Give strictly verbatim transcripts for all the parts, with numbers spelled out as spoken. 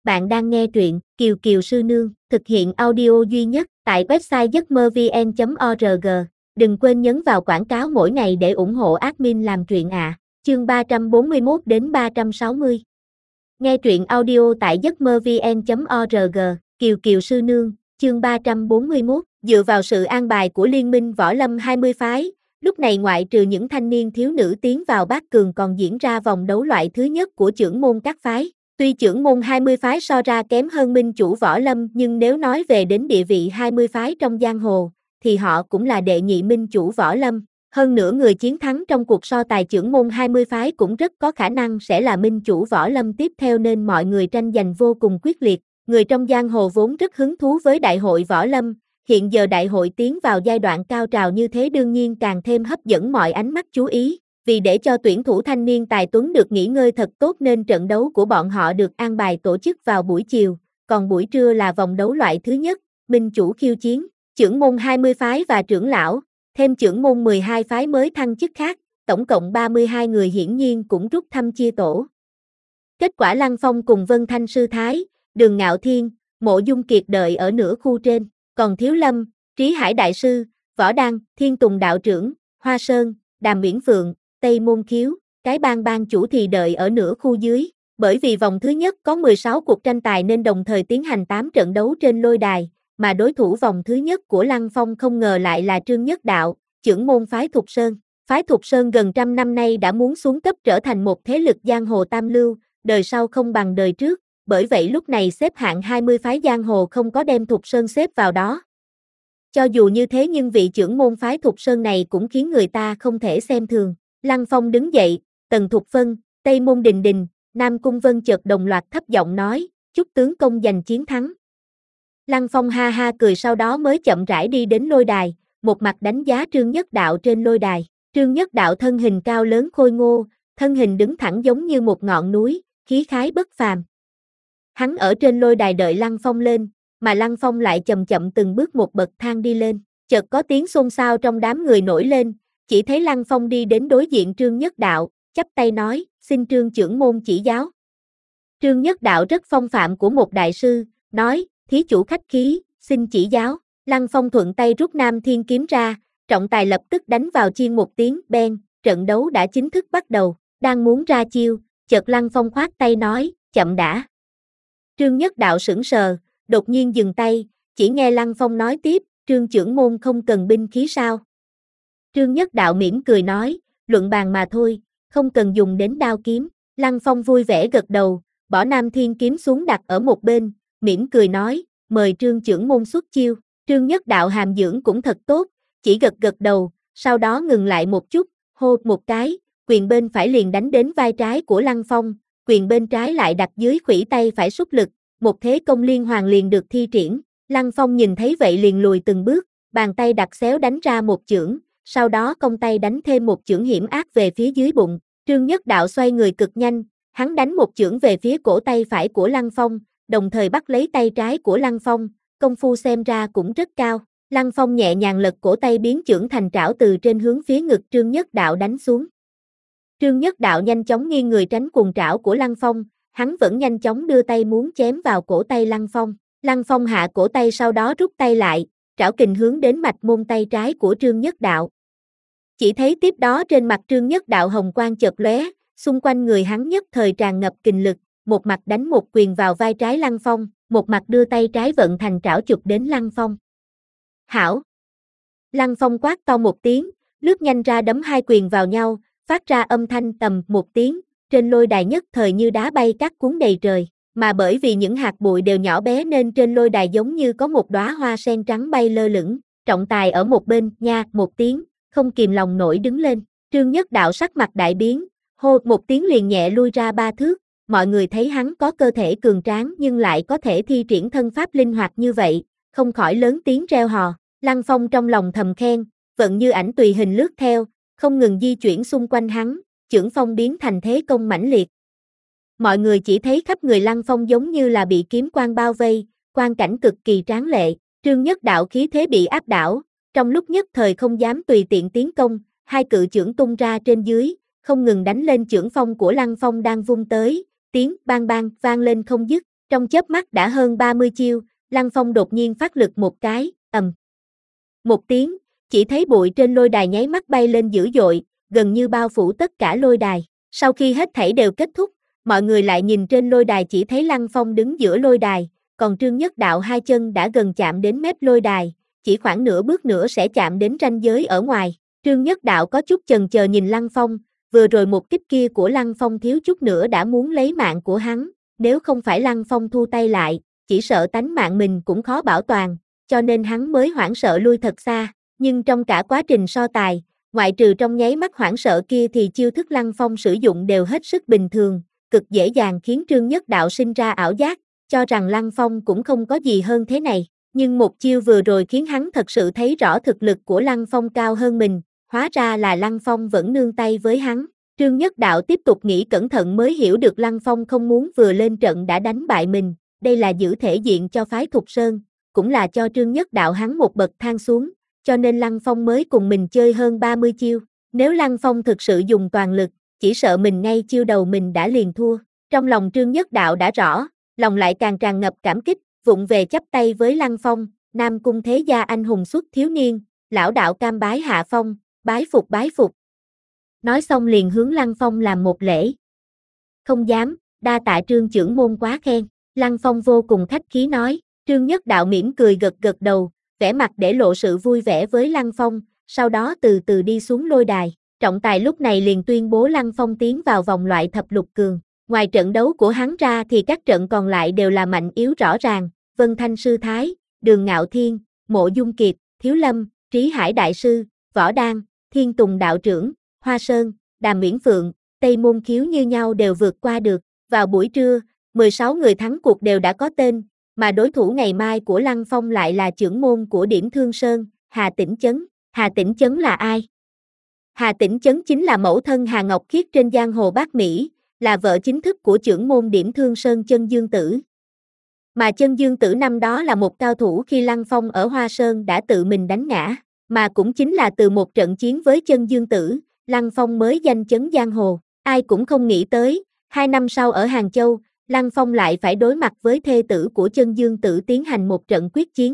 Bạn đang nghe truyện Kiều Kiều Sư Nương, thực hiện audio duy nhất tại website giấc mơ vn chấm org. Đừng quên nhấn vào quảng cáo mỗi ngày để ủng hộ admin làm truyện ạ. À. Chương ba trăm bốn mươi mốt đến ba trăm sáu mươi. Nghe truyện audio tại giấc mơ vn chấm org. Kiều Kiều Sư Nương, chương ba trăm bốn mươi mốt. Dựa vào sự an bài của Liên minh Võ Lâm hai mươi phái, lúc này ngoại trừ những thanh niên thiếu nữ tiến vào bát cường còn diễn ra vòng đấu loại thứ nhất của chưởng môn các phái. Tuy chưởng môn hai mươi phái so ra kém hơn minh chủ Võ Lâm, nhưng nếu nói về đến địa vị hai mươi phái trong giang hồ, thì họ cũng là đệ nhị minh chủ Võ Lâm. Hơn nữa người chiến thắng trong cuộc so tài chưởng môn hai mươi phái cũng rất có khả năng sẽ là minh chủ Võ Lâm tiếp theo, nên mọi người tranh giành vô cùng quyết liệt. Người trong giang hồ vốn rất hứng thú với đại hội Võ Lâm, hiện giờ đại hội tiến vào giai đoạn cao trào như thế đương nhiên càng thêm hấp dẫn mọi ánh mắt chú ý. Vì để cho tuyển thủ thanh niên tài tuấn được nghỉ ngơi thật tốt nên trận đấu của bọn họ được an bài tổ chức vào buổi chiều, còn buổi trưa là vòng đấu loại thứ nhất, minh chủ khiêu chiến, chưởng môn hai mươi phái và trưởng lão, thêm chưởng môn mười hai phái mới thăng chức khác, tổng cộng ba mươi hai người hiển nhiên cũng rút thăm chia tổ. Kết quả Lăng Phong cùng Vân Thanh Sư Thái, Đường Ngạo Thiên, Mộ Dung Kiệt đợi ở nửa khu trên, còn Thiếu Lâm, Trí Hải Đại Sư, Võ Đăng, Thiên Tùng Đạo Trưởng, Hoa Sơn, Đàm Uyển Phượng, Tây Môn Khiếu, cái bang bang chủ thì đợi ở nửa khu dưới. Bởi vì vòng thứ nhất có mười sáu cuộc tranh tài nên đồng thời tiến hành tám trận đấu trên lôi đài, mà đối thủ vòng thứ nhất của Lăng Phong không ngờ lại là Trương Nhất Đạo, chưởng môn phái Thục Sơn. Phái Thục Sơn gần trăm năm nay đã muốn xuống cấp trở thành một thế lực giang hồ tam lưu, đời sau không bằng đời trước, bởi vậy lúc này xếp hạng hai mươi phái giang hồ không có đem Thục Sơn xếp vào đó. Cho dù như thế nhưng vị chưởng môn phái Thục Sơn này cũng khiến người ta không thể xem thường. Lăng Phong đứng dậy, Tần Thục Phân, Tây Môn Đình Đình, Nam Cung Vân chợt đồng loạt thấp giọng nói, chúc tướng công giành chiến thắng. Lăng Phong ha ha cười, sau đó mới chậm rãi đi đến lôi đài, một mặt đánh giá Trương Nhất Đạo trên lôi đài. Trương Nhất Đạo thân hình cao lớn khôi ngô, thân hình đứng thẳng giống như một ngọn núi, khí khái bất phàm. Hắn ở trên lôi đài đợi Lăng Phong lên, mà Lăng Phong lại chậm chậm từng bước một bậc thang đi lên. Chợt có tiếng xôn xao trong đám người nổi lên, chỉ thấy Lăng Phong đi đến đối diện Trương Nhất Đạo, chắp tay nói, xin Trương chưởng môn chỉ giáo. Trương Nhất Đạo rất phong phạm của một đại sư, nói, thí chủ khách khí, xin chỉ giáo. Lăng Phong thuận tay rút Nam Thiên kiếm ra, trọng tài lập tức đánh vào chiên một tiếng, beng, trận đấu đã chính thức bắt đầu. Đang muốn ra chiêu, chợt Lăng Phong khoát tay nói, chậm đã. Trương Nhất Đạo sững sờ, đột nhiên dừng tay, chỉ nghe Lăng Phong nói tiếp, Trương chưởng môn không cần binh khí sao? Trương Nhất Đạo mỉm cười nói, luận bàn mà thôi, không cần dùng đến đao kiếm. Lăng Phong vui vẻ gật đầu, bỏ Nam Thiên kiếm xuống đặt ở một bên, mỉm cười nói, mời Trương chưởng môn xuất chiêu. Trương Nhất Đạo hàm dưỡng cũng thật tốt, chỉ gật gật đầu, sau đó ngừng lại một chút, hô một cái, quyền bên phải liền đánh đến vai trái của Lăng Phong, quyền bên trái lại đặt dưới khuỷu tay phải xúc lực, một thế công liên hoàn liền được thi triển. Lăng Phong nhìn thấy vậy liền lùi từng bước, bàn tay đặt xéo đánh ra một chưởng, sau đó cong tay đánh thêm một chưởng hiểm ác về phía dưới bụng. Trương Nhất Đạo xoay người cực nhanh, hắn đánh một chưởng về phía cổ tay phải của Lăng Phong, đồng thời bắt lấy tay trái của Lăng Phong, công phu xem ra cũng rất cao. Lăng Phong nhẹ nhàng lật cổ tay biến chưởng thành trảo từ trên hướng phía ngực Trương Nhất Đạo đánh xuống. Trương Nhất Đạo nhanh chóng nghiêng người tránh cuồng trảo của Lăng Phong, hắn vẫn nhanh chóng đưa tay muốn chém vào cổ tay Lăng Phong. Lăng Phong hạ cổ tay sau đó rút tay lại, trảo kình hướng đến mạch môn tay trái của Trương Nhất Đạo. Chỉ thấy tiếp đó trên mặt Trương Nhất Đạo hồng quang chợt lóe, xung quanh người hắn nhất thời tràn ngập kình lực, một mặt đánh một quyền vào vai trái Lăng Phong, một mặt đưa tay trái vận thành trảo chụp đến Lăng Phong. Hảo! Lăng Phong quát to một tiếng, lướt nhanh ra đấm hai quyền vào nhau, phát ra âm thanh tầm một tiếng, trên lôi đài nhất thời như đá bay cát cuốn đầy trời, mà bởi vì những hạt bụi đều nhỏ bé nên trên lôi đài giống như có một đóa hoa sen trắng bay lơ lửng. Trọng tài ở một bên, nha, một tiếng, không kìm lòng nổi đứng lên. Trương Nhất Đạo sắc mặt đại biến, hô một tiếng liền nhẹ lui ra ba thước, mọi người thấy hắn có cơ thể cường tráng nhưng lại có thể thi triển thân pháp linh hoạt như vậy, không khỏi lớn tiếng reo hò. Lăng Phong trong lòng thầm khen, vận như ảnh tùy hình lướt theo, không ngừng di chuyển xung quanh hắn, chưởng phong biến thành thế công mãnh liệt. Mọi người chỉ thấy khắp người Lăng Phong giống như là bị kiếm quang bao vây, quang cảnh cực kỳ tráng lệ. Trương Nhất Đạo khí thế bị áp đảo, trong lúc nhất thời không dám tùy tiện tiến công, hai cự chưởng tung ra trên dưới, không ngừng đánh lên chưởng phong của Lăng Phong đang vung tới, tiếng bang bang vang lên không dứt. Trong chớp mắt đã hơn ba mươi chiêu, Lăng Phong đột nhiên phát lực một cái, ầm. Một tiếng, chỉ thấy bụi trên lôi đài nháy mắt bay lên dữ dội, gần như bao phủ tất cả lôi đài. Sau khi hết thảy đều kết thúc, mọi người lại nhìn trên lôi đài chỉ thấy Lăng Phong đứng giữa lôi đài, còn Trương Nhất Đạo hai chân đã gần chạm đến mép lôi đài, chỉ khoảng nửa bước nữa sẽ chạm đến ranh giới ở ngoài. Trương Nhất Đạo có chút chần chờ nhìn Lăng Phong, vừa rồi một kích kia của Lăng Phong thiếu chút nữa đã muốn lấy mạng của hắn, nếu không phải Lăng Phong thu tay lại, chỉ sợ tánh mạng mình cũng khó bảo toàn, cho nên hắn mới hoảng sợ lui thật xa, nhưng trong cả quá trình so tài, ngoại trừ trong nháy mắt hoảng sợ kia thì chiêu thức Lăng Phong sử dụng đều hết sức bình thường, cực dễ dàng khiến Trương Nhất Đạo sinh ra ảo giác, cho rằng Lăng Phong cũng không có gì hơn thế này, nhưng một chiêu vừa rồi khiến hắn thật sự thấy rõ thực lực của Lăng Phong cao hơn mình, hóa ra là Lăng Phong vẫn nương tay với hắn. Trương Nhất Đạo tiếp tục nghĩ cẩn thận mới hiểu được Lăng Phong không muốn vừa lên trận đã đánh bại mình, đây là giữ thể diện cho phái Thục Sơn, cũng là cho Trương Nhất Đạo hắn một bậc thang xuống, cho nên Lăng Phong mới cùng mình chơi hơn ba mươi chiêu. Nếu Lăng Phong thực sự dùng toàn lực, chỉ sợ mình ngay chiêu đầu mình đã liền thua. Trong lòng Trương Nhất Đạo đã rõ, lòng lại càng tràn ngập cảm kích, vụng về chắp tay với Lăng Phong, Nam Cung thế gia anh hùng xuất thiếu niên, lão đạo cam bái hạ phong, bái phục bái phục. Nói xong liền hướng Lăng Phong làm một lễ. Không dám, đa tạ Trương trưởng môn quá khen. Lăng Phong vô cùng khách khí nói, Trương Nhất Đạo mỉm cười gật gật đầu, vẻ mặt để lộ sự vui vẻ với Lăng Phong, sau đó từ từ đi xuống lôi đài. Trọng tài lúc này liền tuyên bố Lăng Phong tiến vào vòng loại thập lục cường. Ngoài trận đấu của hắn ra thì các trận còn lại đều là mạnh yếu rõ ràng, Vân Thanh Sư Thái, Đường Ngạo Thiên, Mộ Dung Kiệt, Thiếu Lâm, Trí Hải Đại Sư, Võ Đan, Thiên Tùng Đạo Trưởng, Hoa Sơn, Đàm Uyển Phượng, Tây Môn Khiếu như nhau đều vượt qua được. Vào buổi trưa, mười sáu người thắng cuộc đều đã có tên, mà đối thủ ngày mai của Lăng Phong lại là trưởng môn của Điểm Thương Sơn, Hà Tĩnh Chấn. Hà Tĩnh Chấn là ai? Hà Tĩnh Chấn chính là mẫu thân Hà Ngọc Khiết trên giang hồ Bát Mỹ, là vợ chính thức của trưởng môn Điểm Thương Sơn Chân Dương Tử. Mà Chân Dương Tử năm đó là một cao thủ khi Lăng Phong ở Hoa Sơn đã tự mình đánh ngã, mà cũng chính là từ một trận chiến với Chân Dương Tử, Lăng Phong mới danh chấn giang hồ. Ai cũng không nghĩ tới, hai năm sau ở Hàng Châu, Lăng Phong lại phải đối mặt với thê tử của Chân Dương Tử tiến hành một trận quyết chiến.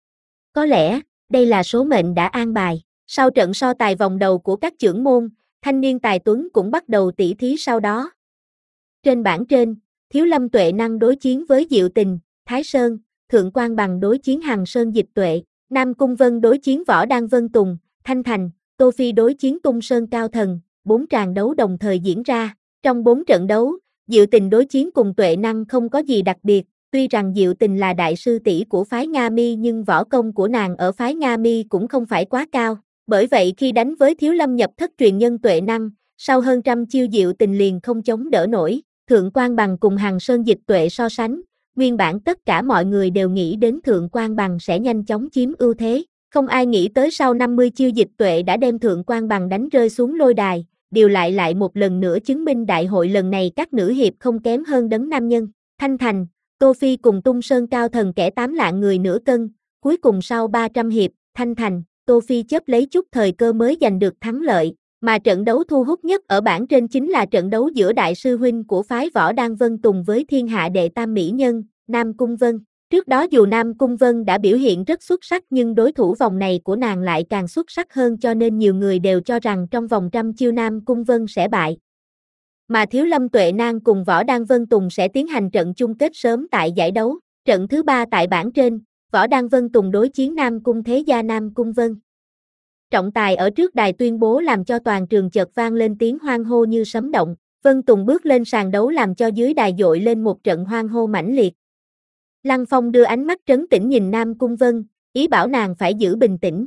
Có lẽ, đây là số mệnh đã an bài. Sau trận so tài vòng đầu của các trưởng môn, thanh niên tài tuấn cũng bắt đầu tỉ thí sau đó. Trên bảng trên, Thiếu Lâm Tuệ Năng đối chiến với Diệu Tình, Thái Sơn, Thượng Quan Bằng đối chiến Hằng Sơn Dịch Tuệ, Nam Cung Vân đối chiến Võ Đan Vân Tùng, Thanh Thành, Tô Phi đối chiến Tung Sơn Cao Thần, bốn tràng đấu đồng thời diễn ra. Trong bốn trận đấu, Diệu Tình đối chiến cùng Tuệ Năng không có gì đặc biệt, tuy rằng Diệu Tình là đại sư tỷ của phái Nga Mi nhưng võ công của nàng ở phái Nga Mi cũng không phải quá cao, bởi vậy khi đánh với Thiếu Lâm nhập thất truyền nhân Tuệ Năng, sau hơn trăm chiêu Diệu Tình liền không chống đỡ nổi. Thượng Quan Bằng cùng Hằng Sơn Dịch Tuệ so sánh, nguyên bản tất cả mọi người đều nghĩ đến Thượng Quan Bằng sẽ nhanh chóng chiếm ưu thế, không ai nghĩ tới sau năm mươi chiêu Dịch Tuệ đã đem Thượng Quan Bằng đánh rơi xuống lôi đài. Điều lại lại một lần nữa chứng minh đại hội lần này các nữ hiệp không kém hơn đấng nam nhân. Thanh Thành, Tô Phi cùng Tung Sơn Cao Thần kẻ tám lạng người nửa cân, cuối cùng sau ba trăm hiệp, Thanh Thành, Tô Phi chớp lấy chút thời cơ mới giành được thắng lợi, mà trận đấu thu hút nhất ở bảng trên chính là trận đấu giữa đại sư huynh của phái Võ Đan Vân Tùng với thiên hạ đệ tam mỹ nhân, Nam Cung Vân. Trước đó dù Nam Cung Vân đã biểu hiện rất xuất sắc nhưng đối thủ vòng này của nàng lại càng xuất sắc hơn cho nên nhiều người đều cho rằng trong vòng trăm chiêu Nam Cung Vân sẽ bại. Mà Thiếu Lâm Tuệ Năng cùng Võ Đan Vân Tùng sẽ tiến hành trận chung kết sớm tại giải đấu. Trận thứ ba tại bảng trên, Võ Đan Vân Tùng đối chiến Nam Cung thế gia Nam Cung Vân. Trọng tài ở trước đài tuyên bố làm cho toàn trường chợt vang lên tiếng hoan hô như sấm động. Vân Tùng bước lên sàn đấu làm cho dưới đài dội lên một trận hoan hô mãnh liệt. Lăng Phong đưa ánh mắt trấn tĩnh nhìn Nam Cung Vân, ý bảo nàng phải giữ bình tĩnh.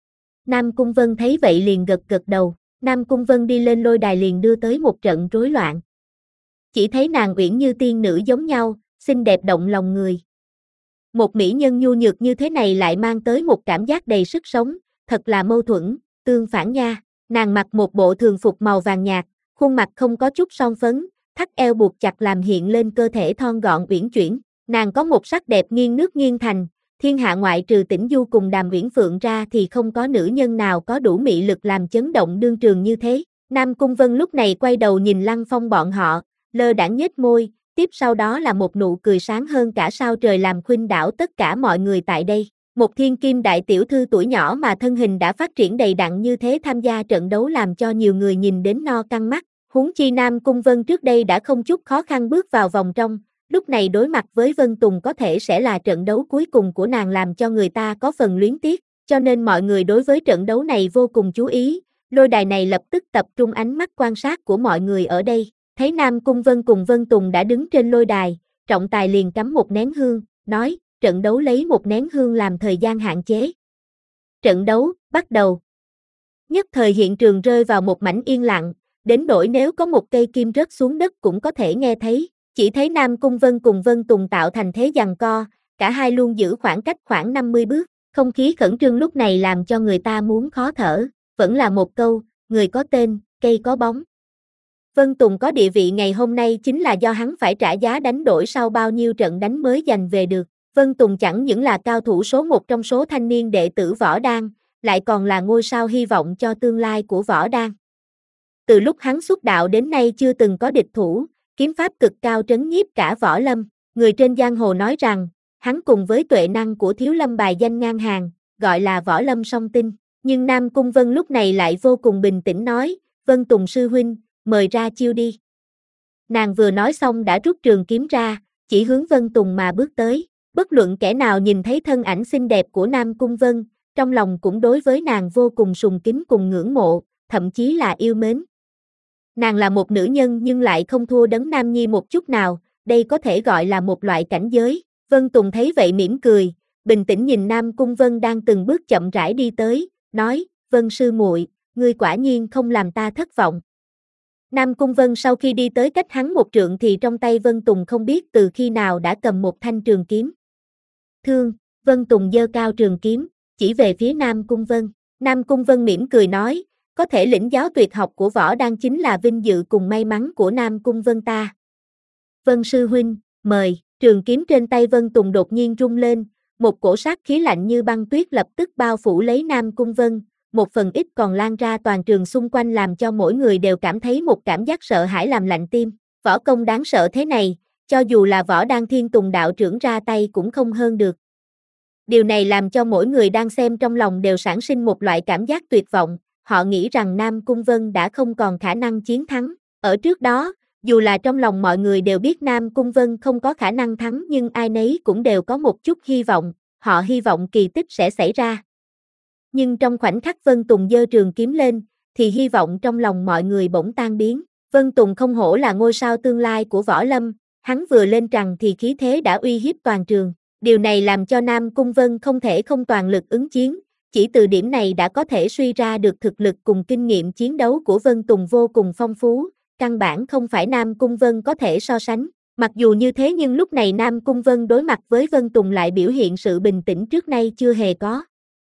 Nam Cung Vân thấy vậy liền gật gật đầu, Nam Cung Vân đi lên lôi đài liền đưa tới một trận rối loạn. Chỉ thấy nàng uyển như tiên nữ giống nhau, xinh đẹp động lòng người. Một mỹ nhân nhu nhược như thế này lại mang tới một cảm giác đầy sức sống, thật là mâu thuẫn, tương phản nha. Nàng mặc một bộ thường phục màu vàng nhạt, khuôn mặt không có chút son phấn, thắt eo buộc chặt làm hiện lên cơ thể thon gọn uyển chuyển. Nàng có một sắc đẹp nghiêng nước nghiêng thành, thiên hạ ngoại trừ Tĩnh Du cùng Đàm Uyển Phượng ra thì không có nữ nhân nào có đủ mị lực làm chấn động đương trường như thế. Nam Cung Vân lúc này quay đầu nhìn Lăng Phong bọn họ, lơ đãng nhếch môi, tiếp sau đó là một nụ cười sáng hơn cả sao trời làm khuynh đảo tất cả mọi người tại đây. Một thiên kim đại tiểu thư tuổi nhỏ mà thân hình đã phát triển đầy đặn như thế tham gia trận đấu làm cho nhiều người nhìn đến no căng mắt. Huống chi Nam Cung Vân trước đây đã không chút khó khăn bước vào vòng trong, lúc này đối mặt với Vân Tùng có thể sẽ là trận đấu cuối cùng của nàng làm cho người ta có phần luyến tiếc, cho nên mọi người đối với trận đấu này vô cùng chú ý. Lôi đài này lập tức tập trung ánh mắt quan sát của mọi người ở đây, thấy Nam Cung Vân cùng Vân Tùng đã đứng trên lôi đài, trọng tài liền cắm một nén hương, nói, trận đấu lấy một nén hương làm thời gian hạn chế. Trận đấu, bắt đầu. Nhất thời hiện trường rơi vào một mảnh yên lặng, đến nỗi nếu có một cây kim rớt xuống đất cũng có thể nghe thấy, chỉ thấy Nam Cung Vân cùng Vân Tùng tạo thành thế giằng co, cả hai luôn giữ khoảng cách khoảng năm mươi bước, không khí khẩn trương lúc này làm cho người ta muốn khó thở, vẫn là một câu, người có tên, cây có bóng. Vân Tùng có địa vị ngày hôm nay chính là do hắn phải trả giá đánh đổi sau bao nhiêu trận đánh mới giành về được. Vân Tùng chẳng những là cao thủ số một trong số thanh niên đệ tử Võ Đan, lại còn là ngôi sao hy vọng cho tương lai của Võ Đan. Từ lúc hắn xuất đạo đến nay chưa từng có địch thủ, kiếm pháp cực cao trấn nhiếp cả Võ Lâm. Người trên giang hồ nói rằng, hắn cùng với tuệ năng của Thiếu Lâm bài danh ngang hàng, gọi là Võ Lâm song tinh. Nhưng Nam Cung Vân lúc này lại vô cùng bình tĩnh nói, Vân Tùng sư huynh, mời ra chiêu đi. Nàng vừa nói xong đã rút trường kiếm ra, chỉ hướng Vân Tùng mà bước tới. Bất luận kẻ nào nhìn thấy thân ảnh xinh đẹp của Nam Cung Vân, trong lòng cũng đối với nàng vô cùng sùng kính cùng ngưỡng mộ, thậm chí là yêu mến. Nàng là một nữ nhân nhưng lại không thua Đấng Nam Nhi một chút nào, đây có thể gọi là một loại cảnh giới. Vân Tùng thấy vậy mỉm cười, bình tĩnh nhìn Nam Cung Vân đang từng bước chậm rãi đi tới, nói, Vân sư muội, ngươi quả nhiên không làm ta thất vọng. Nam Cung Vân sau khi đi tới cách hắn một trượng thì trong tay Vân Tùng không biết từ khi nào đã cầm một thanh trường kiếm. Thương, Vân Tùng giơ cao trường kiếm, chỉ về phía Nam Cung Vân. Nam Cung Vân mỉm cười nói, có thể lĩnh giáo tuyệt học của Võ Đan chính là vinh dự cùng may mắn của Nam Cung Vân ta. Vân sư huynh, mời. Trường kiếm trên tay Vân Tùng đột nhiên rung lên, một cổ sát khí lạnh như băng tuyết lập tức bao phủ lấy Nam Cung Vân, một phần ít còn lan ra toàn trường xung quanh làm cho mỗi người đều cảm thấy một cảm giác sợ hãi làm lạnh tim. Võ công đáng sợ thế này, cho dù là Võ Đan Thiên Tùng đạo trưởng ra tay cũng không hơn được. Điều này làm cho mỗi người đang xem trong lòng đều sản sinh một loại cảm giác tuyệt vọng, họ nghĩ rằng Nam Cung Vân đã không còn khả năng chiến thắng. Ở trước đó, dù là trong lòng mọi người đều biết Nam Cung Vân không có khả năng thắng nhưng ai nấy cũng đều có một chút hy vọng, họ hy vọng kỳ tích sẽ xảy ra. Nhưng trong khoảnh khắc Vân Tùng giơ trường kiếm lên, thì hy vọng trong lòng mọi người bỗng tan biến. Vân Tùng không hổ là ngôi sao tương lai của Võ Lâm, hắn vừa lên tràng thì khí thế đã uy hiếp toàn trường. Điều này làm cho Nam Cung Vân không thể không toàn lực ứng chiến, chỉ từ điểm này đã có thể suy ra được thực lực cùng kinh nghiệm chiến đấu của Vân Tùng vô cùng phong phú, căn bản không phải Nam Cung Vân có thể so sánh. Mặc dù như thế nhưng lúc này Nam Cung Vân đối mặt với Vân Tùng lại biểu hiện sự bình tĩnh trước nay chưa hề có.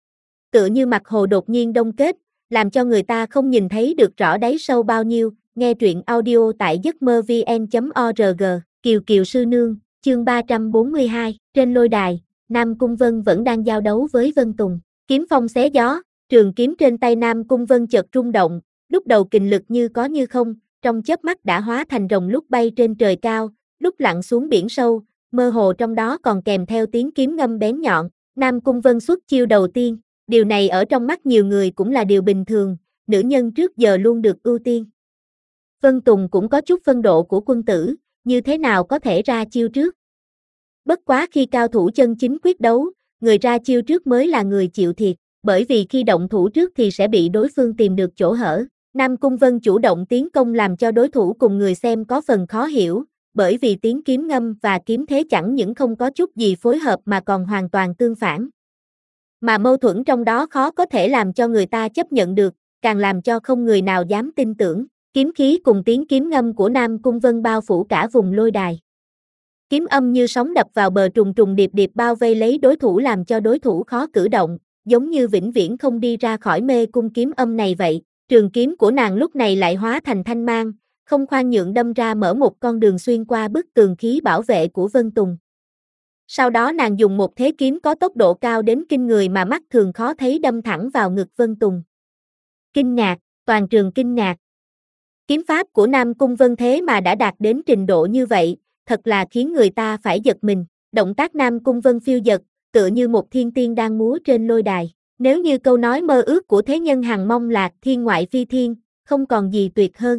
Tựa như mặt hồ đột nhiên đông kết, làm cho người ta không nhìn thấy được rõ đáy sâu bao nhiêu. Nghe truyện audio tại giấc mơ vn chấm org, Kiều Kiều sư nương, chương ba trăm bốn mươi hai, trên lôi đài, Nam Cung Vân vẫn đang giao đấu với Vân Tùng. Kiếm phong xé gió, trường kiếm trên tay Nam Cung Vân chợt rung động, lúc đầu kình lực như có như không, trong chớp mắt đã hóa thành rồng lúc bay trên trời cao, lúc lặn xuống biển sâu, mơ hồ trong đó còn kèm theo tiếng kiếm ngâm bén nhọn. Nam Cung Vân xuất chiêu đầu tiên, điều này ở trong mắt nhiều người cũng là điều bình thường, nữ nhân trước giờ luôn được ưu tiên. Vân Tùng cũng có chút phân độ của quân tử, như thế nào có thể ra chiêu trước. Bất quá khi cao thủ chân chính quyết đấu, người ra chiêu trước mới là người chịu thiệt, bởi vì khi động thủ trước thì sẽ bị đối phương tìm được chỗ hở. Nam Cung Vân chủ động tiến công làm cho đối thủ cùng người xem có phần khó hiểu, bởi vì tiếng kiếm ngâm và kiếm thế chẳng những không có chút gì phối hợp mà còn hoàn toàn tương phản. Mà mâu thuẫn trong đó khó có thể làm cho người ta chấp nhận được, càng làm cho không người nào dám tin tưởng. Kiếm khí cùng tiếng kiếm ngâm của Nam Cung Vân bao phủ cả vùng lôi đài. Kiếm âm như sóng đập vào bờ trùng trùng điệp điệp bao vây lấy đối thủ làm cho đối thủ khó cử động, giống như vĩnh viễn không đi ra khỏi mê cung kiếm âm này vậy. Trường kiếm của nàng lúc này lại hóa thành thanh mang, không khoan nhượng đâm ra mở một con đường xuyên qua bức tường khí bảo vệ của Vân Tùng. Sau đó nàng dùng một thế kiếm có tốc độ cao đến kinh người mà mắt thường khó thấy đâm thẳng vào ngực Vân Tùng. Kinh ngạc, toàn trường kinh ngạc. Kiếm pháp của Nam Cung Vân thế mà đã đạt đến trình độ như vậy, thật là khiến người ta phải giật mình. Động tác Nam Cung Vân phiêu dật, tựa như một thiên tiên đang múa trên lôi đài. Nếu như câu nói mơ ước của thế nhân hằng mong là thiên ngoại phi thiên, không còn gì tuyệt hơn.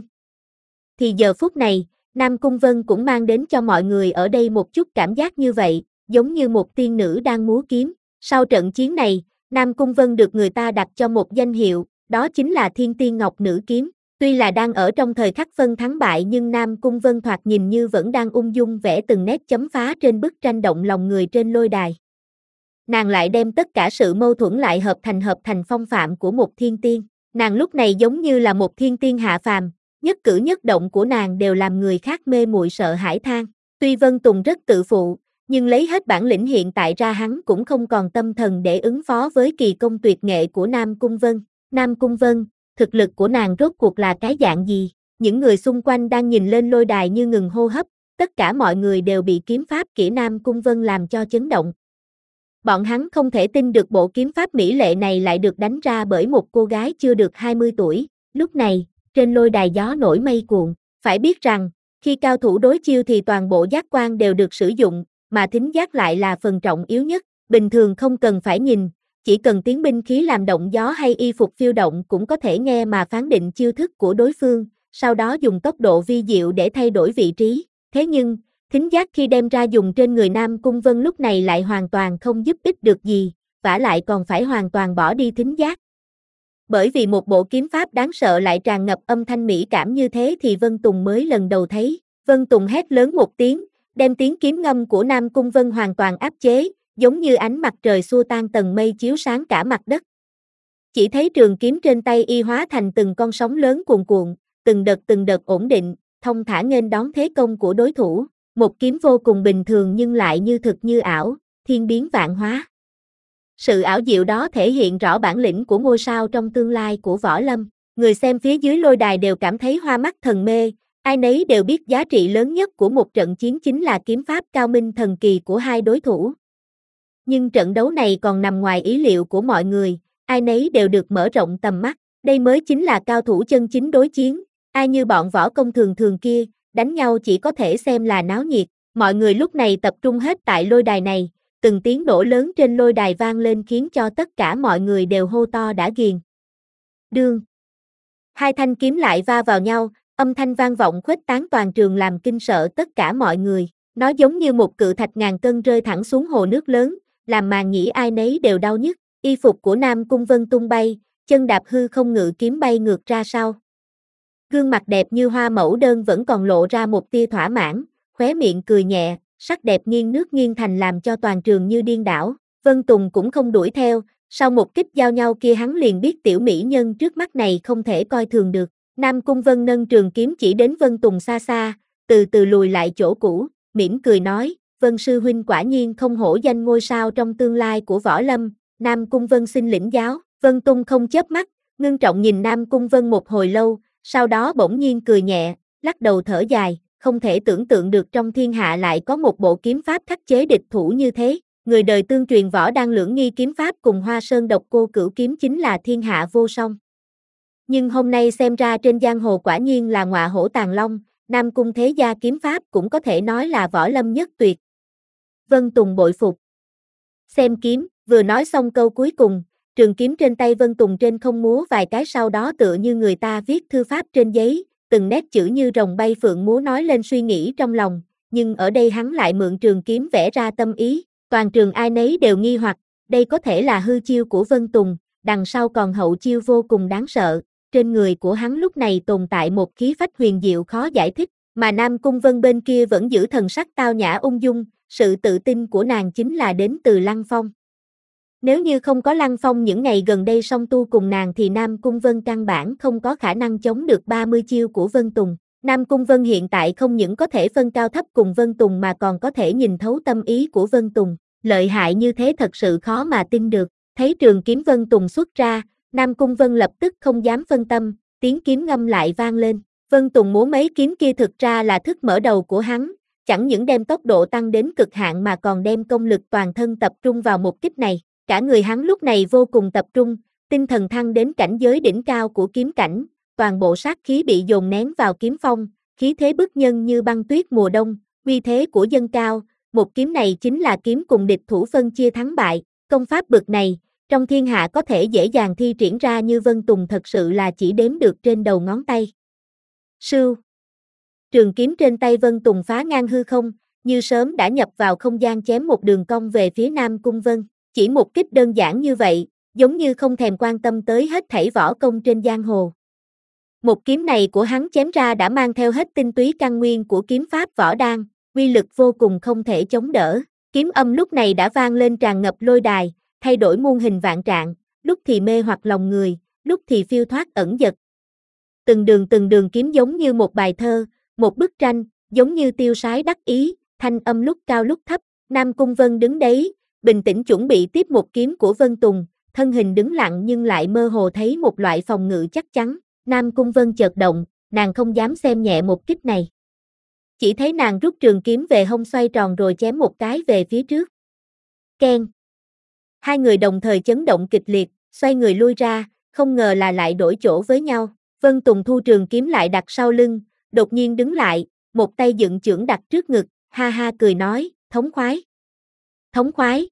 Thì giờ phút này, Nam Cung Vân cũng mang đến cho mọi người ở đây một chút cảm giác như vậy, giống như một tiên nữ đang múa kiếm. Sau trận chiến này, Nam Cung Vân được người ta đặt cho một danh hiệu, đó chính là Thiên Tiên Ngọc Nữ Kiếm. Tuy là đang ở trong thời khắc phân thắng bại nhưng Nam Cung Vân thoạt nhìn như vẫn đang ung dung vẽ từng nét chấm phá trên bức tranh động lòng người trên lôi đài. Nàng lại đem tất cả sự mâu thuẫn lại hợp thành hợp thành phong phạm của một thiên tiên. Nàng lúc này giống như là một thiên tiên hạ phàm, nhất cử nhất động của nàng đều làm người khác mê muội sợ hãi than. Tuy Vân Tùng rất tự phụ, nhưng lấy hết bản lĩnh hiện tại ra hắn cũng không còn tâm thần để ứng phó với kỳ công tuyệt nghệ của Nam Cung Vân. Nam Cung Vân, thực lực của nàng rốt cuộc là cái dạng gì? Những người xung quanh đang nhìn lên lôi đài như ngừng hô hấp, tất cả mọi người đều bị kiếm pháp kỹ Nam Cung Vân làm cho chấn động. Bọn hắn không thể tin được bộ kiếm pháp mỹ lệ này lại được đánh ra bởi một cô gái chưa được hai mươi tuổi. Lúc này, trên lôi đài gió nổi mây cuộn, phải biết rằng, khi cao thủ đối chiêu thì toàn bộ giác quan đều được sử dụng, mà thính giác lại là phần trọng yếu nhất. Bình thường không cần phải nhìn, chỉ cần tiếng binh khí làm động gió hay y phục phiêu động cũng có thể nghe mà phán định chiêu thức của đối phương, sau đó dùng tốc độ vi diệu để thay đổi vị trí. Thế nhưng, thính giác khi đem ra dùng trên người Nam Cung Vân lúc này lại hoàn toàn không giúp ích được gì, vả lại còn phải hoàn toàn bỏ đi thính giác. Bởi vì một bộ kiếm pháp đáng sợ lại tràn ngập âm thanh mỹ cảm như thế thì Vân Tùng mới lần đầu thấy. Vân Tùng hét lớn một tiếng, đem tiếng kiếm ngâm của Nam Cung Vân hoàn toàn áp chế, giống như ánh mặt trời xua tan tầng mây chiếu sáng cả mặt đất. Chỉ thấy trường kiếm trên tay y hóa thành từng con sóng lớn cuồn cuộn, từng đợt từng đợt ổn định, thông thả nghênh đón thế công của đối thủ. Một kiếm vô cùng bình thường nhưng lại như thực như ảo, thiên biến vạn hóa. Sự ảo diệu đó thể hiện rõ bản lĩnh của ngôi sao trong tương lai của võ lâm. Người xem phía dưới lôi đài đều cảm thấy hoa mắt thần mê, ai nấy đều biết giá trị lớn nhất của một trận chiến chính là kiếm pháp cao minh thần kỳ của hai đối thủ. Nhưng trận đấu này còn nằm ngoài ý liệu của mọi người, ai nấy đều được mở rộng tầm mắt, đây mới chính là cao thủ chân chính đối chiến, ai như bọn võ công thường thường kia, đánh nhau chỉ có thể xem là náo nhiệt. Mọi người lúc này tập trung hết tại lôi đài này, từng tiếng nổ lớn trên lôi đài vang lên khiến cho tất cả mọi người đều hô to đã ghiền. Đương. Hai thanh kiếm lại va vào nhau, âm thanh vang vọng khuếch tán toàn trường làm kinh sợ tất cả mọi người. Nó giống như một cự thạch ngàn cân rơi thẳng xuống hồ nước lớn, làm màn nhĩ ai nấy đều đau nhức. Y phục của Nam Cung Vân tung bay, chân đạp hư không ngự kiếm bay ngược ra sau. Gương mặt đẹp như hoa mẫu đơn vẫn còn lộ ra một tia thỏa mãn, khóe miệng cười nhẹ, sắc đẹp nghiêng nước nghiêng thành làm cho toàn trường như điên đảo. Vân Tùng cũng không đuổi theo, sau một kích giao nhau kia hắn liền biết tiểu mỹ nhân trước mắt này không thể coi thường được. Nam Cung Vân nâng trường kiếm chỉ đến Vân Tùng xa xa, từ từ lùi lại chỗ cũ, mỉm cười nói, Vân sư huynh quả nhiên không hổ danh ngôi sao trong tương lai của võ lâm. Nam Cung Vân xin lĩnh giáo. Vân Tung không chớp mắt, ngưng trọng nhìn Nam Cung Vân một hồi lâu, sau đó bỗng nhiên cười nhẹ, lắc đầu thở dài, không thể tưởng tượng được trong thiên hạ lại có một bộ kiếm pháp khắc chế địch thủ như thế. Người đời tương truyền võ đăng lưỡng nghi kiếm pháp cùng Hoa Sơn độc cô cửu kiếm chính là thiên hạ vô song. Nhưng hôm nay xem ra trên giang hồ quả nhiên là ngọa hổ tàng long, Nam Cung thế gia kiếm pháp cũng có thể nói là võ lâm nhất tuyệt. Vân Tùng bội phục. Xem kiếm, vừa nói xong câu cuối cùng, trường kiếm trên tay Vân Tùng trên không múa vài cái sau đó tựa như người ta viết thư pháp trên giấy, từng nét chữ như rồng bay phượng múa nói lên suy nghĩ trong lòng, nhưng ở đây hắn lại mượn trường kiếm vẽ ra tâm ý, toàn trường ai nấy đều nghi hoặc, đây có thể là hư chiêu của Vân Tùng, đằng sau còn hậu chiêu vô cùng đáng sợ, trên người của hắn lúc này tồn tại một khí phách huyền diệu khó giải thích, mà Nam Cung Vân bên kia vẫn giữ thần sắc tao nhã ung dung, sự tự tin của nàng chính là đến từ Lăng Phong. Nếu như không có Lăng Phong những ngày gần đây song tu cùng nàng thì Nam Cung Vân căn bản không có khả năng chống được ba mươi chiêu của Vân Tùng. Nam Cung Vân hiện tại không những có thể phân cao thấp cùng Vân Tùng mà còn có thể nhìn thấu tâm ý của Vân Tùng. Lợi hại như thế thật sự khó mà tin được. Thấy trường kiếm Vân Tùng xuất ra, Nam Cung Vân lập tức không dám phân tâm, tiếng kiếm ngâm lại vang lên. Vân Tùng múa mấy kiếm kia thực ra là thức mở đầu của hắn, chẳng những đem tốc độ tăng đến cực hạn mà còn đem công lực toàn thân tập trung vào một kích này. Cả người hắn lúc này vô cùng tập trung, tinh thần thăng đến cảnh giới đỉnh cao của kiếm cảnh, toàn bộ sát khí bị dồn nén vào kiếm phong, khí thế bức nhân như băng tuyết mùa đông, uy thế của dâng cao, một kiếm này chính là kiếm cùng địch thủ phân chia thắng bại, công pháp bực này, trong thiên hạ có thể dễ dàng thi triển ra như Vân Tùng thật sự là chỉ đếm được trên đầu ngón tay. Sưu. Trường kiếm trên tay Vân Tùng phá ngang hư không, như sớm đã nhập vào không gian chém một đường cong về phía Nam Cung Vân, chỉ một kích đơn giản như vậy, giống như không thèm quan tâm tới hết thảy võ công trên giang hồ. Một kiếm này của hắn chém ra đã mang theo hết tinh túy căn nguyên của kiếm pháp võ đan, uy lực vô cùng không thể chống đỡ. Kiếm âm lúc này đã vang lên tràn ngập lôi đài, thay đổi muôn hình vạn trạng, lúc thì mê hoặc lòng người, lúc thì phiêu thoát ẩn dật. Từng đường từng đường kiếm giống như một bài thơ, một bức tranh, giống như tiêu sái đắc ý, thanh âm lúc cao lúc thấp. Nam Cung Vân đứng đấy, bình tĩnh chuẩn bị tiếp một kiếm của Vân Tùng, thân hình đứng lặng nhưng lại mơ hồ thấy một loại phòng ngự chắc chắn. Nam Cung Vân chợt động, nàng không dám xem nhẹ một kích này. Chỉ thấy nàng rút trường kiếm về hông xoay tròn rồi chém một cái về phía trước. Keng. Hai người đồng thời chấn động kịch liệt, xoay người lui ra, không ngờ là lại đổi chỗ với nhau. Vân Tùng thu trường kiếm lại đặt sau lưng, đột nhiên đứng lại, một tay dựng chưởng đặt trước ngực, ha ha cười nói, thống khoái. Thống khoái.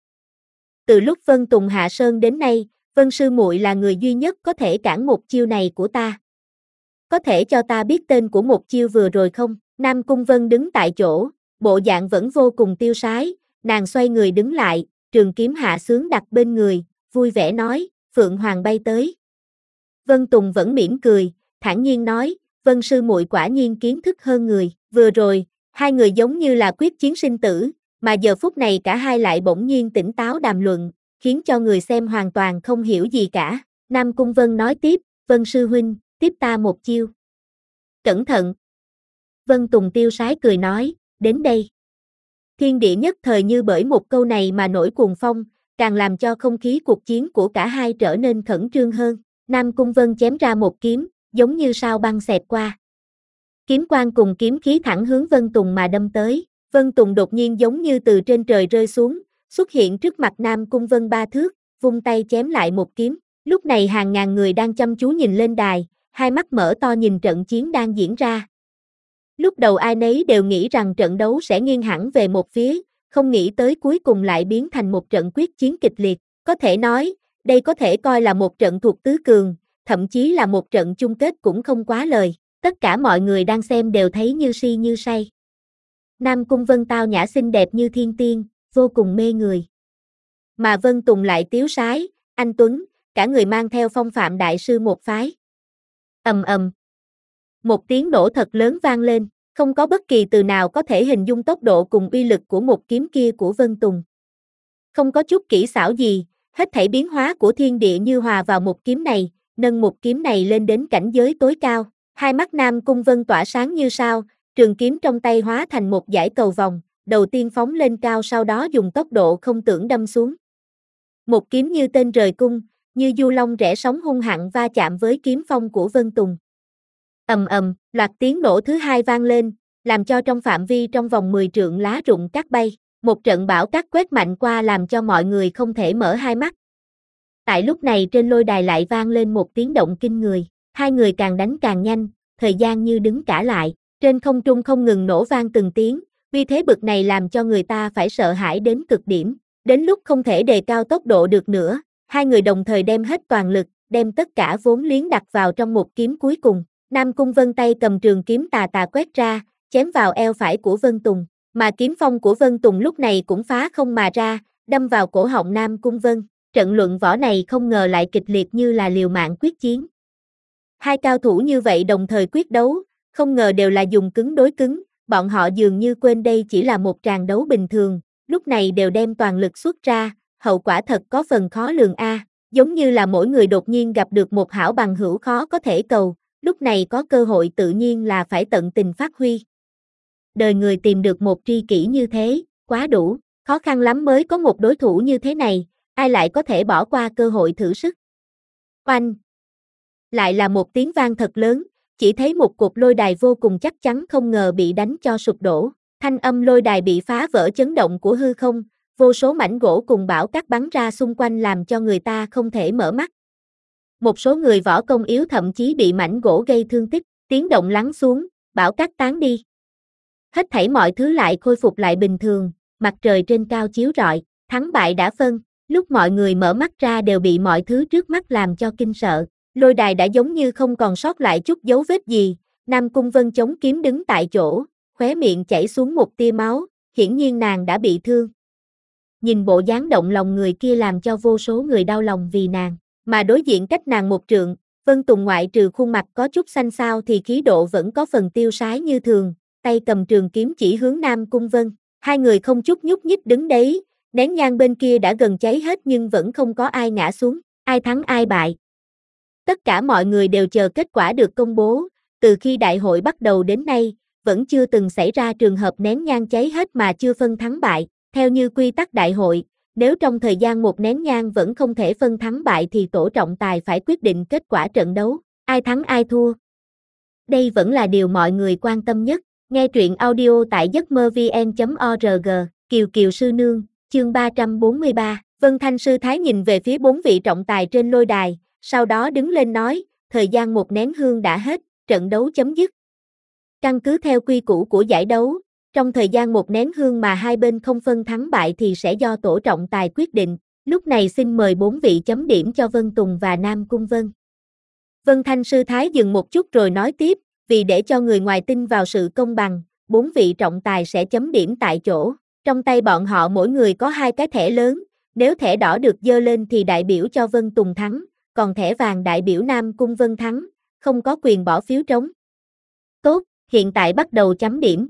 Từ lúc Vân Tùng hạ sơn đến nay, Vân sư muội là người duy nhất có thể cản một chiêu này của ta. Có thể cho ta biết tên của một chiêu vừa rồi không? Nam Cung Vân đứng tại chỗ, bộ dạng vẫn vô cùng tiêu sái, nàng xoay người đứng lại, trường kiếm hạ xướng đặt bên người, vui vẻ nói, Phượng Hoàng bay tới. Vân Tùng vẫn mỉm cười, thản nhiên nói, Vân sư muội quả nhiên kiến thức hơn người. Vừa rồi, hai người giống như là quyết chiến sinh tử, mà giờ phút này cả hai lại bỗng nhiên tỉnh táo đàm luận, khiến cho người xem hoàn toàn không hiểu gì cả. Nam Cung Vân nói tiếp, Vân sư huynh, tiếp ta một chiêu. Cẩn thận. Vân Tùng tiêu sái cười nói, đến đây. Thiên địa nhất thời như bởi một câu này mà nổi cuồng phong, càng làm cho không khí cuộc chiến của cả hai trở nên khẩn trương hơn. Nam Cung Vân chém ra một kiếm, giống như sao băng xẹt qua. Kiếm quang cùng kiếm khí thẳng hướng Vân Tùng mà đâm tới. Vân Tùng đột nhiên giống như từ trên trời rơi xuống, xuất hiện trước mặt Nam Cung Vân ba thước, vung tay chém lại một kiếm. Lúc này hàng ngàn người đang chăm chú nhìn lên đài, hai mắt mở to nhìn trận chiến đang diễn ra. Lúc đầu ai nấy đều nghĩ rằng trận đấu sẽ nghiêng hẳn về một phía, không nghĩ tới cuối cùng lại biến thành một trận quyết chiến kịch liệt. Có thể nói, đây có thể coi là một trận thuộc tứ cường, thậm chí là một trận chung kết cũng không quá lời. Tất cả mọi người đang xem đều thấy như si như say. Nam Cung Vân tao nhã xinh đẹp như thiên tiên, vô cùng mê người. Mà Vân Tùng lại tiếu sái, anh tuấn, cả người mang theo phong phạm đại sư một phái. Ầm ầm. Một tiếng nổ thật lớn vang lên, không có bất kỳ từ nào có thể hình dung tốc độ cùng uy lực của một kiếm kia của Vân Tùng. Không có chút kỹ xảo gì, hết thảy biến hóa của thiên địa như hòa vào một kiếm này, nâng một kiếm này lên đến cảnh giới tối cao. Hai mắt Nam Cung Vân tỏa sáng như sao, trường kiếm trong tay hóa thành một dải cầu vòng, đầu tiên phóng lên cao sau đó dùng tốc độ không tưởng đâm xuống. Một kiếm như tên rời cung, như du long rẽ sóng hung hăng va chạm với kiếm phong của Vân Tùng. Ầm ầm, loạt tiếng nổ thứ hai vang lên, làm cho trong phạm vi trong vòng mười trượng lá rụng cát bay, một trận bão cát quét mạnh qua làm cho mọi người không thể mở hai mắt. Tại lúc này trên lôi đài lại vang lên một tiếng động kinh người, hai người càng đánh càng nhanh, thời gian như đứng cả lại, trên không trung không ngừng nổ vang từng tiếng, vì thế bực này làm cho người ta phải sợ hãi đến cực điểm, đến lúc không thể đề cao tốc độ được nữa, hai người đồng thời đem hết toàn lực, đem tất cả vốn liếng đặt vào trong một kiếm cuối cùng. Nam Cung Vân tay cầm trường kiếm tà tà quét ra, chém vào eo phải của Vân Tùng, mà kiếm phong của Vân Tùng lúc này cũng phá không mà ra, đâm vào cổ họng Nam Cung Vân. Trận luận võ này không ngờ lại kịch liệt như là liều mạng quyết chiến. Hai cao thủ như vậy đồng thời quyết đấu, không ngờ đều là dùng cứng đối cứng, bọn họ dường như quên đây chỉ là một tràng đấu bình thường, lúc này đều đem toàn lực xuất ra, hậu quả thật có phần khó lường a, à. Giống như là mỗi người đột nhiên gặp được một hảo bằng hữu khó có thể cầu, lúc này có cơ hội tự nhiên là phải tận tình phát huy. Đời người tìm được một tri kỷ như thế, quá đủ, khó khăn lắm mới có một đối thủ như thế này, ai lại có thể bỏ qua cơ hội thử sức. Oanh! Lại là một tiếng vang thật lớn, chỉ thấy một cột lôi đài vô cùng chắc chắn không ngờ bị đánh cho sụp đổ, thanh âm lôi đài bị phá vỡ chấn động của hư không, vô số mảnh gỗ cùng bão cát bắn ra xung quanh làm cho người ta không thể mở mắt. Một số người võ công yếu thậm chí bị mảnh gỗ gây thương tích, tiếng động lắng xuống, bão cát tán đi. Hết thảy mọi thứ lại khôi phục lại bình thường, mặt trời trên cao chiếu rọi, thắng bại đã phân, lúc mọi người mở mắt ra đều bị mọi thứ trước mắt làm cho kinh sợ. Lôi đài đã giống như không còn sót lại chút dấu vết gì, Nam Cung Vân chống kiếm đứng tại chỗ, khóe miệng chảy xuống một tia máu, hiển nhiên nàng đã bị thương. Nhìn bộ dáng động lòng người kia làm cho vô số người đau lòng vì nàng, mà đối diện cách nàng một trượng, Vân Tùng ngoại trừ khuôn mặt có chút xanh xao thì khí độ vẫn có phần tiêu sái như thường, tay cầm trường kiếm chỉ hướng Nam Cung Vân, hai người không chút nhúc nhích đứng đấy, nén nhang bên kia đã gần cháy hết nhưng vẫn không có ai ngã xuống, ai thắng ai bại. Tất cả mọi người đều chờ kết quả được công bố, từ khi đại hội bắt đầu đến nay, vẫn chưa từng xảy ra trường hợp nén nhang cháy hết mà chưa phân thắng bại, theo như quy tắc đại hội, nếu trong thời gian một nén nhang vẫn không thể phân thắng bại thì tổ trọng tài phải quyết định kết quả trận đấu, ai thắng ai thua. Đây vẫn là điều mọi người quan tâm nhất, nghe truyện audio tại giấc mơ vn chấm org, Kiều Kiều Sư Nương, chương ba trăm bốn mươi ba, Vân Thanh Sư Thái nhìn về phía bốn vị trọng tài trên lôi đài, sau đó đứng lên nói, thời gian một nén hương đã hết, trận đấu chấm dứt. Căn cứ theo quy củ của giải đấu, trong thời gian một nén hương mà hai bên không phân thắng bại thì sẽ do tổ trọng tài quyết định, lúc này xin mời bốn vị chấm điểm cho Vân Tùng và Nam Cung Vân. Vân Thanh Sư Thái dừng một chút rồi nói tiếp, vì để cho người ngoài tin vào sự công bằng, bốn vị trọng tài sẽ chấm điểm tại chỗ, trong tay bọn họ mỗi người có hai cái thẻ lớn, nếu thẻ đỏ được giơ lên thì đại biểu cho Vân Tùng thắng, còn thẻ vàng đại biểu Nam Cung Vân thắng, không có quyền bỏ phiếu trống. Tốt, hiện tại bắt đầu chấm điểm.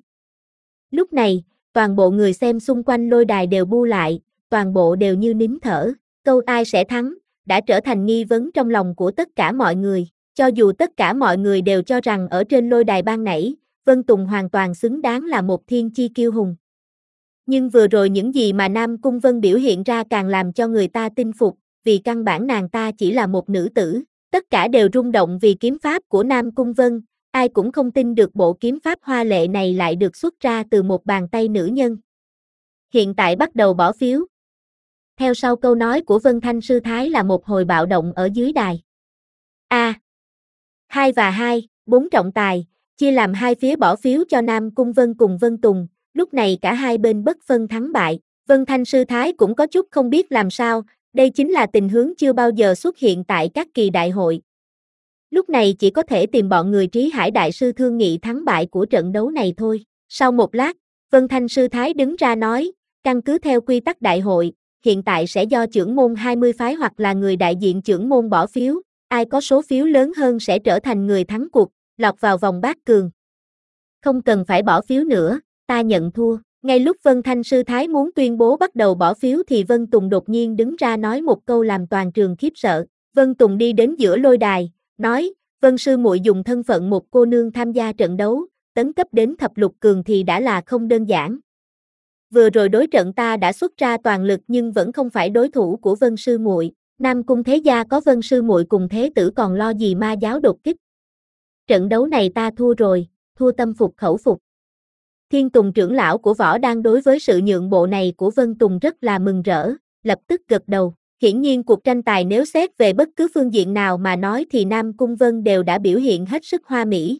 Lúc này, toàn bộ người xem xung quanh lôi đài đều bu lại, toàn bộ đều như nín thở, câu ai sẽ thắng, đã trở thành nghi vấn trong lòng của tất cả mọi người, cho dù tất cả mọi người đều cho rằng ở trên lôi đài ban nãy, Vân Tùng hoàn toàn xứng đáng là một thiên chi kiêu hùng. Nhưng vừa rồi những gì mà Nam Cung Vân biểu hiện ra càng làm cho người ta tin phục, vì căn bản nàng ta chỉ là một nữ tử, tất cả đều rung động vì kiếm pháp của Nam Cung Vân, ai cũng không tin được bộ kiếm pháp hoa lệ này lại được xuất ra từ một bàn tay nữ nhân. Hiện tại bắt đầu bỏ phiếu. Theo sau câu nói của Vân Thanh Sư Thái là một hồi bạo động ở dưới đài. A. hai và hai, bốn trọng tài, chia làm hai phía bỏ phiếu cho Nam Cung Vân cùng Vân Tùng, lúc này cả hai bên bất phân thắng bại, Vân Thanh Sư Thái cũng có chút không biết làm sao, đây chính là tình huống chưa bao giờ xuất hiện tại các kỳ đại hội. Lúc này chỉ có thể tìm bọn người Trí Hải Đại Sư thương nghị thắng bại của trận đấu này thôi. Sau một lát, Vân Thanh Sư Thái đứng ra nói, căn cứ theo quy tắc đại hội, hiện tại sẽ do trưởng môn hai mươi phái hoặc là người đại diện trưởng môn bỏ phiếu, ai có số phiếu lớn hơn sẽ trở thành người thắng cuộc, lọt vào vòng bát cường. Không cần phải bỏ phiếu nữa, ta nhận thua. Ngay lúc Vân Thanh Sư Thái muốn tuyên bố bắt đầu bỏ phiếu thì Vân Tùng đột nhiên đứng ra nói một câu làm toàn trường khiếp sợ. Vân Tùng đi đến giữa lôi đài, nói, Vân sư muội dùng thân phận một cô nương tham gia trận đấu, tấn cấp đến thập lục cường thì đã là không đơn giản. Vừa rồi đối trận ta đã xuất ra toàn lực nhưng vẫn không phải đối thủ của Vân sư muội. Nam Cung thế gia có Vân sư muội cùng thế tử còn lo gì ma giáo đột kích. Trận đấu này ta thua rồi, thua tâm phục khẩu phục. Thiên Tùng trưởng lão của Võ Đan đối với sự nhượng bộ này của Vân Tùng rất là mừng rỡ, lập tức gật đầu. Hiển nhiên cuộc tranh tài nếu xét về bất cứ phương diện nào mà nói thì Nam Cung Vân đều đã biểu hiện hết sức hoa mỹ.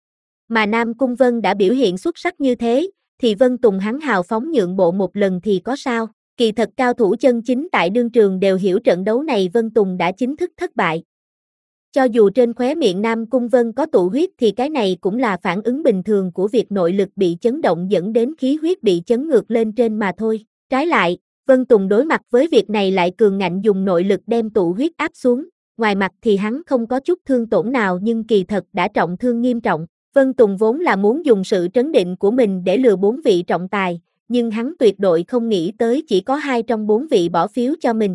Mà Nam Cung Vân đã biểu hiện xuất sắc như thế, thì Vân Tùng hắn hào phóng nhượng bộ một lần thì có sao. Kỳ thật cao thủ chân chính tại đương trường đều hiểu trận đấu này Vân Tùng đã chính thức thất bại. Cho dù trên khóe miệng Nam Cung Vân có tụ huyết thì cái này cũng là phản ứng bình thường của việc nội lực bị chấn động dẫn đến khí huyết bị chấn ngược lên trên mà thôi. Trái lại, Vân Tùng đối mặt với việc này lại cường ngạnh dùng nội lực đem tụ huyết áp xuống, ngoài mặt thì hắn không có chút thương tổn nào nhưng kỳ thật đã trọng thương nghiêm trọng. Vân Tùng vốn là muốn dùng sự trấn định của mình để lừa bốn vị trọng tài, nhưng hắn tuyệt đối không nghĩ tới chỉ có hai trong bốn vị bỏ phiếu cho mình.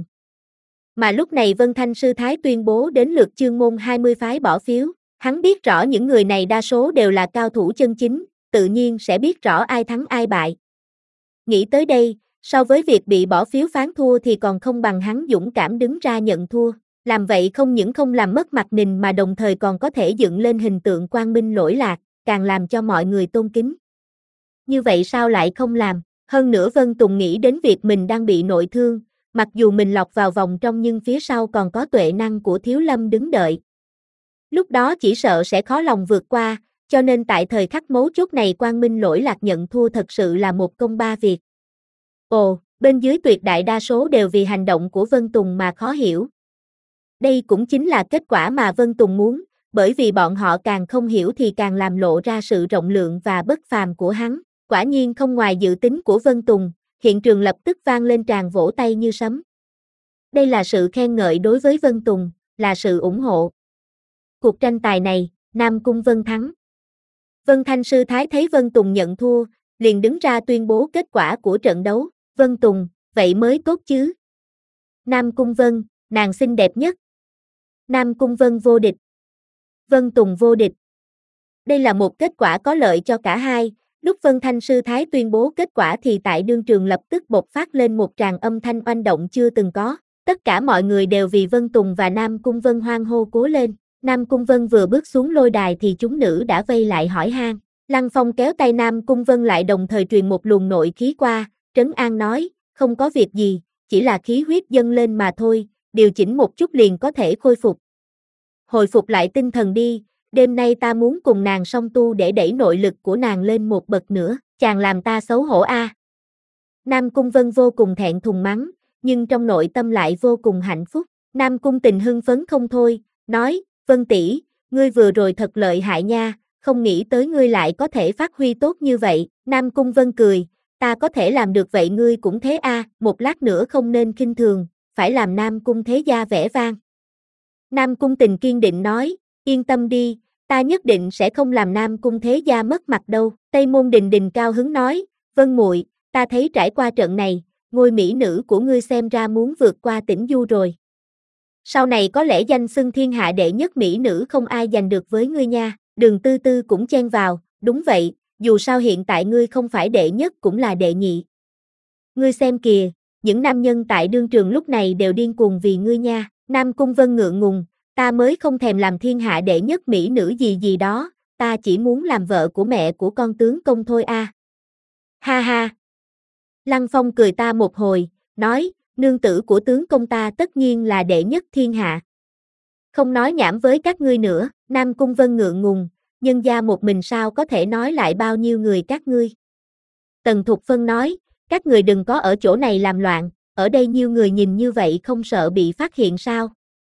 Mà lúc này Vân Thanh Sư Thái tuyên bố đến lượt chương môn hai mươi phái bỏ phiếu, hắn biết rõ những người này đa số đều là cao thủ chân chính, tự nhiên sẽ biết rõ ai thắng ai bại. Nghĩ tới đây, so với việc bị bỏ phiếu phán thua thì còn không bằng hắn dũng cảm đứng ra nhận thua, làm vậy không những không làm mất mặt mình mà đồng thời còn có thể dựng lên hình tượng quang minh lỗi lạc, càng làm cho mọi người tôn kính. Như vậy sao lại không làm? Hơn nữa Vân Tùng nghĩ đến việc mình đang bị nội thương, mặc dù mình lọt vào vòng trong nhưng phía sau còn có tuệ năng của Thiếu Lâm đứng đợi. Lúc đó chỉ sợ sẽ khó lòng vượt qua, cho nên tại thời khắc mấu chốt này Quang Minh lỗi lạc nhận thua thật sự là một công ba việc. Ồ, bên dưới tuyệt đại đa số đều vì hành động của Vân Tùng mà khó hiểu. Đây cũng chính là kết quả mà Vân Tùng muốn, bởi vì bọn họ càng không hiểu thì càng làm lộ ra sự rộng lượng và bất phàm của hắn. Quả nhiên không ngoài dự tính của Vân Tùng, hiện trường lập tức vang lên tràng vỗ tay như sấm. Đây là sự khen ngợi đối với Vân Tùng, là sự ủng hộ. Cuộc tranh tài này, Nam Cung Vân thắng. Vân Thanh Sư Thái thấy Vân Tùng nhận thua, liền đứng ra tuyên bố kết quả của trận đấu. Vân Tùng, vậy mới tốt chứ. Nam Cung Vân, nàng xinh đẹp nhất. Nam Cung Vân vô địch. Vân Tùng vô địch. Đây là một kết quả có lợi cho cả hai. Lúc Vân Thanh Sư Thái tuyên bố kết quả thì tại đương trường lập tức bộc phát lên một tràng âm thanh oanh động chưa từng có. Tất cả mọi người đều vì Vân Tùng và Nam Cung Vân hoan hô cố lên. Nam Cung Vân vừa bước xuống lôi đài thì chúng nữ đã vây lại hỏi han. Lăng Phong kéo tay Nam Cung Vân lại đồng thời truyền một luồng nội khí qua, trấn an nói, không có việc gì, chỉ là khí huyết dâng lên mà thôi, điều chỉnh một chút liền có thể khôi phục. Hồi phục lại tinh thần đi, đêm nay ta muốn cùng nàng song tu để đẩy nội lực của nàng lên một bậc nữa, chàng làm ta xấu hổ a. À. Nam Cung Vân vô cùng thẹn thùng mắng, nhưng trong nội tâm lại vô cùng hạnh phúc. Nam Cung Tình hưng phấn không thôi, nói, Vân tỷ, ngươi vừa rồi thật lợi hại nha, không nghĩ tới ngươi lại có thể phát huy tốt như vậy. Nam Cung Vân cười, ta có thể làm được vậy ngươi cũng thế a, à, một lát nữa không nên khinh thường, phải làm Nam Cung thế gia vẻ vang. Nam Cung Tình kiên định nói, yên tâm đi, ta nhất định sẽ không làm Nam Cung thế gia mất mặt đâu. Tây Môn Đình Đình cao hứng nói, Vân muội, ta thấy trải qua trận này, ngôi mỹ nữ của ngươi xem ra muốn vượt qua Tĩnh Du rồi. Sau này có lẽ danh xưng thiên hạ đệ nhất mỹ nữ không ai giành được với ngươi nha. Đường Tư Tư cũng chen vào, đúng vậy, dù sao hiện tại ngươi không phải đệ nhất cũng là đệ nhị. Ngươi xem kìa, những nam nhân tại đương trường lúc này đều điên cuồng vì ngươi nha. Nam Cung Vân ngượng ngùng, ta mới không thèm làm thiên hạ đệ nhất mỹ nữ gì gì đó, ta chỉ muốn làm vợ của mẹ của con tướng công thôi a. À. Ha ha. Lăng Phong cười ta một hồi, nói, nương tử của tướng công ta tất nhiên là đệ nhất thiên hạ. Không nói nhảm với các ngươi nữa. Nam Cung Vân ngượng ngùng, nhân gia một mình sao có thể nói lại bao nhiêu người các ngươi. Tần Thục Phân nói, các người đừng có ở chỗ này làm loạn, ở đây nhiều người nhìn như vậy không sợ bị phát hiện sao.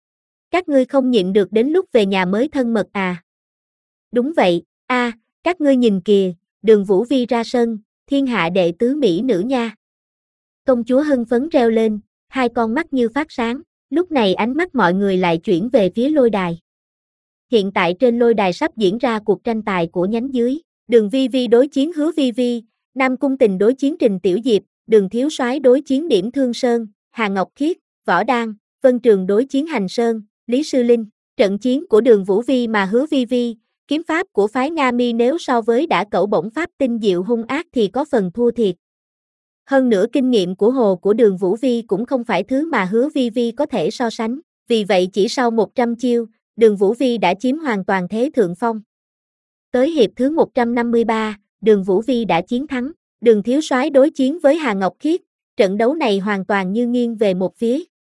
Các ngươi không nhịn được đến lúc về nhà mới thân mật à. Đúng vậy, a, à, các ngươi nhìn kìa, Đường Vũ Vi ra sân, thiên hạ đệ tứ mỹ nữ nha. Công chúa hưng phấn reo lên, hai con mắt như phát sáng, lúc này ánh mắt mọi người lại chuyển về phía lôi đài. Hiện tại trên lôi đài sắp diễn ra cuộc tranh tài của nhánh dưới, Đường Vi Vi đối chiến Hứa Vi Vi, Nam Cung Tình đối chiến Trình Tiểu Diệp, Đường Thiếu Soái đối chiến Điểm Thương Sơn, Hà Ngọc Khiết, Võ Đan, Vân Trường đối chiến Hành Sơn, Lý Sư Linh. Trận chiến của Đường Vũ Vi mà Hứa Vi Vi, kiếm pháp của phái Nga Mi nếu so với đã cẩu bổng pháp tinh diệu hung ác thì có phần thua thiệt. Hơn nữa kinh nghiệm của hồ của Đường Vũ Vi cũng không phải thứ mà Hứa Vi Vi có thể so sánh, vì vậy chỉ sau một trăm chiêu, Đường Vũ Vi đã chiếm hoàn toàn thế thượng phong. Tới hiệp thứ một trăm năm mươi ba, Đường Vũ Vi đã chiến thắng, Đường Thiếu Soái đối chiến với Hà Ngọc Khiết, trận đấu này hoàn toàn như nghiêng về một phía.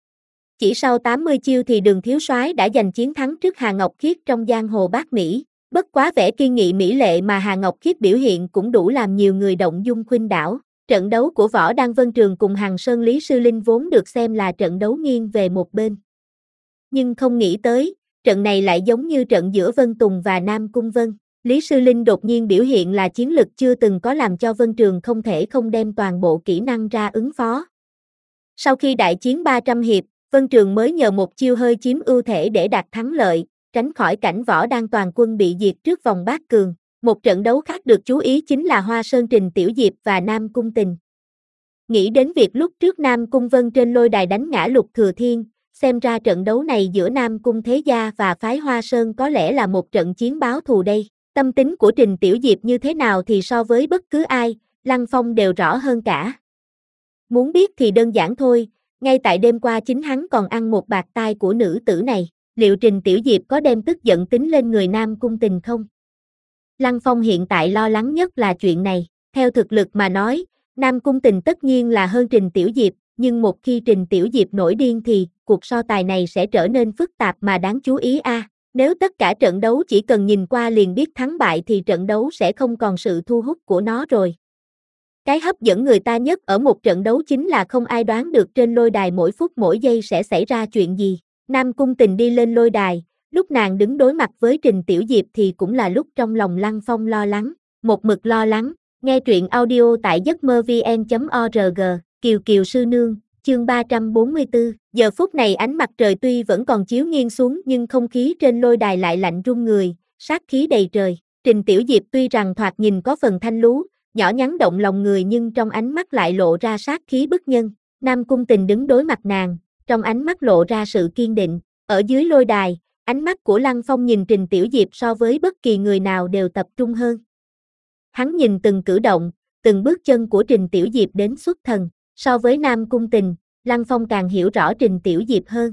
Chỉ sau tám mươi chiêu thì Đường Thiếu Soái đã giành chiến thắng trước Hà Ngọc Khiết trong giang hồ bát Mỹ, bất quá vẻ kiên nghị mỹ lệ mà Hà Ngọc Khiết biểu hiện cũng đủ làm nhiều người động dung khuynh đảo. Trận đấu của Võ Đan Vân Trường cùng Hằng Sơn Lý Sư Linh vốn được xem là trận đấu nghiêng về một bên. Nhưng không nghĩ tới, trận này lại giống như trận giữa Vân Tùng và Nam Cung Vân. Lý Sư Linh đột nhiên biểu hiện là chiến lực chưa từng có làm cho Vân Trường không thể không đem toàn bộ kỹ năng ra ứng phó. Sau khi đại chiến ba trăm hiệp, Vân Trường mới nhờ một chiêu hơi chiếm ưu thể để đạt thắng lợi, tránh khỏi cảnh Võ Đan toàn quân bị diệt trước vòng bát cường. Một trận đấu khác được chú ý chính là Hoa Sơn Trình Tiểu Diệp và Nam Cung Tình. Nghĩ đến việc lúc trước Nam Cung Vân trên lôi đài đánh ngã Lục Thừa Thiên, xem ra trận đấu này giữa Nam Cung Thế Gia và phái Hoa Sơn có lẽ là một trận chiến báo thù đây. Tâm tính của Trình Tiểu Diệp như thế nào thì so với bất cứ ai, Lăng Phong đều rõ hơn cả. Muốn biết thì đơn giản thôi, ngay tại đêm qua chính hắn còn ăn một bạt tai của nữ tử này. Liệu Trình Tiểu Diệp có đem tức giận tính lên người Nam Cung Tình không? Lăng Phong hiện tại lo lắng nhất là chuyện này. Theo thực lực mà nói, Nam Cung Tình tất nhiên là hơn Trình Tiểu Diệp, nhưng một khi Trình Tiểu Diệp nổi điên thì cuộc so tài này sẽ trở nên phức tạp mà đáng chú ý a. À. Nếu tất cả trận đấu chỉ cần nhìn qua liền biết thắng bại thì trận đấu sẽ không còn sự thu hút của nó rồi. Cái hấp dẫn người ta nhất ở một trận đấu chính là không ai đoán được trên lôi đài mỗi phút mỗi giây sẽ xảy ra chuyện gì. Nam Cung Tình đi lên lôi đài, lúc nàng đứng đối mặt với Trình Tiểu Diệp thì cũng là lúc trong lòng Lăng Phong lo lắng, một mực lo lắng. Nghe truyện audio tại giấc mơ vn chấm org, Kiều Kiều Sư Nương, chương ba trăm bốn mươi tư. Giờ phút này ánh mặt trời tuy vẫn còn chiếu nghiêng xuống nhưng không khí trên lôi đài lại lạnh run người, sát khí đầy trời. Trình Tiểu Diệp tuy rằng thoạt nhìn có phần thanh lú, nhỏ nhắn động lòng người nhưng trong ánh mắt lại lộ ra sát khí bức nhân. Nam Cung Tình đứng đối mặt nàng, trong ánh mắt lộ ra sự kiên định. Ở dưới lôi đài, ánh mắt của Lăng Phong nhìn Trình Tiểu Diệp so với bất kỳ người nào đều tập trung hơn. Hắn nhìn từng cử động, từng bước chân của Trình Tiểu Diệp đến xuất thần. So với Nam Cung Tình, Lăng Phong càng hiểu rõ Trình Tiểu Diệp hơn.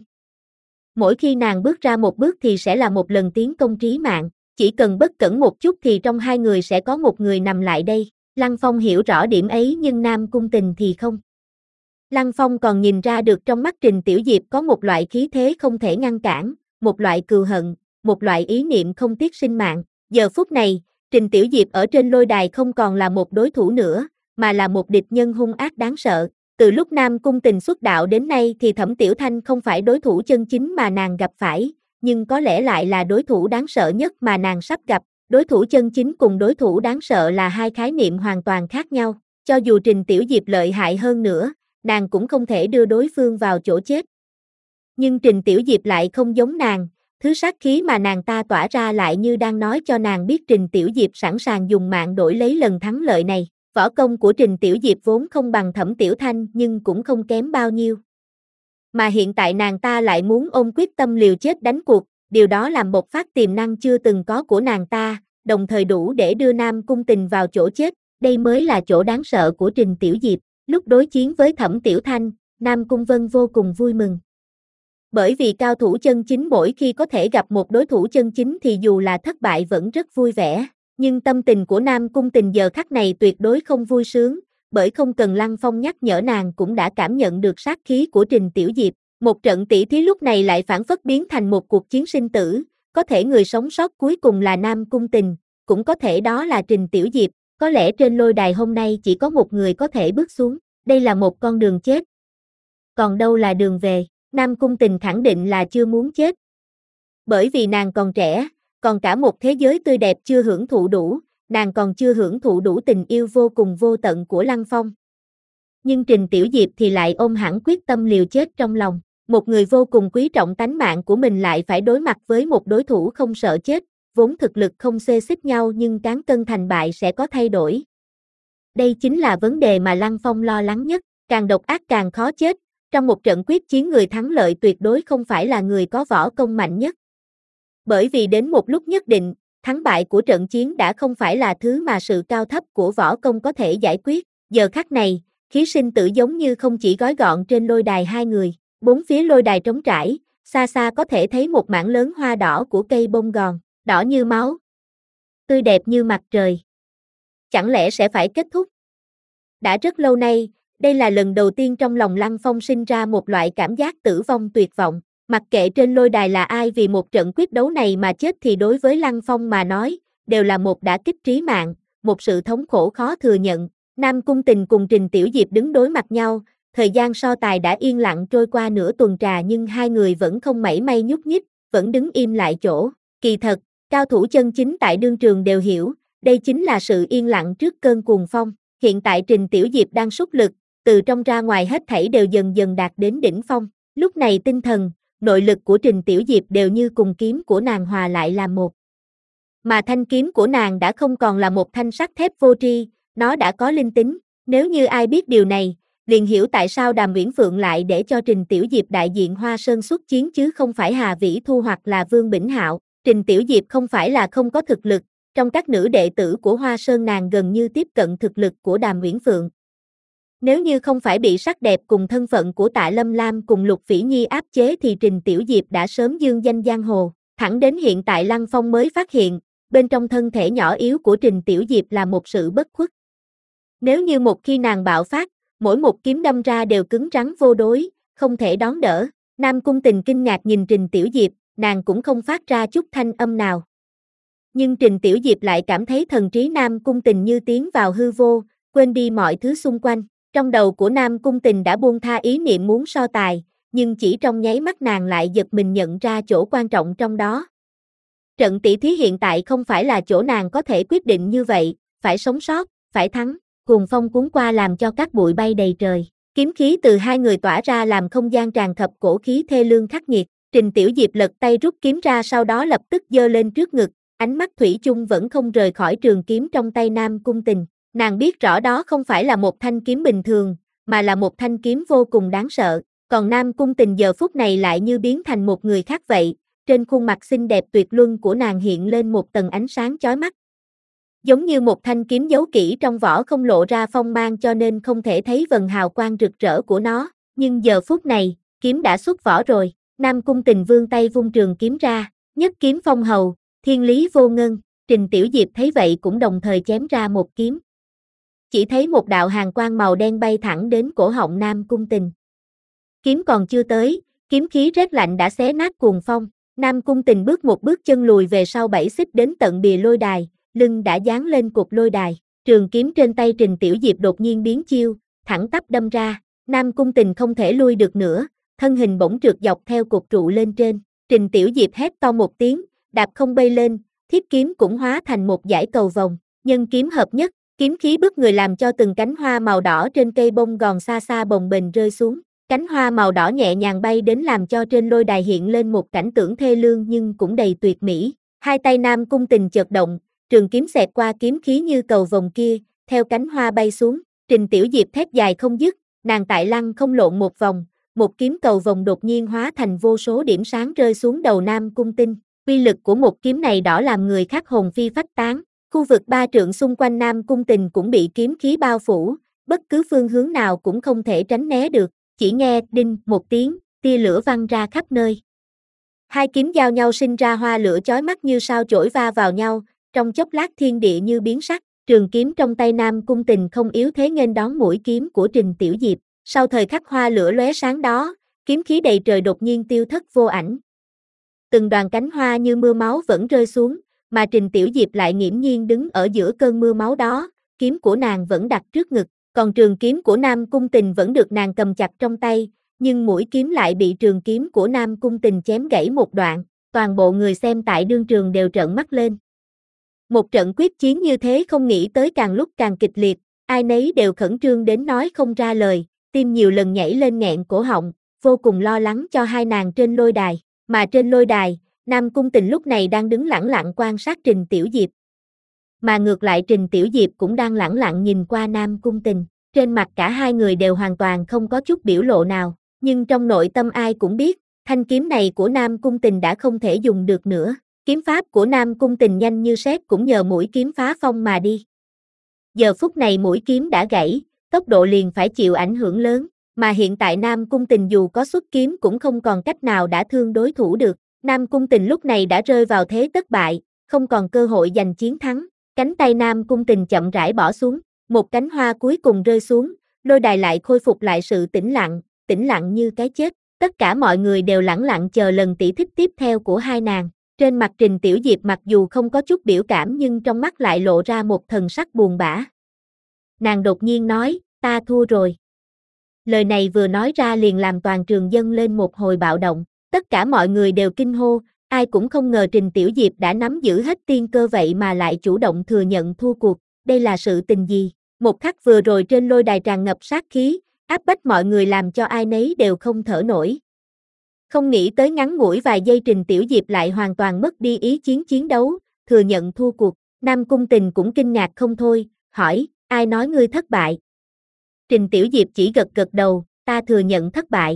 Mỗi khi nàng bước ra một bước thì sẽ là một lần tiến công trí mạng, chỉ cần bất cẩn một chút thì trong hai người sẽ có một người nằm lại đây. Lăng Phong hiểu rõ điểm ấy nhưng Nam Cung Tình thì không. Lăng Phong còn nhìn ra được trong mắt Trình Tiểu Diệp có một loại khí thế không thể ngăn cản, một loại cừu hận, một loại ý niệm không tiếc sinh mạng. Giờ phút này, Trình Tiểu Diệp ở trên lôi đài không còn là một đối thủ nữa, mà là một địch nhân hung ác đáng sợ. Từ lúc Nam Cung Tình xuất đạo đến nay thì Thẩm Tiểu Thanh không phải đối thủ chân chính mà nàng gặp phải, nhưng có lẽ lại là đối thủ đáng sợ nhất mà nàng sắp gặp. Đối thủ chân chính cùng đối thủ đáng sợ là hai khái niệm hoàn toàn khác nhau. Cho dù Trình Tiểu Diệp lợi hại hơn nữa, nàng cũng không thể đưa đối phương vào chỗ chết. Nhưng Trình Tiểu Diệp lại không giống nàng, thứ sát khí mà nàng ta tỏa ra lại như đang nói cho nàng biết Trình Tiểu Diệp sẵn sàng dùng mạng đổi lấy lần thắng lợi này. Võ công của Trình Tiểu Diệp vốn không bằng Thẩm Tiểu Thanh nhưng cũng không kém bao nhiêu. Mà hiện tại nàng ta lại muốn ôm quyết tâm liều chết đánh cuộc, điều đó làm bộc phát tiềm năng chưa từng có của nàng ta, đồng thời đủ để đưa Nam Cung Tình vào chỗ chết. Đây mới là chỗ đáng sợ của Trình Tiểu Diệp. Lúc đối chiến với Thẩm Tiểu Thanh, Nam Cung Vân vô cùng vui mừng. Bởi vì cao thủ chân chính mỗi khi có thể gặp một đối thủ chân chính thì dù là thất bại vẫn rất vui vẻ. Nhưng tâm tình của Nam Cung Tình giờ khắc này tuyệt đối không vui sướng, bởi không cần Lăng Phong nhắc nhở nàng cũng đã cảm nhận được sát khí của Trình Tiểu Diệp. Một trận tỷ thí lúc này lại phản phất biến thành một cuộc chiến sinh tử, có thể người sống sót cuối cùng là Nam Cung Tình, cũng có thể đó là Trình Tiểu Diệp. Có lẽ trên lôi đài hôm nay chỉ có một người có thể bước xuống, đây là một con đường chết. Còn đâu là đường về, Nam Cung Tình khẳng định là chưa muốn chết. Bởi vì nàng còn trẻ, còn cả một thế giới tươi đẹp chưa hưởng thụ đủ, nàng còn chưa hưởng thụ đủ tình yêu vô cùng vô tận của Lăng Phong. Nhưng Trình Tiểu Diệp thì lại ôm hẳn quyết tâm liều chết trong lòng, một người vô cùng quý trọng tánh mạng của mình lại phải đối mặt với một đối thủ không sợ chết, vốn thực lực không xê xích nhau nhưng cán cân thành bại sẽ có thay đổi. Đây chính là vấn đề mà Lăng Phong lo lắng nhất, càng độc ác càng khó chết, trong một trận quyết chiến người thắng lợi tuyệt đối không phải là người có võ công mạnh nhất. Bởi vì đến một lúc nhất định, thắng bại của trận chiến đã không phải là thứ mà sự cao thấp của võ công có thể giải quyết. Giờ khắc này, khí sinh tử giống như không chỉ gói gọn trên lôi đài hai người, bốn phía lôi đài trống trải, xa xa có thể thấy một mảng lớn hoa đỏ của cây bông gòn, đỏ như máu, tươi đẹp như mặt trời. Chẳng lẽ sẽ phải kết thúc? Đã rất lâu nay, đây là lần đầu tiên trong lòng Lăng Phong sinh ra một loại cảm giác tử vong tuyệt vọng. Mặc kệ trên lôi đài là ai vì một trận quyết đấu này mà chết thì đối với Lăng Phong mà nói, đều là một đả kích trí mạng, một sự thống khổ khó thừa nhận. Nam Cung Tình cùng Trình Tiểu Diệp đứng đối mặt nhau, thời gian so tài đã yên lặng trôi qua nửa tuần trà nhưng hai người vẫn không mảy may nhúc nhích, vẫn đứng im lại chỗ. Kỳ thật, cao thủ chân chính tại đương trường đều hiểu, đây chính là sự yên lặng trước cơn cuồng phong. Hiện tại Trình Tiểu Diệp đang sút lực, từ trong ra ngoài hết thảy đều dần dần đạt đến đỉnh phong. Lúc này tinh thần, nội lực của Trình Tiểu Diệp đều như cùng kiếm của nàng hòa lại làm một. Mà thanh kiếm của nàng đã không còn là một thanh sắt thép vô tri, nó đã có linh tính. Nếu như ai biết điều này, liền hiểu tại sao Đàm Uyển Phượng lại để cho Trình Tiểu Diệp đại diện Hoa Sơn xuất chiến chứ không phải Hà Vĩ Thu hoặc là Vương Bỉnh Hạo. Trình Tiểu Diệp không phải là không có thực lực, trong các nữ đệ tử của Hoa Sơn nàng gần như tiếp cận thực lực của Đàm Uyển Phượng. Nếu như không phải bị sắc đẹp cùng thân phận của Tạ Lâm Lam cùng Lục Phỉ Nhi áp chế thì Trình Tiểu Diệp đã sớm dương danh giang hồ, thẳng đến hiện tại Lăng Phong mới phát hiện, bên trong thân thể nhỏ yếu của Trình Tiểu Diệp là một sự bất khuất. Nếu như một khi nàng bạo phát, mỗi một kiếm đâm ra đều cứng rắn vô đối, không thể đón đỡ. Nam Cung Tình kinh ngạc nhìn Trình Tiểu Diệp, nàng cũng không phát ra chút thanh âm nào. Nhưng Trình Tiểu Diệp lại cảm thấy thần trí Nam Cung Tình như tiến vào hư vô, quên đi mọi thứ xung quanh. Trong đầu của Nam Cung Tình đã buông tha ý niệm muốn so tài, nhưng chỉ trong nháy mắt nàng lại giật mình nhận ra chỗ quan trọng trong đó. Trận tỷ thí hiện tại không phải là chỗ nàng có thể quyết định như vậy, phải sống sót, phải thắng. Cuồng phong cuốn qua làm cho các bụi bay đầy trời. Kiếm khí từ hai người tỏa ra làm không gian tràn ngập cổ khí thê lương khắc nghiệt. Trình Tiểu Diệp lật tay rút kiếm ra, sau đó lập tức giơ lên trước ngực, ánh mắt thủy chung vẫn không rời khỏi trường kiếm trong tay Nam Cung Tình. Nàng biết rõ đó không phải là một thanh kiếm bình thường, mà là một thanh kiếm vô cùng đáng sợ. Còn Nam Cung Tình giờ phút này lại như biến thành một người khác vậy. Trên khuôn mặt xinh đẹp tuyệt luân của nàng hiện lên một tầng ánh sáng chói mắt. Giống như một thanh kiếm giấu kỹ trong vỏ không lộ ra phong mang, cho nên không thể thấy vầng hào quang rực rỡ của nó. Nhưng giờ phút này, kiếm đã xuất vỏ rồi. Nam Cung Tình vươn tay vung trường kiếm ra, nhất kiếm phong hầu, thiên lý vô ngân. Trình Tiểu Diệp thấy vậy cũng đồng thời chém ra một kiếm. Chỉ thấy một đạo hàn quang màu đen bay thẳng đến cổ họng Nam Cung Tình. Kiếm còn chưa tới, kiếm khí rét lạnh đã xé nát cuồng phong. Nam Cung Tình bước một bước chân lùi về sau bảy xích đến tận bìa lôi đài, lưng đã dán lên cột lôi đài. Trường kiếm trên tay Trình Tiểu Diệp đột nhiên biến chiêu, thẳng tắp đâm ra. Nam Cung Tình không thể lui được nữa, thân hình bỗng trượt dọc theo cột trụ lên trên. Trình Tiểu Diệp hét to một tiếng, đạp không bay lên, thiết kiếm cũng hóa thành một dải cầu vồng, nhân kiếm hợp nhất, kiếm khí bức người làm cho từng cánh hoa màu đỏ trên cây bông gòn xa xa bồng bềnh rơi xuống. Cánh hoa màu đỏ nhẹ nhàng bay đến làm cho trên lôi đài hiện lên một cảnh tượng thê lương nhưng cũng đầy tuyệt mỹ. Hai tay Nam Cung Tình chợt động, trường kiếm xẹt qua kiếm khí như cầu vồng kia, theo cánh hoa bay xuống. Trình Tiểu Diệp thét dài không dứt, nàng tại lăng không lộn một vòng, một kiếm cầu vồng đột nhiên hóa thành vô số điểm sáng rơi xuống đầu Nam Cung Tình. Uy lực của một kiếm này đỏ làm người khác hồn phi phách tán. Khu vực ba trượng xung quanh Nam Cung Tình cũng bị kiếm khí bao phủ, bất cứ phương hướng nào cũng không thể tránh né được. Chỉ nghe đinh một tiếng, tia lửa văng ra khắp nơi. Hai kiếm giao nhau sinh ra hoa lửa chói mắt như sao chổi va vào nhau, trong chốc lát thiên địa như biến sắc. Trường kiếm trong tay Nam Cung Tình không yếu thế nghênh đón mũi kiếm của Trình Tiểu Diệp. Sau thời khắc hoa lửa lóe sáng đó, kiếm khí đầy trời đột nhiên tiêu thất vô ảnh. Từng đoàn cánh hoa như mưa máu vẫn rơi xuống, mà Trình Tiểu Diệp lại nghiễm nhiên đứng ở giữa cơn mưa máu đó, kiếm của nàng vẫn đặt trước ngực. Còn trường kiếm của Nam Cung Tình vẫn được nàng cầm chặt trong tay, nhưng mũi kiếm lại bị trường kiếm của Nam Cung Tình chém gãy một đoạn. Toàn bộ người xem tại đương trường đều trợn mắt lên. Một trận quyết chiến như thế không nghĩ tới càng lúc càng kịch liệt, ai nấy đều khẩn trương đến nói không ra lời, tim nhiều lần nhảy lên nghẹn cổ họng, vô cùng lo lắng cho hai nàng trên lôi đài. Mà trên lôi đài, Nam Cung Tình lúc này đang đứng lẳng lặng quan sát Trình Tiểu Diệp. Mà ngược lại Trình Tiểu Diệp cũng đang lẳng lặng nhìn qua Nam Cung Tình. Trên mặt cả hai người đều hoàn toàn không có chút biểu lộ nào, nhưng trong nội tâm ai cũng biết, thanh kiếm này của Nam Cung Tình đã không thể dùng được nữa. Kiếm pháp của Nam Cung Tình nhanh như sét cũng nhờ mũi kiếm phá phong mà đi. Giờ phút này mũi kiếm đã gãy, tốc độ liền phải chịu ảnh hưởng lớn, mà hiện tại Nam Cung Tình dù có xuất kiếm cũng không còn cách nào đã thương đối thủ được. Nam Cung Tình lúc này đã rơi vào thế tất bại, không còn cơ hội giành chiến thắng. Cánh tay Nam Cung Tình chậm rãi bỏ xuống, một cánh hoa cuối cùng rơi xuống, lôi đài lại khôi phục lại sự tĩnh lặng, tĩnh lặng như cái chết. Tất cả mọi người đều lẳng lặng chờ lần tỷ thí tiếp theo của hai nàng. Trên mặt Trình Tiểu Diệp mặc dù không có chút biểu cảm nhưng trong mắt lại lộ ra một thần sắc buồn bã. Nàng đột nhiên nói, ta thua rồi. Lời này vừa nói ra liền làm toàn trường dâng lên một hồi bạo động. Tất cả mọi người đều kinh hô, ai cũng không ngờ Trình Tiểu Diệp đã nắm giữ hết tiên cơ vậy mà lại chủ động thừa nhận thua cuộc. Đây là sự tình gì? Một khắc vừa rồi trên lôi đài tràn ngập sát khí, áp bách mọi người làm cho ai nấy đều không thở nổi. Không nghĩ tới ngắn ngủi vài giây Trình Tiểu Diệp lại hoàn toàn mất đi ý chiến chiến đấu, thừa nhận thua cuộc. Nam Cung Tình cũng kinh ngạc không thôi, hỏi, ai nói ngươi thất bại? Trình Tiểu Diệp chỉ gật gật đầu, ta thừa nhận thất bại.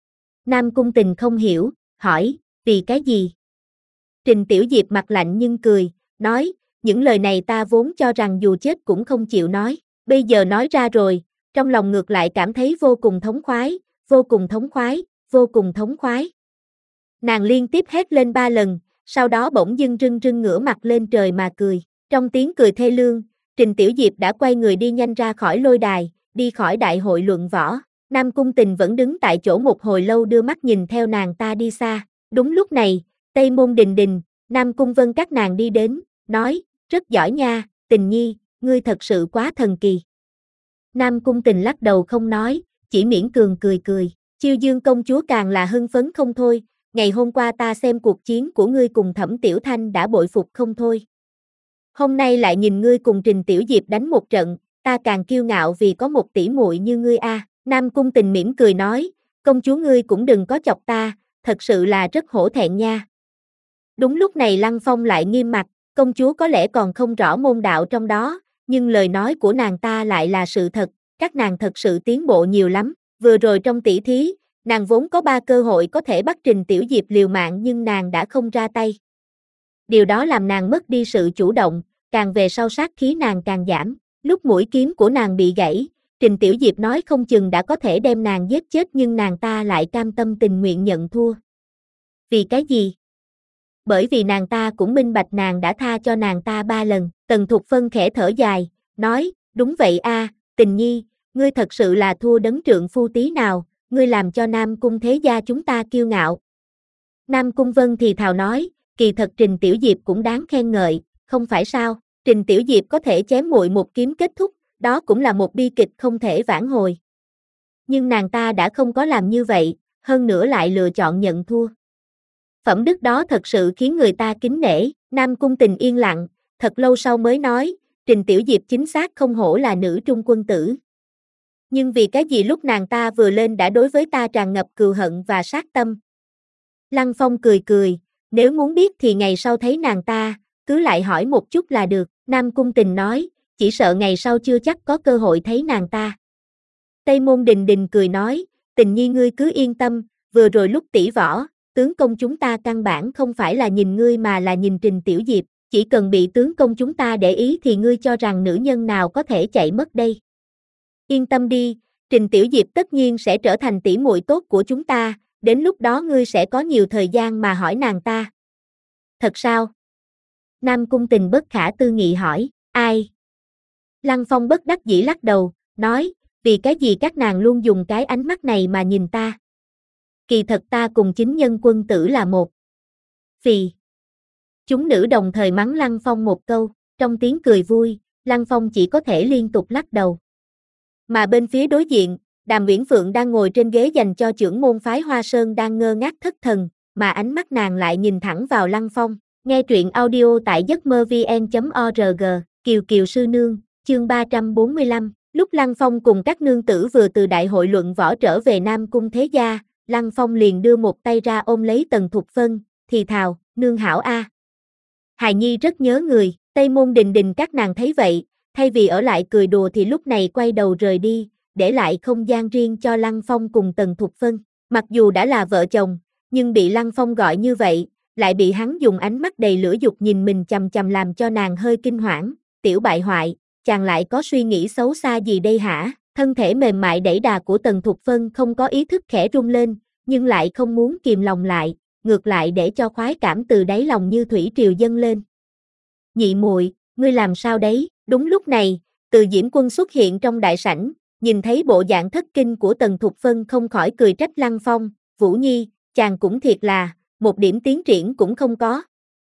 Nam Cung Tình không hiểu, hỏi, vì cái gì? Trình Tiểu Diệp mặt lạnh nhưng cười, nói, những lời này ta vốn cho rằng dù chết cũng không chịu nói, bây giờ nói ra rồi, trong lòng ngược lại cảm thấy vô cùng thống khoái, vô cùng thống khoái, vô cùng thống khoái. Nàng liên tiếp hét lên ba lần, sau đó bỗng dưng rưng rưng ngửa mặt lên trời mà cười. Trong tiếng cười thê lương, Trình Tiểu Diệp đã quay người đi nhanh ra khỏi lôi đài, đi khỏi đại hội luận võ. Nam Cung Tình vẫn đứng tại chỗ một hồi lâu đưa mắt nhìn theo nàng ta đi xa. Đúng lúc này, Tây Môn Đình Đình, Nam Cung Vân các nàng đi đến, nói, rất giỏi nha, Tình Nhi, ngươi thật sự quá thần kỳ. Nam Cung Tình lắc đầu không nói, chỉ miễn cường cười cười, Chiêu Dương công chúa càng là hưng phấn không thôi, ngày hôm qua ta xem cuộc chiến của ngươi cùng Thẩm Tiểu Thanh đã bội phục không thôi. Hôm nay lại nhìn ngươi cùng Trình Tiểu Diệp đánh một trận, ta càng kiêu ngạo vì có một tỷ muội như ngươi a. Nam Cung Tình mỉm cười nói, công chúa ngươi cũng đừng có chọc ta, thật sự là rất hổ thẹn nha. Đúng lúc này Lăng Phong lại nghiêm mặt, công chúa có lẽ còn không rõ môn đạo trong đó, nhưng lời nói của nàng ta lại là sự thật, các nàng thật sự tiến bộ nhiều lắm. Vừa rồi trong tỷ thí, nàng vốn có ba cơ hội có thể bắt Trình Tiểu Diệp liều mạng nhưng nàng đã không ra tay. Điều đó làm nàng mất đi sự chủ động, càng về sau sát khí nàng càng giảm. Lúc mũi kiếm của nàng bị gãy, Trình Tiểu Diệp nói không chừng đã có thể đem nàng giết chết nhưng nàng ta lại cam tâm tình nguyện nhận thua. Vì cái gì? Bởi vì nàng ta cũng minh bạch nàng đã tha cho nàng ta ba lần. Tần Thục Phân khẽ thở dài, nói, đúng vậy a, Tình Nhi, ngươi thật sự là thua đấng trượng phu tí nào, ngươi làm cho Nam Cung thế gia chúng ta kiêu ngạo. Nam Cung Vân thì thào nói, kỳ thật Trình Tiểu Diệp cũng đáng khen ngợi, không phải sao? Trình Tiểu Diệp có thể chém muội một kiếm kết thúc, đó cũng là một bi kịch không thể vãn hồi. Nhưng nàng ta đã không có làm như vậy, hơn nữa lại lựa chọn nhận thua. Phẩm đức đó thật sự khiến người ta kính nể. Nam Cung Tình yên lặng, thật lâu sau mới nói, Trình Tiểu Diệp chính xác không hổ là nữ trung quân tử. Nhưng vì cái gì lúc nàng ta vừa lên đã đối với ta tràn ngập cừu hận và sát tâm? Lăng Phong cười cười, nếu muốn biết thì ngày sau thấy nàng ta, cứ lại hỏi một chút là được. Nam Cung Tình nói, chỉ sợ ngày sau chưa chắc có cơ hội thấy nàng ta. Tây Môn Đình Đình cười nói, Tình Nhi ngươi cứ yên tâm, vừa rồi lúc tỷ võ, tướng công chúng ta căn bản không phải là nhìn ngươi mà là nhìn Trình Tiểu Diệp, chỉ cần bị tướng công chúng ta để ý thì ngươi cho rằng nữ nhân nào có thể chạy mất đây. Yên tâm đi, Trình Tiểu Diệp tất nhiên sẽ trở thành tỷ muội tốt của chúng ta, đến lúc đó ngươi sẽ có nhiều thời gian mà hỏi nàng ta. Thật sao? Nam Cung Tình bất khả tư nghị hỏi, ai? Lăng Phong bất đắc dĩ lắc đầu, nói, vì cái gì các nàng luôn dùng cái ánh mắt này mà nhìn ta? Kỳ thật ta cùng chính nhân quân tử là một. Phì. Chúng nữ đồng thời mắng Lăng Phong một câu, trong tiếng cười vui, Lăng Phong chỉ có thể liên tục lắc đầu. Mà bên phía đối diện, Đàm Uyển Phượng đang ngồi trên ghế dành cho trưởng môn phái Hoa Sơn đang ngơ ngác thất thần, mà ánh mắt nàng lại nhìn thẳng vào Lăng Phong. Nghe truyện audio tại giấc mơ vn chấm org, Kiều Kiều Sư Nương, chương ba trăm bốn mươi lăm. Lúc Lăng Phong cùng các nương tử vừa từ đại hội luận võ trở về Nam Cung Thế Gia, Lăng Phong liền đưa một tay ra ôm lấy Tần Thục Phân, thì thào, nương hảo a. Hài Nhi rất nhớ người. Tây Môn Đình Đình các nàng thấy vậy, thay vì ở lại cười đùa thì lúc này quay đầu rời đi, để lại không gian riêng cho Lăng Phong cùng Tần Thục Phân. Mặc dù đã là vợ chồng, nhưng bị Lăng Phong gọi như vậy, lại bị hắn dùng ánh mắt đầy lửa dục nhìn mình chằm chằm làm cho nàng hơi kinh hoảng. Tiểu bại hoại, chàng lại có suy nghĩ xấu xa gì đây hả? Thân thể mềm mại đẩy đà của Tần Thục Phân không có ý thức khẽ rung lên, nhưng lại không muốn kìm lòng lại, ngược lại để cho khoái cảm từ đáy lòng như thủy triều dâng lên. Nhị muội, ngươi làm sao đấy? Đúng lúc này, Từ Diễm Quân xuất hiện trong đại sảnh, nhìn thấy bộ dạng thất kinh của Tần Thục Phân không khỏi cười trách Lăng Phong, Vũ Nhi, chàng cũng thiệt là, một điểm tiến triển cũng không có.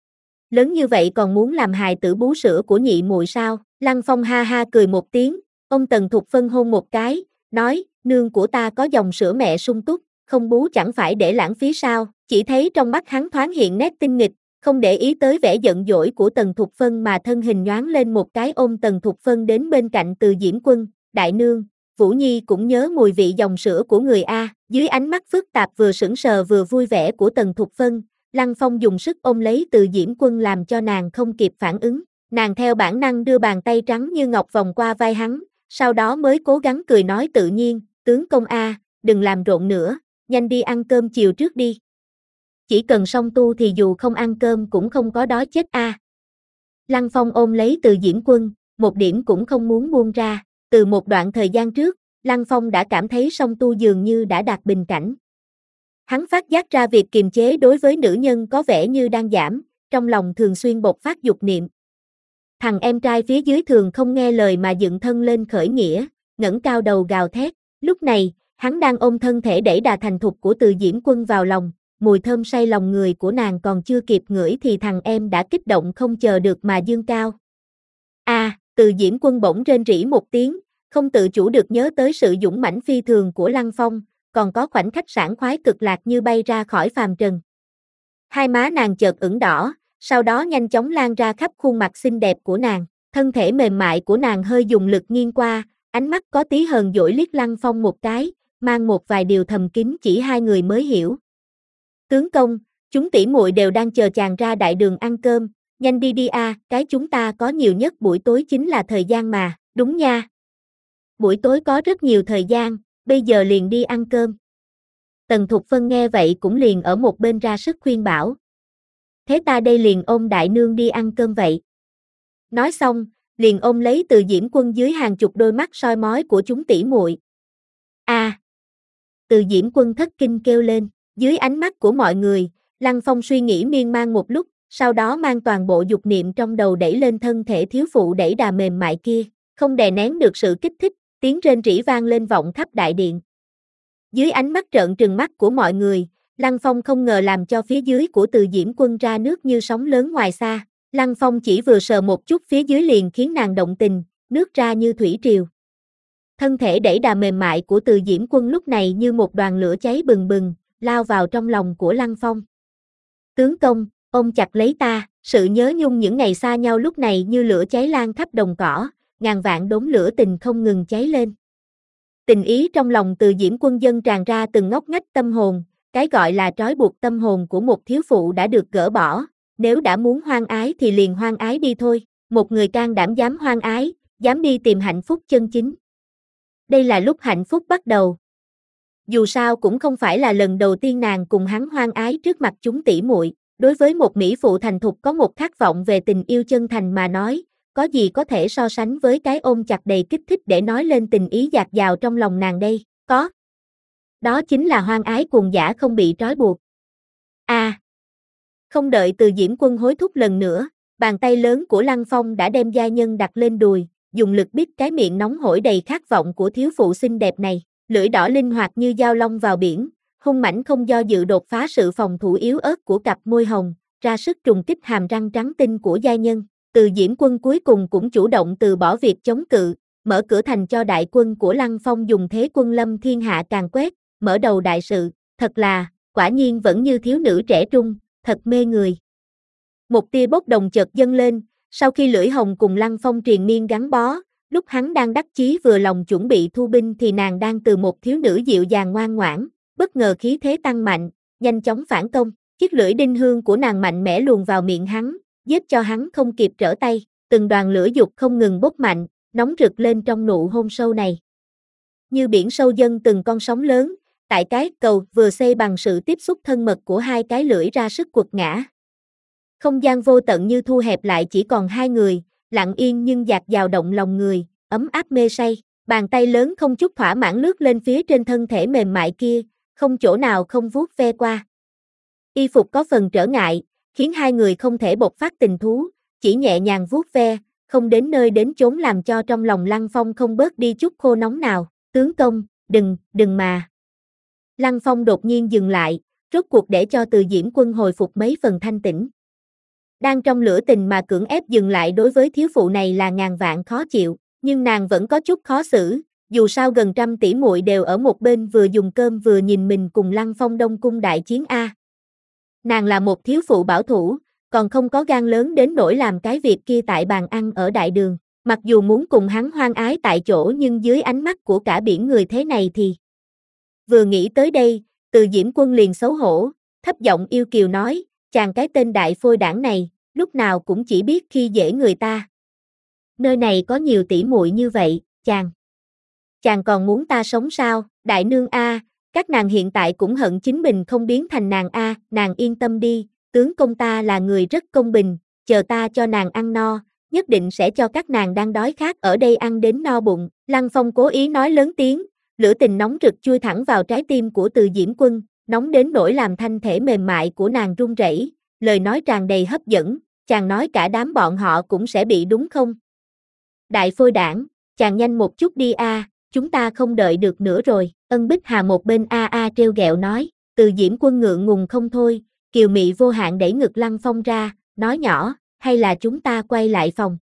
Lớn như vậy còn muốn làm hài tử bú sữa của nhị muội sao? Lăng Phong ha ha cười một tiếng, ông Tần Thục Phân hôn một cái, nói, nương của ta có dòng sữa mẹ sung túc, không bú chẳng phải để lãng phí sao? Chỉ thấy trong mắt hắn thoáng hiện nét tinh nghịch, không để ý tới vẻ giận dỗi của Tần Thục Phân mà thân hình nhoáng lên một cái ôm Tần Thục Phân đến bên cạnh Từ Diễm Quân, đại nương, Vũ Nhi cũng nhớ mùi vị dòng sữa của người A. Dưới ánh mắt phức tạp vừa sững sờ vừa vui vẻ của Tần Thục Phân, Lăng Phong dùng sức ôm lấy Từ Diễm Quân làm cho nàng không kịp phản ứng. Nàng theo bản năng đưa bàn tay trắng như ngọc vòng qua vai hắn, sau đó mới cố gắng cười nói tự nhiên, tướng công A, đừng làm rộn nữa, nhanh đi ăn cơm chiều trước đi. Chỉ cần song tu thì dù không ăn cơm cũng không có đói chết A. Lăng Phong ôm lấy Từ Diễm Quân, một điểm cũng không muốn buông ra. Từ một đoạn thời gian trước, Lăng Phong đã cảm thấy song tu dường như đã đạt bình cảnh. Hắn phát giác ra việc kiềm chế đối với nữ nhân có vẻ như đang giảm, trong lòng thường xuyên bộc phát dục niệm. Thằng em trai phía dưới thường không nghe lời mà dựng thân lên khởi nghĩa, ngẩng cao đầu gào thét. Lúc này, hắn đang ôm thân thể đẩy đà thành thục của Từ Diễm Quân vào lòng, mùi thơm say lòng người của nàng còn chưa kịp ngửi thì thằng em đã kích động không chờ được mà dương cao. A, à, Từ Diễm Quân bỗng rên rỉ một tiếng, không tự chủ được nhớ tới sự dũng mãnh phi thường của Lăng Phong, còn có khoảnh khắc sảng khoái cực lạc như bay ra khỏi phàm trần. Hai má nàng chợt ửng đỏ, sau đó nhanh chóng lan ra khắp khuôn mặt xinh đẹp của nàng, thân thể mềm mại của nàng hơi dùng lực nghiêng qua, ánh mắt có tí hờn dỗi liếc Lăng Phong một cái, mang một vài điều thầm kín chỉ hai người mới hiểu. Tướng công, chúng tỷ muội đều đang chờ chàng ra đại đường ăn cơm, nhanh đi đi a, à, cái chúng ta có nhiều nhất buổi tối chính là thời gian mà, đúng nha. Buổi tối có rất nhiều thời gian, bây giờ liền đi ăn cơm. Tần Thục Phân nghe vậy cũng liền ở một bên ra sức khuyên bảo. Thế ta đây liền ôm đại nương đi ăn cơm vậy. Nói xong, liền ôm lấy Từ Diễm Quân dưới hàng chục đôi mắt soi mói của chúng tỷ muội. A! À, Từ Diễm Quân thất kinh kêu lên, dưới ánh mắt của mọi người, Lăng Phong suy nghĩ miên man một lúc, sau đó mang toàn bộ dục niệm trong đầu đẩy lên thân thể thiếu phụ đẩy đà mềm mại kia, không đè nén được sự kích thích, tiếng rên rỉ vang lên vọng khắp đại điện. Dưới ánh mắt trợn trừng mắt của mọi người, Lăng Phong không ngờ làm cho phía dưới của Từ Diễm Quân ra nước như sóng lớn ngoài xa. Lăng Phong chỉ vừa sờ một chút phía dưới liền khiến nàng động tình, nước ra như thủy triều. Thân thể đẩy đà mềm mại của Từ Diễm Quân lúc này như một đoàn lửa cháy bừng bừng, lao vào trong lòng của Lăng Phong. Tướng công, ôm chặt lấy ta, sự nhớ nhung những ngày xa nhau lúc này như lửa cháy lan khắp đồng cỏ, ngàn vạn đốm lửa tình không ngừng cháy lên. Tình ý trong lòng Từ Diễm Quân dâng tràn ra từng ngóc ngách tâm hồn, cái gọi là trói buộc tâm hồn của một thiếu phụ đã được gỡ bỏ, nếu đã muốn hoang ái thì liền hoang ái đi thôi, một người can đảm dám hoang ái, dám đi tìm hạnh phúc chân chính. Đây là lúc hạnh phúc bắt đầu. Dù sao cũng không phải là lần đầu tiên nàng cùng hắn hoang ái trước mặt chúng tỷ muội, đối với một mỹ phụ thành thục có một khát vọng về tình yêu chân thành mà nói, có gì có thể so sánh với cái ôm chặt đầy kích thích để nói lên tình ý dạt dào trong lòng nàng đây, có. Đó chính là hoang ái cuồng dã không bị trói buộc. A. À, không đợi Từ Diễm Quân hối thúc lần nữa, bàn tay lớn của Lăng Phong đã đem gia nhân đặt lên đùi, dùng lực bít cái miệng nóng hổi đầy khát vọng của thiếu phụ xinh đẹp này, lưỡi đỏ linh hoạt như dao long vào biển, hung mãnh không do dự đột phá sự phòng thủ yếu ớt của cặp môi hồng, ra sức trùng kích hàm răng trắng tinh của gia nhân. Từ Diễm Quân cuối cùng cũng chủ động từ bỏ việc chống cự, mở cửa thành cho đại quân của Lăng Phong dùng thế quân lâm thiên hạ càn quét, mở đầu đại sự, thật là, quả nhiên vẫn như thiếu nữ trẻ trung, thật mê người. Một tia bốc đồng chợt dâng lên, sau khi lưỡi hồng cùng Lăng Phong triền miên gắn bó, lúc hắn đang đắc chí vừa lòng chuẩn bị thu binh thì nàng đang từ một thiếu nữ dịu dàng ngoan ngoãn, bất ngờ khí thế tăng mạnh, nhanh chóng phản công, chiếc lưỡi đinh hương của nàng mạnh mẽ luồn vào miệng hắn, giết cho hắn không kịp trở tay, từng đoàn lửa dục không ngừng bốc mạnh, nóng rực lên trong nụ hôn sâu này. Như biển sâu dâng từng con sóng lớn, tại cái cầu vừa xây bằng sự tiếp xúc thân mật của hai cái lưỡi ra sức quật ngã. Không gian vô tận như thu hẹp lại chỉ còn hai người, lặng yên nhưng dạt dào động lòng người, ấm áp mê say, bàn tay lớn không chút thỏa mãn lướt lên phía trên thân thể mềm mại kia, không chỗ nào không vuốt ve qua. Y phục có phần trở ngại, khiến hai người không thể bộc phát tình thú, chỉ nhẹ nhàng vuốt ve, không đến nơi đến chốn làm cho trong lòng Lăng Phong không bớt đi chút khô nóng nào. Tướng công, đừng, đừng mà. Lăng Phong đột nhiên dừng lại, rốt cuộc để cho Từ Diễm Quân hồi phục mấy phần thanh tĩnh. Đang trong lửa tình mà cưỡng ép dừng lại đối với thiếu phụ này là ngàn vạn khó chịu, nhưng nàng vẫn có chút khó xử, dù sao gần trăm tỷ muội đều ở một bên vừa dùng cơm vừa nhìn mình cùng Lăng Phong đông cung đại chiến a. Nàng là một thiếu phụ bảo thủ, còn không có gan lớn đến nỗi làm cái việc kia tại bàn ăn ở đại đường, mặc dù muốn cùng hắn hoang ái tại chỗ nhưng dưới ánh mắt của cả biển người thế này thì. Vừa nghĩ tới đây, Từ Diễm Quân liền xấu hổ, thấp giọng yêu kiều nói, chàng cái tên đại phôi đảng này, lúc nào cũng chỉ biết khi dễ người ta. Nơi này có nhiều tỷ muội như vậy, chàng. Chàng còn muốn ta sống sao, đại nương a, các nàng hiện tại cũng hận chính mình không biến thành nàng a, nàng yên tâm đi, tướng công ta là người rất công bình, chờ ta cho nàng ăn no, nhất định sẽ cho các nàng đang đói khát ở đây ăn đến no bụng. Lăng Phong cố ý nói lớn tiếng, lửa tình nóng rực chui thẳng vào trái tim của Từ Diễm Quân, nóng đến nỗi làm thân thể mềm mại của nàng run rẩy, lời nói tràn đầy hấp dẫn, chàng nói cả đám bọn họ cũng sẽ bị đúng không? Đại phôi đảng, chàng nhanh một chút đi a, chúng ta không đợi được nữa rồi, Ân Bích Hà một bên a a trêu ghẹo nói. Từ Diễm Quân ngượng ngùng không thôi, kiều mị vô hạn đẩy ngực Lăng Phong ra, nói nhỏ, hay là chúng ta quay lại phòng.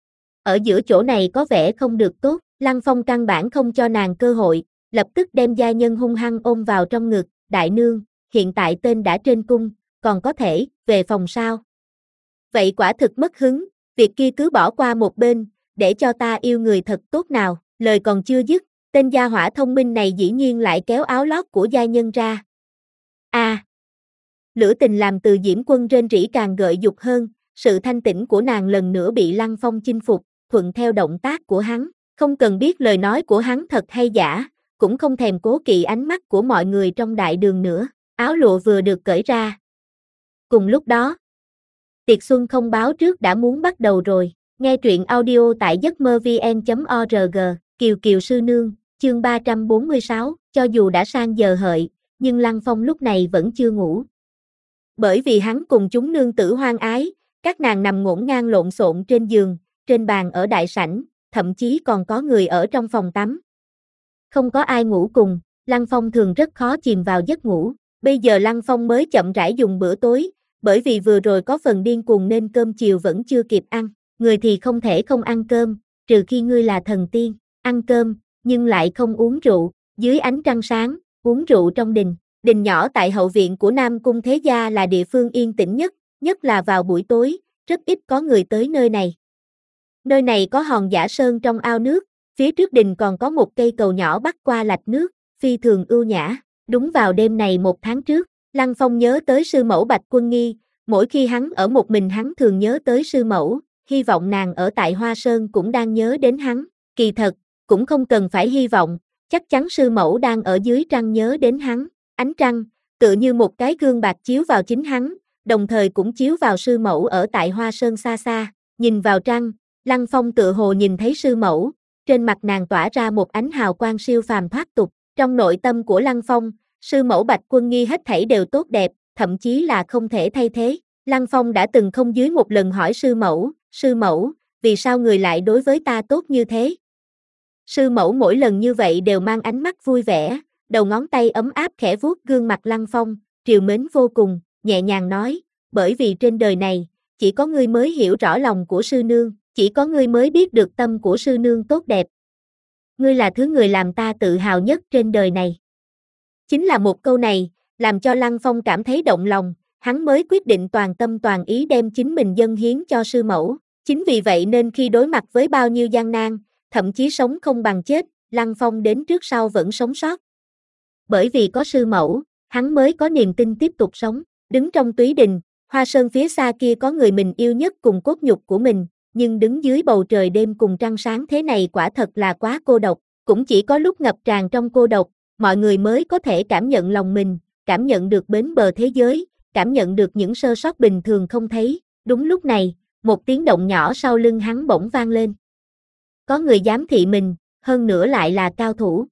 Ở giữa chỗ này có vẻ không được tốt, Lăng Phong căn bản không cho nàng cơ hội, lập tức đem gia nhân hung hăng ôm vào trong ngực, đại nương, hiện tại tên đã trên cung, còn có thể, về phòng sao. Vậy quả thực mất hứng, việc kia cứ bỏ qua một bên, để cho ta yêu người thật tốt nào, lời còn chưa dứt, tên gia hỏa thông minh này dĩ nhiên lại kéo áo lót của gia nhân ra. A, à, lửa tình làm Từ Diễm Quân rên rỉ càng gợi dục hơn, sự thanh tĩnh của nàng lần nữa bị Lăng Phong chinh phục, thuận theo động tác của hắn, không cần biết lời nói của hắn thật hay giả, cũng không thèm cố kỵ ánh mắt của mọi người trong đại đường nữa, áo lụa vừa được cởi ra. Cùng lúc đó, tiệc xuân không báo trước đã muốn bắt đầu rồi, nghe truyện audio tại giấc mơ vn chấm org, Kiều Kiều sư nương, chương ba trăm bốn mươi sáu, cho dù đã sang giờ hợi, nhưng Lăng Phong lúc này vẫn chưa ngủ. Bởi vì hắn cùng chúng nương tử hoang ái, các nàng nằm ngổn ngang lộn xộn trên giường, trên bàn ở đại sảnh, thậm chí còn có người ở trong phòng tắm. Không có ai ngủ cùng, Lăng Phong thường rất khó chìm vào giấc ngủ, bây giờ Lăng Phong mới chậm rãi dùng bữa tối, bởi vì vừa rồi có phần điên cuồng nên cơm chiều vẫn chưa kịp ăn, người thì không thể không ăn cơm, trừ khi ngươi là thần tiên, ăn cơm, nhưng lại không uống rượu, dưới ánh trăng sáng, uống rượu trong đình. Đình nhỏ tại hậu viện của Nam Cung Thế Gia là địa phương yên tĩnh nhất, nhất là vào buổi tối, rất ít có người tới nơi này. Nơi này có hòn giả sơn trong ao nước, phía trước đình còn có một cây cầu nhỏ bắc qua lạch nước, phi thường ưu nhã. Đúng vào đêm này một tháng trước, Lăng Phong nhớ tới sư mẫu Bạch Quân Nghi, mỗi khi hắn ở một mình hắn thường nhớ tới sư mẫu, hy vọng nàng ở tại Hoa Sơn cũng đang nhớ đến hắn. Kỳ thật, cũng không cần phải hy vọng, chắc chắn sư mẫu đang ở dưới trăng nhớ đến hắn. Ánh trăng, tựa như một cái gương bạc chiếu vào chính hắn, đồng thời cũng chiếu vào sư mẫu ở tại Hoa Sơn xa xa, nhìn vào trăng, Lăng Phong tựa hồ nhìn thấy sư mẫu, trên mặt nàng tỏa ra một ánh hào quang siêu phàm thoát tục, trong nội tâm của Lăng Phong, sư mẫu Bạch Quân Nghi hết thảy đều tốt đẹp, thậm chí là không thể thay thế. Lăng Phong đã từng không dưới một lần hỏi sư mẫu, sư mẫu, vì sao người lại đối với ta tốt như thế? Sư mẫu mỗi lần như vậy đều mang ánh mắt vui vẻ, đầu ngón tay ấm áp khẽ vuốt gương mặt Lăng Phong, trìu mến vô cùng, nhẹ nhàng nói, bởi vì trên đời này, chỉ có ngươi mới hiểu rõ lòng của sư nương, chỉ có ngươi mới biết được tâm của sư nương tốt đẹp. Ngươi là thứ người làm ta tự hào nhất trên đời này. Chính là một câu này, làm cho Lăng Phong cảm thấy động lòng, hắn mới quyết định toàn tâm toàn ý đem chính mình dâng hiến cho sư mẫu. Chính vì vậy nên khi đối mặt với bao nhiêu gian nan, thậm chí sống không bằng chết, Lăng Phong đến trước sau vẫn sống sót. Bởi vì có sư mẫu, hắn mới có niềm tin tiếp tục sống. Đứng trong túy đình, Hoa Sơn phía xa kia có người mình yêu nhất cùng cốt nhục của mình, nhưng đứng dưới bầu trời đêm cùng trăng sáng thế này quả thật là quá cô độc. Cũng chỉ có lúc ngập tràn trong cô độc, mọi người mới có thể cảm nhận lòng mình, cảm nhận được bến bờ thế giới, cảm nhận được những sơ sót bình thường không thấy. Đúng lúc này, một tiếng động nhỏ sau lưng hắn bỗng vang lên. Có người giám thị mình, hơn nữa lại là cao thủ.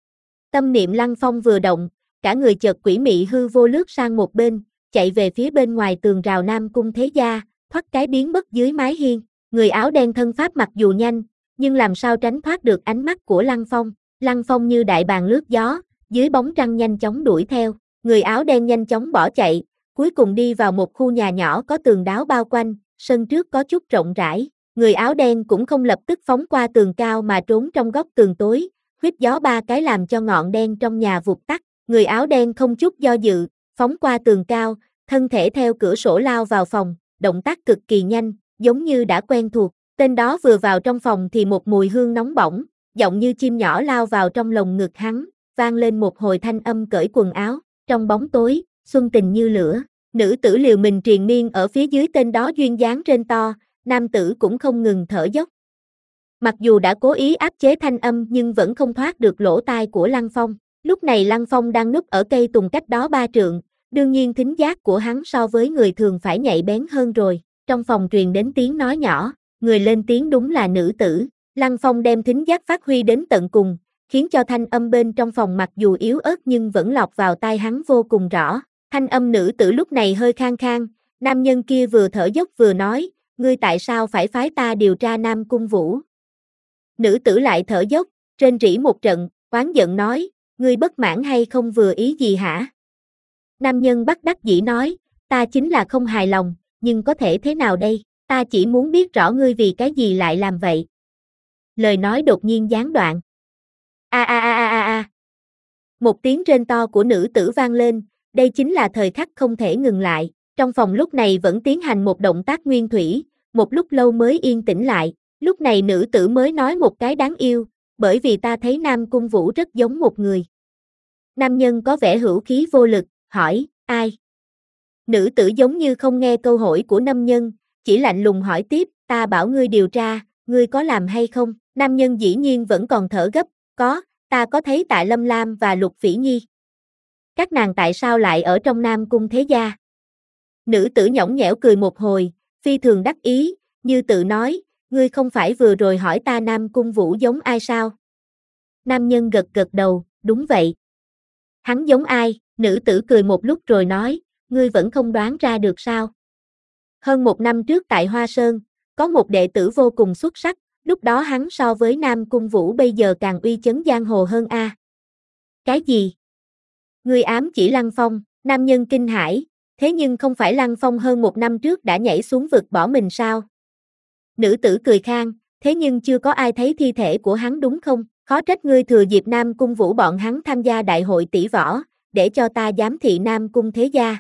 Tâm niệm Lăng Phong vừa động, cả người chợt quỷ mị hư vô lướt sang một bên, chạy về phía bên ngoài tường rào Nam Cung Thế Gia, thoát cái biến mất dưới mái hiên. Người áo đen thân pháp mặc dù nhanh, nhưng làm sao tránh thoát được ánh mắt của Lăng Phong. Lăng Phong như đại bàng lướt gió, dưới bóng trăng nhanh chóng đuổi theo. Người áo đen nhanh chóng bỏ chạy, cuối cùng đi vào một khu nhà nhỏ có tường đáo bao quanh, sân trước có chút rộng rãi. Người áo đen cũng không lập tức phóng qua tường cao mà trốn trong góc tường tối, huýt gió ba cái làm cho ngọn đen trong nhà vụt tắt. Người áo đen không chút do dự, phóng qua tường cao, thân thể theo cửa sổ lao vào phòng, động tác cực kỳ nhanh, giống như đã quen thuộc. Tên đó vừa vào trong phòng thì một mùi hương nóng bỏng, giọng như chim nhỏ lao vào trong lồng ngực hắn, vang lên một hồi thanh âm cởi quần áo. Trong bóng tối, xuân tình như lửa, nữ tử liều mình triền miên ở phía dưới tên đó duyên dáng trên to, nam tử cũng không ngừng thở dốc. Mặc dù đã cố ý áp chế thanh âm nhưng vẫn không thoát được lỗ tai của Lăng Phong. Lúc này Lăng Phong đang núp ở cây tùng cách đó ba trượng, đương nhiên thính giác của hắn so với người thường phải nhạy bén hơn rồi. Trong phòng truyền đến tiếng nói nhỏ, người lên tiếng đúng là nữ tử. Lăng Phong đem thính giác phát huy đến tận cùng, khiến cho thanh âm bên trong phòng mặc dù yếu ớt nhưng vẫn lọt vào tai hắn vô cùng rõ. Thanh âm nữ tử lúc này hơi khang khang, nam nhân kia vừa thở dốc vừa nói, ngươi tại sao phải phái ta điều tra Nam Cung Vũ? Nữ tử lại thở dốc, rên rỉ một trận, oán giận nói, ngươi bất mãn hay không vừa ý gì hả? Nam nhân bất đắc dĩ nói, ta chính là không hài lòng, nhưng có thể thế nào đây, ta chỉ muốn biết rõ ngươi vì cái gì lại làm vậy. Lời nói đột nhiên gián đoạn. A a a a a a. Một tiếng rên to của nữ tử vang lên, đây chính là thời khắc không thể ngừng lại. Trong phòng lúc này vẫn tiến hành một động tác nguyên thủy, một lúc lâu mới yên tĩnh lại. Lúc này nữ tử mới nói một cái đáng yêu, bởi vì ta thấy Nam Cung Vũ rất giống một người. Nam nhân có vẻ hữu khí vô lực, hỏi, ai? Nữ tử giống như không nghe câu hỏi của nam nhân, chỉ lạnh lùng hỏi tiếp, ta bảo ngươi điều tra, ngươi có làm hay không? Nam nhân dĩ nhiên vẫn còn thở gấp, có, ta có thấy Tạ Lâm Lam và Lục Phỉ Nhi. Các nàng tại sao lại ở trong Nam Cung thế gia? Nữ tử nhõng nhẽo cười một hồi, phi thường đắc ý, như tự nói, ngươi không phải vừa rồi hỏi ta Nam Cung Vũ giống ai sao? Nam nhân gật gật đầu, đúng vậy. Hắn giống ai? Nữ tử cười một lúc rồi nói, ngươi vẫn không đoán ra được sao? Hơn một năm trước tại Hoa Sơn, có một đệ tử vô cùng xuất sắc, lúc đó hắn so với Nam Cung Vũ bây giờ càng uy chấn giang hồ hơn a. À. Cái gì? Ngươi ám chỉ Lăng Phong? Nam nhân kinh hãi, thế nhưng không phải Lăng Phong hơn một năm trước đã nhảy xuống vực bỏ mình sao? Nữ tử cười khang, thế nhưng chưa có ai thấy thi thể của hắn đúng không? Khó trách ngươi thừa dịp Nam Cung Vũ bọn hắn tham gia đại hội tỷ võ, để cho ta giám thị Nam Cung thế gia.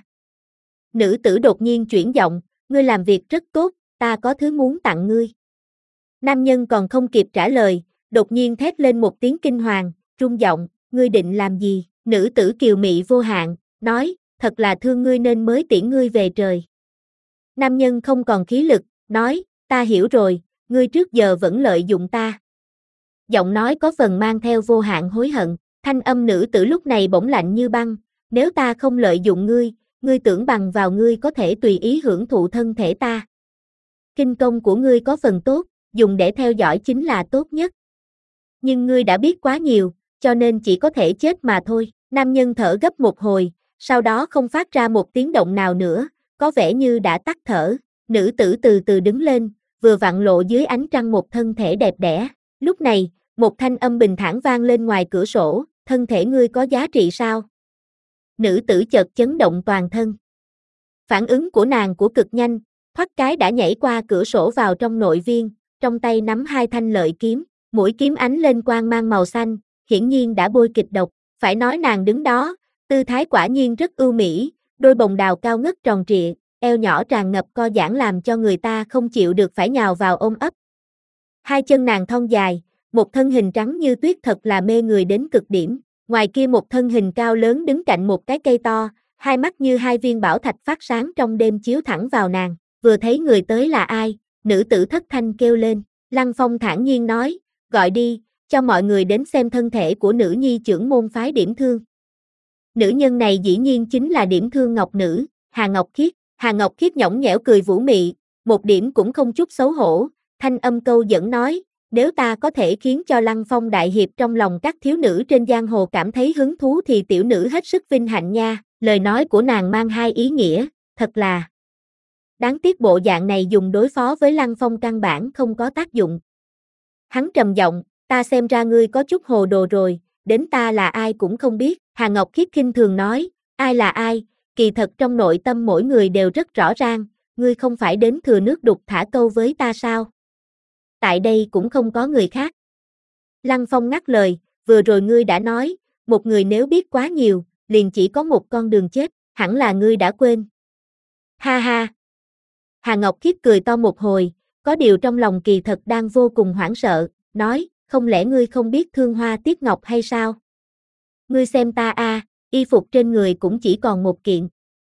Nữ tử đột nhiên chuyển giọng, ngươi làm việc rất tốt, ta có thứ muốn tặng ngươi. Nam nhân còn không kịp trả lời, đột nhiên thét lên một tiếng kinh hoàng, rung giọng, ngươi định làm gì? Nữ tử kiều mị vô hạn, nói, thật là thương ngươi nên mới tiễn ngươi về trời. Nam nhân không còn khí lực, nói, ta hiểu rồi, ngươi trước giờ vẫn lợi dụng ta. Giọng nói có phần mang theo vô hạn hối hận, thanh âm nữ tử lúc này bỗng lạnh như băng, nếu ta không lợi dụng ngươi, ngươi tưởng bằng vào ngươi có thể tùy ý hưởng thụ thân thể ta. Kinh công của ngươi có phần tốt, dùng để theo dõi chính là tốt nhất. Nhưng ngươi đã biết quá nhiều, cho nên chỉ có thể chết mà thôi. Nam nhân thở gấp một hồi, sau đó không phát ra một tiếng động nào nữa, có vẻ như đã tắt thở. Nữ tử từ từ đứng lên, vừa vặn lộ dưới ánh trăng một thân thể đẹp đẽ. Lúc này, một thanh âm bình thản vang lên ngoài cửa sổ, thân thể ngươi có giá trị sao? Nữ tử chợt chấn động toàn thân. Phản ứng của nàng của cực nhanh, thoát cái đã nhảy qua cửa sổ vào trong nội viên, trong tay nắm hai thanh lợi kiếm, mũi kiếm ánh lên quang mang màu xanh, hiển nhiên đã bôi kịch độc. Phải nói nàng đứng đó, tư thái quả nhiên rất ưu mỹ, đôi bồng đào cao ngất tròn trịa, eo nhỏ tràn ngập co giãn làm cho người ta không chịu được phải nhào vào ôm ấp. Hai chân nàng thon dài, một thân hình trắng như tuyết thật là mê người đến cực điểm. Ngoài kia một thân hình cao lớn đứng cạnh một cái cây to, hai mắt như hai viên bảo thạch phát sáng trong đêm chiếu thẳng vào nàng. Vừa thấy người tới là ai, nữ tử thất thanh kêu lên. Lăng Phong thản nhiên nói, gọi đi, cho mọi người đến xem thân thể của nữ nhi trưởng môn phái Điểm Thương. Nữ nhân này dĩ nhiên chính là Điểm Thương Ngọc Nữ, Hà Ngọc Khiết. Hà Ngọc Khiết nhõng nhẽo cười vũ mị, một điểm cũng không chút xấu hổ, thanh âm câu dẫn nói, nếu ta có thể khiến cho Lăng Phong đại hiệp trong lòng các thiếu nữ trên giang hồ cảm thấy hứng thú thì tiểu nữ hết sức vinh hạnh nha. Lời nói của nàng mang hai ý nghĩa, thật là đáng tiếc bộ dạng này dùng đối phó với Lăng Phong căn bản không có tác dụng. Hắn trầm giọng, ta xem ra ngươi có chút hồ đồ rồi, đến ta là ai cũng không biết. Hà Ngọc Khiết khinh thường nói, ai là ai, kỳ thật trong nội tâm mỗi người đều rất rõ ràng, ngươi không phải đến thừa nước đục thả câu với ta sao? Tại đây cũng không có người khác. Lăng Phong ngắt lời, vừa rồi ngươi đã nói, một người nếu biết quá nhiều, liền chỉ có một con đường chết, hẳn là ngươi đã quên. Ha ha. Hà Ngọc Khiết cười to một hồi, có điều trong lòng kỳ thật đang vô cùng hoảng sợ, nói, không lẽ ngươi không biết Thương Hoa Tiết Ngọc hay sao? Ngươi xem ta a, y phục trên người cũng chỉ còn một kiện.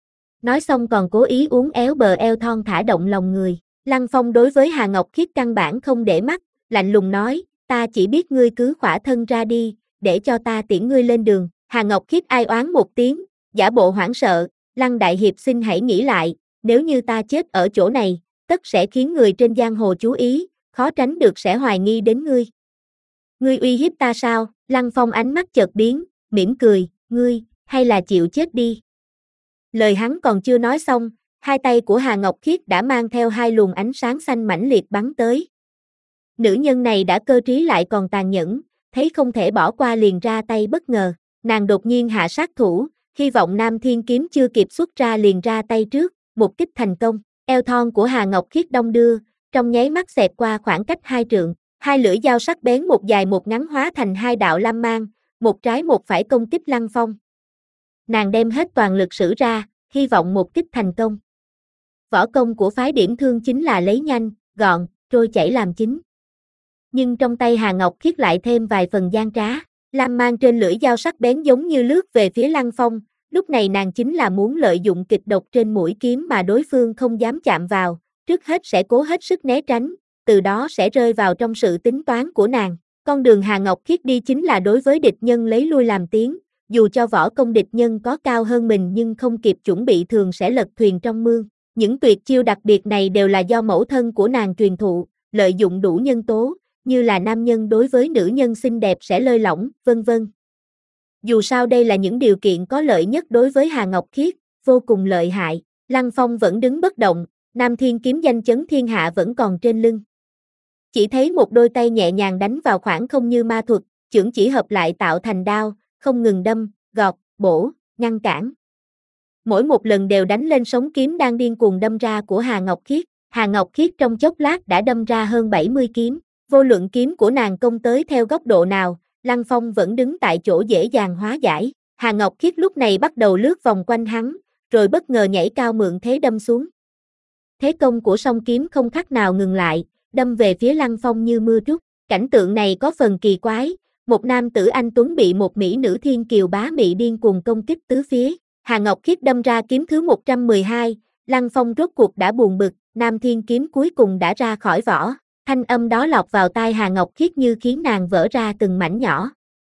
Nói xong còn cố ý uốn éo bờ eo thon thả động lòng người. Lăng Phong đối với Hà Ngọc Khiết căn bản không để mắt, lạnh lùng nói, ta chỉ biết ngươi cứ khỏa thân ra đi, để cho ta tiễn ngươi lên đường. Hà Ngọc Khiết ai oán một tiếng, giả bộ hoảng sợ, Lăng đại hiệp xin hãy nghĩ lại, nếu như ta chết ở chỗ này, tất sẽ khiến người trên giang hồ chú ý, khó tránh được sẽ hoài nghi đến ngươi. Ngươi uy hiếp ta sao? Lăng Phong ánh mắt chợt biến, mỉm cười, ngươi, hay là chịu chết đi. Lời hắn còn chưa nói xong, hai tay của Hà Ngọc Khiết đã mang theo hai luồng ánh sáng xanh mãnh liệt bắn tới. Nữ nhân này đã cơ trí lại còn tàn nhẫn, thấy không thể bỏ qua liền ra tay bất ngờ, nàng đột nhiên hạ sát thủ, hy vọng Nam Thiên Kiếm chưa kịp xuất ra liền ra tay trước, một kích thành công, eo thon của Hà Ngọc Khiết đong đưa, trong nháy mắt xẹt qua khoảng cách hai trượng, hai lưỡi dao sắc bén một dài một ngắn hóa thành hai đạo lam mang, một trái một phải công kích Lăng Phong. Nàng đem hết toàn lực sử ra, hy vọng một kích thành công. Võ công của phái Điểm Thương chính là lấy nhanh, gọn, trôi chảy làm chính. Nhưng trong tay Hà Ngọc Khiết lại thêm vài phần gian trá, lam mang trên lưỡi dao sắc bén giống như lướt về phía Lăng Phong, lúc này nàng chính là muốn lợi dụng kịch độc trên mũi kiếm mà đối phương không dám chạm vào, trước hết sẽ cố hết sức né tránh, từ đó sẽ rơi vào trong sự tính toán của nàng. Con đường Hà Ngọc Khiết đi chính là đối với địch nhân lấy lui làm tiến, dù cho võ công địch nhân có cao hơn mình nhưng không kịp chuẩn bị thường sẽ lật thuyền trong mương. Những tuyệt chiêu đặc biệt này đều là do mẫu thân của nàng truyền thụ, lợi dụng đủ nhân tố, như là nam nhân đối với nữ nhân xinh đẹp sẽ lơi lỏng, vân vân. Dù sao đây là những điều kiện có lợi nhất đối với Hà Ngọc Khiết, vô cùng lợi hại. Lăng Phong vẫn đứng bất động, Nam Thiên Kiếm danh chấn thiên hạ vẫn còn trên lưng. Chỉ thấy một đôi tay nhẹ nhàng đánh vào khoảng không như ma thuật, chưởng chỉ hợp lại tạo thành đao, không ngừng đâm, gọt, bổ, ngăn cản. Mỗi một lần đều đánh lên sống kiếm đang điên cuồng đâm ra của Hà Ngọc Khiết. Hà Ngọc Khiết trong chốc lát đã đâm ra hơn bảy mươi kiếm, vô luận kiếm của nàng công tới theo góc độ nào, Lăng Phong vẫn đứng tại chỗ dễ dàng hóa giải. Hà Ngọc Khiết lúc này bắt đầu lướt vòng quanh hắn, rồi bất ngờ nhảy cao mượn thế đâm xuống. Thế công của song kiếm không khác nào ngừng lại, đâm về phía Lăng Phong như mưa trút. Cảnh tượng này có phần kỳ quái, một nam tử anh tuấn bị một mỹ nữ thiên kiều bá mị điên cuồng công kích tứ phía. Hà Ngọc Khiết đâm ra kiếm thứ một trăm mười hai, Lăng Phong rốt cuộc đã buồn bực, Nam Thiên Kiếm cuối cùng đã ra khỏi vỏ. Thanh âm đó lọt vào tai Hà Ngọc Khiết như khiến nàng vỡ ra từng mảnh nhỏ.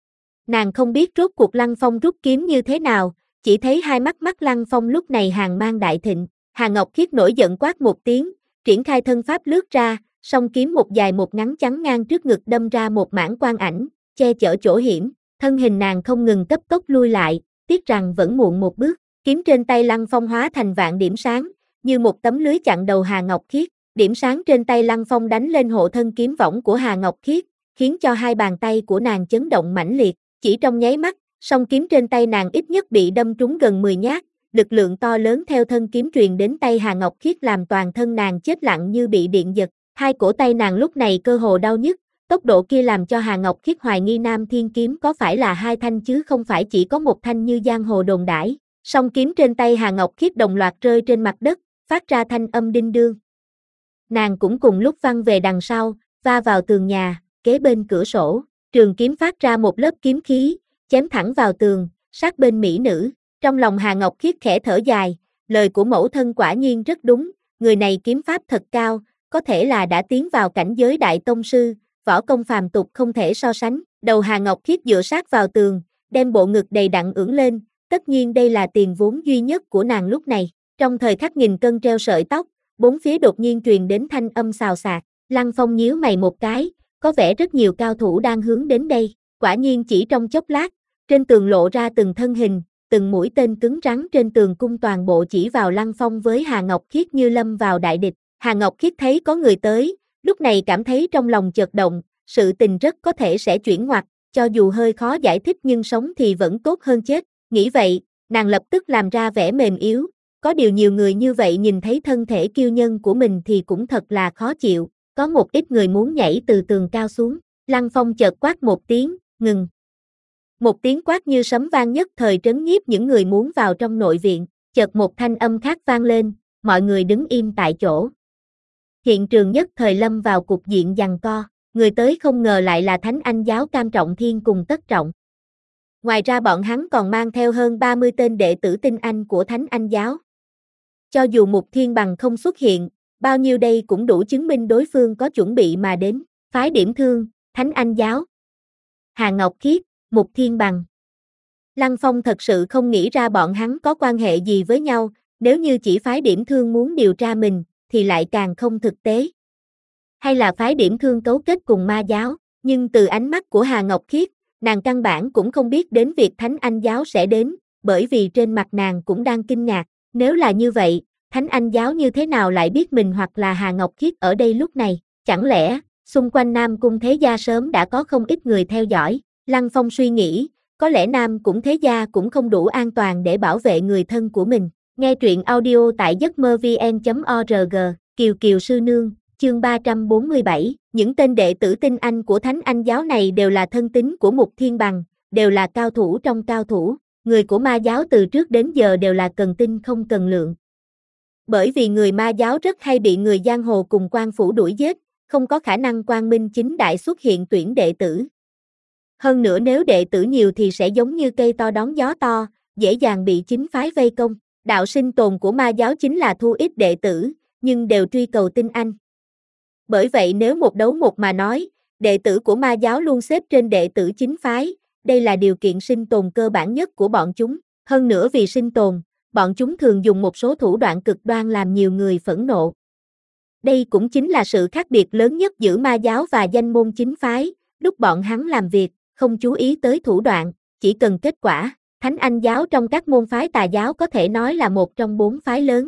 Nàng không biết rốt cuộc Lăng Phong rút kiếm như thế nào, chỉ thấy hai mắt mắt Lăng Phong lúc này hàn mang đại thịnh. Hà Ngọc Khiết nổi giận quát một tiếng, triển khai thân pháp lướt ra, song kiếm một dài một ngắn chắn ngang trước ngực đâm ra một mảng quang ảnh, che chở chỗ hiểm. Thân hình nàng không ngừng cấp tốc lui lại, tiếc rằng vẫn muộn một bước. Kiếm trên tay Lăng Phong hóa thành vạn điểm sáng, như một tấm lưới chặn đầu Hà Ngọc Khiết. Điểm sáng trên tay Lăng Phong đánh lên hộ thân kiếm võng của Hà Ngọc Khiết, khiến cho hai bàn tay của nàng chấn động mãnh liệt. Chỉ trong nháy mắt, song kiếm trên tay nàng ít nhất bị đâm trúng gần mười nhát, lực lượng to lớn theo thân kiếm truyền đến tay Hà Ngọc Khiết làm toàn thân nàng chết lặng như bị điện giật. Hai cổ tay nàng lúc này cơ hồ đau nhức, tốc độ kia làm cho Hà Ngọc Khiết hoài nghi Nam Thiên Kiếm có phải là hai thanh chứ không phải chỉ có một thanh như giang hồ đồn đãi. Song kiếm trên tay Hà Ngọc Khiết đồng loạt rơi trên mặt đất, phát ra thanh âm đinh đương. Nàng cũng cùng lúc văng về đằng sau, va vào tường nhà, kế bên cửa sổ, trường kiếm phát ra một lớp kiếm khí, chém thẳng vào tường, sát bên mỹ nữ. Trong lòng Hà Ngọc Khiết khẽ thở dài, lời của mẫu thân quả nhiên rất đúng, người này kiếm pháp thật cao, có thể là đã tiến vào cảnh giới đại tông sư, võ công phàm tục không thể so sánh. Đầu Hà Ngọc Khiết dựa sát vào tường, đem bộ ngực đầy đặn ưỡn lên, tất nhiên đây là tiền vốn duy nhất của nàng lúc này. Trong thời khắc nghìn cân treo sợi tóc, bốn phía đột nhiên truyền đến thanh âm xào xạc. Lăng Phong nhíu mày một cái, có vẻ rất nhiều cao thủ đang hướng đến đây. Quả nhiên chỉ trong chốc lát, trên tường lộ ra từng thân hình, từng mũi tên cứng rắn trên tường cung toàn bộ chỉ vào Lăng Phong với Hà Ngọc Khiết như lâm vào đại địch. Hà Ngọc Khiết thấy có người tới, lúc này cảm thấy trong lòng chợt động, sự tình rất có thể sẽ chuyển ngoặt, cho dù hơi khó giải thích nhưng sống thì vẫn tốt hơn chết. Nghĩ vậy, nàng lập tức làm ra vẻ mềm yếu, có điều nhiều người như vậy nhìn thấy thân thể kiêu nhân của mình thì cũng thật là khó chịu, có một ít người muốn nhảy từ tường cao xuống. Lăng Phong chợt quát một tiếng, ngừng. Một tiếng quát như sấm vang nhất thời trấn nhiếp những người muốn vào trong nội viện, chợt một thanh âm khác vang lên, mọi người đứng im tại chỗ. Hiện trường nhất thời lâm vào cục diện giằng co, người tới không ngờ lại là Thánh Anh giáo Cam Trọng Thiên cùng Tất Trọng. Ngoài ra bọn hắn còn mang theo hơn ba mươi tên đệ tử tinh anh của Thánh Anh giáo. Cho dù Mục Thiên Bằng không xuất hiện, bao nhiêu đây cũng đủ chứng minh đối phương có chuẩn bị mà đến. Phái Điểm Thương, Thánh Anh giáo, Hà Ngọc Khiết, Mục Thiên Bằng. Lăng Phong thật sự không nghĩ ra bọn hắn có quan hệ gì với nhau, nếu như chỉ phái Điểm Thương muốn điều tra mình, thì lại càng không thực tế. Hay là phái Điểm Thương cấu kết cùng ma giáo, nhưng từ ánh mắt của Hà Ngọc Khiết, nàng căn bản cũng không biết đến việc Thánh Anh giáo sẽ đến, bởi vì trên mặt nàng cũng đang kinh ngạc. Nếu là như vậy, Thánh Anh giáo như thế nào lại biết mình hoặc là Hà Ngọc Khiết ở đây lúc này? Chẳng lẽ, xung quanh Nam Cung Thế Gia sớm đã có không ít người theo dõi? Lăng Phong suy nghĩ, có lẽ nam cũng thế gia cũng không đủ an toàn để bảo vệ người thân của mình. Nghe truyện audio tại giấc mơ vn chấm org, Kiều Kiều Sư Nương, chương ba trăm bốn mươi bảy, những tên đệ tử tinh anh của Thánh Anh giáo này đều là thân tín của Mục Thiên Bằng, đều là cao thủ trong cao thủ, người của ma giáo từ trước đến giờ đều là cần tin không cần lượng. Bởi vì người ma giáo rất hay bị người giang hồ cùng quan phủ đuổi giết, không có khả năng quang minh chính đại xuất hiện tuyển đệ tử. Hơn nữa nếu đệ tử nhiều thì sẽ giống như cây to đón gió to, dễ dàng bị chính phái vây công. Đạo sinh tồn của ma giáo chính là thu ít đệ tử, nhưng đều truy cầu tinh anh. Bởi vậy nếu một đấu một mà nói, đệ tử của ma giáo luôn xếp trên đệ tử chính phái, đây là điều kiện sinh tồn cơ bản nhất của bọn chúng. Hơn nữa vì sinh tồn, bọn chúng thường dùng một số thủ đoạn cực đoan làm nhiều người phẫn nộ. Đây cũng chính là sự khác biệt lớn nhất giữa ma giáo và danh môn chính phái, lúc bọn hắn làm việc, không chú ý tới thủ đoạn, chỉ cần kết quả. Thánh Anh giáo trong các môn phái tà giáo có thể nói là một trong bốn phái lớn.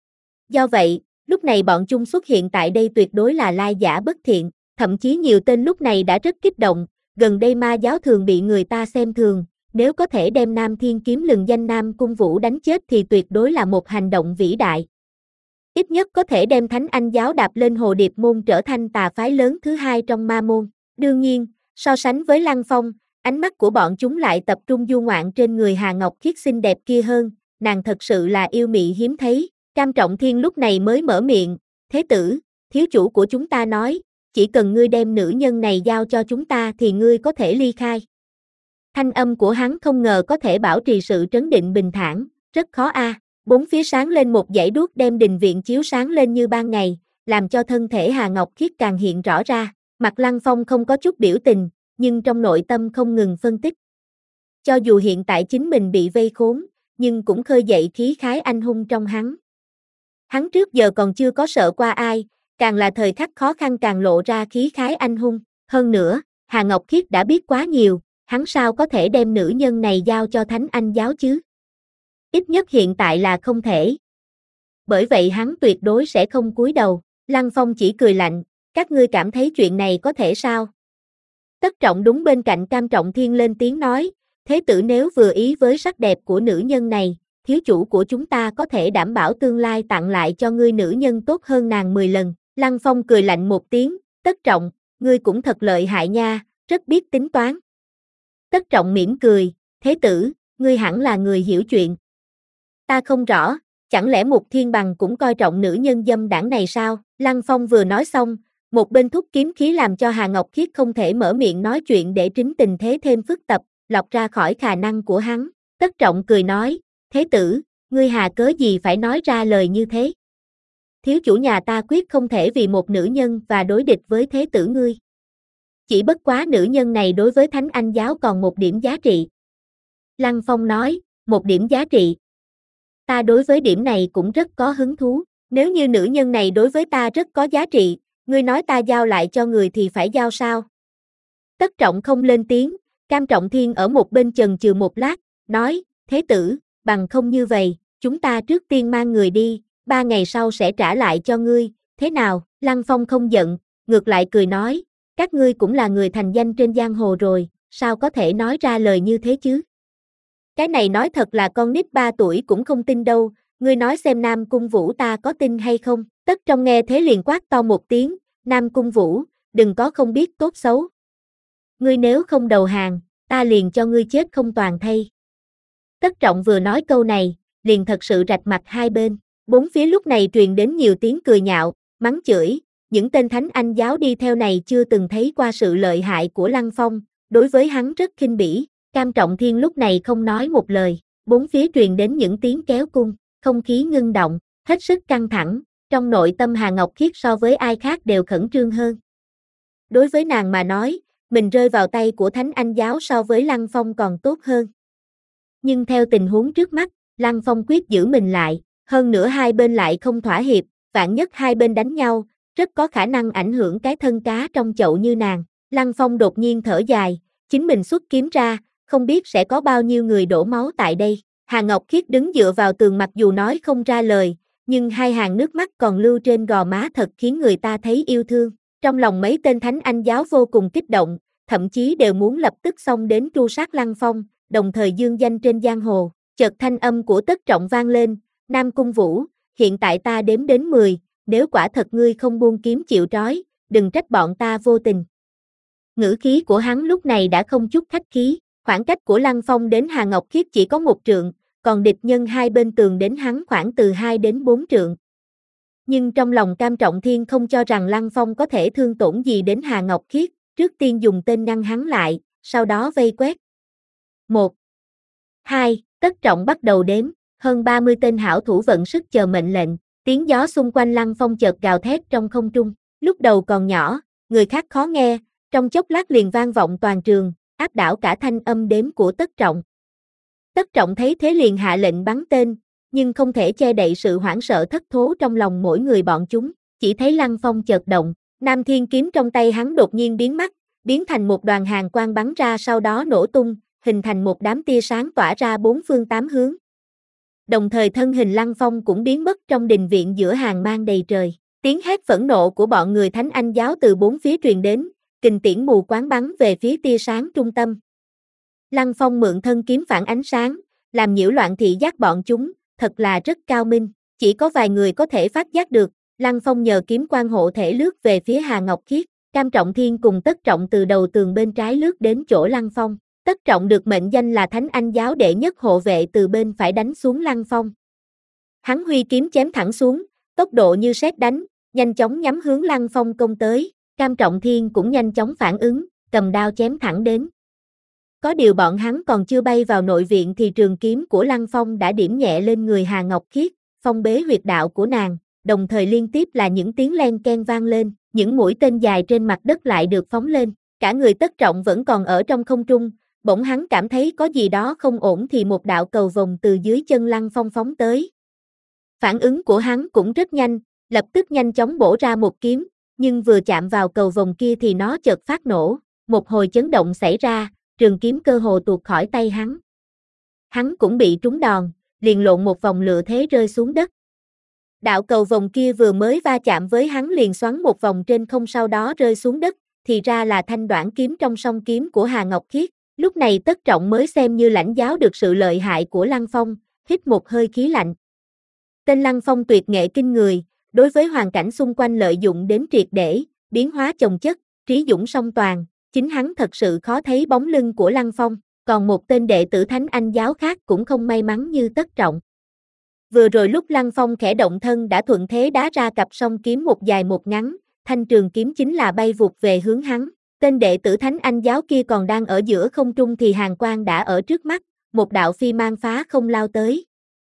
Do vậy, lúc này bọn chúng xuất hiện tại đây tuyệt đối là lai giả bất thiện, thậm chí nhiều tên lúc này đã rất kích động, gần đây ma giáo thường bị người ta xem thường, nếu có thể đem Nam Thiên Kiếm lừng danh Nam Cung Vũ đánh chết thì tuyệt đối là một hành động vĩ đại. Ít nhất có thể đem Thánh Anh giáo đạp lên Hồ Điệp môn trở thành tà phái lớn thứ hai trong ma môn. Đương nhiên, so sánh với Lăng Phong, ánh mắt của bọn chúng lại tập trung du ngoạn trên người Hà Ngọc Khiết xinh đẹp kia hơn, nàng thật sự là yêu mị hiếm thấy. Cam Trọng Thiên lúc này mới mở miệng, thế tử, thiếu chủ của chúng ta nói, chỉ cần ngươi đem nữ nhân này giao cho chúng ta thì ngươi có thể ly khai. Thanh âm của hắn không ngờ có thể bảo trì sự trấn định bình thản, rất khó a. À. Bốn phía sáng lên một dãy đuốc đem đình viện chiếu sáng lên như ban ngày, làm cho thân thể Hà Ngọc Khiết càng hiện rõ ra. Mặt Lăng Phong không có chút biểu tình, nhưng trong nội tâm không ngừng phân tích. Cho dù hiện tại chính mình bị vây khốn, nhưng cũng khơi dậy khí khái anh hùng trong hắn. Hắn trước giờ còn chưa có sợ qua ai, càng là thời khắc khó khăn càng lộ ra khí khái anh hùng. Hơn nữa, Hà Ngọc Khiết đã biết quá nhiều, hắn sao có thể đem nữ nhân này giao cho Thánh Anh giáo chứ? Ít nhất hiện tại là không thể. Bởi vậy hắn tuyệt đối sẽ không cúi đầu. Lăng Phong chỉ cười lạnh, các ngươi cảm thấy chuyện này có thể sao? Tất Trọng đúng bên cạnh Cam Trọng Thiên lên tiếng nói, thế tử nếu vừa ý với sắc đẹp của nữ nhân này, thiếu chủ của chúng ta có thể đảm bảo tương lai tặng lại cho ngươi nữ nhân tốt hơn nàng mười lần. Lăng Phong cười lạnh một tiếng, Tất Trọng, ngươi cũng thật lợi hại nha, rất biết tính toán. Tất Trọng mỉm cười, thế tử, ngươi hẳn là người hiểu chuyện. Ta không rõ, chẳng lẽ Mục Thiên Bằng cũng coi trọng nữ nhân dâm đảng này sao? Lăng Phong vừa nói xong, một bên thúc kiếm khí làm cho Hà Ngọc Khiết không thể mở miệng nói chuyện để tránh tình thế thêm phức tạp, lọc ra khỏi khả năng của hắn. Tất Trọng cười nói, thế tử, ngươi hà cớ gì phải nói ra lời như thế? Thiếu chủ nhà ta quyết không thể vì một nữ nhân và đối địch với thế tử ngươi. Chỉ bất quá nữ nhân này đối với Thánh Anh giáo còn một điểm giá trị. Lăng Phong nói, một điểm giá trị. Ta đối với điểm này cũng rất có hứng thú. Nếu như nữ nhân này đối với ta rất có giá trị, ngươi nói ta giao lại cho người thì phải giao sao? Tất Trọng không lên tiếng, Cam Trọng Thiên ở một bên chần chừ một lát, nói, thế tử, bằng không như vậy, chúng ta trước tiên mang người đi, ba ngày sau sẽ trả lại cho ngươi, thế nào? Lăng Phong không giận, ngược lại cười nói, các ngươi cũng là người thành danh trên giang hồ rồi, sao có thể nói ra lời như thế chứ? Cái này nói thật là con nít ba tuổi cũng không tin đâu, ngươi nói xem Nam Cung Vũ ta có tin hay không? Tất Trong nghe thế liền quát to một tiếng, Nam Cung Vũ, đừng có không biết tốt xấu. Ngươi nếu không đầu hàng, ta liền cho ngươi chết không toàn thây. Tất Trọng vừa nói câu này, liền thật sự rạch mặt hai bên, bốn phía lúc này truyền đến nhiều tiếng cười nhạo, mắng chửi, những tên Thánh Anh giáo đi theo này chưa từng thấy qua sự lợi hại của Lăng Phong, đối với hắn rất khinh bỉ. Cam Trọng Thiên lúc này không nói một lời, bốn phía truyền đến những tiếng kéo cung, không khí ngưng động, hết sức căng thẳng, trong nội tâm Hà Ngọc Khiết so với ai khác đều khẩn trương hơn. Đối với nàng mà nói, mình rơi vào tay của Thánh Anh giáo so với Lăng Phong còn tốt hơn. Nhưng theo tình huống trước mắt, Lăng Phong quyết giữ mình lại, hơn nữa hai bên lại không thỏa hiệp, vạn nhất hai bên đánh nhau, rất có khả năng ảnh hưởng cái thân cá trong chậu như nàng. Lăng Phong đột nhiên thở dài, chính mình xuất kiếm ra, không biết sẽ có bao nhiêu người đổ máu tại đây. Hà Ngọc Khiết đứng dựa vào tường mặc dù nói không ra lời, nhưng hai hàng nước mắt còn lưu trên gò má thật khiến người ta thấy yêu thương. Trong lòng mấy tên Thánh Anh giáo vô cùng kích động, thậm chí đều muốn lập tức xông đến tru sát Lăng Phong, đồng thời dương danh trên giang hồ. Chợt thanh âm của Tất Trọng vang lên, Nam Cung Vũ, hiện tại ta đếm đến mười, nếu quả thật ngươi không buông kiếm chịu trói, đừng trách bọn ta vô tình. Ngữ khí của hắn lúc này đã không chút khách khí, khoảng cách của Lăng Phong đến Hà Ngọc Khiết chỉ có một trượng, còn địch nhân hai bên tường đến hắn khoảng từ hai đến bốn trượng. Nhưng trong lòng Cam Trọng Thiên không cho rằng Lăng Phong có thể thương tổn gì đến Hà Ngọc Khiết, trước tiên dùng tên ngăn hắn lại, sau đó vây quét. Một, hai, Tất Trọng bắt đầu đếm, hơn ba mươi tên hảo thủ vận sức chờ mệnh lệnh, tiếng gió xung quanh Lăng Phong chợt gào thét trong không trung, lúc đầu còn nhỏ, người khác khó nghe, trong chốc lát liền vang vọng toàn trường, áp đảo cả thanh âm đếm của Tất Trọng. Tất Trọng thấy thế liền hạ lệnh bắn tên, nhưng không thể che đậy sự hoảng sợ thất thố trong lòng mỗi người bọn chúng, chỉ thấy Lăng Phong chợt động, Nam Thiên kiếm trong tay hắn đột nhiên biến mất, biến thành một đoàn hàn quang bắn ra sau đó nổ tung, hình thành một đám tia sáng tỏa ra bốn phương tám hướng. Đồng thời thân hình Lăng Phong cũng biến mất trong đình viện giữa hàng mang đầy trời, tiếng hét phẫn nộ của bọn người Thánh Anh giáo từ bốn phía truyền đến, kình tiễn mù quáng bắn về phía tia sáng trung tâm. Lăng Phong mượn thân kiếm phản ánh sáng, làm nhiễu loạn thị giác bọn chúng, thật là rất cao minh, chỉ có vài người có thể phát giác được, Lăng Phong nhờ kiếm quan hộ thể lướt về phía Hà Ngọc Khiết, Cam Trọng Thiên cùng Tất Trọng từ đầu tường bên trái lướt đến chỗ Lăng Phong, Tất Trọng được mệnh danh là Thánh Anh giáo đệ nhất hộ vệ từ bên phải đánh xuống Lăng Phong. Hắn huy kiếm chém thẳng xuống, tốc độ như sét đánh, nhanh chóng nhắm hướng Lăng Phong công tới, Cam Trọng Thiên cũng nhanh chóng phản ứng, cầm đao chém thẳng đến. Có điều bọn hắn còn chưa bay vào nội viện thì trường kiếm của Lăng Phong đã điểm nhẹ lên người Hà Ngọc Khiết, phong bế huyệt đạo của nàng, đồng thời liên tiếp là những tiếng len ken vang lên, những mũi tên dài trên mặt đất lại được phóng lên, cả người Tất Trọng vẫn còn ở trong không trung, bỗng hắn cảm thấy có gì đó không ổn thì một đạo cầu vồng từ dưới chân Lăng Phong phóng tới. Phản ứng của hắn cũng rất nhanh, lập tức nhanh chóng bổ ra một kiếm, nhưng vừa chạm vào cầu vồng kia thì nó chợt phát nổ, một hồi chấn động xảy ra, trường kiếm cơ hồ tuột khỏi tay hắn. Hắn cũng bị trúng đòn, liền lộn một vòng lựa thế rơi xuống đất. Đạo cầu vồng kia vừa mới va chạm với hắn liền xoắn một vòng trên không sau đó rơi xuống đất, thì ra là thanh đoản kiếm trong song kiếm của Hà Ngọc Khiết. Lúc này Tất Trọng mới xem như lãnh giáo được sự lợi hại của Lăng Phong, hít một hơi khí lạnh. Tên Lăng Phong tuyệt nghệ kinh người, đối với hoàn cảnh xung quanh lợi dụng đến triệt để, biến hóa chồng chất, trí dũng song toàn, chính hắn thật sự khó thấy bóng lưng của Lăng Phong, còn một tên đệ tử Thánh Anh giáo khác cũng không may mắn như Tất Trọng. Vừa rồi lúc Lăng Phong khẽ động thân đã thuận thế đá ra cặp song kiếm một dài một ngắn, thanh trường kiếm chính là bay vụt về hướng hắn. Tên đệ tử Thánh Anh giáo kia còn đang ở giữa không trung thì hàn quang đã ở trước mắt, một đạo phi mang phá không lao tới.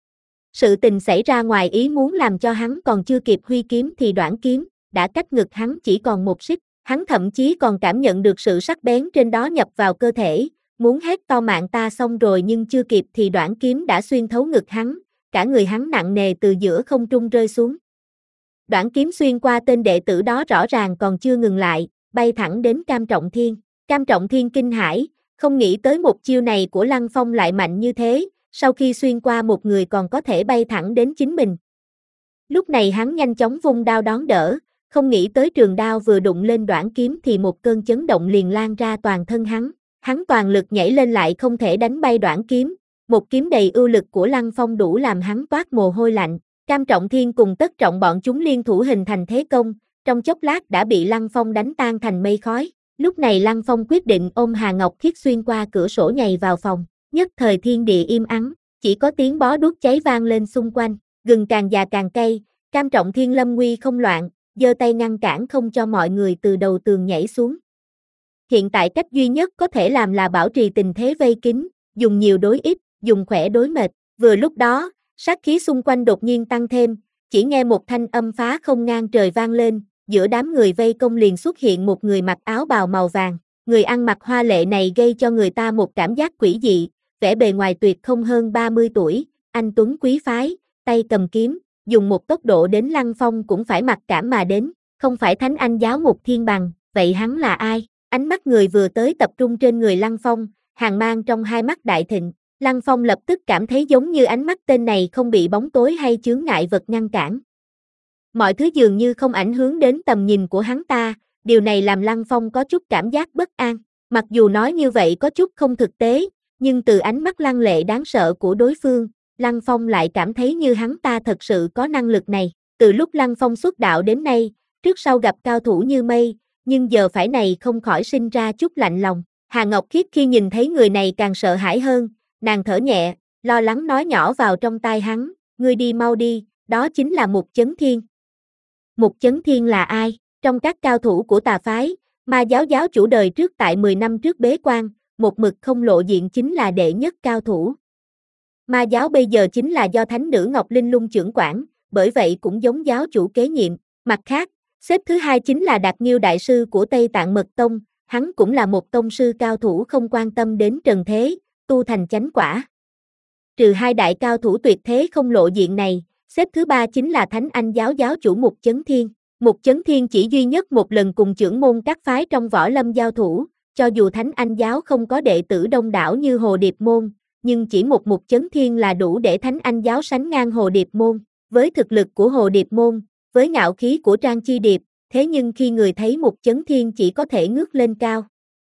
Sự tình xảy ra ngoài ý muốn làm cho hắn còn chưa kịp huy kiếm thì đoản kiếm, đã cách ngực hắn chỉ còn một xích, hắn thậm chí còn cảm nhận được sự sắc bén trên đó nhập vào cơ thể, muốn hét to mạng ta xong rồi nhưng chưa kịp thì đoản kiếm đã xuyên thấu ngực hắn, cả người hắn nặng nề từ giữa không trung rơi xuống. Đoản kiếm xuyên qua tên đệ tử đó rõ ràng còn chưa ngừng lại, bay thẳng đến Cam Trọng Thiên. Cam Trọng Thiên kinh hãi, không nghĩ tới một chiêu này của Lăng Phong lại mạnh như thế, sau khi xuyên qua một người còn có thể bay thẳng đến chính mình. Lúc này hắn nhanh chóng vung đao đón đỡ, không nghĩ tới trường đao vừa đụng lên đoản kiếm thì một cơn chấn động liền lan ra toàn thân hắn. Hắn toàn lực nhảy lên lại không thể đánh bay đoản kiếm, một kiếm đầy ưu lực của Lăng Phong đủ làm hắn toát mồ hôi lạnh. Cam Trọng Thiên cùng Tất Trọng bọn chúng liên thủ hình thành thế công, trong chốc lát đã bị Lăng Phong đánh tan thành mây khói. Lúc này Lăng Phong quyết định ôm Hà Ngọc Khiết xuyên qua cửa sổ nhảy vào phòng, nhất thời thiên địa im ắng, chỉ có tiếng bó đuốc cháy vang lên xung quanh, gừng càng già càng cay. Cam Trọng Thiên lâm nguy không loạn, giơ tay ngăn cản không cho mọi người từ đầu tường nhảy xuống. Hiện tại cách duy nhất có thể làm là bảo trì tình thế vây kín, dùng nhiều đối ít, dùng khỏe đối mệt. Vừa lúc đó, sát khí xung quanh đột nhiên tăng thêm, chỉ nghe một thanh âm phá không ngang trời vang lên, giữa đám người vây công liền xuất hiện một người mặc áo bào màu vàng. Người ăn mặc hoa lệ này gây cho người ta một cảm giác quỷ dị, vẻ bề ngoài tuyệt không hơn ba mươi tuổi, anh tuấn quý phái, tay cầm kiếm, dùng một tốc độ đến Lăng Phong cũng phải mặc cảm mà đến, không phải Thánh Anh giáo Mục Thiên Bằng, vậy hắn là ai? Ánh mắt người vừa tới tập trung trên người Lăng Phong, hàn mang trong hai mắt đại thịnh. Lăng Phong lập tức cảm thấy giống như ánh mắt tên này không bị bóng tối hay chướng ngại vật ngăn cản. Mọi thứ dường như không ảnh hưởng đến tầm nhìn của hắn ta, điều này làm Lăng Phong có chút cảm giác bất an. Mặc dù nói như vậy có chút không thực tế, nhưng từ ánh mắt lăng lệ đáng sợ của đối phương, Lăng Phong lại cảm thấy như hắn ta thật sự có năng lực này. Từ lúc Lăng Phong xuất đạo đến nay, trước sau gặp cao thủ như mây, nhưng giờ phải này không khỏi sinh ra chút lạnh lòng. Hà Ngọc Khiết khi nhìn thấy người này càng sợ hãi hơn, nàng thở nhẹ, lo lắng nói nhỏ vào trong tai hắn, ngươi đi mau đi, đó chính là Mục Chấn Thiên. Mục Chấn Thiên là ai? Trong các cao thủ của tà phái, Ma giáo giáo chủ đời trước tại mười năm trước bế quan, một mực không lộ diện chính là đệ nhất cao thủ. Ma giáo bây giờ chính là do thánh nữ Ngọc Linh Lung trưởng quản, bởi vậy cũng giống giáo chủ kế nhiệm. Mặt khác, xếp thứ hai chính là Đạt Nghiêu đại sư của Tây Tạng Mật Tông, hắn cũng là một tông sư cao thủ không quan tâm đến trần thế, tu thành chánh quả. Trừ hai đại cao thủ tuyệt thế không lộ diện này, xếp thứ ba chính là Thánh Anh giáo giáo chủ Mục Chấn Thiên. Mục Chấn Thiên chỉ duy nhất một lần cùng trưởng môn các phái trong võ lâm giao thủ, cho dù Thánh Anh giáo không có đệ tử đông đảo như Hồ Điệp môn, nhưng chỉ một Mục Chấn Thiên là đủ để Thánh Anh giáo sánh ngang Hồ Điệp môn. Với thực lực của Hồ Điệp môn, với ngạo khí của Trang Chi Điệp, thế nhưng khi người thấy Mục Chấn Thiên chỉ có thể ngước lên cao.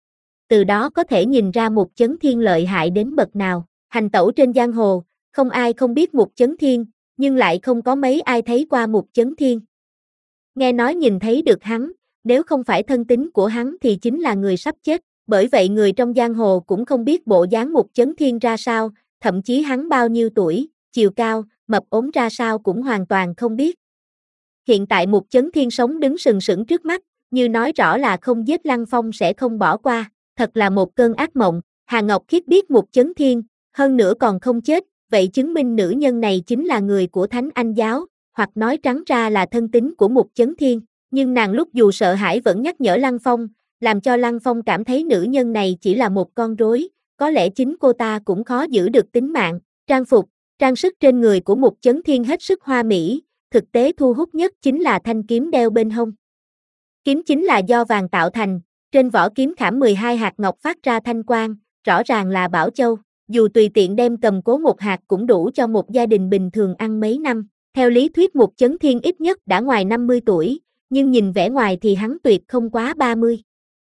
Từ đó có thể nhìn ra Mục Chấn Thiên lợi hại đến bậc nào. Hành tẩu trên giang hồ, không ai không biết Mục Chấn Thiên, nhưng lại không có mấy ai thấy qua Mục Chấn Thiên. Nghe nói nhìn thấy được hắn, nếu không phải thân tín của hắn thì chính là người sắp chết, bởi vậy người trong giang hồ cũng không biết bộ dáng Mục Chấn Thiên ra sao, thậm chí hắn bao nhiêu tuổi, chiều cao, mập ốm ra sao cũng hoàn toàn không biết. Hiện tại Mục Chấn Thiên sống đứng sừng sững trước mắt, như nói rõ là không giết Lăng Phong sẽ không bỏ qua, thật là một cơn ác mộng. Hà Ngọc Khiết biết Mục Chấn Thiên, hơn nữa còn không chết, vậy chứng minh nữ nhân này chính là người của Thánh Anh giáo, hoặc nói trắng ra là thân tín của Mục Chấn Thiên, nhưng nàng lúc dù sợ hãi vẫn nhắc nhở Lăng Phong, làm cho Lăng Phong cảm thấy nữ nhân này chỉ là một con rối, có lẽ chính cô ta cũng khó giữ được tính mạng. Trang phục, trang sức trên người của Mục Chấn Thiên hết sức hoa mỹ, thực tế thu hút nhất chính là thanh kiếm đeo bên hông. Kiếm chính là do vàng tạo thành, trên vỏ kiếm khảm mười hai hạt ngọc phát ra thanh quang, rõ ràng là bảo châu, dù tùy tiện đem cầm cố một hạt cũng đủ cho một gia đình bình thường ăn mấy năm. Theo lý thuyết Mục Chấn Thiên ít nhất đã ngoài năm mươi tuổi, nhưng nhìn vẻ ngoài thì hắn tuyệt không quá ba mươi.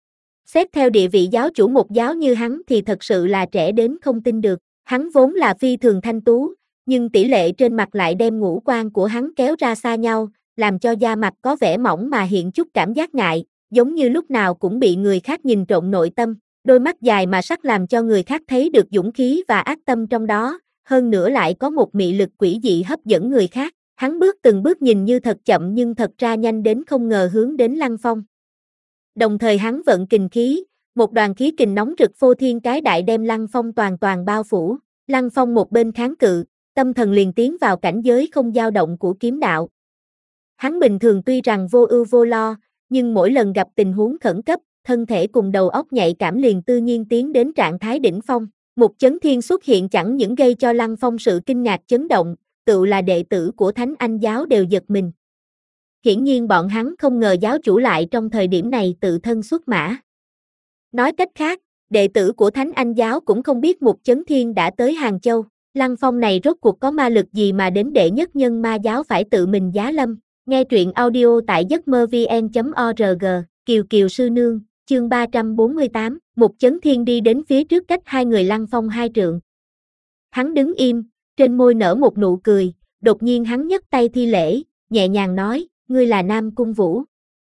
Xét theo địa vị giáo chủ một giáo như hắn thì thật sự là trẻ đến không tin được, hắn vốn là phi thường thanh tú, nhưng tỷ lệ trên mặt lại đem ngũ quan của hắn kéo ra xa nhau, làm cho da mặt có vẻ mỏng mà hiện chút cảm giác ngại, giống như lúc nào cũng bị người khác nhìn trộm nội tâm, đôi mắt dài mà sắc làm cho người khác thấy được dũng khí và ác tâm trong đó, hơn nữa lại có một mị lực quỷ dị hấp dẫn người khác. Hắn bước từng bước nhìn như thật chậm nhưng thật ra nhanh đến không ngờ hướng đến Lăng Phong. Đồng thời hắn vận kình khí, một đoàn khí kình nóng rực phô thiên cái đại đem Lăng Phong toàn toàn bao phủ. Lăng Phong một bên kháng cự, tâm thần liền tiến vào cảnh giới không dao động của kiếm đạo. Hắn bình thường tuy rằng vô ưu vô lo, nhưng mỗi lần gặp tình huống khẩn cấp, thân thể cùng đầu óc nhạy cảm liền tự nhiên tiến đến trạng thái đỉnh phong. Mục Chấn Thiên xuất hiện chẳng những gây cho Lăng Phong sự kinh ngạc chấn động, tự là đệ tử của Thánh Anh giáo đều giật mình. Hiển nhiên bọn hắn không ngờ giáo chủ lại trong thời điểm này tự thân xuất mã. Nói cách khác, đệ tử của Thánh Anh giáo cũng không biết Mục Chấn Thiên đã tới Hàng Châu. Lăng Phong này rốt cuộc có ma lực gì mà đến đệ nhất nhân ma giáo phải tự mình giá lâm. Nghe truyện audio tại giấc mơ vn chấm org, Kiều Kiều sư nương, chương ba trăm bốn mươi tám, Mục Chấn Thiên đi đến phía trước cách hai người Lăng Phong hai trượng. Hắn đứng im, trên môi nở một nụ cười, đột nhiên hắn nhấc tay thi lễ, nhẹ nhàng nói, ngươi là Nam Cung Vũ.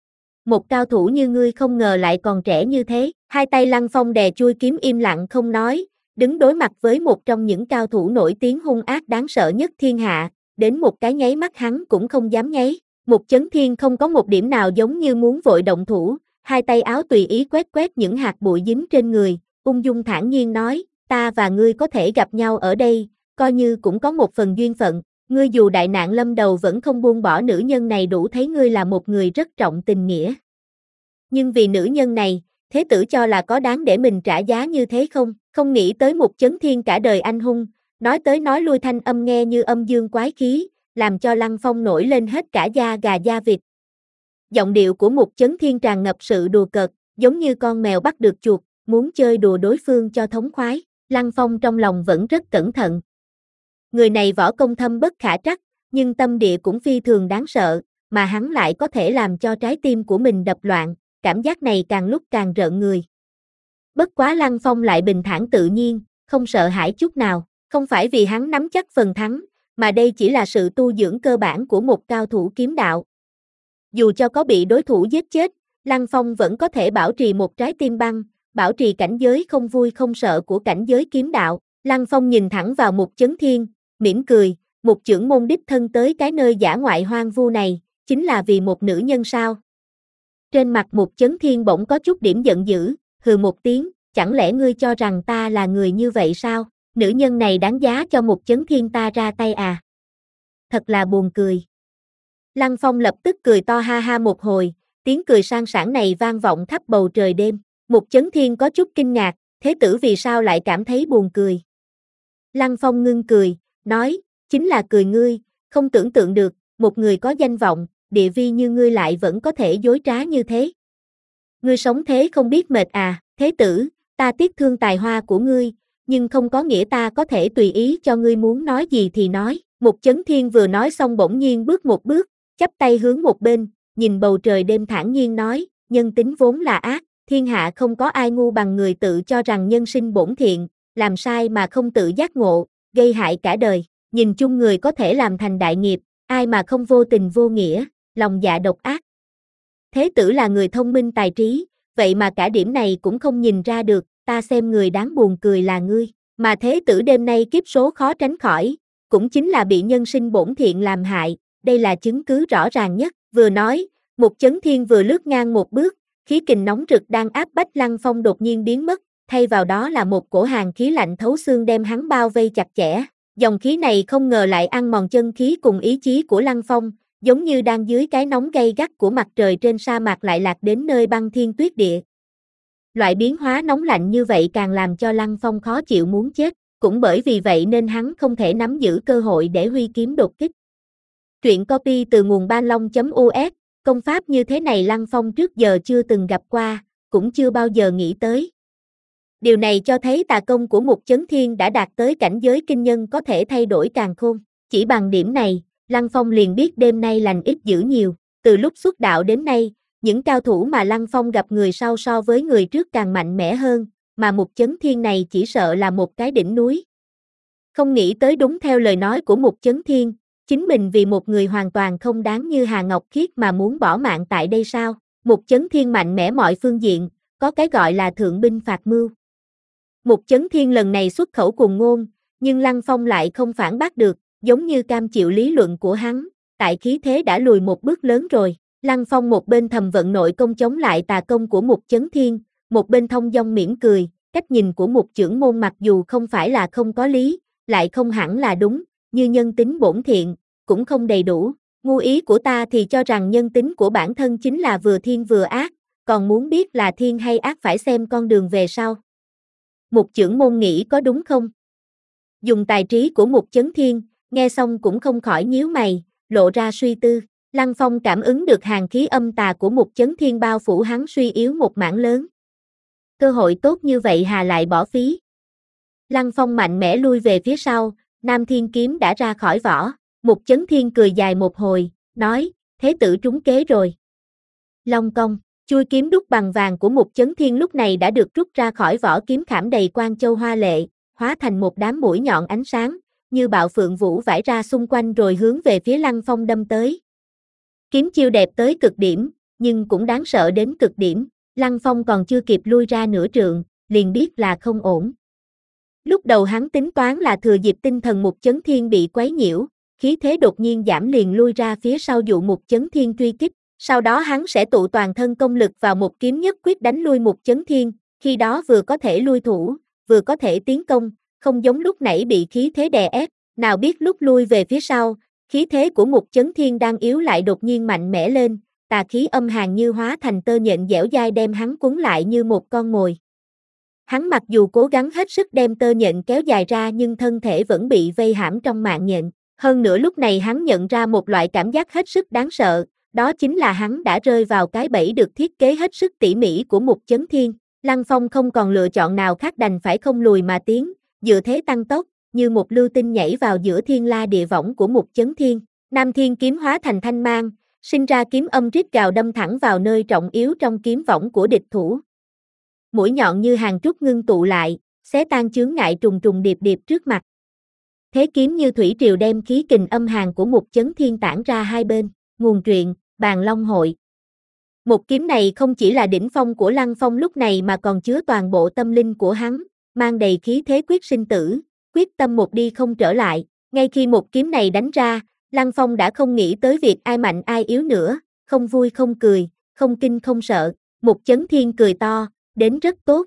Một cao thủ như ngươi không ngờ lại còn trẻ như thế, hai tay Lăng Phong đè chuôi kiếm im lặng không nói, đứng đối mặt với một trong những cao thủ nổi tiếng hung ác đáng sợ nhất thiên hạ, đến một cái nháy mắt hắn cũng không dám nháy. Mục Chấn Thiên không có một điểm nào giống như muốn vội động thủ, hai tay áo tùy ý quét quét những hạt bụi dính trên người, ung dung thản nhiên nói, ta và ngươi có thể gặp nhau ở đây, coi như cũng có một phần duyên phận, ngươi dù đại nạn lâm đầu vẫn không buông bỏ nữ nhân này đủ thấy ngươi là một người rất trọng tình nghĩa. Nhưng vì nữ nhân này, thế tử cho là có đáng để mình trả giá như thế không? Không nghĩ tới Mục Chấn Thiên cả đời anh hung, nói tới nói lui thanh âm nghe như âm dương quái khí, làm cho Lăng Phong nổi lên hết cả da gà da vịt. Giọng điệu của Mục Chấn Thiên tràn ngập sự đùa cợt, giống như con mèo bắt được chuột, muốn chơi đùa đối phương cho thống khoái. Lăng Phong trong lòng vẫn rất cẩn thận. Người này võ công thâm bất khả trắc, nhưng tâm địa cũng phi thường đáng sợ, mà hắn lại có thể làm cho trái tim của mình đập loạn, cảm giác này càng lúc càng rợn người. Bất quá Lăng Phong lại bình thản tự nhiên, không sợ hãi chút nào, không phải vì hắn nắm chắc phần thắng, mà đây chỉ là sự tu dưỡng cơ bản của một cao thủ kiếm đạo. Dù cho có bị đối thủ giết chết, Lăng Phong vẫn có thể bảo trì một trái tim băng, bảo trì cảnh giới không vui không sợ của cảnh giới kiếm đạo. Lăng Phong nhìn thẳng vào Mục Chấn Thiên, mỉm cười, Mục trưởng môn đích thân tới cái nơi dã ngoại hoang vu này, chính là vì một nữ nhân sao? Trên mặt Mục Chấn Thiên bỗng có chút điểm giận dữ, hừ một tiếng, chẳng lẽ ngươi cho rằng ta là người như vậy sao? Nữ nhân này đáng giá cho Mục Chấn Thiên ta ra tay à? Thật là buồn cười. Lăng Phong lập tức cười to ha ha một hồi, tiếng cười sang sảng này vang vọng khắp bầu trời đêm. Mục Chấn Thiên có chút kinh ngạc, thế tử vì sao lại cảm thấy buồn cười? Lăng Phong ngưng cười, nói, chính là cười ngươi, không tưởng tượng được, một người có danh vọng, địa vi như ngươi lại vẫn có thể dối trá như thế. Ngươi sống thế không biết mệt à, thế tử, ta tiếc thương tài hoa của ngươi, nhưng không có nghĩa ta có thể tùy ý cho ngươi muốn nói gì thì nói. Mục Chấn Thiên vừa nói xong bỗng nhiên bước một bước, chắp tay hướng một bên, nhìn bầu trời đêm thản nhiên nói, nhân tính vốn là ác, thiên hạ không có ai ngu bằng người tự cho rằng nhân sinh bổn thiện, làm sai mà không tự giác ngộ, gây hại cả đời, nhìn chung người có thể làm thành đại nghiệp, ai mà không vô tình vô nghĩa, lòng dạ độc ác. Thế tử là người thông minh tài trí, vậy mà cả điểm này cũng không nhìn ra được, ta xem người đáng buồn cười là ngươi, mà thế tử đêm nay kiếp số khó tránh khỏi, cũng chính là bị nhân sinh bổn thiện làm hại, đây là chứng cứ rõ ràng nhất. Vừa nói, Mục Chấn Thiên vừa lướt ngang một bước, khí kình nóng rực đang áp bách Lăng Phong đột nhiên biến mất, thay vào đó là một cổ hàn khí lạnh thấu xương đem hắn bao vây chặt chẽ. Dòng khí này không ngờ lại ăn mòn chân khí cùng ý chí của Lăng Phong, giống như đang dưới cái nóng gay gắt của mặt trời trên sa mạc lại lạc đến nơi băng thiên tuyết địa. Loại biến hóa nóng lạnh như vậy càng làm cho Lăng Phong khó chịu muốn chết, cũng bởi vì vậy nên hắn không thể nắm giữ cơ hội để huy kiếm đột kích. Truyện copy từ nguồn banlong.us, công pháp như thế này Lăng Phong trước giờ chưa từng gặp qua, cũng chưa bao giờ nghĩ tới. Điều này cho thấy tà công của Mục Chấn Thiên đã đạt tới cảnh giới kinh nhân có thể thay đổi càn khôn. Chỉ bằng điểm này, Lăng Phong liền biết đêm nay lành ít dữ nhiều. Từ lúc xuất đạo đến nay, những cao thủ mà Lăng Phong gặp người sau so với người trước càng mạnh mẽ hơn, mà Mục Chấn Thiên này chỉ sợ là một cái đỉnh núi. Không nghĩ tới đúng theo lời nói của Mục Chấn Thiên, chính mình vì một người hoàn toàn không đáng như Hà Ngọc Khiết mà muốn bỏ mạng tại đây sao? Mục Chấn Thiên mạnh mẽ mọi phương diện, có cái gọi là thượng binh phạt mưu. Mục Chấn Thiên lần này xuất khẩu cùng ngôn, nhưng Lăng Phong lại không phản bác được, giống như cam chịu lý luận của hắn, tại khí thế đã lùi một bước lớn rồi. Lăng Phong một bên thầm vận nội công chống lại tà công của Mục Chấn Thiên, một bên thông dong mỉm cười, cách nhìn của Mục trưởng môn mặc dù không phải là không có lý, lại không hẳn là đúng, như nhân tính bổn thiện, cũng không đầy đủ. Ngu ý của ta thì cho rằng nhân tính của bản thân chính là vừa thiên vừa ác, còn muốn biết là thiên hay ác phải xem con đường về sau. Mục trưởng môn nghĩ có đúng không? Dùng tài trí của Mục Chấn Thiên, nghe xong cũng không khỏi nhíu mày, lộ ra suy tư. Lăng Phong cảm ứng được hàn khí âm tà của Mục Chấn Thiên bao phủ hắn suy yếu một mảng lớn. Cơ hội tốt như vậy hà lại bỏ phí. Lăng Phong mạnh mẽ lui về phía sau, Nam Thiên kiếm đã ra khỏi vỏ. Mục Chấn Thiên cười dài một hồi, nói, thế tử trúng kế rồi. Long công, chui kiếm đúc bằng vàng của Mục Chấn Thiên lúc này đã được rút ra khỏi vỏ kiếm khảm đầy quan châu hoa lệ, hóa thành một đám mũi nhọn ánh sáng, như bạo phượng vũ vãi ra xung quanh rồi hướng về phía Lăng Phong đâm tới. Kiếm chiêu đẹp tới cực điểm, nhưng cũng đáng sợ đến cực điểm, Lăng Phong còn chưa kịp lui ra nửa trượng, liền biết là không ổn. Lúc đầu hắn tính toán là thừa dịp tinh thần Mục Chấn Thiên bị quấy nhiễu, khí thế đột nhiên giảm liền lui ra phía sau dụ Mục Chấn Thiên truy kích, sau đó hắn sẽ tụ toàn thân công lực vào một kiếm nhất quyết đánh lui Mục Chấn Thiên, khi đó vừa có thể lui thủ, vừa có thể tiến công, không giống lúc nãy bị khí thế đè ép, nào biết lúc lui về phía sau, khí thế của Mục Chấn Thiên đang yếu lại đột nhiên mạnh mẽ lên, tà khí âm hàn như hóa thành tơ nhện dẻo dai đem hắn cuốn lại như một con mồi. Hắn mặc dù cố gắng hết sức đem tơ nhện kéo dài ra nhưng thân thể vẫn bị vây hãm trong mạng nhện. Hơn nữa lúc này hắn nhận ra một loại cảm giác hết sức đáng sợ, đó chính là hắn đã rơi vào cái bẫy được thiết kế hết sức tỉ mỉ của Mục Chấn Thiên. Lăng Phong không còn lựa chọn nào khác đành phải không lùi mà tiến, dựa thế tăng tốc, như một lưu tinh nhảy vào giữa thiên la địa võng của Mục Chấn Thiên. Nam Thiên kiếm hóa thành thanh mang, sinh ra kiếm âm rít gào đâm thẳng vào nơi trọng yếu trong kiếm võng của địch thủ. Mũi nhọn như hàng trúc ngưng tụ lại, xé tan chướng ngại trùng trùng điệp điệp trước mặt. Thế kiếm như thủy triều đem khí kình âm hàn của Mục Chấn Thiên tản ra hai bên. Nguồn truyện, Bàn Long Hội. Một kiếm này không chỉ là đỉnh phong của Lăng Phong lúc này mà còn chứa toàn bộ tâm linh của hắn, mang đầy khí thế quyết sinh tử, quyết tâm một đi không trở lại. Ngay khi một kiếm này đánh ra, Lăng Phong đã không nghĩ tới việc ai mạnh ai yếu nữa, không vui không cười, không kinh không sợ. Mục Chấn Thiên cười to, đến rất tốt.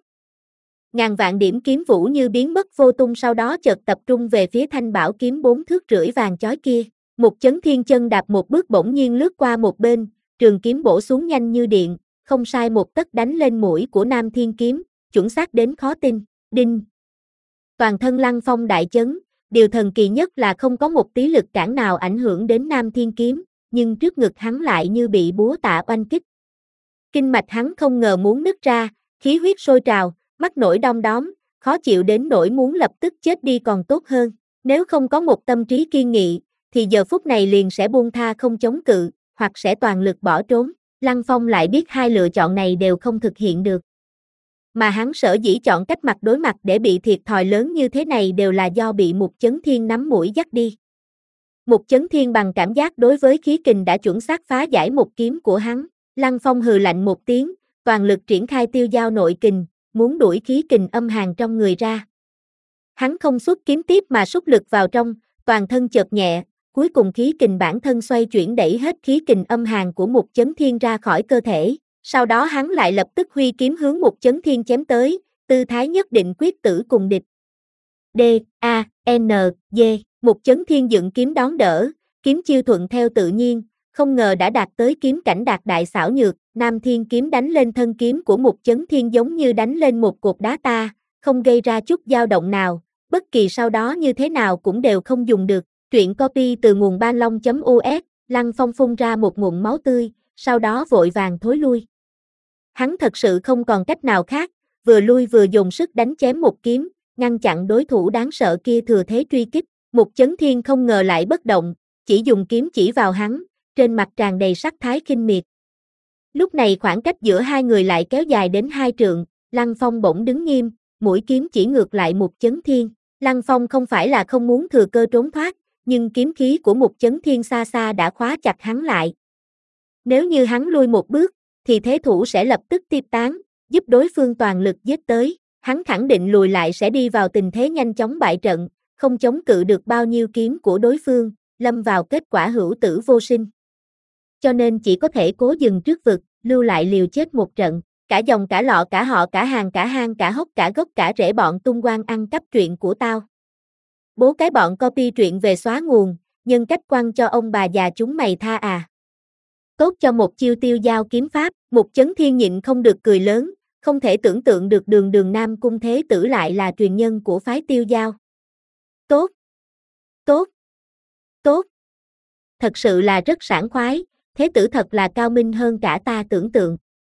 Ngàn vạn điểm kiếm vũ như biến mất vô tung, sau đó chợt tập trung về phía thanh bảo kiếm bốn thước rưỡi vàng chói kia. Mục Chấn Thiên chân đạp một bước bỗng nhiên lướt qua một bên, trường kiếm bổ xuống nhanh như điện, không sai một tấc đánh lên mũi của Nam Thiên kiếm, chuẩn xác đến khó tin. Đinh! Toàn thân Lăng Phong đại chấn, điều thần kỳ nhất là không có một tí lực cản nào ảnh hưởng đến Nam Thiên kiếm, nhưng trước ngực hắn lại như bị búa tạ oanh kích. Kinh mạch hắn không ngờ muốn nứt ra, khí huyết sôi trào, mắt nổi đom đóm, khó chịu đến nỗi muốn lập tức chết đi còn tốt hơn. Nếu không có một tâm trí kiên nghị, thì giờ phút này liền sẽ buông tha không chống cự, hoặc sẽ toàn lực bỏ trốn. Lăng Phong lại biết hai lựa chọn này đều không thực hiện được. Mà hắn sở dĩ chọn cách mặt đối mặt để bị thiệt thòi lớn như thế này đều là do bị Mục Chấn Thiên nắm mũi dắt đi. Mục Chấn Thiên bằng cảm giác đối với khí kình đã chuẩn xác phá giải một kiếm của hắn. Lăng Phong hừ lạnh một tiếng, toàn lực triển khai tiêu giao nội kình, muốn đuổi khí kình âm hàn trong người ra. Hắn không xuất kiếm tiếp mà xúc lực vào trong, toàn thân chợt nhẹ, cuối cùng khí kình bản thân xoay chuyển đẩy hết khí kình âm hàn của Mục Chấn Thiên ra khỏi cơ thể. Sau đó hắn lại lập tức huy kiếm hướng Mục Chấn Thiên chém tới, tư thái nhất định quyết tử cùng địch. D, A, N, G, Mục Chấn Thiên dựng kiếm đón đỡ, kiếm chiêu thuận theo tự nhiên, không ngờ đã đạt tới kiếm cảnh đạt đại xảo nhược. Nam Thiên kiếm đánh lên thân kiếm của Mục Chấn Thiên giống như đánh lên một cột đá ta, không gây ra chút dao động nào, bất kỳ sau đó như thế nào cũng đều không dùng được. Truyện copy từ nguồn banlong chấm u ét, Lăng Phong phun ra một ngụm máu tươi, sau đó vội vàng thối lui. Hắn thật sự không còn cách nào khác, vừa lui vừa dùng sức đánh chém một kiếm, ngăn chặn đối thủ đáng sợ kia thừa thế truy kích. Mục Chấn Thiên không ngờ lại bất động, chỉ dùng kiếm chỉ vào hắn, trên mặt tràn đầy sắc thái khinh miệt. Lúc này khoảng cách giữa hai người lại kéo dài đến hai trượng, Lăng Phong bỗng đứng nghiêm, mũi kiếm chỉ ngược lại Mục Chấn Thiên. Lăng Phong không phải là không muốn thừa cơ trốn thoát, nhưng kiếm khí của Mục Chấn Thiên xa xa đã khóa chặt hắn lại. Nếu như hắn lui một bước, thì thế thủ sẽ lập tức tiếp tán, giúp đối phương toàn lực giết tới. Hắn khẳng định lùi lại sẽ đi vào tình thế nhanh chóng bại trận, không chống cự được bao nhiêu kiếm của đối phương, lâm vào kết quả hữu tử vô sinh. Cho nên chỉ có thể cố dừng trước vực, lưu lại liều chết một trận. Cả dòng cả lọ cả họ cả hàng cả hang cả hốc cả gốc cả rễ bọn tung quan ăn cắp truyện của tao. Bố cái bọn copy truyện về xóa nguồn, nhân cách quăng cho ông bà già chúng mày tha à. Tốt cho một chiêu tiêu giao kiếm pháp. Mục Chấn Thiên nhịn không được cười lớn, không thể tưởng tượng được đường đường Nam Cung Thế Tử lại là truyền nhân của phái tiêu giao. Tốt, tốt, tốt. Thật sự là rất sảng khoái, Thế Tử thật là cao minh hơn cả ta tưởng tượng.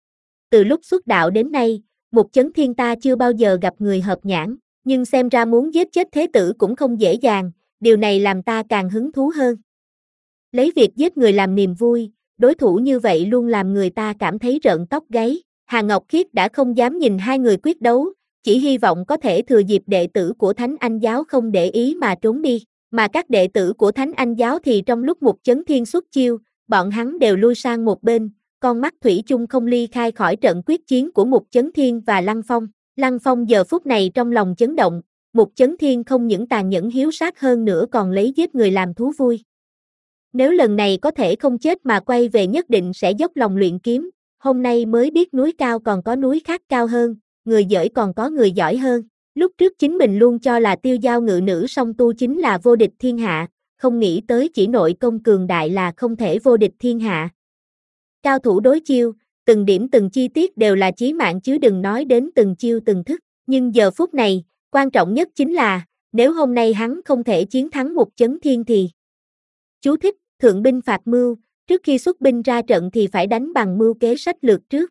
Từ lúc xuất đạo đến nay, Mục Chấn Thiên ta chưa bao giờ gặp người hợp nhãn, nhưng xem ra muốn giết chết Thế Tử cũng không dễ dàng, điều này làm ta càng hứng thú hơn. Lấy việc giết người làm niềm vui, đối thủ như vậy luôn làm người ta cảm thấy rợn tóc gáy. Hà Ngọc Khiết đã không dám nhìn hai người quyết đấu, chỉ hy vọng có thể thừa dịp đệ tử của Thánh Anh Giáo không để ý mà trốn đi, mà các đệ tử của Thánh Anh Giáo thì trong lúc Mục Chấn Thiên xuất chiêu, bọn hắn đều lui sang một bên, con mắt thủy chung không ly khai khỏi trận quyết chiến của Mục Chấn Thiên và Lăng Phong. Lăng Phong giờ phút này trong lòng chấn động, Mục Chấn Thiên không những tàn nhẫn hiếu sát hơn nữa còn lấy giết người làm thú vui. Nếu lần này có thể không chết mà quay về nhất định sẽ dốc lòng luyện kiếm, hôm nay mới biết núi cao còn có núi khác cao hơn, người giỏi còn có người giỏi hơn. Lúc trước chính mình luôn cho là tiêu giao ngự nữ song tu chính là vô địch thiên hạ, không nghĩ tới chỉ nội công cường đại là không thể vô địch thiên hạ. Cao thủ đối chiêu, từng điểm từng chi tiết đều là chí mạng chứ đừng nói đến từng chiêu từng thức, nhưng giờ phút này, quan trọng nhất chính là, nếu hôm nay hắn không thể chiến thắng Mục Chấn Thiên thì. Chú thích, thượng binh phạt mưu, trước khi xuất binh ra trận thì phải đánh bằng mưu kế sách lược trước.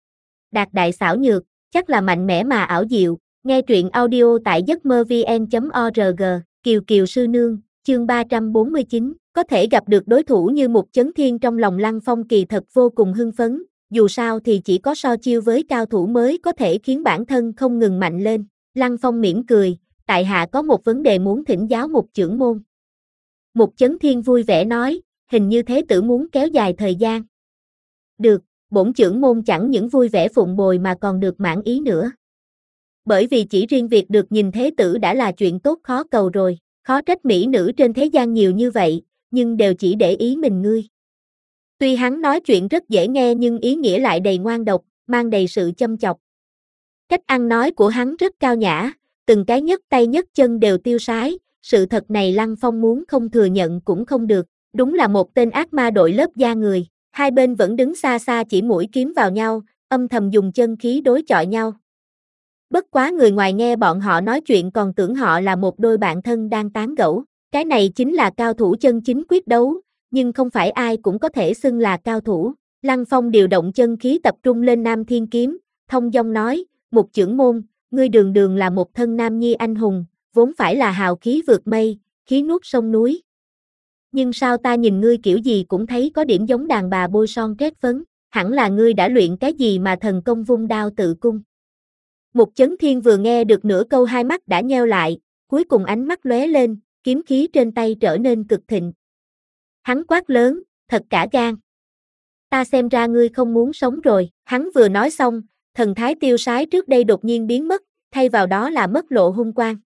Đạt đại xảo nhược, chắc là mạnh mẽ mà ảo diệu, nghe truyện audio tại giấc mơ vn chấm org, Kiều Kiều Sư Nương, chương ba trăm bốn mươi chín, có thể gặp được đối thủ như Mục Chấn Thiên trong lòng Lăng Phong kỳ thật vô cùng hưng phấn, dù sao thì chỉ có so chiêu với cao thủ mới có thể khiến bản thân không ngừng mạnh lên. Lăng Phong mỉm cười, tại hạ có một vấn đề muốn thỉnh giáo Mục trưởng môn. Mục Chấn Thiên vui vẻ nói, hình như thế tử muốn kéo dài thời gian. Được, bổn trưởng môn chẳng những vui vẻ phụng bồi mà còn được mãn ý nữa. Bởi vì chỉ riêng việc được nhìn thế tử đã là chuyện tốt khó cầu rồi, khó trách mỹ nữ trên thế gian nhiều như vậy, nhưng đều chỉ để ý mình ngươi. Tuy hắn nói chuyện rất dễ nghe nhưng ý nghĩa lại đầy ngoan độc, mang đầy sự châm chọc. Cách ăn nói của hắn rất cao nhã, từng cái nhấc tay nhấc chân đều tiêu sái, sự thật này Lăng Phong muốn không thừa nhận cũng không được, đúng là một tên ác ma đội lớp da người, hai bên vẫn đứng xa xa chỉ mũi kiếm vào nhau, âm thầm dùng chân khí đối chọi nhau. Bất quá người ngoài nghe bọn họ nói chuyện còn tưởng họ là một đôi bạn thân đang tán gẫu, cái này chính là cao thủ chân chính quyết đấu, nhưng không phải ai cũng có thể xưng là cao thủ. Lăng Phong điều động chân khí tập trung lên Nam Thiên Kiếm, thông dong nói, Mục trưởng môn, ngươi đường đường là một thân nam nhi anh hùng, vốn phải là hào khí vượt mây, khí nuốt sông núi. Nhưng sao ta nhìn ngươi kiểu gì cũng thấy có điểm giống đàn bà bôi son trét phấn, hẳn là ngươi đã luyện cái gì mà thần công vung đao tự cung. Mục Chấn Thiên vừa nghe được nửa câu hai mắt đã nheo lại, cuối cùng ánh mắt lóe lên, kiếm khí trên tay trở nên cực thịnh. Hắn quát lớn, thật cả gan. Ta xem ra ngươi không muốn sống rồi, hắn vừa nói xong, thần thái tiêu sái trước đây đột nhiên biến mất, thay vào đó là mất lộ hung quang.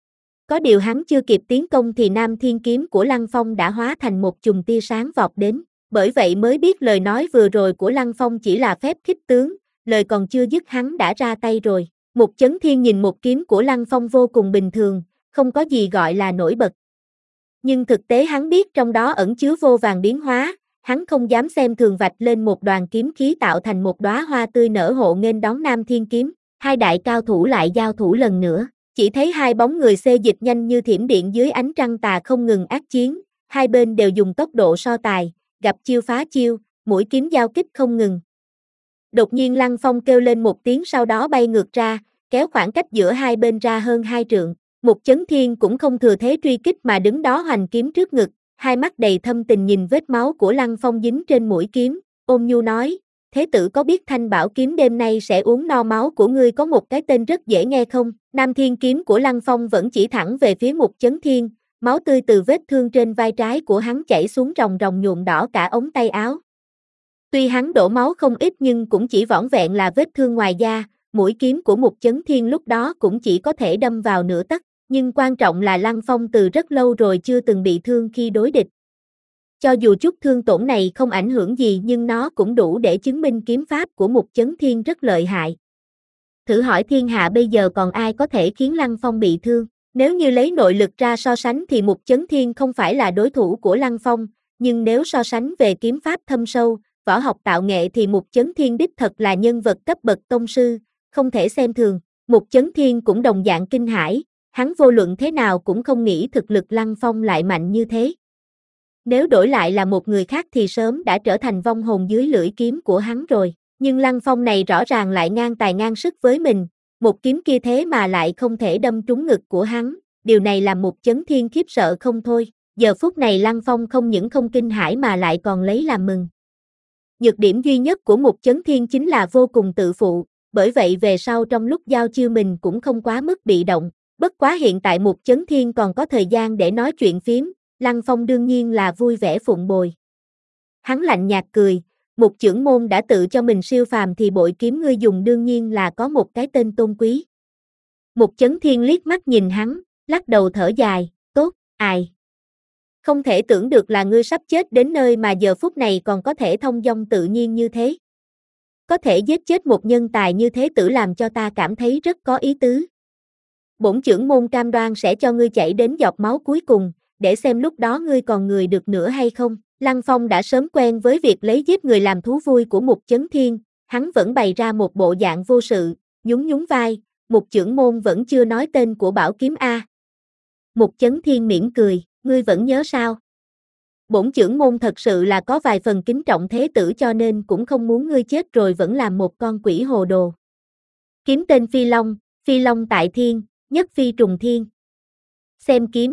Có điều hắn chưa kịp tiến công thì Nam Thiên Kiếm của Lăng Phong đã hóa thành một chùm tia sáng vọt đến, bởi vậy mới biết lời nói vừa rồi của Lăng Phong chỉ là phép khích tướng, lời còn chưa dứt hắn đã ra tay rồi. Mục Chấn Thiên nhìn một kiếm của Lăng Phong vô cùng bình thường, không có gì gọi là nổi bật. Nhưng thực tế hắn biết trong đó ẩn chứa vô vàn biến hóa, hắn không dám xem thường vạch lên một đoàn kiếm khí tạo thành một đóa hoa tươi nở hộ nghênh đón Nam Thiên Kiếm, hai đại cao thủ lại giao thủ lần nữa, chỉ thấy hai bóng người xê dịch nhanh như thiểm điện dưới ánh trăng tà không ngừng ác chiến, hai bên đều dùng tốc độ so tài, gặp chiêu phá chiêu, mũi kiếm giao kích không ngừng. Đột nhiên Lăng Phong kêu lên một tiếng sau đó bay ngược ra, kéo khoảng cách giữa hai bên ra hơn hai trượng. Mục Chấn Thiên cũng không thừa thế truy kích mà đứng đó hoành kiếm trước ngực, hai mắt đầy thâm tình nhìn vết máu của Lăng Phong dính trên mũi kiếm, ôn nhu nói, thế tử có biết Thanh Bảo kiếm đêm nay sẽ uống no máu của ngươi có một cái tên rất dễ nghe không? Nam Thiên kiếm của Lăng Phong vẫn chỉ thẳng về phía Mục Chấn Thiên, máu tươi từ vết thương trên vai trái của hắn chảy xuống ròng ròng nhuộm đỏ cả ống tay áo. Tuy hắn đổ máu không ít nhưng cũng chỉ vỏn vẹn là vết thương ngoài da, mũi kiếm của Mục Chấn Thiên lúc đó cũng chỉ có thể đâm vào nửa tấc, nhưng quan trọng là Lăng Phong từ rất lâu rồi chưa từng bị thương khi đối địch. Cho dù chút thương tổn này không ảnh hưởng gì nhưng nó cũng đủ để chứng minh kiếm pháp của Mục Chấn Thiên rất lợi hại. Thử hỏi thiên hạ bây giờ còn ai có thể khiến Lăng Phong bị thương? Nếu như lấy nội lực ra so sánh thì Mục Chấn Thiên không phải là đối thủ của Lăng Phong, nhưng nếu so sánh về kiếm pháp thâm sâu, võ học tạo nghệ thì Mục Chấn Thiên đích thật là nhân vật cấp bậc tông sư, không thể xem thường. Mục Chấn Thiên cũng đồng dạng kinh hãi, hắn vô luận thế nào cũng không nghĩ thực lực Lăng Phong lại mạnh như thế. Nếu đổi lại là một người khác thì sớm đã trở thành vong hồn dưới lưỡi kiếm của hắn rồi, nhưng Lăng Phong này rõ ràng lại ngang tài ngang sức với mình, một kiếm kia thế mà lại không thể đâm trúng ngực của hắn, điều này làm Mục Chấn Thiên khiếp sợ không thôi, giờ phút này Lăng Phong không những không kinh hãi mà lại còn lấy làm mừng. Nhược điểm duy nhất của Mục Chấn Thiên chính là vô cùng tự phụ, bởi vậy về sau trong lúc giao chiêu mình cũng không quá mức bị động, bất quá hiện tại Mục Chấn Thiên còn có thời gian để nói chuyện phím, Lăng Phong đương nhiên là vui vẻ phụng bồi. Hắn lạnh nhạt cười, Mục trưởng môn đã tự cho mình siêu phàm thì bội kiếm ngươi dùng đương nhiên là có một cái tên tôn quý. Mục Chấn Thiên liếc mắt nhìn hắn, lắc đầu thở dài, tốt, ai. Không thể tưởng được là ngươi sắp chết đến nơi mà giờ phút này còn có thể thông dong tự nhiên như thế. Có thể giết chết một nhân tài như thế tử làm cho ta cảm thấy rất có ý tứ. Bổn trưởng môn cam đoan sẽ cho ngươi chảy đến giọt máu cuối cùng, để xem lúc đó ngươi còn người được nữa hay không. Lăng Phong đã sớm quen với việc lấy giết người làm thú vui của Mục Chấn Thiên, hắn vẫn bày ra một bộ dạng vô sự, nhún nhún vai, Mục trưởng môn vẫn chưa nói tên của bảo kiếm a. Mục Chấn Thiên mỉm cười, ngươi vẫn nhớ sao? Bổn trưởng môn thật sự là có vài phần kính trọng thế tử cho nên cũng không muốn ngươi chết rồi vẫn làm một con quỷ hồ đồ. Kiếm tên Phi Long, Phi Long tại thiên, nhất phi trùng thiên. Xem kiếm.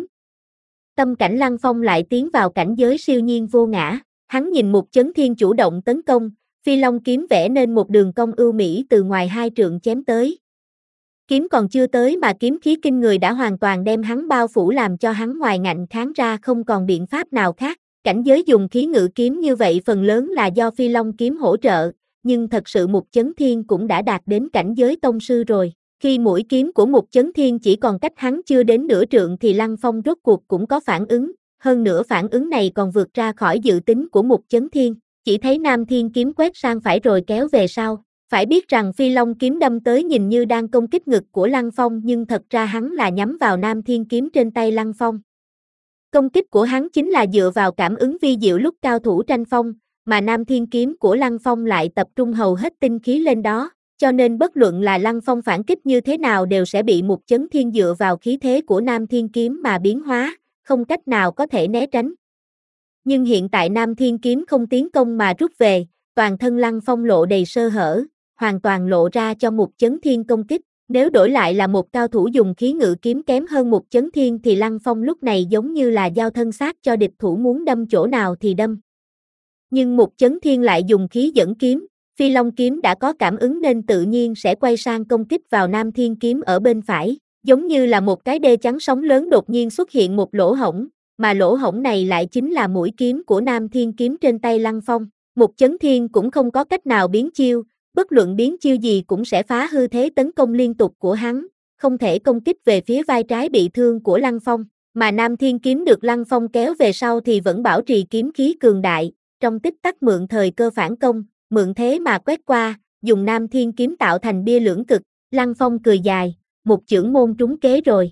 Tâm cảnh Lăng Phong lại tiến vào cảnh giới siêu nhiên vô ngã, hắn nhìn Mục Chấn Thiên chủ động tấn công, Phi Long kiếm vẽ nên một đường cong ưu mỹ từ ngoài hai trượng chém tới. Kiếm còn chưa tới mà kiếm khí kinh người đã hoàn toàn đem hắn bao phủ làm cho hắn ngoài ngạnh kháng ra không còn biện pháp nào khác. Cảnh giới dùng khí ngự kiếm như vậy phần lớn là do Phi Long kiếm hỗ trợ, nhưng thật sự Mục Chấn Thiên cũng đã đạt đến cảnh giới tông sư rồi. Khi mũi kiếm của Mục Chấn Thiên chỉ còn cách hắn chưa đến nửa trượng thì Lăng Phong rốt cuộc cũng có phản ứng, hơn nữa phản ứng này còn vượt ra khỏi dự tính của Mục Chấn Thiên. Chỉ thấy Nam Thiên kiếm quét sang phải rồi kéo về sau. Phải biết rằng Phi Long kiếm đâm tới nhìn như đang công kích ngực của Lăng Phong nhưng thật ra hắn là nhắm vào Nam Thiên kiếm trên tay Lăng Phong. Công kích của hắn chính là dựa vào cảm ứng vi diệu lúc cao thủ tranh phong, mà Nam Thiên kiếm của Lăng Phong lại tập trung hầu hết tinh khí lên đó, cho nên bất luận là Lăng Phong phản kích như thế nào đều sẽ bị Mục Chấn Thiên dựa vào khí thế của Nam Thiên kiếm mà biến hóa, không cách nào có thể né tránh. Nhưng hiện tại Nam Thiên kiếm không tiến công mà rút về, toàn thân Lăng Phong lộ đầy sơ hở, hoàn toàn lộ ra cho Mục Chấn Thiên công kích. Nếu đổi lại là một cao thủ dùng khí ngự kiếm kém hơn Mục Chấn Thiên thì Lăng Phong lúc này giống như là dao thân xác cho địch thủ muốn đâm chỗ nào thì đâm. Nhưng Mục Chấn Thiên lại dùng khí dẫn kiếm, Phi Long kiếm đã có cảm ứng nên tự nhiên sẽ quay sang công kích vào Nam Thiên kiếm ở bên phải, giống như là một cái đê chắn sóng lớn đột nhiên xuất hiện một lỗ hổng, mà lỗ hổng này lại chính là mũi kiếm của Nam Thiên kiếm trên tay Lăng Phong. Mục Chấn Thiên cũng không có cách nào biến chiêu, bất luận biến chiêu gì cũng sẽ phá hư thế tấn công liên tục của hắn, không thể công kích về phía vai trái bị thương của Lăng Phong, mà Nam Thiên kiếm được Lăng Phong kéo về sau thì vẫn bảo trì kiếm khí cường đại, trong tích tắc mượn thời cơ phản công, mượn thế mà quét qua, dùng Nam Thiên kiếm tạo thành bia lưỡng cực. Lăng Phong cười dài, một chưởng môn trúng kế rồi.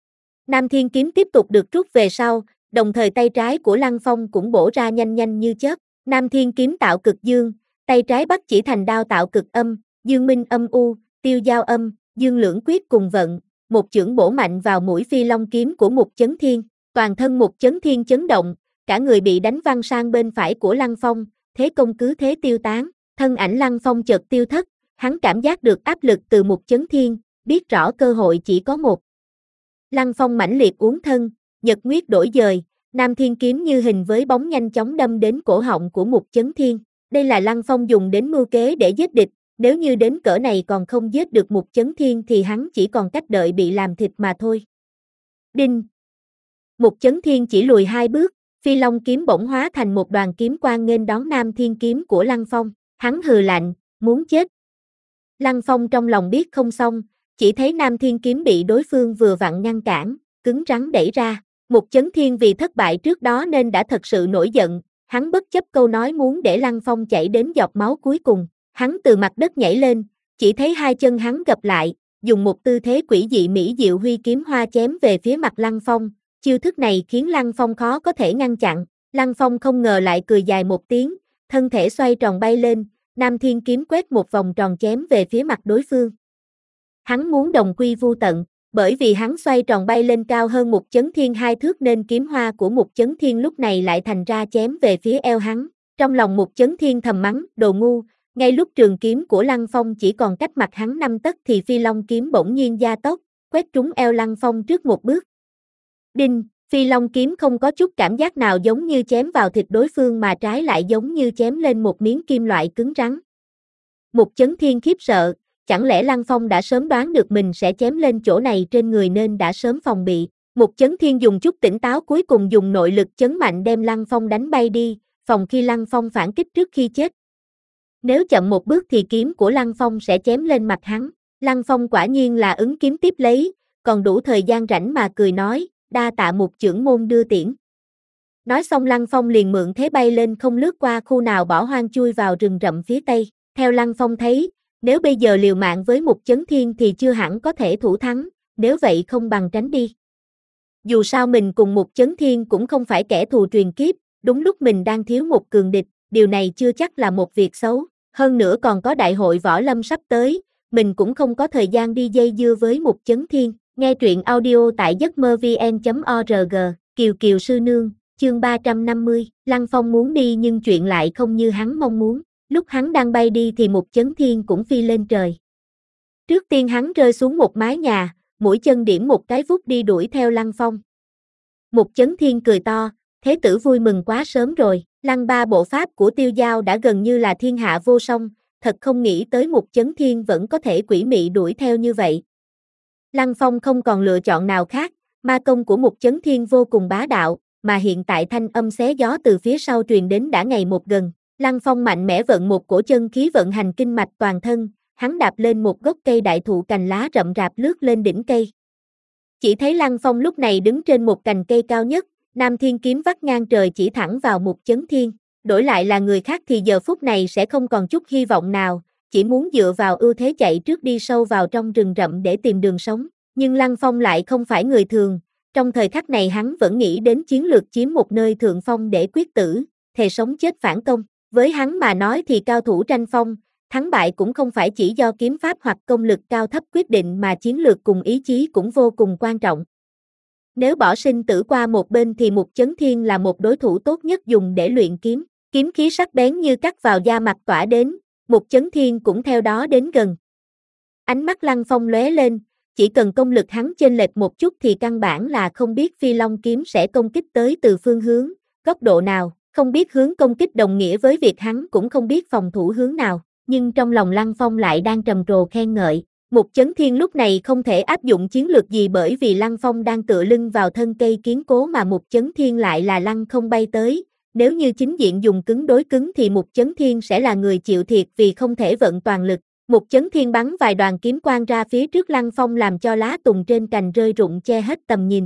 Nam Thiên kiếm tiếp tục được rút về sau, đồng thời tay trái của Lăng Phong cũng bổ ra nhanh nhanh như chớp. Nam Thiên kiếm tạo cực dương, tay trái bắt chỉ thành đao tạo cực âm, dương minh âm u, tiêu giao âm, dương lưỡng quyết cùng vận, một chưởng bổ mạnh vào mũi Phi Long kiếm của Mục Chấn Thiên, toàn thân Mục Chấn Thiên chấn động, cả người bị đánh văng sang bên phải của Lăng Phong, thế công cứ thế tiêu tán, thân ảnh Lăng Phong chợt tiêu thất, hắn cảm giác được áp lực từ Mục Chấn Thiên, biết rõ cơ hội chỉ có một. Lăng Phong mãnh liệt uốn thân, nhật nguyết đổi dời, Nam Thiên kiếm như hình với bóng nhanh chóng đâm đến cổ họng của Mục Chấn Thiên. Đây là Lăng Phong dùng đến mưu kế để giết địch, nếu như đến cỡ này còn không giết được Mục Chấn Thiên thì hắn chỉ còn cách đợi bị làm thịt mà thôi. Đinh! Mục Chấn Thiên chỉ lùi hai bước, Phi Long kiếm bỗng hóa thành một đoàn kiếm quang nghênh đón Nam Thiên kiếm của Lăng Phong, hắn hừ lạnh, muốn chết. Lăng Phong trong lòng biết không xong, chỉ thấy Nam Thiên kiếm bị đối phương vừa vặn ngăn cản, cứng rắn đẩy ra. Mục Chấn Thiên vì thất bại trước đó nên đã thật sự nổi giận, hắn bất chấp câu nói muốn để Lăng Phong chảy đến giọt máu cuối cùng, hắn từ mặt đất nhảy lên, chỉ thấy hai chân hắn gập lại, dùng một tư thế quỷ dị mỹ diệu huy kiếm hoa chém về phía mặt Lăng Phong, chiêu thức này khiến Lăng Phong khó có thể ngăn chặn. Lăng Phong không ngờ lại cười dài một tiếng, thân thể xoay tròn bay lên, Nam Thiên kiếm quét một vòng tròn chém về phía mặt đối phương. Hắn muốn đồng quy vu tận, bởi vì hắn xoay tròn bay lên cao hơn Mục Chấn Thiên hai thước nên kiếm hoa của Mục Chấn Thiên lúc này lại thành ra chém về phía eo hắn. Trong lòng Mục Chấn Thiên thầm mắng, đồ ngu, ngay lúc trường kiếm của Lăng Phong chỉ còn cách mặt hắn năm tấc thì Phi Long kiếm bỗng nhiên gia tốc, quét trúng eo Lăng Phong trước một bước. Đinh, Phi Long kiếm không có chút cảm giác nào giống như chém vào thịt đối phương mà trái lại giống như chém lên một miếng kim loại cứng rắn. Mục Chấn Thiên khiếp sợ, chẳng lẽ Lăng Phong đã sớm đoán được mình sẽ chém lên chỗ này trên người nên đã sớm phòng bị. Mục Chấn Thiên dùng chút tỉnh táo cuối cùng dùng nội lực chấn mạnh đem Lăng Phong đánh bay đi, phòng khi Lăng Phong phản kích trước khi chết. Nếu chậm một bước thì kiếm của Lăng Phong sẽ chém lên mặt hắn. Lăng Phong quả nhiên là ứng kiếm tiếp lấy, còn đủ thời gian rảnh mà cười nói, đa tạ Mục trưởng môn đưa tiễn. Nói xong Lăng Phong liền mượn thế bay lên không lướt qua khu nào bỏ hoang chui vào rừng rậm phía tây. Theo Lăng Phong thấy, nếu bây giờ liều mạng với Mục Chấn Thiên thì chưa hẳn có thể thủ thắng, nếu vậy không bằng tránh đi. Dù sao mình cùng Mục Chấn Thiên cũng không phải kẻ thù truyền kiếp, đúng lúc mình đang thiếu một cường địch, điều này chưa chắc là một việc xấu, hơn nữa còn có đại hội võ lâm sắp tới, mình cũng không có thời gian đi dây dưa với Mục Chấn Thiên. Nghe truyện audio tại giấc mơ vn chấm org, Kiều Kiều sư nương, chương ba trăm năm mươi, Lăng Phong muốn đi nhưng chuyện lại không như hắn mong muốn. Lúc hắn đang bay đi thì Mục Chấn Thiên cũng phi lên trời. Trước tiên hắn rơi xuống một mái nhà, mũi chân điểm một cái vút đi đuổi theo Lăng Phong. Mục Chấn Thiên cười to, thế tử vui mừng quá sớm rồi, Lăng ba bộ pháp của Tiêu Giao đã gần như là thiên hạ vô song, thật không nghĩ tới Mục Chấn Thiên vẫn có thể quỷ mị đuổi theo như vậy. Lăng Phong không còn lựa chọn nào khác, ma công của Mục Chấn Thiên vô cùng bá đạo, mà hiện tại thanh âm xé gió từ phía sau truyền đến đã ngày một gần. Lăng Phong mạnh mẽ vận một cổ chân khí vận hành kinh mạch toàn thân, hắn đạp lên một gốc cây đại thụ cành lá rậm rạp lướt lên đỉnh cây. Chỉ thấy Lăng Phong lúc này đứng trên một cành cây cao nhất, Nam Thiên kiếm vắt ngang trời chỉ thẳng vào Mục Chấn Thiên. Đổi lại là người khác thì giờ phút này sẽ không còn chút hy vọng nào, chỉ muốn dựa vào ưu thế chạy trước đi sâu vào trong rừng rậm để tìm đường sống. Nhưng Lăng Phong lại không phải người thường, trong thời khắc này hắn vẫn nghĩ đến chiến lược chiếm một nơi thượng phong để quyết tử, thề sống chết phản công. Với hắn mà nói thì cao thủ tranh phong, thắng bại cũng không phải chỉ do kiếm pháp hoặc công lực cao thấp quyết định mà chiến lược cùng ý chí cũng vô cùng quan trọng. Nếu bỏ sinh tử qua một bên thì Mục Chấn Thiên là một đối thủ tốt nhất dùng để luyện kiếm, kiếm khí sắc bén như cắt vào da mặt tỏa đến, Mục Chấn Thiên cũng theo đó đến gần. Ánh mắt Lăng Phong lóe lên, chỉ cần công lực hắn chênh lệch một chút thì căn bản là không biết Phi Long kiếm sẽ công kích tới từ phương hướng, góc độ nào, không biết hướng công kích đồng nghĩa với việc hắn cũng không biết phòng thủ hướng nào, nhưng trong lòng Lăng Phong lại đang trầm trồ khen ngợi. Mục Chấn Thiên lúc này không thể áp dụng chiến lược gì bởi vì Lăng Phong đang tựa lưng vào thân cây kiên cố mà Mục Chấn Thiên lại là lăng không bay tới. Nếu như chính diện dùng cứng đối cứng thì Mục Chấn Thiên sẽ là người chịu thiệt vì không thể vận toàn lực. Mục Chấn Thiên bắn vài đoàn kiếm quang ra phía trước Lăng Phong làm cho lá tùng trên cành rơi rụng che hết tầm nhìn.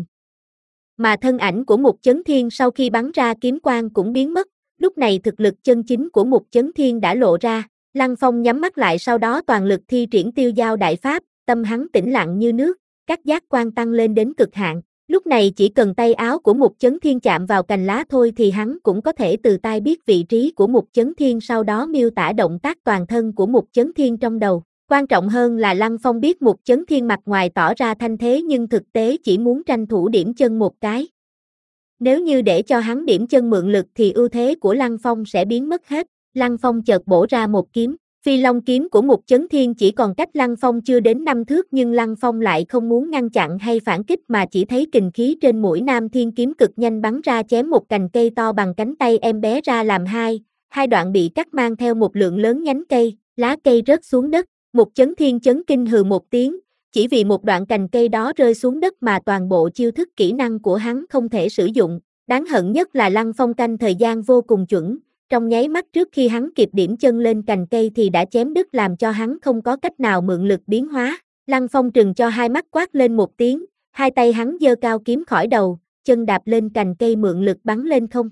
Mà thân ảnh của Mục Chấn Thiên sau khi bắn ra kiếm quang cũng biến mất, lúc này thực lực chân chính của Mục Chấn Thiên đã lộ ra. Lăng Phong nhắm mắt lại sau đó toàn lực thi triển Tiêu Dao đại pháp, tâm hắn tĩnh lặng như nước, các giác quan tăng lên đến cực hạn. Lúc này chỉ cần tay áo của Mục Chấn Thiên chạm vào cành lá thôi thì hắn cũng có thể từ tai biết vị trí của Mục Chấn Thiên, sau đó miêu tả động tác toàn thân của Mục Chấn Thiên trong đầu. Quan trọng hơn là Lăng Phong biết Mục Chấn Thiên mặt ngoài tỏ ra thanh thế nhưng thực tế chỉ muốn tranh thủ điểm chân một cái. Nếu như để cho hắn điểm chân mượn lực thì ưu thế của Lăng Phong sẽ biến mất hết. Lăng Phong chợt bổ ra một kiếm. Phi Long kiếm của Mục Chấn Thiên chỉ còn cách Lăng Phong chưa đến năm thước nhưng Lăng Phong lại không muốn ngăn chặn hay phản kích mà chỉ thấy kình khí trên mũi Nam Thiên kiếm cực nhanh bắn ra chém một cành cây to bằng cánh tay em bé ra làm hai, hai đoạn bị cắt mang theo một lượng lớn nhánh cây, lá cây rớt xuống đất. Mục Chấn Thiên chấn kinh hừ một tiếng, chỉ vì một đoạn cành cây đó rơi xuống đất mà toàn bộ chiêu thức kỹ năng của hắn không thể sử dụng. Đáng hận nhất là Lăng Phong canh thời gian vô cùng chuẩn. Trong nháy mắt trước khi hắn kịp điểm chân lên cành cây thì đã chém đứt làm cho hắn không có cách nào mượn lực biến hóa. Lăng Phong trừng cho hai mắt quát lên một tiếng, hai tay hắn giơ cao kiếm khỏi đầu, chân đạp lên cành cây mượn lực bắn lên không.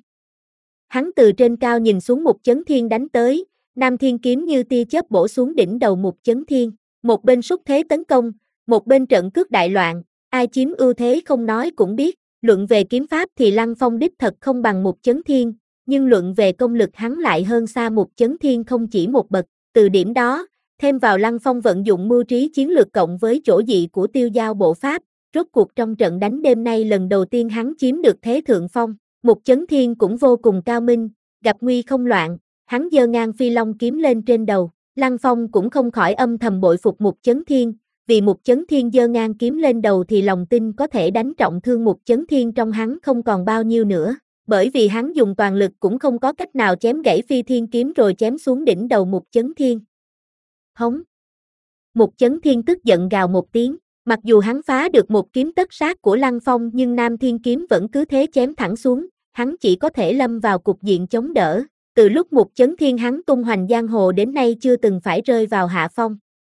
Hắn từ trên cao nhìn xuống Mục Chấn Thiên đánh tới, Nam Thiên kiếm như tia chớp bổ xuống đỉnh đầu Mục Chấn Thiên. Một bên xúc thế tấn công, một bên trận cước đại loạn, ai chiếm ưu thế không nói cũng biết. Luận về kiếm pháp thì Lăng Phong đích thật không bằng Mục Chấn Thiên. Nhưng luận về công lực hắn lại hơn xa Mục Chấn Thiên không chỉ một bậc. Từ điểm đó, thêm vào Lăng Phong vận dụng mưu trí chiến lược cộng với chỗ dị của Tiêu Dao bộ pháp, rốt cuộc trong trận đánh đêm nay lần đầu tiên hắn chiếm được thế thượng phong. Mục Chấn Thiên cũng vô cùng cao minh, gặp nguy không loạn, hắn giơ ngang Phi Long kiếm lên trên đầu. Lăng Phong cũng không khỏi âm thầm bội phục Mục Chấn Thiên, vì Mục Chấn Thiên giơ ngang kiếm lên đầu thì lòng tin có thể đánh trọng thương Mục Chấn Thiên trong hắn không còn bao nhiêu nữa. Bởi vì hắn dùng toàn lực cũng không có cách nào chém gãy Phi Thiên kiếm rồi chém xuống đỉnh đầu Mục Chấn Thiên. Hống! Mục Chấn Thiên tức giận gào một tiếng, mặc dù hắn phá được một kiếm tất sát của Lăng Phong nhưng Nam Thiên kiếm vẫn cứ thế chém thẳng xuống, hắn chỉ có thể lâm vào cục diện chống đỡ. Từ lúc Mục Chấn Thiên hắn tung hoành giang hồ đến nay chưa từng phải rơi vào hạ phong.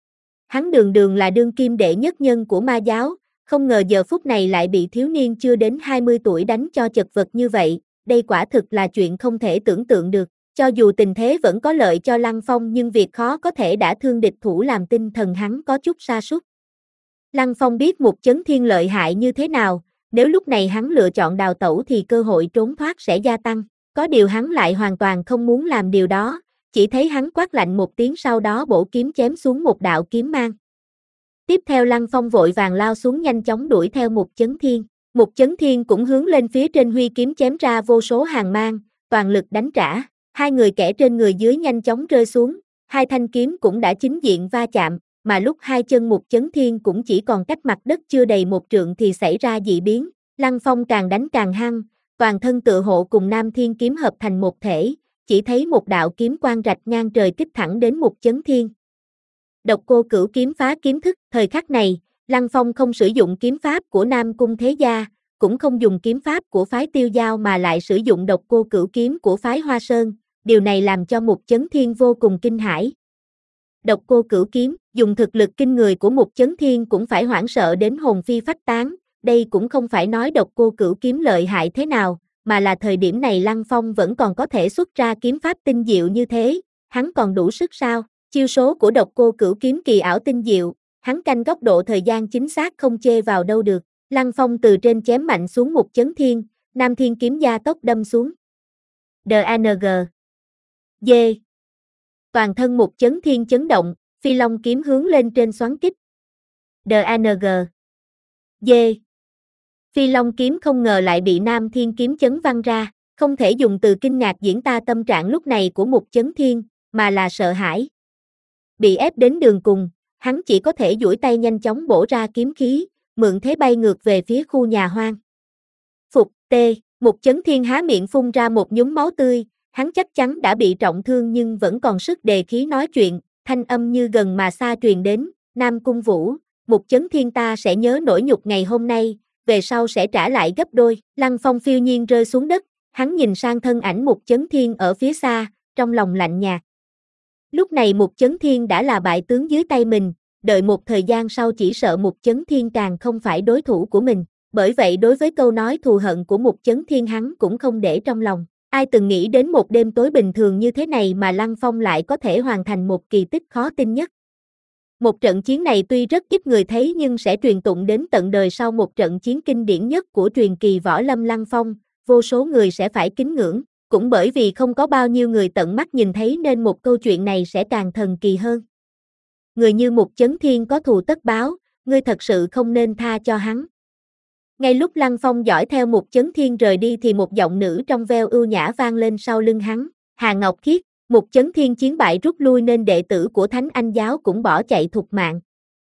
Hắn đường đường là đương kim đệ nhất nhân của ma giáo, không ngờ giờ phút này lại bị thiếu niên chưa đến hai mươi tuổi đánh cho chật vật như vậy, đây quả thực là chuyện không thể tưởng tượng được. Cho dù tình thế vẫn có lợi cho Lăng Phong nhưng việc khó có thể đã thương địch thủ làm tinh thần hắn có chút sa sút. Lăng Phong biết Mục Chấn Thiên lợi hại như thế nào, nếu lúc này hắn lựa chọn đào tẩu thì cơ hội trốn thoát sẽ gia tăng, có điều hắn lại hoàn toàn không muốn làm điều đó, chỉ thấy hắn quát lạnh một tiếng sau đó bổ kiếm chém xuống một đạo kiếm mang. Tiếp theo Lăng Phong vội vàng lao xuống nhanh chóng đuổi theo Mục Chấn Thiên. Mục Chấn Thiên cũng hướng lên phía trên huy kiếm chém ra vô số hàng mang, toàn lực đánh trả. Hai người kẻ trên người dưới nhanh chóng rơi xuống, hai thanh kiếm cũng đã chính diện va chạm, mà lúc hai chân Mục Chấn Thiên cũng chỉ còn cách mặt đất chưa đầy một trượng thì xảy ra dị biến. Lăng Phong càng đánh càng hăng, toàn thân tựa hộ cùng Nam Thiên kiếm hợp thành một thể, chỉ thấy một đạo kiếm quang rạch ngang trời kích thẳng đến Mục Chấn Thiên. Độc Cô Cửu kiếm phá kiếm thức, thời khắc này, Lăng Phong không sử dụng kiếm pháp của Nam Cung Thế Gia, cũng không dùng kiếm pháp của phái Tiêu Giao mà lại sử dụng độc cô cửu kiếm của phái Hoa Sơn, điều này làm cho Mục Chấn Thiên vô cùng kinh hãi. Độc cô cửu kiếm, dùng thực lực kinh người của Mục Chấn Thiên cũng phải hoảng sợ đến hồn phi phách tán, đây cũng không phải nói độc cô cửu kiếm lợi hại thế nào, mà là thời điểm này Lăng Phong vẫn còn có thể xuất ra kiếm pháp tinh diệu như thế, hắn còn đủ sức sao? Chiêu số của độc cô cửu kiếm kỳ ảo tinh diệu, hắn canh góc độ thời gian chính xác không chê vào đâu được. Lăng Phong từ trên chém mạnh xuống Mục Chấn Thiên, Nam Thiên kiếm gia tốc đâm xuống. đê a en giê. D. Toàn thân Mục Chấn Thiên chấn động, Phi Long kiếm hướng lên trên xoắn kích. đê a en giê. D. Phi Long kiếm không ngờ lại bị Nam Thiên kiếm chấn văng ra, không thể dùng từ kinh ngạc diễn tả tâm trạng lúc này của Mục Chấn Thiên, mà là sợ hãi. Bị ép đến đường cùng, hắn chỉ có thể duỗi tay nhanh chóng bổ ra kiếm khí, mượn thế bay ngược về phía khu nhà hoang. Phục, tê, Mục Chấn Thiên há miệng phun ra một nhúm máu tươi, hắn chắc chắn đã bị trọng thương nhưng vẫn còn sức đề khí nói chuyện, thanh âm như gần mà xa truyền đến, Nam Cung Vũ, Mục Chấn Thiên ta sẽ nhớ nỗi nhục ngày hôm nay, về sau sẽ trả lại gấp đôi. Lăng Phong phiêu nhiên rơi xuống đất, hắn nhìn sang thân ảnh Mục Chấn Thiên ở phía xa, trong lòng lạnh nhạt. Lúc này Mục Chấn Thiên đã là bại tướng dưới tay mình, đợi một thời gian sau chỉ sợ Mục Chấn Thiên càng không phải đối thủ của mình, bởi vậy đối với câu nói thù hận của Mục Chấn Thiên hắn cũng không để trong lòng. Ai từng nghĩ đến một đêm tối bình thường như thế này mà Lăng Phong lại có thể hoàn thành một kỳ tích khó tin nhất. Một trận chiến này tuy rất ít người thấy nhưng sẽ truyền tụng đến tận đời sau một trận chiến kinh điển nhất của truyền kỳ võ lâm Lăng Phong, vô số người sẽ phải kính ngưỡng, cũng bởi vì không có bao nhiêu người tận mắt nhìn thấy nên một câu chuyện này sẽ càng thần kỳ hơn. Người như Mục Chấn Thiên có thù tất báo, ngươi thật sự không nên tha cho hắn. Ngay lúc Lăng Phong dõi theo Mục Chấn Thiên rời đi thì một giọng nữ trong veo ưu nhã vang lên sau lưng hắn, Hà Ngọc Khiết. Mục Chấn Thiên chiến bại rút lui nên đệ tử của Thánh Anh giáo cũng bỏ chạy thục mạng.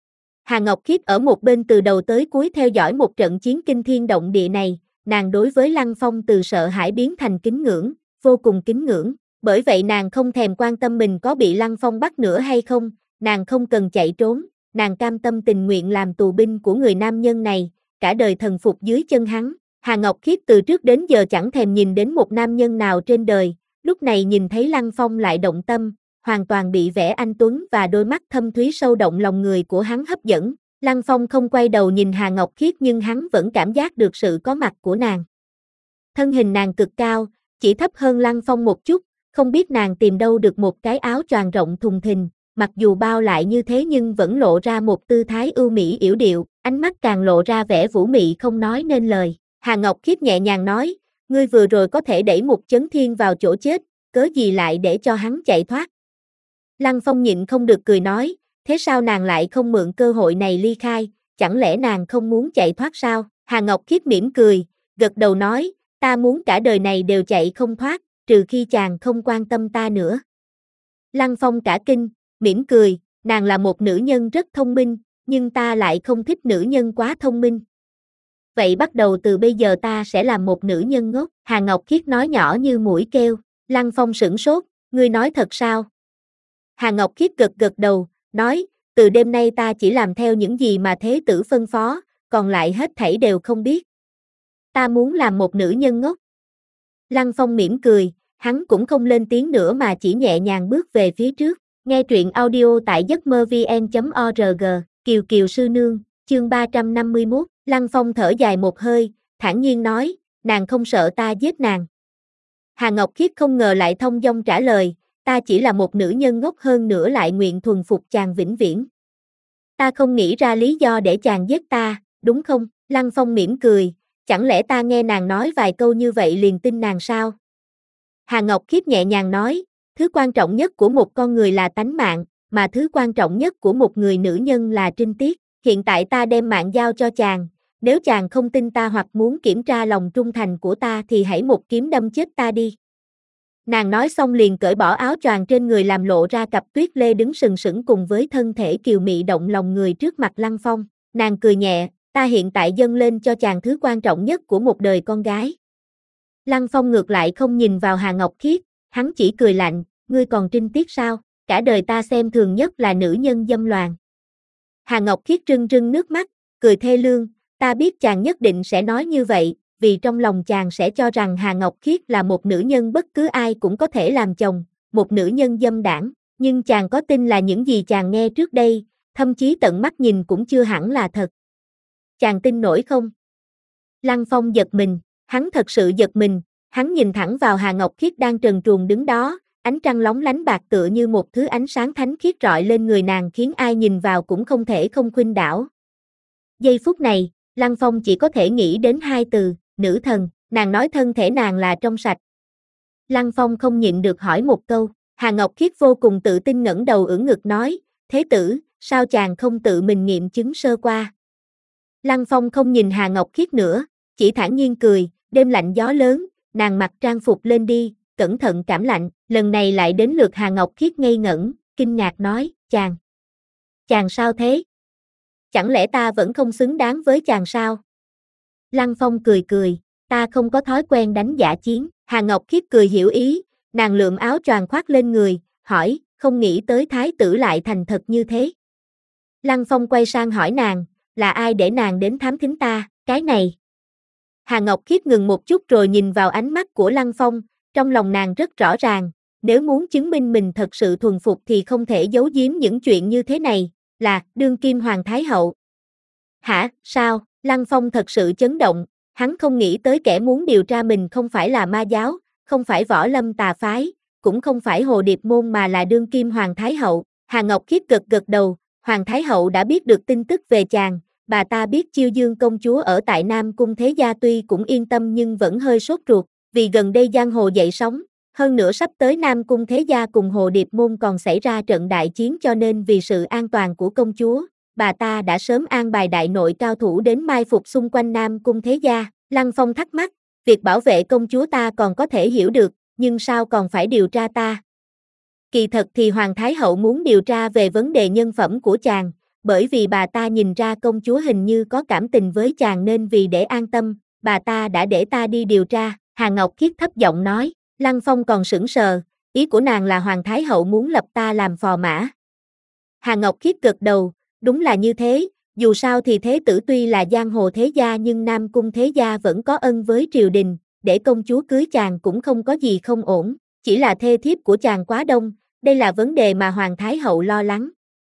Hà Ngọc Khiết ở một bên từ đầu tới cuối theo dõi một trận chiến kinh thiên động địa này, nàng đối với Lăng Phong từ sợ hãi biến thành kính ngưỡng, vô cùng kính ngưỡng, bởi vậy nàng không thèm quan tâm mình có bị Lăng Phong bắt nữa hay không, nàng không cần chạy trốn, nàng cam tâm tình nguyện làm tù binh của người nam nhân này, cả đời thần phục dưới chân hắn. Hà Ngọc Khiết từ trước đến giờ chẳng thèm nhìn đến một nam nhân nào trên đời, lúc này nhìn thấy Lăng Phong lại động tâm, hoàn toàn bị vẻ anh tuấn và đôi mắt thâm thúy sâu động lòng người của hắn hấp dẫn. Lăng Phong không quay đầu nhìn Hà Ngọc Khiết nhưng hắn vẫn cảm giác được sự có mặt của nàng. Thân hình nàng cực cao, chỉ thấp hơn Lăng Phong một chút, không biết nàng tìm đâu được một cái áo choàng rộng thùng thình, mặc dù bao lại như thế nhưng vẫn lộ ra một tư thái ưu mỹ yểu điệu, ánh mắt càng lộ ra vẻ vũ mị không nói nên lời. Hà Ngọc Khiết nhẹ nhàng nói, ngươi vừa rồi có thể đẩy Mục Chấn Thiên vào chỗ chết, cớ gì lại để cho hắn chạy thoát. Lăng Phong nhịn không được cười nói, thế sao nàng lại không mượn cơ hội này ly khai, chẳng lẽ nàng không muốn chạy thoát sao? Hà Ngọc Khiết mỉm cười, gật đầu nói, ta muốn cả đời này đều chạy không thoát, trừ khi chàng không quan tâm ta nữa. Lăng Phong cả kinh, mỉm cười, nàng là một nữ nhân rất thông minh, nhưng ta lại không thích nữ nhân quá thông minh. Vậy bắt đầu từ bây giờ ta sẽ làm một nữ nhân ngốc. Hà Ngọc Khiết nói nhỏ như mũi kêu. Lăng Phong sửng sốt, ngươi nói thật sao? Hà Ngọc Khiết gật gật đầu, nói, từ đêm nay ta chỉ làm theo những gì mà thế tử phân phó, còn lại hết thảy đều không biết. Ta muốn làm một nữ nhân ngốc. Lăng Phong mỉm cười, hắn cũng không lên tiếng nữa mà chỉ nhẹ nhàng bước về phía trước. Nghe truyện audio tại giấc mơ vn chấm org, Kiều Kiều sư nương, chương ba trăm năm mươi mốt. Lăng Phong thở dài một hơi, thản nhiên nói, nàng không sợ ta giết nàng. Hà Ngọc Khiết không ngờ lại thông dong trả lời, ta chỉ là một nữ nhân ngốc hơn nữa lại nguyện thuần phục chàng vĩnh viễn. Ta không nghĩ ra lý do để chàng giết ta, đúng không? Lăng Phong mỉm cười, chẳng lẽ ta nghe nàng nói vài câu như vậy liền tin nàng sao? Hà Ngọc Khiết nhẹ nhàng nói, thứ quan trọng nhất của một con người là tánh mạng, mà thứ quan trọng nhất của một người nữ nhân là trinh tiết. Hiện tại ta đem mạng giao cho chàng, nếu chàng không tin ta hoặc muốn kiểm tra lòng trung thành của ta thì hãy một kiếm đâm chết ta đi. Nàng nói xong liền cởi bỏ áo choàng trên người làm lộ ra cặp tuyết lê đứng sừng sững cùng với thân thể kiều mị động lòng người trước mặt Lăng Phong. Nàng cười nhẹ, ta hiện tại dâng lên cho chàng thứ quan trọng nhất của một đời con gái. Lăng Phong ngược lại không nhìn vào Hà Ngọc Khiết, hắn chỉ cười lạnh, ngươi còn trinh tiết sao? Cả đời ta xem thường nhất là nữ nhân dâm loạn. Hà Ngọc Khiết rưng rưng nước mắt, cười thê lương, ta biết chàng nhất định sẽ nói như vậy, vì trong lòng chàng sẽ cho rằng Hà Ngọc Khiết là một nữ nhân bất cứ ai cũng có thể làm chồng, một nữ nhân dâm đảng, nhưng chàng có tin là những gì chàng nghe trước đây, thậm chí tận mắt nhìn cũng chưa hẳn là thật. Chàng tin nổi không? Lăng Phong giật mình, hắn thật sự giật mình, hắn nhìn thẳng vào Hà Ngọc Khiết đang trần truồng đứng đó, ánh trăng lóng lánh bạc tựa như một thứ ánh sáng thánh khiết rọi lên người nàng khiến ai nhìn vào cũng không thể không khuynh đảo. Giây phút này, Lăng Phong chỉ có thể nghĩ đến hai từ, nữ thần, nàng nói thân thể nàng là trong sạch. Lăng Phong không nhịn được hỏi một câu, Hà Ngọc Khiết vô cùng tự tin ngẩng đầu ưỡn ngực nói, thế tử, sao chàng không tự mình nghiệm chứng sơ qua? Lăng Phong không nhìn Hà Ngọc Khiết nữa, chỉ thản nhiên cười, đêm lạnh gió lớn, nàng mặc trang phục lên đi, cẩn thận cảm lạnh, lần này lại đến lượt Hà Ngọc Khiết ngây ngẩn, kinh ngạc nói, chàng, chàng sao thế? Chẳng lẽ ta vẫn không xứng đáng với chàng sao? Lăng Phong cười cười, ta không có thói quen đánh giả chiến, Hà Ngọc Khiết cười hiểu ý, nàng lượm áo choàng khoác lên người, hỏi, không nghĩ tới thái tử lại thành thật như thế. Lăng Phong quay sang hỏi nàng, là ai để nàng đến thám thính ta, cái này. Hà Ngọc Khiết ngừng một chút rồi nhìn vào ánh mắt của Lăng Phong, trong lòng nàng rất rõ ràng, nếu muốn chứng minh mình thật sự thuần phục thì không thể giấu giếm những chuyện như thế này, là đương kim hoàng thái hậu. Hả, sao? Lăng Phong thật sự chấn động, hắn không nghĩ tới kẻ muốn điều tra mình không phải là ma giáo, không phải võ lâm tà phái, cũng không phải Hồ Điệp môn mà là đương kim hoàng thái hậu. Hà Ngọc Khiết gật gật đầu, hoàng thái hậu đã biết được tin tức về chàng, bà ta biết Chiêu Dương công chúa ở tại Nam Cung Thế Gia tuy cũng yên tâm nhưng vẫn hơi sốt ruột, vì gần đây giang hồ dậy sóng, hơn nữa sắp tới Nam Cung Thế Gia cùng Hồ Điệp môn còn xảy ra trận đại chiến cho nên vì sự an toàn của công chúa, bà ta đã sớm an bài đại nội cao thủ đến mai phục xung quanh Nam Cung Thế Gia. Lăng Phong thắc mắc, việc bảo vệ công chúa ta còn có thể hiểu được, nhưng sao còn phải điều tra ta? Kỳ thật thì Hoàng Thái Hậu muốn điều tra về vấn đề nhân phẩm của chàng, bởi vì bà ta nhìn ra công chúa hình như có cảm tình với chàng nên vì để an tâm, bà ta đã để ta đi điều tra. Hà Ngọc Khiết thấp giọng nói, Lăng Phong còn sững sờ, ý của nàng là Hoàng Thái Hậu muốn lập ta làm phò mã. Hà Ngọc Khiết gật đầu, đúng là như thế, dù sao thì thế tử tuy là giang hồ thế gia nhưng Nam Cung Thế Gia vẫn có ân với triều đình, để công chúa cưới chàng cũng không có gì không ổn, chỉ là thê thiếp của chàng quá đông, đây là vấn đề mà Hoàng Thái Hậu lo lắng.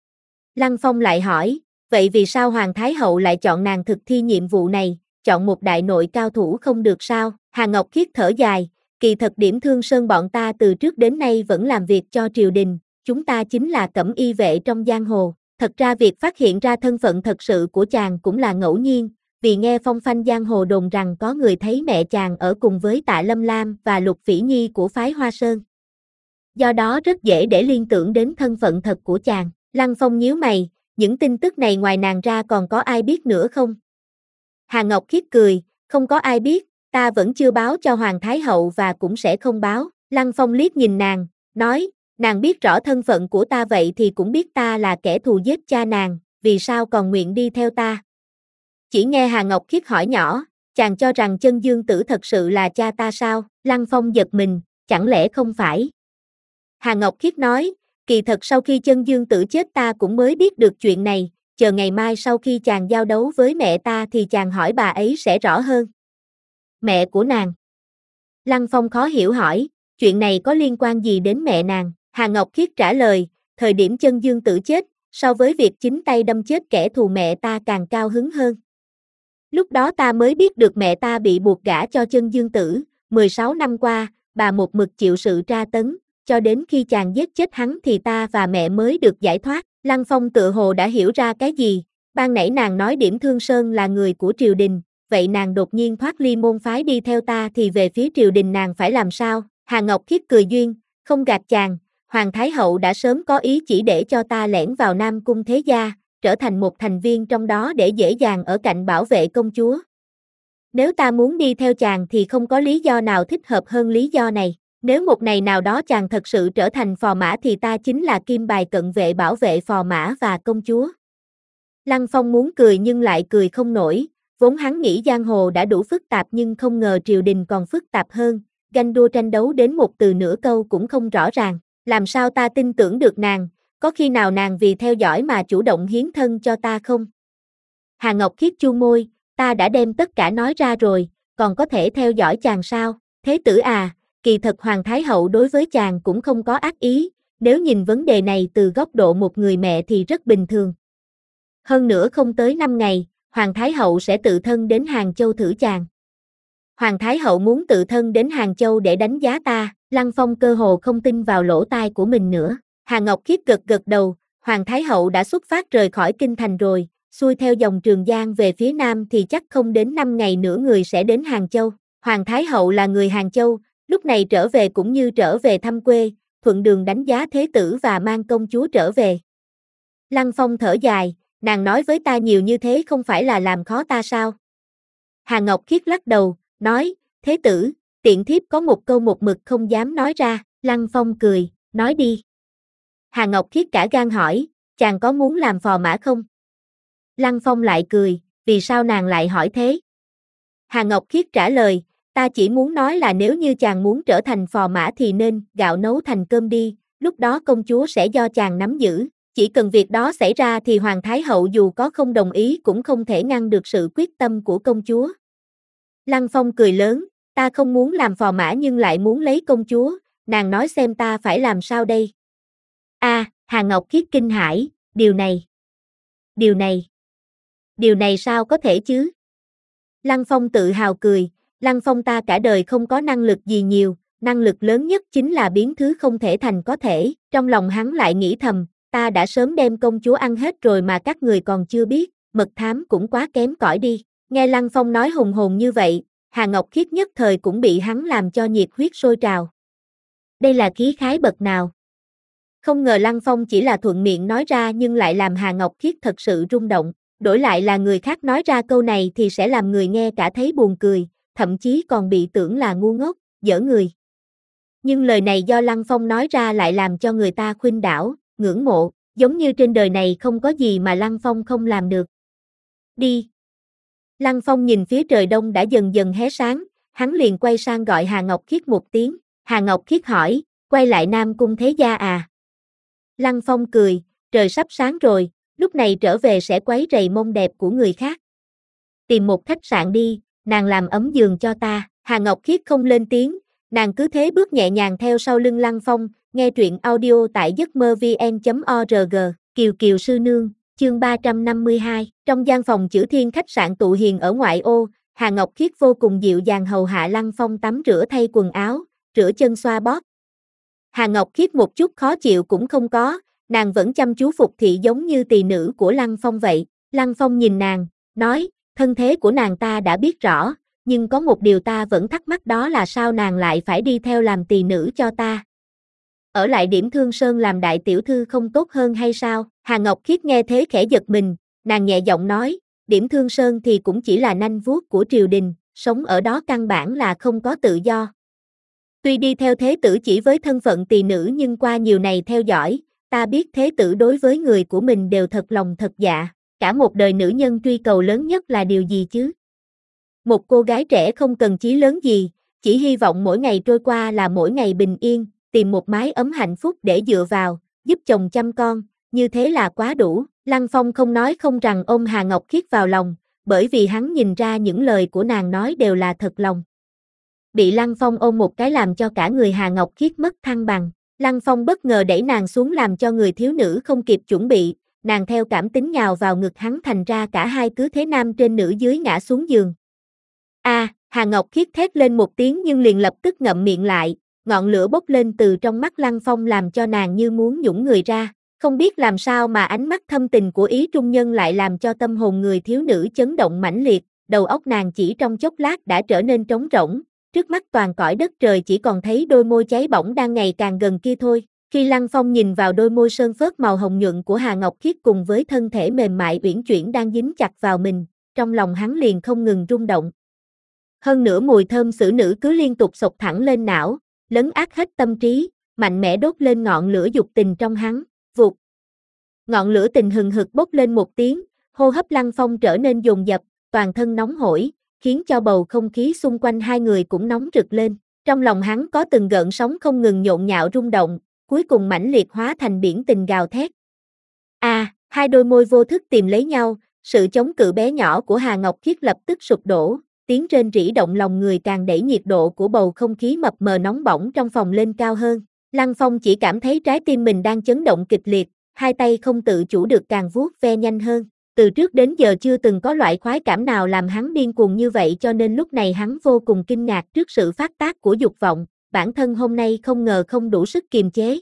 Lăng Phong lại hỏi, vậy vì sao Hoàng Thái Hậu lại chọn nàng thực thi nhiệm vụ này, chọn một đại nội cao thủ không được sao? Hà Ngọc Khiết thở dài, kỳ thật Điểm Thương Sơn bọn ta từ trước đến nay vẫn làm việc cho triều đình, chúng ta chính là cẩm y vệ trong giang hồ. Thật ra việc phát hiện ra thân phận thật sự của chàng cũng là ngẫu nhiên, vì nghe phong phanh giang hồ đồn rằng có người thấy mẹ chàng ở cùng với Tạ Lâm Lam và Lục Phỉ Nhi của phái Hoa Sơn. Do đó rất dễ để liên tưởng đến thân phận thật của chàng. Lăng Phong nhíu mày, những tin tức này ngoài nàng ra còn có ai biết nữa không? Hà Ngọc Khiết cười, không có ai biết, ta vẫn chưa báo cho Hoàng Thái Hậu và cũng sẽ không báo. Lăng Phong liếc nhìn nàng, nói, nàng biết rõ thân phận của ta vậy thì cũng biết ta là kẻ thù giết cha nàng, vì sao còn nguyện đi theo ta? Chỉ nghe Hà Ngọc Khiết hỏi nhỏ, chàng cho rằng Chân Dương Tử thật sự là cha ta sao? Lăng Phong giật mình, chẳng lẽ không phải? Hà Ngọc Khiết nói, kỳ thật sau khi Chân Dương Tử chết ta cũng mới biết được chuyện này, chờ ngày mai sau khi chàng giao đấu với mẹ ta thì chàng hỏi bà ấy sẽ rõ hơn. Mẹ của nàng? Lăng Phong khó hiểu hỏi, chuyện này có liên quan gì đến mẹ nàng? Hà Ngọc Khiết trả lời, thời điểm Chân Dương Tử chết, so với việc chính tay đâm chết kẻ thù mẹ ta càng cao hứng hơn. Lúc đó ta mới biết được mẹ ta bị buộc gả cho Chân Dương Tử, mười sáu năm qua, bà một mực chịu sự tra tấn, cho đến khi chàng giết chết hắn thì ta và mẹ mới được giải thoát. Lăng Phong tự hồ đã hiểu ra cái gì, ban nãy nàng nói Điểm Thương Sơn là người của triều đình, vậy nàng đột nhiên thoát ly môn phái đi theo ta thì về phía triều đình nàng phải làm sao? Hà Ngọc Khiết cười duyên, không gạt chàng, Hoàng Thái Hậu đã sớm có ý chỉ để cho ta lẻn vào Nam Cung Thế Gia, trở thành một thành viên trong đó để dễ dàng ở cạnh bảo vệ công chúa. Nếu ta muốn đi theo chàng thì không có lý do nào thích hợp hơn lý do này. Nếu một ngày nào đó chàng thật sự trở thành phò mã thì ta chính là kim bài cận vệ bảo vệ phò mã và công chúa. Lăng Phong muốn cười nhưng lại cười không nổi, vốn hắn nghĩ giang hồ đã đủ phức tạp nhưng không ngờ triều đình còn phức tạp hơn, ganh đua tranh đấu đến một từ nửa câu cũng không rõ ràng, làm sao ta tin tưởng được nàng, có khi nào nàng vì theo dõi mà chủ động hiến thân cho ta không? Hà Ngọc Khiết chu môi, ta đã đem tất cả nói ra rồi, còn có thể theo dõi chàng sao? Thế tử à, kỳ thật Hoàng Thái Hậu đối với chàng cũng không có ác ý, nếu nhìn vấn đề này từ góc độ một người mẹ thì rất bình thường. Hơn nữa không tới năm ngày, Hoàng Thái Hậu sẽ tự thân đến Hàng Châu thử chàng. Hoàng Thái Hậu muốn tự thân đến Hàng Châu để đánh giá ta, Lăng Phong cơ hồ không tin vào lỗ tai của mình nữa. Hà Ngọc Khiết gật gật đầu, Hoàng Thái Hậu đã xuất phát rời khỏi kinh thành rồi, xuôi theo dòng Trường Giang về phía nam thì chắc không đến năm ngày nữa người sẽ đến Hàng Châu. Hoàng Thái Hậu là người Hàng Châu, lúc này trở về cũng như trở về thăm quê, thuận đường đánh giá thế tử và mang công chúa trở về. Lăng Phong thở dài, nàng nói với ta nhiều như thế không phải là làm khó ta sao? Hà Ngọc Khiết lắc đầu, nói, thế tử, tiện thiếp có một câu một mực không dám nói ra. Lăng Phong cười, nói đi. Hà Ngọc Khiết cả gan hỏi, chàng có muốn làm phò mã không? Lăng Phong lại cười, vì sao nàng lại hỏi thế? Hà Ngọc Khiết trả lời, ta chỉ muốn nói là nếu như chàng muốn trở thành phò mã thì nên gạo nấu thành cơm đi, lúc đó công chúa sẽ do chàng nắm giữ. Chỉ cần việc đó xảy ra thì Hoàng Thái Hậu dù có không đồng ý cũng không thể ngăn được sự quyết tâm của công chúa. Lăng Phong cười lớn, ta không muốn làm phò mã nhưng lại muốn lấy công chúa, nàng nói xem ta phải làm sao đây? A, à, Hà Ngọc Khiết kinh hãi, điều này, điều này, điều này sao có thể chứ? Lăng Phong tự hào cười, Lăng Phong ta cả đời không có năng lực gì nhiều, năng lực lớn nhất chính là biến thứ không thể thành có thể, trong lòng hắn lại nghĩ thầm, ta đã sớm đem công chúa ăn hết rồi mà các người còn chưa biết, mật thám cũng quá kém cỏi đi. Nghe Lăng Phong nói hùng hồn như vậy, Hà Ngọc Khiết nhất thời cũng bị hắn làm cho nhiệt huyết sôi trào. Đây là khí khái bậc nào? Không ngờ Lăng Phong chỉ là thuận miệng nói ra nhưng lại làm Hà Ngọc Khiết thật sự rung động, đổi lại là người khác nói ra câu này thì sẽ làm người nghe cả thấy buồn cười, thậm chí còn bị tưởng là ngu ngốc, dở người. Nhưng lời này do Lăng Phong nói ra lại làm cho người ta khuynh đảo, ngưỡng mộ, giống như trên đời này không có gì mà Lăng Phong không làm được. Đi. Lăng Phong nhìn phía trời đông đã dần dần hé sáng, hắn liền quay sang gọi Hà Ngọc Khiết một tiếng. Hà Ngọc Khiết hỏi, quay lại Nam Cung thế gia à? Lăng Phong cười, trời sắp sáng rồi, lúc này trở về sẽ quấy rầy mông đẹp của người khác. Tìm một khách sạn đi, nàng làm ấm giường cho ta. Hà Ngọc Khiết không lên tiếng, nàng cứ thế bước nhẹ nhàng theo sau lưng Lăng Phong, nghe truyện audio tại giấc mơ vn chấm org, Kiều Kiều sư nương. Chương ba trăm năm mươi hai, trong gian phòng Chữ Thiên khách sạn Tụ Hiền ở ngoại ô, Hà Ngọc Khiết vô cùng dịu dàng hầu hạ Lăng Phong tắm rửa thay quần áo, rửa chân xoa bóp. Hà Ngọc Khiết một chút khó chịu cũng không có, nàng vẫn chăm chú phục thị giống như tỳ nữ của Lăng Phong vậy. Lăng Phong nhìn nàng, nói, thân thế của nàng ta đã biết rõ, nhưng có một điều ta vẫn thắc mắc đó là sao nàng lại phải đi theo làm tỳ nữ cho ta. Ở lại Điểm Thương Sơn làm đại tiểu thư không tốt hơn hay sao? Hà Ngọc Khiết nghe thế khẽ giật mình, nàng nhẹ giọng nói, Điểm Thương Sơn thì cũng chỉ là nanh vuốt của triều đình, sống ở đó căn bản là không có tự do. Tuy đi theo thế tử chỉ với thân phận tỳ nữ nhưng qua nhiều ngày theo dõi, ta biết thế tử đối với người của mình đều thật lòng thật dạ, cả một đời nữ nhân truy cầu lớn nhất là điều gì chứ? Một cô gái trẻ không cần chí lớn gì, chỉ hy vọng mỗi ngày trôi qua là mỗi ngày bình yên, tìm một mái ấm hạnh phúc để dựa vào, giúp chồng chăm con, như thế là quá đủ. Lăng Phong không nói không rằng ôm Hà Ngọc Khiết vào lòng, bởi vì hắn nhìn ra những lời của nàng nói đều là thật lòng. Bị Lăng Phong ôm một cái làm cho cả người Hà Ngọc Khiết mất thăng bằng. Lăng Phong bất ngờ đẩy nàng xuống làm cho người thiếu nữ không kịp chuẩn bị, nàng theo cảm tính nhào vào ngực hắn thành ra cả hai cứ thế nam trên nữ dưới ngã xuống giường. A, à, Hà Ngọc Khiết thét lên một tiếng nhưng liền lập tức ngậm miệng lại, ngọn lửa bốc lên từ trong mắt Lăng Phong làm cho nàng như muốn nhũng người ra, không biết làm sao mà ánh mắt thâm tình của Ý Trung Nhân lại làm cho tâm hồn người thiếu nữ chấn động mãnh liệt, đầu óc nàng chỉ trong chốc lát đã trở nên trống rỗng, trước mắt toàn cõi đất trời chỉ còn thấy đôi môi cháy bỏng đang ngày càng gần kia thôi. Khi Lăng Phong nhìn vào đôi môi sơn phớt màu hồng nhuận của Hà Ngọc Khiết cùng với thân thể mềm mại uyển chuyển đang dính chặt vào mình, trong lòng hắn liền không ngừng rung động. Hơn nữa mùi thơm xử nữ cứ liên tục xộc thẳng lên não, lấn át hết tâm trí, mạnh mẽ đốt lên ngọn lửa dục tình trong hắn, vụt. Ngọn lửa tình hừng hực bốc lên một tiếng, hô hấp Lăng Phong trở nên dồn dập, toàn thân nóng hổi, khiến cho bầu không khí xung quanh hai người cũng nóng rực lên. Trong lòng hắn có từng gợn sóng không ngừng nhộn nhạo rung động, cuối cùng mãnh liệt hóa thành biển tình gào thét. A, à, hai đôi môi vô thức tìm lấy nhau, sự chống cự bé nhỏ của Hà Ngọc Khiết lập tức sụp đổ, tiếng rên rỉ động lòng người càng đẩy nhiệt độ của bầu không khí mập mờ nóng bỏng trong phòng lên cao hơn. Lăng Phong chỉ cảm thấy trái tim mình đang chấn động kịch liệt, hai tay không tự chủ được càng vuốt ve nhanh hơn. Từ trước đến giờ chưa từng có loại khoái cảm nào làm hắn điên cuồng như vậy, cho nên lúc này hắn vô cùng kinh ngạc trước sự phát tác của dục vọng, bản thân hôm nay không ngờ không đủ sức kiềm chế.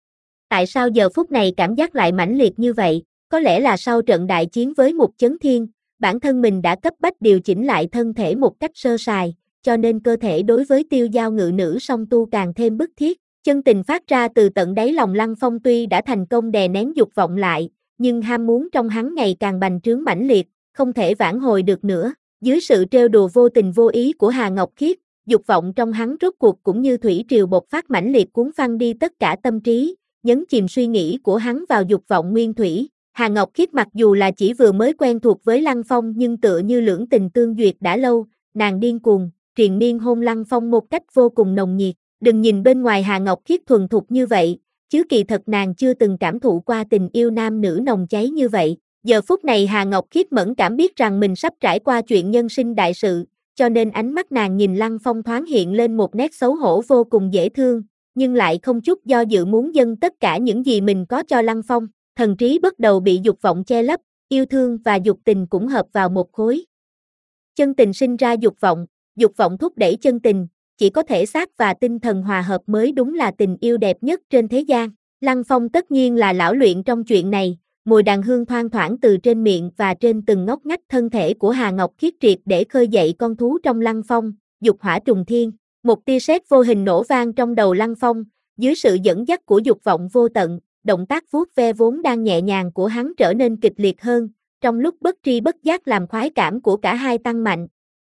Tại sao giờ phút này cảm giác lại mãnh liệt như vậy? Có lẽ là sau trận đại chiến với Mục Chấn Thiên, bản thân mình đã cấp bách điều chỉnh lại thân thể một cách sơ sài, cho nên cơ thể đối với Tiêu Giao ngự nữ song tu càng thêm bức thiết. Chân tình phát ra từ tận đáy lòng Lăng Phong tuy đã thành công đè nén dục vọng lại, nhưng ham muốn trong hắn ngày càng bành trướng mãnh liệt, không thể vãn hồi được nữa. Dưới sự trêu đùa vô tình vô ý của Hà Ngọc Khiết, dục vọng trong hắn rốt cuộc cũng như thủy triều bộc phát mãnh liệt cuốn phăng đi tất cả tâm trí, nhấn chìm suy nghĩ của hắn vào dục vọng nguyên thủy. Hà Ngọc Khiết mặc dù là chỉ vừa mới quen thuộc với Lăng Phong nhưng tựa như lưỡng tình tương duyệt đã lâu, nàng điên cuồng, triền miên hôn Lăng Phong một cách vô cùng nồng nhiệt. Đừng nhìn bên ngoài Hà Ngọc Khiết thuần thục như vậy, chứ kỳ thật nàng chưa từng cảm thụ qua tình yêu nam nữ nồng cháy như vậy. Giờ phút này Hà Ngọc Khiết mẫn cảm biết rằng mình sắp trải qua chuyện nhân sinh đại sự, cho nên ánh mắt nàng nhìn Lăng Phong thoáng hiện lên một nét xấu hổ vô cùng dễ thương, nhưng lại không chút do dự muốn dâng tất cả những gì mình có cho Lăng Phong. Thần trí bắt đầu bị dục vọng che lấp, yêu thương và dục tình cũng hợp vào một khối. Chân tình sinh ra dục vọng, dục vọng thúc đẩy chân tình, chỉ có thể xác và tinh thần hòa hợp mới đúng là tình yêu đẹp nhất trên thế gian. Lăng Phong tất nhiên là lão luyện trong chuyện này, mùi đàn hương thoang thoảng từ trên miệng và trên từng ngóc ngách thân thể của Hà Ngọc Khiết triệt để khơi dậy con thú trong Lăng Phong, dục hỏa trùng thiên. Một tia sét vô hình nổ vang trong đầu Lăng Phong, dưới sự dẫn dắt của dục vọng vô tận, động tác vuốt ve vốn đang nhẹ nhàng của hắn trở nên kịch liệt hơn, trong lúc bất tri bất giác làm khoái cảm của cả hai tăng mạnh.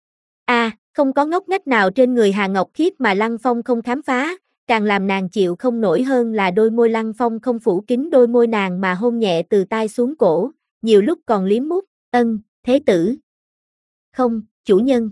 A, à, không có ngóc ngách nào trên người Hà Ngọc Khiết mà Lăng Phong không khám phá, càng làm nàng chịu không nổi hơn là đôi môi Lăng Phong không phủ kín đôi môi nàng mà hôn nhẹ từ tai xuống cổ, nhiều lúc còn liếm mút. Ân, thế tử. Không, chủ nhân.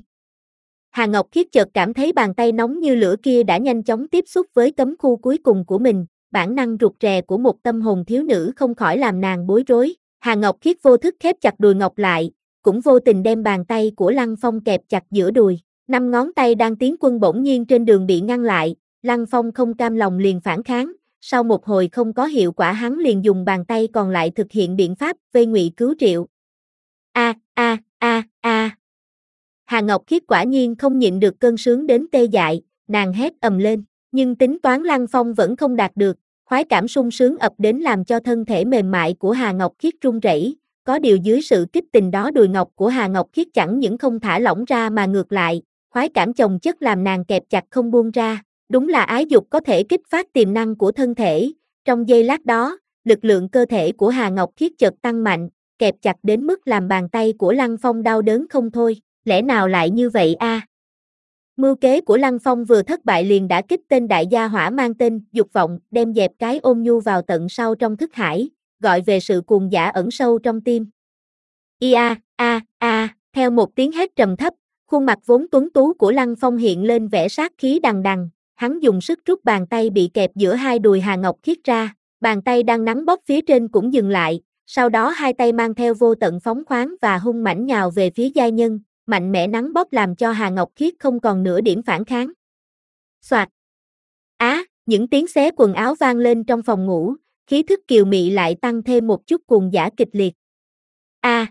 Hà Ngọc Khiết chợt cảm thấy bàn tay nóng như lửa kia đã nhanh chóng tiếp xúc với cấm khu cuối cùng của mình, bản năng rụt rè của một tâm hồn thiếu nữ không khỏi làm nàng bối rối. Hà Ngọc Khiết vô thức khép chặt đùi ngọc lại, cũng vô tình đem bàn tay của Lăng Phong kẹp chặt giữa đùi. Năm ngón tay đang tiến quân bỗng nhiên trên đường bị ngăn lại, Lăng Phong không cam lòng liền phản kháng, sau một hồi không có hiệu quả hắn liền dùng bàn tay còn lại thực hiện biện pháp vây ngụy cứu triệu. A a a a. Hà Ngọc Khiết quả nhiên không nhịn được cơn sướng đến tê dại, nàng hét ầm lên, nhưng tính toán Lăng Phong vẫn không đạt được, khoái cảm sung sướng ập đến làm cho thân thể mềm mại của Hà Ngọc Khiết run rẩy. Có điều dưới sự kích tình đó đùi ngọc của Hà Ngọc Khiết chẳng những không thả lỏng ra mà ngược lại, khoái cảm chồng chất làm nàng kẹp chặt không buông ra. Đúng là ái dục có thể kích phát tiềm năng của thân thể. Trong giây lát đó, lực lượng cơ thể của Hà Ngọc Khiết chợt tăng mạnh, kẹp chặt đến mức làm bàn tay của Lăng Phong đau đớn không thôi. Lẽ nào lại như vậy a? À? Mưu kế của Lăng Phong vừa thất bại liền đã kích tên đại gia hỏa mang tên dục vọng, đem dẹp cái ôm nhu vào tận sau trong thức hải, gọi về sự cuồng dã ẩn sâu trong tim. Ia a a, theo một tiếng hét trầm thấp, khuôn mặt vốn tuấn tú của Lăng Phong hiện lên vẻ sát khí đằng đằng, hắn dùng sức rút bàn tay bị kẹp giữa hai đùi Hà Ngọc Khiết ra, bàn tay đang nắn bóp phía trên cũng dừng lại, sau đó hai tay mang theo vô tận phóng khoáng và hung mãnh nhào về phía giai nhân, mạnh mẽ nắn bóp làm cho Hà Ngọc Khiết không còn nửa điểm phản kháng. Soạt. Á, à, những tiếng xé quần áo vang lên trong phòng ngủ, khí thức kiều mị lại tăng thêm một chút cuồng dã kịch liệt. A. À,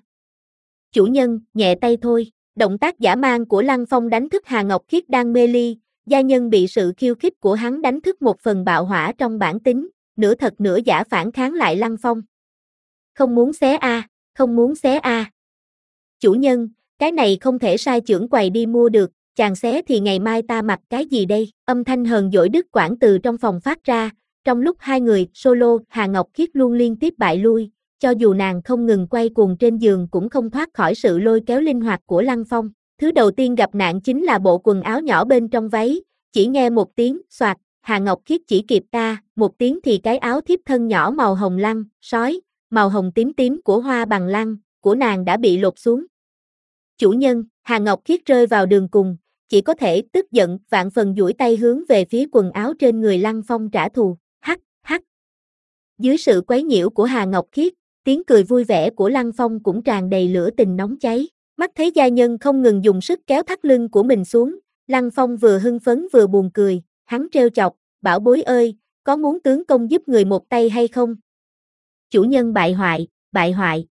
chủ nhân, nhẹ tay thôi. Động tác dã man của Lăng Phong đánh thức Hà Ngọc Khiết đang mê ly, gia nhân bị sự khiêu khích của hắn đánh thức một phần bạo hỏa trong bản tính, nửa thật nửa giả phản kháng lại Lăng Phong. Không muốn xé a, à, không muốn xé a. À. Chủ nhân, cái này không thể sai chưởng quầy đi mua được, chàng xé thì ngày mai ta mặc cái gì đây? Âm thanh hờn dỗi đứt quãng từ trong phòng phát ra, trong lúc hai người solo, Hà Ngọc Khiết luôn liên tiếp bại lui, cho dù nàng không ngừng quay cuồng trên giường cũng không thoát khỏi sự lôi kéo linh hoạt của Lăng Phong. Thứ đầu tiên gặp nạn chính là bộ quần áo nhỏ bên trong váy, chỉ nghe một tiếng xoạt, Hà Ngọc Khiết chỉ kịp ta, một tiếng thì cái áo thiếp thân nhỏ màu hồng lăng, sói, màu hồng tím tím của hoa bằng lăng, của nàng đã bị lột xuống. Chủ nhân, Hà Ngọc Khiết rơi vào đường cùng, chỉ có thể tức giận vạn phần duỗi tay hướng về phía quần áo trên người Lăng Phong trả thù. Hắc, hắc. Dưới sự quấy nhiễu của Hà Ngọc Khiết, tiếng cười vui vẻ của Lăng Phong cũng tràn đầy lửa tình nóng cháy. Mắt thấy gia nhân không ngừng dùng sức kéo thắt lưng của mình xuống, Lăng Phong vừa hưng phấn vừa buồn cười, hắn trêu chọc, bảo bối ơi, có muốn tướng công giúp người một tay hay không? Chủ nhân bại hoại, bại hoại.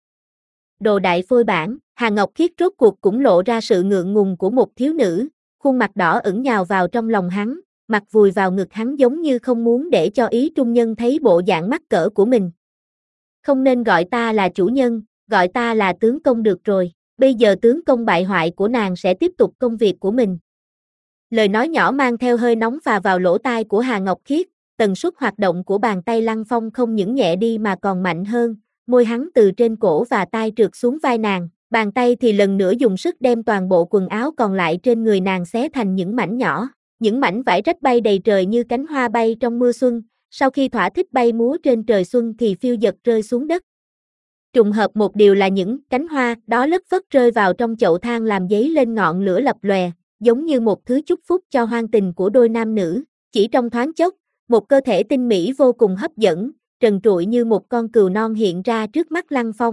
Đồ đại phôi bản, Hà Ngọc Khiết rốt cuộc cũng lộ ra sự ngượng ngùng của một thiếu nữ, khuôn mặt đỏ ửng nhào vào trong lòng hắn, mặt vùi vào ngực hắn giống như không muốn để cho ý trung nhân thấy bộ dạng mắc cỡ của mình. Không nên gọi ta là chủ nhân, gọi ta là tướng công được rồi, bây giờ tướng công bại hoại của nàng sẽ tiếp tục công việc của mình. Lời nói nhỏ mang theo hơi nóng phà vào lỗ tai của Hà Ngọc Khiết, tần suất hoạt động của bàn tay Lăng Phong không những nhẹ đi mà còn mạnh hơn, môi hắn từ trên cổ và tai trượt xuống vai nàng, bàn tay thì lần nữa dùng sức đem toàn bộ quần áo còn lại trên người nàng xé thành những mảnh nhỏ, những mảnh vải rách bay đầy trời như cánh hoa bay trong mưa xuân, sau khi thỏa thích bay múa trên trời xuân thì phiêu dật rơi xuống đất. Trùng hợp một điều là những cánh hoa đó lất phất rơi vào trong chậu than làm dấy lên ngọn lửa lập lòe, giống như một thứ chúc phúc cho hoang tình của đôi nam nữ. Chỉ trong thoáng chốc, một cơ thể tinh mỹ vô cùng hấp dẫn, trần trụi như một con cừu non hiện ra trước mắt Lăng Phong.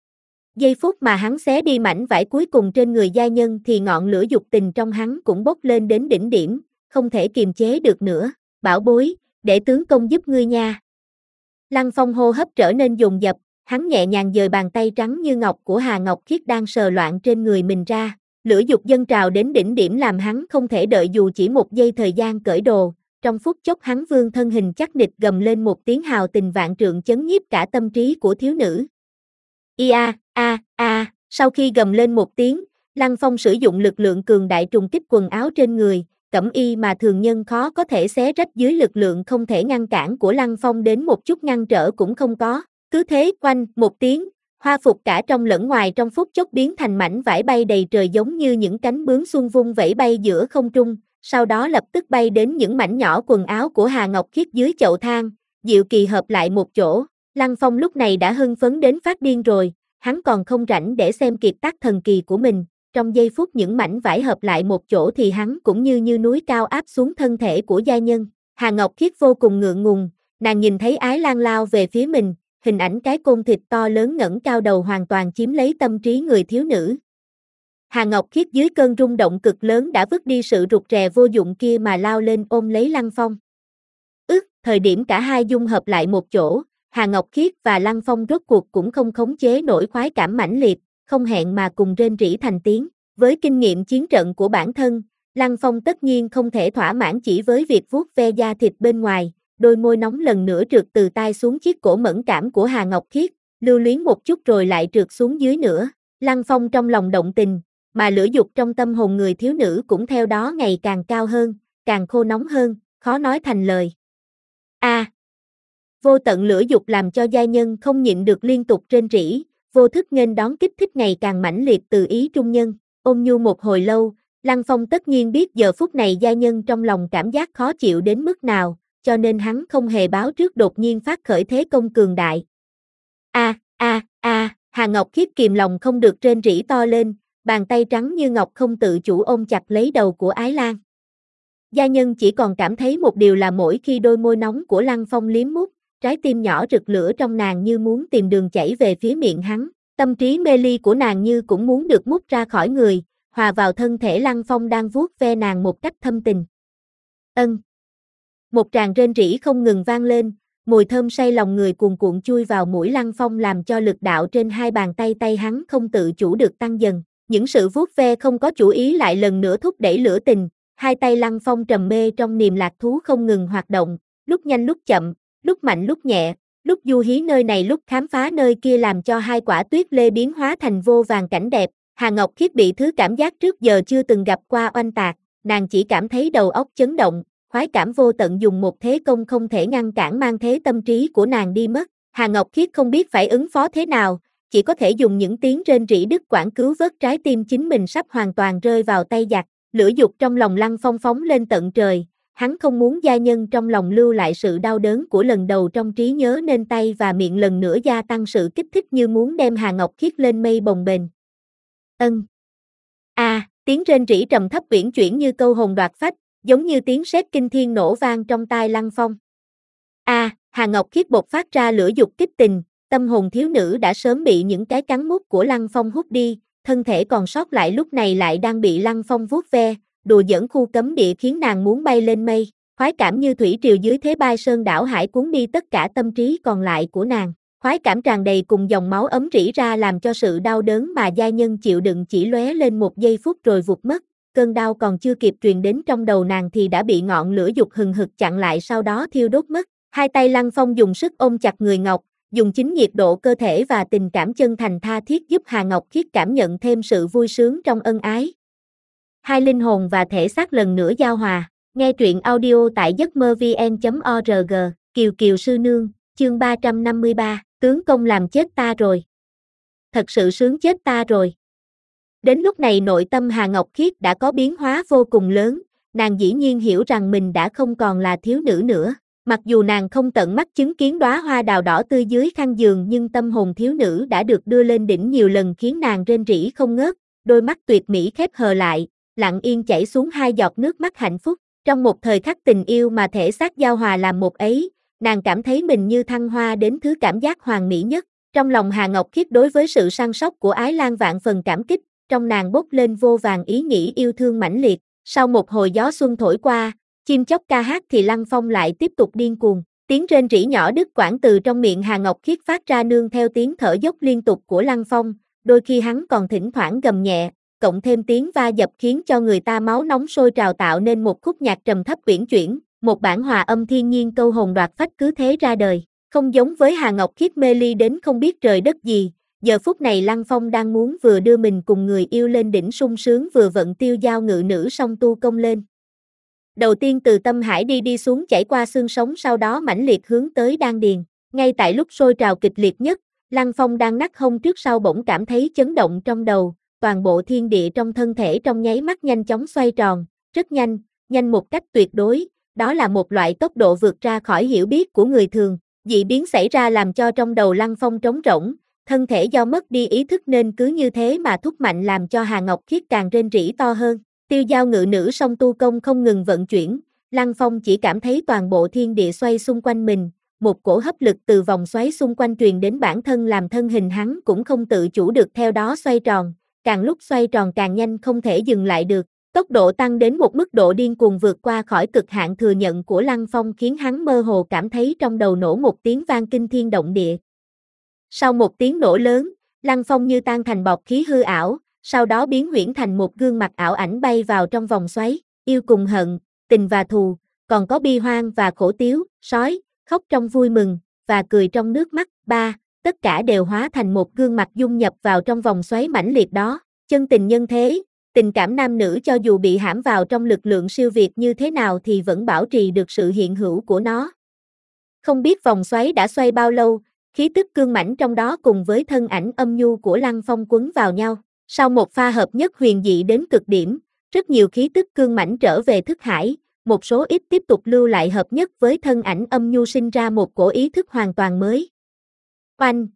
Giây phút mà hắn xé đi mảnh vải cuối cùng trên người gia nhân thì ngọn lửa dục tình trong hắn cũng bốc lên đến đỉnh điểm, không thể kiềm chế được nữa. Bảo bối, để tướng công giúp ngươi nha. Lăng Phong hô hấp trở nên dồn dập, hắn nhẹ nhàng dời bàn tay trắng như ngọc của Hà Ngọc Khiết đang sờ loạn trên người mình ra. Lửa dục dâng trào đến đỉnh điểm làm hắn không thể đợi dù chỉ một giây thời gian cởi đồ, trong phút chốc hắn vươn thân hình chắc nịch gầm lên một tiếng hào tình vạn trượng chấn nhiếp cả tâm trí của thiếu nữ. Ia, a, a, sau khi gầm lên một tiếng, Lăng Phong sử dụng lực lượng cường đại trùng kích quần áo trên người, cẩm y mà thường nhân khó có thể xé rách dưới lực lượng không thể ngăn cản của Lăng Phong đến một chút ngăn trở cũng không có, cứ thế quanh một tiếng. Hoa phục cả trong lẫn ngoài trong phút chốc biến thành mảnh vải bay đầy trời giống như những cánh bướm xuân vung vẫy bay giữa không trung, sau đó lập tức bay đến những mảnh nhỏ quần áo của Hà Ngọc Khiết dưới chậu than, diệu kỳ hợp lại một chỗ. Lăng Phong lúc này đã hưng phấn đến phát điên rồi, hắn còn không rảnh để xem kiệt tác thần kỳ của mình, trong giây phút những mảnh vải hợp lại một chỗ thì hắn cũng như như núi cao áp xuống thân thể của gia nhân. Hà Ngọc Khiết vô cùng ngượng ngùng, nàng nhìn thấy Ái Lan lao về phía mình. Hình ảnh cái côn thịt to lớn ngẩng cao đầu hoàn toàn chiếm lấy tâm trí người thiếu nữ. Hà Ngọc Khiết dưới cơn rung động cực lớn đã vứt đi sự rụt rè vô dụng kia mà lao lên ôm lấy Lăng Phong. Ước, thời điểm cả hai dung hợp lại một chỗ, Hà Ngọc Khiết và Lăng Phong rốt cuộc cũng không khống chế nổi khoái cảm mãnh liệt, không hẹn mà cùng rên rỉ thành tiếng. Với kinh nghiệm chiến trận của bản thân, Lăng Phong tất nhiên không thể thỏa mãn chỉ với việc vuốt ve da thịt bên ngoài. Đôi môi nóng lần nữa trượt từ tai xuống chiếc cổ mẫn cảm của Hà Ngọc Khiết, lưu luyến một chút rồi lại trượt xuống dưới nữa. Lăng Phong trong lòng động tình, mà lửa dục trong tâm hồn người thiếu nữ cũng theo đó ngày càng cao hơn, càng khô nóng hơn, khó nói thành lời. A, à, vô tận lửa dục làm cho gia nhân không nhịn được liên tục rên rỉ, vô thức nghênh đón kích thích ngày càng mãnh liệt từ ý trung nhân. Ôm nhu một hồi lâu, Lăng Phong tất nhiên biết giờ phút này gia nhân trong lòng cảm giác khó chịu đến mức nào, cho nên hắn không hề báo trước đột nhiên phát khởi thế công cường đại. A, a, a, Hà Ngọc Khiết kìm lòng không được rên rỉ to lên, bàn tay trắng như ngọc không tự chủ ôm chặt lấy đầu của Ái Lan. Gia nhân chỉ còn cảm thấy một điều là mỗi khi đôi môi nóng của Lăng Phong liếm mút, trái tim nhỏ rực lửa trong nàng như muốn tìm đường chảy về phía miệng hắn, tâm trí mê ly của nàng như cũng muốn được mút ra khỏi người, hòa vào thân thể Lăng Phong đang vuốt ve nàng một cách thâm tình. Ân. Một tràng rên rỉ không ngừng vang lên, mùi thơm say lòng người cuồn cuộn chui vào mũi Lăng Phong làm cho lực đạo trên hai bàn tay tay hắn không tự chủ được tăng dần. Những sự vuốt ve không có chủ ý lại lần nữa thúc đẩy lửa tình, hai tay Lăng Phong trầm mê trong niềm lạc thú không ngừng hoạt động, lúc nhanh lúc chậm, lúc mạnh lúc nhẹ, lúc du hí nơi này lúc khám phá nơi kia làm cho hai quả tuyết lê biến hóa thành vô vàn cảnh đẹp. Hà Ngọc Khiết bị thứ cảm giác trước giờ chưa từng gặp qua oanh tạc, nàng chỉ cảm thấy đầu óc chấn động. Khoái cảm vô tận dùng một thế công không thể ngăn cản mang thế tâm trí của nàng đi mất. Hà Ngọc Khiết không biết phải ứng phó thế nào, chỉ có thể dùng những tiếng rên rỉ đứt quãng cứu vớt trái tim chính mình sắp hoàn toàn rơi vào tay giặc. Lửa dục trong lòng Lăng Phong phóng lên tận trời, hắn không muốn gia nhân trong lòng lưu lại sự đau đớn của lần đầu trong trí nhớ nên tay và miệng lần nữa gia tăng sự kích thích như muốn đem Hà Ngọc Khiết lên mây bồng bềnh. Ân. A, à, tiếng rên rỉ trầm thấp uyển chuyển như câu hồn đoạt phách, giống như tiếng sét kinh thiên nổ vang trong tai Lăng Phong. A, à, Hà Ngọc Khiết bộc phát ra lửa dục kích tình, tâm hồn thiếu nữ đã sớm bị những cái cắn mút của Lăng Phong hút đi, thân thể còn sót lại lúc này lại đang bị Lăng Phong vuốt ve, đùa giỡn khu cấm địa khiến nàng muốn bay lên mây, khoái cảm như thủy triều dưới thế bay sơn đảo hải cuốn đi tất cả tâm trí còn lại của nàng. Khoái cảm tràn đầy cùng dòng máu ấm rỉ ra làm cho sự đau đớn mà giai nhân chịu đựng chỉ lóe lên một giây phút rồi vụt mất, cơn đau còn chưa kịp truyền đến trong đầu nàng thì đã bị ngọn lửa dục hừng hực chặn lại sau đó thiêu đốt mất. Hai tay Lăng Phong dùng sức ôm chặt người Ngọc, dùng chính nhiệt độ cơ thể và tình cảm chân thành tha thiết giúp Hà Ngọc Khiết cảm nhận thêm sự vui sướng trong ân ái. Hai linh hồn và thể xác lần nữa giao hòa. Nghe truyện audio tại giấc mơ vn chấm org, Kiều Kiều sư nương, chương ba trăm năm mươi ba, tướng công làm chết ta rồi. Thật sự sướng chết ta rồi. Đến lúc này nội tâm Hà Ngọc Khiết đã có biến hóa vô cùng lớn, nàng dĩ nhiên hiểu rằng mình đã không còn là thiếu nữ nữa. Mặc dù nàng không tận mắt chứng kiến đóa hoa đào đỏ tươi dưới khăn giường nhưng tâm hồn thiếu nữ đã được đưa lên đỉnh nhiều lần khiến nàng rên rỉ không ngớt, đôi mắt tuyệt mỹ khép hờ lại, lặng yên chảy xuống hai giọt nước mắt hạnh phúc. Trong một thời khắc tình yêu mà thể xác giao hòa làm một ấy, nàng cảm thấy mình như thăng hoa đến thứ cảm giác hoàn mỹ nhất. Trong lòng Hà Ngọc Khiết đối với sự săn sóc của Ái Lan vạn phần cảm kích, trong nàng bốc lên vô vàn ý nghĩ yêu thương mãnh liệt. Sau một hồi gió xuân thổi qua, chim chóc ca hát thì Lăng Phong lại tiếp tục điên cuồng. Tiếng rên rỉ nhỏ đứt quãng từ trong miệng Hà Ngọc Khiết phát ra nương theo tiếng thở dốc liên tục của Lăng Phong, đôi khi hắn còn thỉnh thoảng gầm nhẹ, cộng thêm tiếng va dập khiến cho người ta máu nóng sôi trào tạo nên một khúc nhạc trầm thấp uyển chuyển, một bản hòa âm thiên nhiên câu hồn đoạt phách cứ thế ra đời. Không giống với Hà Ngọc Khiết mê ly đến không biết trời đất gì, giờ phút này Lăng Phong đang muốn vừa đưa mình cùng người yêu lên đỉnh sung sướng vừa vận tiêu giao ngự nữ song tu công lên. Đầu tiên từ tâm hải đi đi xuống chảy qua xương sống sau đó mãnh liệt hướng tới đan điền. Ngay tại lúc sôi trào kịch liệt nhất, Lăng Phong đang nắc hông trước sau bỗng cảm thấy chấn động trong đầu, toàn bộ thiên địa trong thân thể trong nháy mắt nhanh chóng xoay tròn, rất nhanh, nhanh một cách tuyệt đối, đó là một loại tốc độ vượt ra khỏi hiểu biết của người thường. Dị biến xảy ra làm cho trong đầu Lăng Phong trống rỗng, thân thể do mất đi ý thức nên cứ như thế mà thúc mạnh làm cho Hà Ngọc Khiết càng rên rỉ to hơn. Tiêu giao ngự nữ song tu công không ngừng vận chuyển, Lăng Phong chỉ cảm thấy toàn bộ thiên địa xoay xung quanh mình, một cổ hấp lực từ vòng xoáy xung quanh truyền đến bản thân làm thân hình hắn cũng không tự chủ được theo đó xoay tròn, càng lúc xoay tròn càng nhanh không thể dừng lại được. Tốc độ tăng đến một mức độ điên cuồng vượt qua khỏi cực hạn thừa nhận của Lăng Phong khiến hắn mơ hồ cảm thấy trong đầu nổ một tiếng vang kinh thiên động địa. Sau một tiếng nổ lớn, Lăng Phong như tan thành bọt khí hư ảo, sau đó biến huyễn thành một gương mặt ảo ảnh bay vào trong vòng xoáy, yêu cùng hận, tình và thù, còn có bi hoang và khổ tiếu, sói, khóc trong vui mừng, và cười trong nước mắt, ba, tất cả đều hóa thành một gương mặt dung nhập vào trong vòng xoáy mãnh liệt đó. Chân tình nhân thế, tình cảm nam nữ cho dù bị hãm vào trong lực lượng siêu việt như thế nào thì vẫn bảo trì được sự hiện hữu của nó. Không biết vòng xoáy đã xoay bao lâu, khí tức cương mãnh trong đó cùng với thân ảnh âm nhu của Lăng Phong quấn vào nhau. Sau một pha hợp nhất huyền dị đến cực điểm, rất nhiều khí tức cương mãnh trở về thức hải, một số ít tiếp tục lưu lại hợp nhất với thân ảnh âm nhu sinh ra một cổ ý thức hoàn toàn mới. Oanh!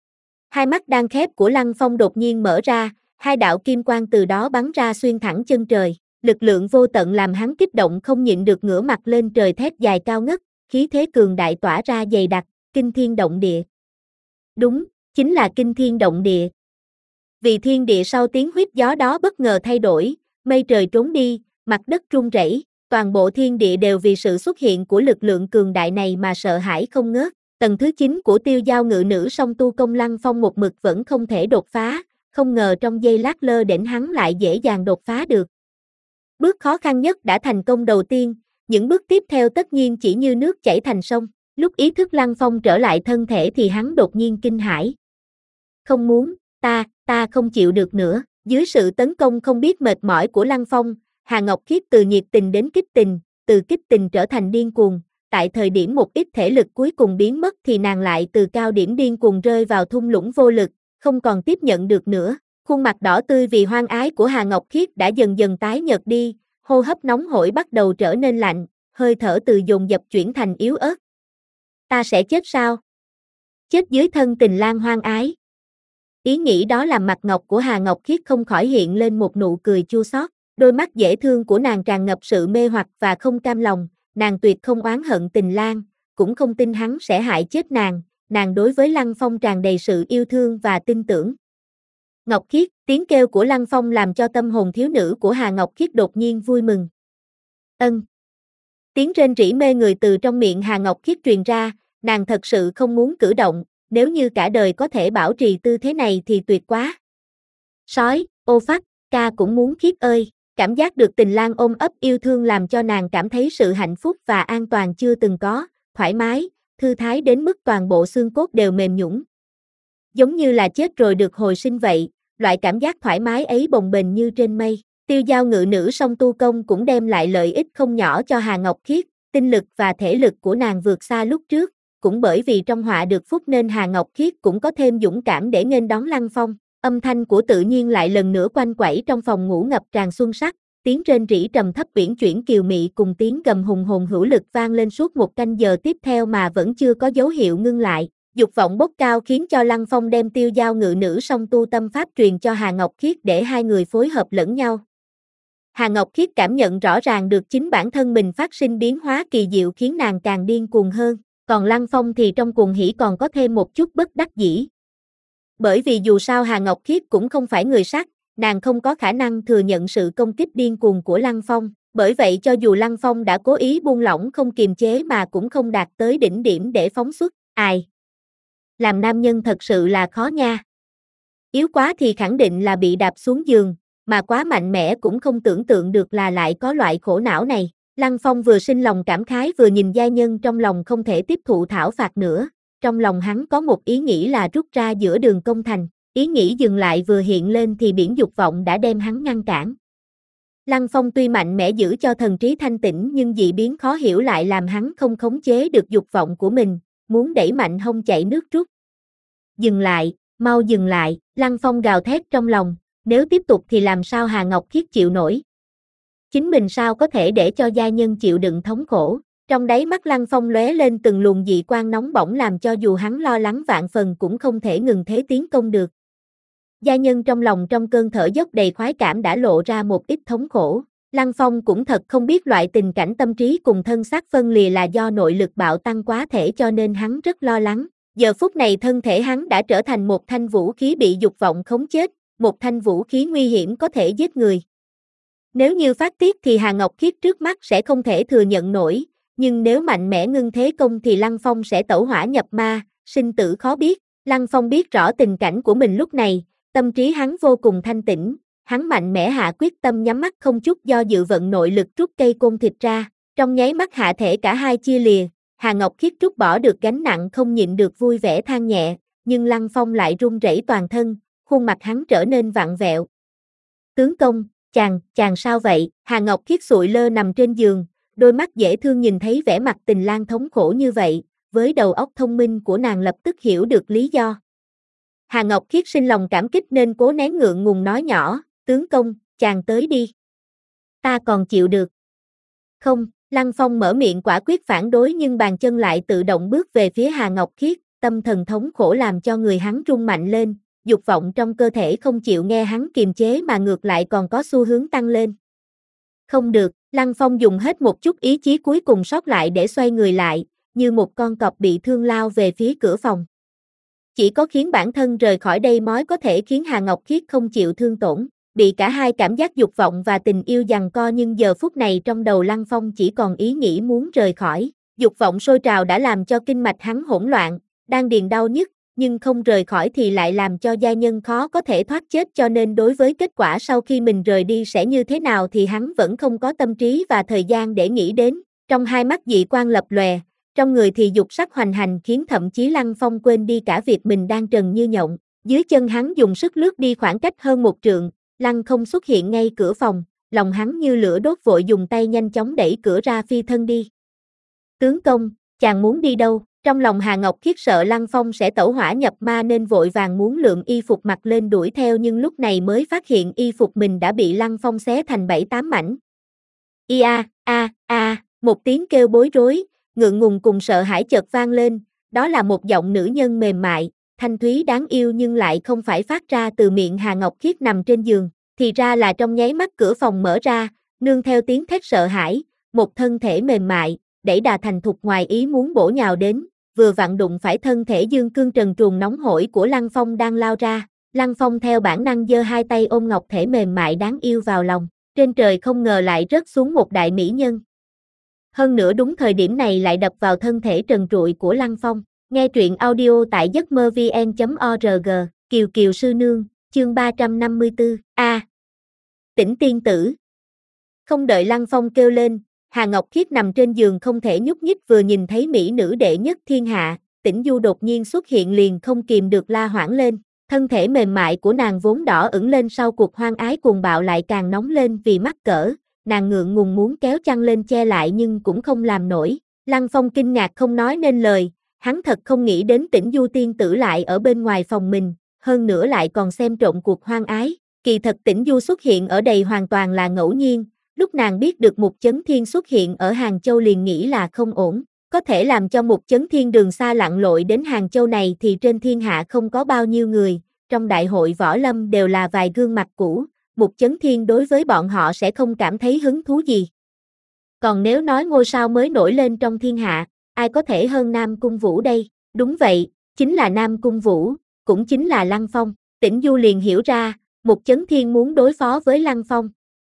Hai mắt đang khép của Lăng Phong đột nhiên mở ra, hai đạo kim quang từ đó bắn ra xuyên thẳng chân trời, lực lượng vô tận làm hắn kích động không nhịn được ngửa mặt lên trời thét dài cao ngất, khí thế cường đại tỏa ra dày đặc, kinh thiên động địa. Đúng, chính là kinh thiên động địa. Vì thiên địa sau tiếng huýt gió đó bất ngờ thay đổi, mây trời trốn đi, mặt đất rung rẩy, toàn bộ thiên địa đều vì sự xuất hiện của lực lượng cường đại này mà sợ hãi không ngớt. Tầng thứ chín của tiêu giao ngự nữ song tu công Lăng Phong một mực vẫn không thể đột phá, không ngờ trong giây lát lơ đễnh hắn lại dễ dàng đột phá được. Bước khó khăn nhất đã thành công đầu tiên, những bước tiếp theo tất nhiên chỉ như nước chảy thành sông. Lúc ý thức Lăng Phong trở lại thân thể thì hắn đột nhiên kinh hãi. Không muốn, ta, ta không chịu được nữa. Dưới sự tấn công không biết mệt mỏi của Lăng Phong, Hà Ngọc Khiết từ nhiệt tình đến kích tình, từ kích tình trở thành điên cuồng. Tại thời điểm một ít thể lực cuối cùng biến mất thì nàng lại từ cao điểm điên cuồng rơi vào thung lũng vô lực, không còn tiếp nhận được nữa. Khuôn mặt đỏ tươi vì hoang ái của Hà Ngọc Khiết đã dần dần tái nhợt đi, hô hấp nóng hổi bắt đầu trở nên lạnh, hơi thở từ dồn dập chuyển thành yếu ớt. Ta sẽ chết sao? Chết dưới thân tình lang hoang ái. Ý nghĩ đó làm mặt ngọc của Hà Ngọc Khiết không khỏi hiện lên một nụ cười chua xót, đôi mắt dễ thương của nàng tràn ngập sự mê hoặc và không cam lòng, nàng tuyệt không oán hận tình lang, cũng không tin hắn sẽ hại chết nàng, nàng đối với Lăng Phong tràn đầy sự yêu thương và tin tưởng. Ngọc Khiết, tiếng kêu của Lăng Phong làm cho tâm hồn thiếu nữ của Hà Ngọc Khiết đột nhiên vui mừng. Ân. Tiếng rên rỉ mê người từ trong miệng Hà Ngọc Khiết truyền ra, nàng thật sự không muốn cử động, nếu như cả đời có thể bảo trì tư thế này thì tuyệt quá. Sói, ô phát, ca cũng muốn Khiết ơi, cảm giác được Tình Lang ôm ấp yêu thương làm cho nàng cảm thấy sự hạnh phúc và an toàn chưa từng có, thoải mái, thư thái đến mức toàn bộ xương cốt đều mềm nhũn. Giống như là chết rồi được hồi sinh vậy, loại cảm giác thoải mái ấy bồng bềnh như trên mây. Tiêu Giao ngự nữ song tu công cũng đem lại lợi ích không nhỏ cho Hà Ngọc Khiết, tinh lực và thể lực của nàng vượt xa lúc trước, cũng bởi vì trong họa được phúc nên Hà Ngọc Khiết cũng có thêm dũng cảm để nghênh đón Lăng Phong. Âm thanh của tự nhiên lại lần nữa quanh quẩy trong phòng ngủ ngập tràn xuân sắc, tiếng rên rỉ trầm thấp uyển chuyển kiều mị cùng tiếng gầm hùng hồn hữu lực vang lên suốt một canh giờ tiếp theo mà vẫn chưa có dấu hiệu ngưng lại. Dục vọng bốc cao khiến cho Lăng Phong đem Tiêu Giao ngự nữ song tu tâm pháp truyền cho Hà Ngọc Khiết để hai người phối hợp lẫn nhau. Hà Ngọc Khiết cảm nhận rõ ràng được chính bản thân mình phát sinh biến hóa kỳ diệu khiến nàng càng điên cuồng hơn, còn Lăng Phong thì trong cuồng hỉ còn có thêm một chút bất đắc dĩ. Bởi vì dù sao Hà Ngọc Khiết cũng không phải người sắc, nàng không có khả năng thừa nhận sự công kích điên cuồng của Lăng Phong, bởi vậy cho dù Lăng Phong đã cố ý buông lỏng không kiềm chế mà cũng không đạt tới đỉnh điểm để phóng xuất, ai. Làm nam nhân thật sự là khó nha. Yếu quá thì khẳng định là bị đạp xuống giường, mà quá mạnh mẽ cũng không tưởng tượng được là lại có loại khổ não này. Lăng Phong vừa sinh lòng cảm khái vừa nhìn giai nhân trong lòng không thể tiếp thụ thảo phạt nữa, trong lòng hắn có một ý nghĩ là rút ra giữa đường công thành, ý nghĩ dừng lại vừa hiện lên thì biển dục vọng đã đem hắn ngăn cản. Lăng Phong tuy mạnh mẽ giữ cho thần trí thanh tĩnh nhưng dị biến khó hiểu lại làm hắn không khống chế được dục vọng của mình, muốn đẩy mạnh hông chạy nước rút. Dừng lại, mau dừng lại, Lăng Phong gào thét trong lòng, nếu tiếp tục thì làm sao Hà Ngọc Khiết chịu nổi. Chính mình sao có thể để cho gia nhân chịu đựng thống khổ, trong đáy mắt Lăng Phong lóe lên từng luồng dị quang nóng bỏng làm cho dù hắn lo lắng vạn phần cũng không thể ngừng thế tiến công được. Gia nhân trong lòng trong cơn thở dốc đầy khoái cảm đã lộ ra một ít thống khổ, Lăng Phong cũng thật không biết loại tình cảnh tâm trí cùng thân xác phân lìa là do nội lực bạo tăng quá thể cho nên hắn rất lo lắng. Giờ phút này thân thể hắn đã trở thành một thanh vũ khí bị dục vọng khống chết, một thanh vũ khí nguy hiểm có thể giết người. Nếu như phát tiết thì Hà Ngọc Khiết trước mắt sẽ không thể thừa nhận nổi, nhưng nếu mạnh mẽ ngưng thế công thì Lăng Phong sẽ tẩu hỏa nhập ma, sinh tử khó biết. Lăng Phong biết rõ tình cảnh của mình lúc này, tâm trí hắn vô cùng thanh tĩnh, hắn mạnh mẽ hạ quyết tâm nhắm mắt không chút do dự vận nội lực rút cây côn thịt ra, trong nháy mắt hạ thể cả hai chia lìa. Hà Ngọc Khiết trút bỏ được gánh nặng không nhịn được vui vẻ than nhẹ, nhưng Lăng Phong lại run rẩy toàn thân, khuôn mặt hắn trở nên vặn vẹo. Tướng công, chàng, chàng sao vậy? Hà Ngọc Khiết sụi lơ nằm trên giường, đôi mắt dễ thương nhìn thấy vẻ mặt Tình Lang thống khổ như vậy, với đầu óc thông minh của nàng lập tức hiểu được lý do. Hà Ngọc Khiết sinh lòng cảm kích nên cố nén ngượng ngùng nói nhỏ, tướng công, chàng tới đi. Ta còn chịu được. Không. Lăng Phong mở miệng quả quyết phản đối nhưng bàn chân lại tự động bước về phía Hà Ngọc Khiết, tâm thần thống khổ làm cho người hắn rung mạnh lên, dục vọng trong cơ thể không chịu nghe hắn kiềm chế mà ngược lại còn có xu hướng tăng lên. Không được, Lăng Phong dùng hết một chút ý chí cuối cùng sót lại để xoay người lại, như một con cọp bị thương lao về phía cửa phòng. Chỉ có khiến bản thân rời khỏi đây mới có thể khiến Hà Ngọc Khiết không chịu thương tổn. Bị cả hai cảm giác dục vọng và tình yêu giằng co nhưng giờ phút này trong đầu Lăng Phong chỉ còn ý nghĩ muốn rời khỏi. Dục vọng sôi trào đã làm cho kinh mạch hắn hỗn loạn, đan điền đau nhức, nhưng không rời khỏi thì lại làm cho gia nhân khó có thể thoát chết cho nên đối với kết quả sau khi mình rời đi sẽ như thế nào thì hắn vẫn không có tâm trí và thời gian để nghĩ đến. Trong hai mắt dị quang lập lòe, trong người thì dục sắc hoành hành khiến thậm chí Lăng Phong quên đi cả việc mình đang trần như nhộng. Dưới chân hắn dùng sức lướt đi khoảng cách hơn một trượng. Lăng không xuất hiện ngay cửa phòng, lòng hắn như lửa đốt vội dùng tay nhanh chóng đẩy cửa ra phi thân đi. Tướng công, chàng muốn đi đâu? Trong lòng Hà Ngọc Khiết sợ Lăng Phong sẽ tẩu hỏa nhập ma nên vội vàng muốn lượm y phục mặc lên đuổi theo nhưng lúc này mới phát hiện y phục mình đã bị Lăng Phong xé thành bảy tám mảnh. I a a a, một tiếng kêu bối rối, ngượng ngùng cùng sợ hãi chợt vang lên, đó là một giọng nữ nhân mềm mại, thanh thúy đáng yêu nhưng lại không phải phát ra từ miệng Hà Ngọc Khiết nằm trên giường, thì ra là trong nháy mắt cửa phòng mở ra, nương theo tiếng thét sợ hãi, một thân thể mềm mại, đẩy đà thành thục ngoài ý muốn bổ nhào đến, vừa vặn đụng phải thân thể dương cương trần truồng nóng hổi của Lăng Phong đang lao ra. Lăng Phong theo bản năng giơ hai tay ôm ngọc thể mềm mại đáng yêu vào lòng, trên trời không ngờ lại rớt xuống một đại mỹ nhân. Hơn nữa đúng thời điểm này lại đập vào thân thể trần trụi của Lăng Phong. Nghe truyện audio tại giấc mơ vn chấm org, Kiều Kiều sư nương, chương ba trăm năm mươi tư, A. À, Tỉnh tiên tử. Không đợi Lăng Phong kêu lên, Hà Ngọc Khiết nằm trên giường không thể nhúc nhích vừa nhìn thấy mỹ nữ đệ nhất thiên hạ, Tĩnh Du đột nhiên xuất hiện liền không kìm được la hoảng lên. Thân thể mềm mại của nàng vốn đỏ ửng lên sau cuộc hoang ái cuồng bạo lại càng nóng lên vì mắc cỡ, nàng ngượng ngùng muốn kéo chăn lên che lại nhưng cũng không làm nổi. Lăng Phong kinh ngạc không nói nên lời, hắn thật không nghĩ đến Tĩnh Du tiên tử lại ở bên ngoài phòng mình, hơn nữa lại còn xem trộm cuộc hoang ái. Kỳ thật Tĩnh Du xuất hiện ở đây hoàn toàn là ngẫu nhiên, lúc nàng biết được Mục Chấn Thiên xuất hiện ở Hàng Châu liền nghĩ là không ổn. Có thể làm cho Mục Chấn Thiên đường xa lặn lội đến Hàng Châu này thì trên thiên hạ không có bao nhiêu người, trong đại hội võ lâm đều là vài gương mặt cũ, Mục Chấn Thiên đối với bọn họ sẽ không cảm thấy hứng thú gì. Còn nếu nói ngôi sao mới nổi lên trong thiên hạ, ai có thể hơn Nam Cung Vũ đây? Đúng vậy, chính là Nam Cung Vũ, cũng chính là Lăng Phong. Tĩnh Du liền hiểu ra, Mục Chấn Thiên muốn đối phó với Lăng Phong.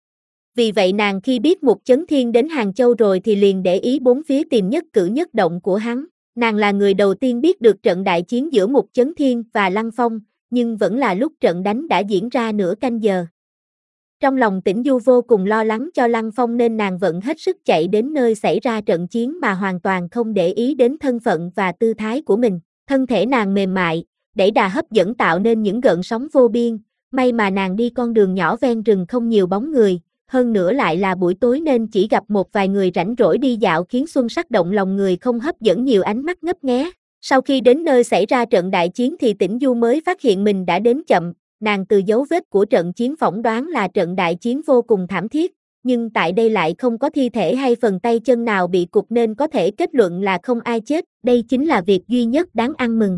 Vì vậy nàng khi biết Mục Chấn Thiên đến Hàng Châu rồi thì liền để ý bốn phía tìm nhất cử nhất động của hắn. Nàng là người đầu tiên biết được trận đại chiến giữa Mục Chấn Thiên và Lăng Phong, nhưng vẫn là lúc trận đánh đã diễn ra nửa canh giờ. Trong lòng Tĩnh Du vô cùng lo lắng cho Lăng Phong nên nàng vẫn hết sức chạy đến nơi xảy ra trận chiến mà hoàn toàn không để ý đến thân phận và tư thái của mình. Thân thể nàng mềm mại, đẩy đà hấp dẫn tạo nên những gợn sóng vô biên, may mà nàng đi con đường nhỏ ven rừng không nhiều bóng người, hơn nữa lại là buổi tối nên chỉ gặp một vài người rảnh rỗi đi dạo khiến xuân sắc động lòng người không hấp dẫn nhiều ánh mắt ngấp nghé. Sau khi đến nơi xảy ra trận đại chiến thì Tĩnh Du mới phát hiện mình đã đến chậm, nàng từ dấu vết của trận chiến phỏng đoán là trận đại chiến vô cùng thảm thiết, nhưng tại đây lại không có thi thể hay phần tay chân nào bị cụt nên có thể kết luận là không ai chết, đây chính là việc duy nhất đáng ăn mừng.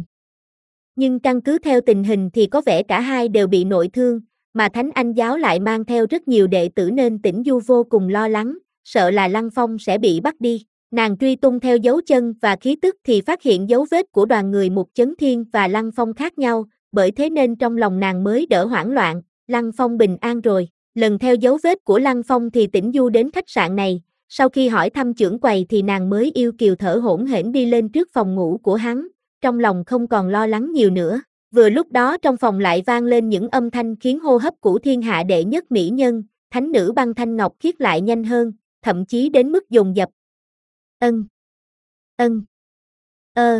Nhưng căn cứ theo tình hình thì có vẻ cả hai đều bị nội thương, mà Thánh Anh giáo lại mang theo rất nhiều đệ tử nên Tĩnh Du vô cùng lo lắng, sợ là Lăng Phong sẽ bị bắt đi. Nàng truy tung theo dấu chân và khí tức thì phát hiện dấu vết của đoàn người Mục Chấn Thiên và Lăng Phong khác nhau, bởi thế nên trong lòng nàng mới đỡ hoảng loạn. Lăng Phong bình an rồi. Lần theo dấu vết của Lăng Phong thì Tĩnh Du đến khách sạn này, sau khi hỏi thăm trưởng quầy thì nàng mới yêu kiều thở hổn hển đi lên trước phòng ngủ của hắn, trong lòng không còn lo lắng nhiều nữa. Vừa lúc đó trong phòng lại vang lên những âm thanh khiến hô hấp của thiên hạ đệ nhất mỹ nhân, thánh nữ Băng Thanh Ngọc Khiết lại nhanh hơn, thậm chí đến mức dồn dập. Ân, ân, ơ,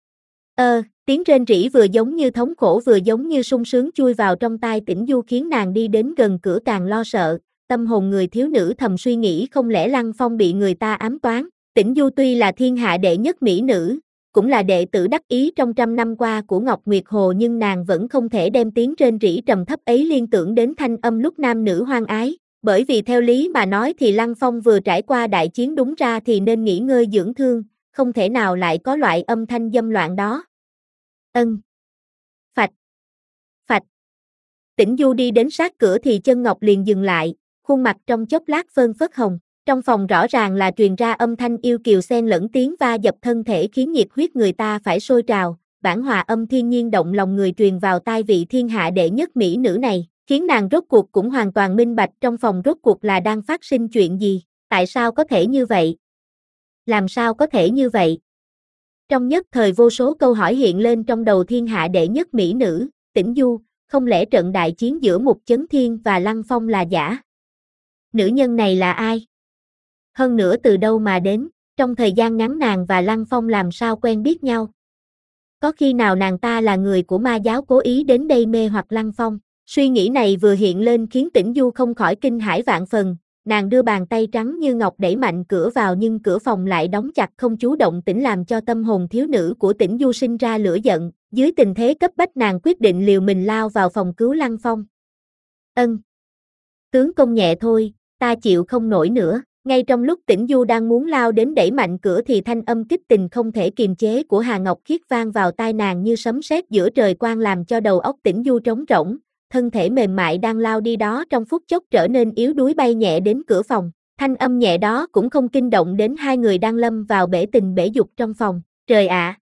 ơ, tiếng rên rỉ vừa giống như thống khổ vừa giống như sung sướng chui vào trong tai Tĩnh Du khiến nàng đi đến gần cửa càng lo sợ, tâm hồn người thiếu nữ thầm suy nghĩ không lẽ Lăng Phong bị người ta ám toán. Tĩnh Du tuy là thiên hạ đệ nhất mỹ nữ, cũng là đệ tử đắc ý trong trăm năm qua của Ngọc Nguyệt Hồ nhưng nàng vẫn không thể đem tiếng rên rỉ trầm thấp ấy liên tưởng đến thanh âm lúc nam nữ hoang ái. Bởi vì theo lý mà nói thì Lăng Phong vừa trải qua đại chiến đúng ra thì nên nghỉ ngơi dưỡng thương, không thể nào lại có loại âm thanh dâm loạn đó. Ân. Phạch. Phạch. Tĩnh Du đi đến sát cửa thì chân ngọc liền dừng lại, khuôn mặt trong chốc lát phơn phớt hồng. Trong phòng rõ ràng là truyền ra âm thanh yêu kiều xen lẫn tiếng va dập thân thể khiến nhiệt huyết người ta phải sôi trào, bản hòa âm thiên nhiên động lòng người truyền vào tai vị thiên hạ đệ nhất mỹ nữ này, khiến nàng rốt cuộc cũng hoàn toàn minh bạch trong phòng rốt cuộc là đang phát sinh chuyện gì, tại sao có thể như vậy? Làm sao có thể như vậy? Trong nhất thời vô số câu hỏi hiện lên trong đầu thiên hạ đệ nhất mỹ nữ, Tĩnh Du, không lẽ trận đại chiến giữa Mục Chấn Thiên và Lăng Phong là giả? Nữ nhân này là ai? Hơn nữa từ đâu mà đến, trong thời gian ngắn nàng và Lăng Phong làm sao quen biết nhau? Có khi nào nàng ta là người của ma giáo cố ý đến đây mê hoặc Lăng Phong? Suy nghĩ này vừa hiện lên khiến Tĩnh Du không khỏi kinh hãi vạn phần, nàng đưa bàn tay trắng như ngọc đẩy mạnh cửa vào nhưng cửa phòng lại đóng chặt không chú động tĩnh làm cho tâm hồn thiếu nữ của Tĩnh Du sinh ra lửa giận, dưới tình thế cấp bách nàng quyết định liều mình lao vào phòng cứu Lăng Phong. Ân. Tướng công nhẹ thôi, ta chịu không nổi nữa. Ngay trong lúc Tĩnh Du đang muốn lao đến đẩy mạnh cửa thì thanh âm kích tình không thể kiềm chế của Hà Ngọc Khiết vang vào tai nàng như sấm sét giữa trời quang làm cho đầu óc Tĩnh Du trống rỗng, thân thể mềm mại đang lao đi đó trong phút chốc trở nên yếu đuối bay nhẹ đến cửa phòng. Thanh âm nhẹ đó cũng không kinh động đến hai người đang lâm vào bể tình bể dục trong phòng. Trời ạ!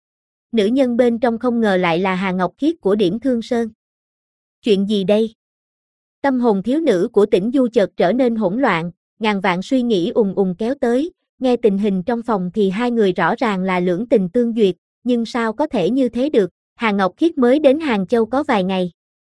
Nữ nhân bên trong không ngờ lại là Hà Ngọc Khiết của Điểm Thương Sơn. Chuyện gì đây? Tâm hồn thiếu nữ của Tĩnh Du chợt trở nên hỗn loạn, ngàn vạn suy nghĩ ùng ùng kéo tới, nghe tình hình trong phòng thì hai người rõ ràng là lưỡng tình tương duyệt, nhưng sao có thể như thế được, Hà Ngọc Khiết mới đến Hàng Châu có vài ngày.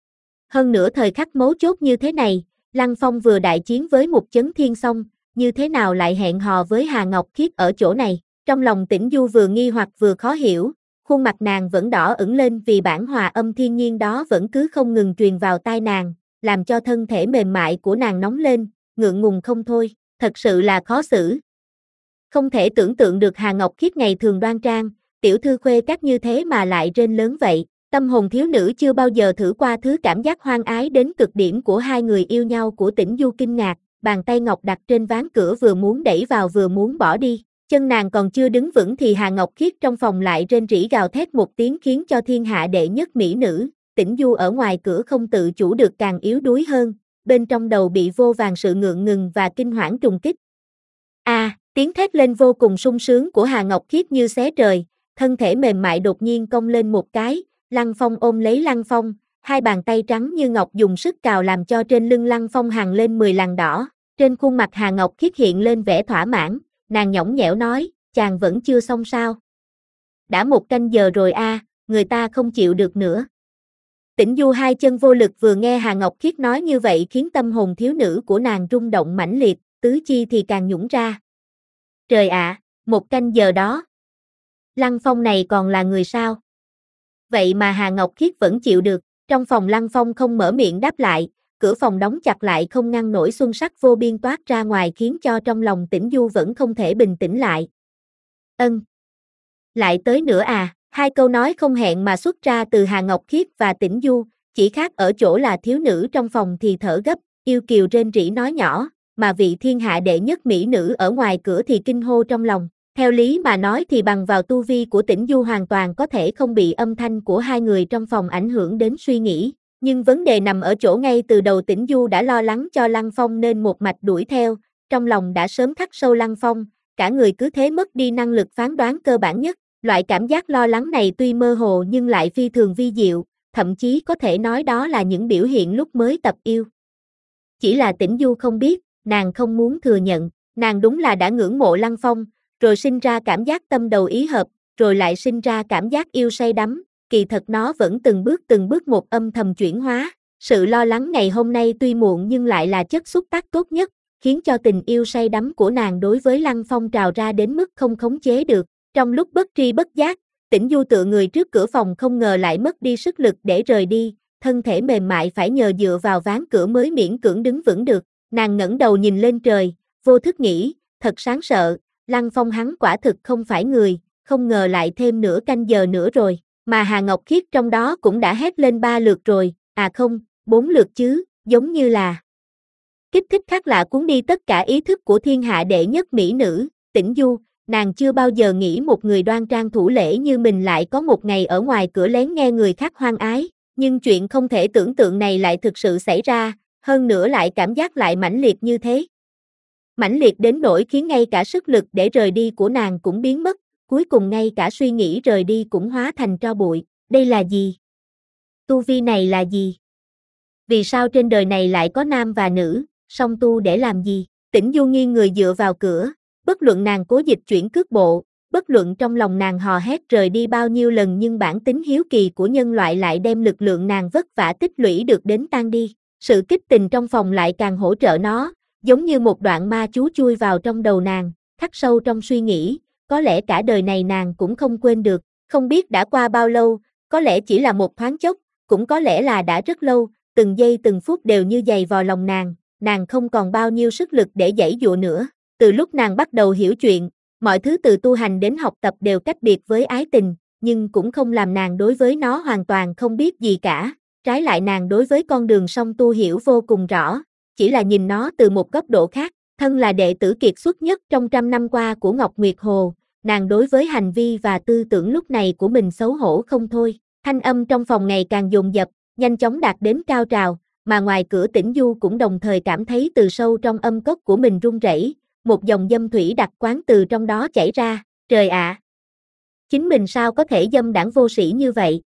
Hơn nữa thời khắc mấu chốt như thế này, Lăng Phong vừa đại chiến với Mục Chấn Thiên xong, như thế nào lại hẹn hò với Hà Ngọc Khiết ở chỗ này, trong lòng Tĩnh Du vừa nghi hoặc vừa khó hiểu, khuôn mặt nàng vẫn đỏ ửng lên vì bản hòa âm thiên nhiên đó vẫn cứ không ngừng truyền vào tai nàng, làm cho thân thể mềm mại của nàng nóng lên, ngượng ngùng không thôi, thật sự là khó xử. Không thể tưởng tượng được Hà Ngọc Khiết ngày thường đoan trang, tiểu thư khuê các như thế mà lại rên lớn vậy, tâm hồn thiếu nữ chưa bao giờ thử qua thứ cảm giác hoang ái đến cực điểm của hai người yêu nhau của Tĩnh Du kinh ngạc, bàn tay ngọc đặt trên ván cửa vừa muốn đẩy vào vừa muốn bỏ đi, chân nàng còn chưa đứng vững thì Hà Ngọc Khiết trong phòng lại rên rỉ gào thét một tiếng khiến cho thiên hạ đệ nhất mỹ nữ, Tĩnh Du ở ngoài cửa không tự chủ được càng yếu đuối hơn, bên trong đầu bị vô vàn sự ngượng ngừng và kinh hoảng trùng kích. A, à, tiếng thét lên vô cùng sung sướng của Hà Ngọc Khiết như xé trời, thân thể mềm mại đột nhiên cong lên một cái, Lăng Phong ôm lấy Lăng Phong, hai bàn tay trắng như ngọc dùng sức cào làm cho trên lưng Lăng Phong hằn lên mười lằn đỏ, trên khuôn mặt Hà Ngọc Khiết hiện lên vẻ thỏa mãn, nàng nhõng nhẽo nói, chàng vẫn chưa xong sao? Đã một canh giờ rồi a, à, người ta không chịu được nữa. Tĩnh Du hai chân vô lực vừa nghe Hà Ngọc Khiết nói như vậy khiến tâm hồn thiếu nữ của nàng rung động mãnh liệt, tứ chi thì càng nhũn ra. Trời ạ, à, một canh giờ đó. Lăng Phong này còn là người sao? Vậy mà Hà Ngọc Khiết vẫn chịu được, trong phòng Lăng Phong không mở miệng đáp lại, cửa phòng đóng chặt lại không ngăn nổi xuân sắc vô biên toát ra ngoài khiến cho trong lòng Tĩnh Du vẫn không thể bình tĩnh lại. Ân. Lại tới nữa à, hai câu nói không hẹn mà xuất ra từ Hà Ngọc Khiết và Tĩnh Du, chỉ khác ở chỗ là thiếu nữ trong phòng thì thở gấp, yêu kiều rên rỉ nói nhỏ, mà vị thiên hạ đệ nhất mỹ nữ ở ngoài cửa thì kinh hô trong lòng. Theo lý mà nói thì bằng vào tu vi của Tĩnh Du hoàn toàn có thể không bị âm thanh của hai người trong phòng ảnh hưởng đến suy nghĩ, nhưng vấn đề nằm ở chỗ ngay từ đầu Tĩnh Du đã lo lắng cho Lăng Phong nên một mạch đuổi theo, trong lòng đã sớm khắc sâu Lăng Phong, cả người cứ thế mất đi năng lực phán đoán cơ bản nhất, loại cảm giác lo lắng này tuy mơ hồ nhưng lại phi thường vi diệu, thậm chí có thể nói đó là những biểu hiện lúc mới tập yêu. Chỉ là Tĩnh Du không biết, nàng không muốn thừa nhận, nàng đúng là đã ngưỡng mộ Lăng Phong, rồi sinh ra cảm giác tâm đầu ý hợp, rồi lại sinh ra cảm giác yêu say đắm, kỳ thật nó vẫn từng bước từng bước một âm thầm chuyển hóa, sự lo lắng ngày hôm nay tuy muộn nhưng lại là chất xúc tác tốt nhất, khiến cho tình yêu say đắm của nàng đối với Lăng Phong trào ra đến mức không khống chế được, trong lúc bất tri bất giác, Tĩnh Du tựa người trước cửa phòng không ngờ lại mất đi sức lực để rời đi, thân thể mềm mại phải nhờ dựa vào ván cửa mới miễn cưỡng đứng vững được, nàng ngẩng đầu nhìn lên trời, vô thức nghĩ, thật sáng sợ. Lăng Phong hắn quả thực không phải người, không ngờ lại thêm nửa canh giờ nữa rồi, mà Hà Ngọc Khiết trong đó cũng đã hét lên ba lượt rồi, à không, bốn lượt chứ, giống như là kích thích khác lạ cuốn đi tất cả ý thức của thiên hạ đệ nhất mỹ nữ, Tĩnh Du, nàng chưa bao giờ nghĩ một người đoan trang thủ lễ như mình lại có một ngày ở ngoài cửa lén nghe người khác hoang ái, nhưng chuyện không thể tưởng tượng này lại thực sự xảy ra, hơn nữa lại cảm giác lại mãnh liệt như thế. Mãnh liệt đến nỗi khiến ngay cả sức lực để rời đi của nàng cũng biến mất, cuối cùng ngay cả suy nghĩ rời đi cũng hóa thành tro bụi, đây là gì? Tu vi này là gì? Vì sao trên đời này lại có nam và nữ, song tu để làm gì? Tĩnh Du nghiêng người dựa vào cửa, bất luận nàng cố dịch chuyển cước bộ, bất luận trong lòng nàng hò hét rời đi bao nhiêu lần nhưng bản tính hiếu kỳ của nhân loại lại đem lực lượng nàng vất vả tích lũy được đến tan đi, sự kích tình trong phòng lại càng hỗ trợ nó. Giống như một đoạn ma chú chui vào trong đầu nàng, khắc sâu trong suy nghĩ, có lẽ cả đời này nàng cũng không quên được, không biết đã qua bao lâu, có lẽ chỉ là một thoáng chốc, cũng có lẽ là đã rất lâu, từng giây từng phút đều như giày vò lòng nàng, nàng không còn bao nhiêu sức lực để giãy giụa nữa, từ lúc nàng bắt đầu hiểu chuyện, mọi thứ từ tu hành đến học tập đều cách biệt với ái tình, nhưng cũng không làm nàng đối với nó hoàn toàn không biết gì cả, trái lại nàng đối với con đường song tu hiểu vô cùng rõ. Chỉ là nhìn nó từ một góc độ khác, thân là đệ tử kiệt xuất nhất trong trăm năm qua của Ngọc Nguyệt Hồ, nàng đối với hành vi và tư tưởng lúc này của mình xấu hổ không thôi, thanh âm trong phòng ngày càng dồn dập, nhanh chóng đạt đến cao trào, mà ngoài cửa Tĩnh Du cũng đồng thời cảm thấy từ sâu trong âm cốc của mình rung rẩy, một dòng dâm thủy đặc quán từ trong đó chảy ra, trời ạ! Chính mình sao có thể dâm đãng vô sĩ như vậy?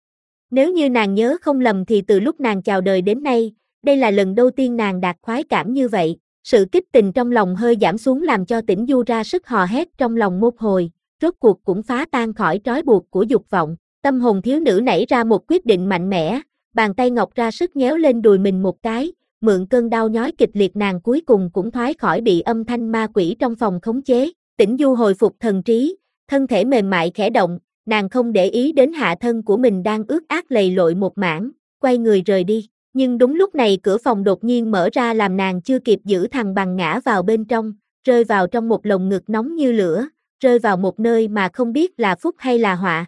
Nếu như nàng nhớ không lầm thì từ lúc nàng chào đời đến nay, đây là lần đầu tiên nàng đạt khoái cảm như vậy. Sự kích tình trong lòng hơi giảm xuống làm cho Tĩnh Du ra sức hò hét trong lòng một hồi, rốt cuộc cũng phá tan khỏi trói buộc của dục vọng. Tâm hồn thiếu nữ nảy ra một quyết định mạnh mẽ, bàn tay ngọc ra sức nhéo lên đùi mình một cái, mượn cơn đau nhói kịch liệt nàng cuối cùng cũng thoát khỏi bị âm thanh ma quỷ trong phòng khống chế. Tĩnh Du hồi phục thần trí, thân thể mềm mại khẽ động, nàng không để ý đến hạ thân của mình đang ướt át lầy lội một mảng, quay người rời đi. Nhưng đúng lúc này cửa phòng đột nhiên mở ra làm nàng chưa kịp giữ thăng bằng ngã vào bên trong, rơi vào trong một lồng ngực nóng như lửa, rơi vào một nơi mà không biết là phúc hay là họa.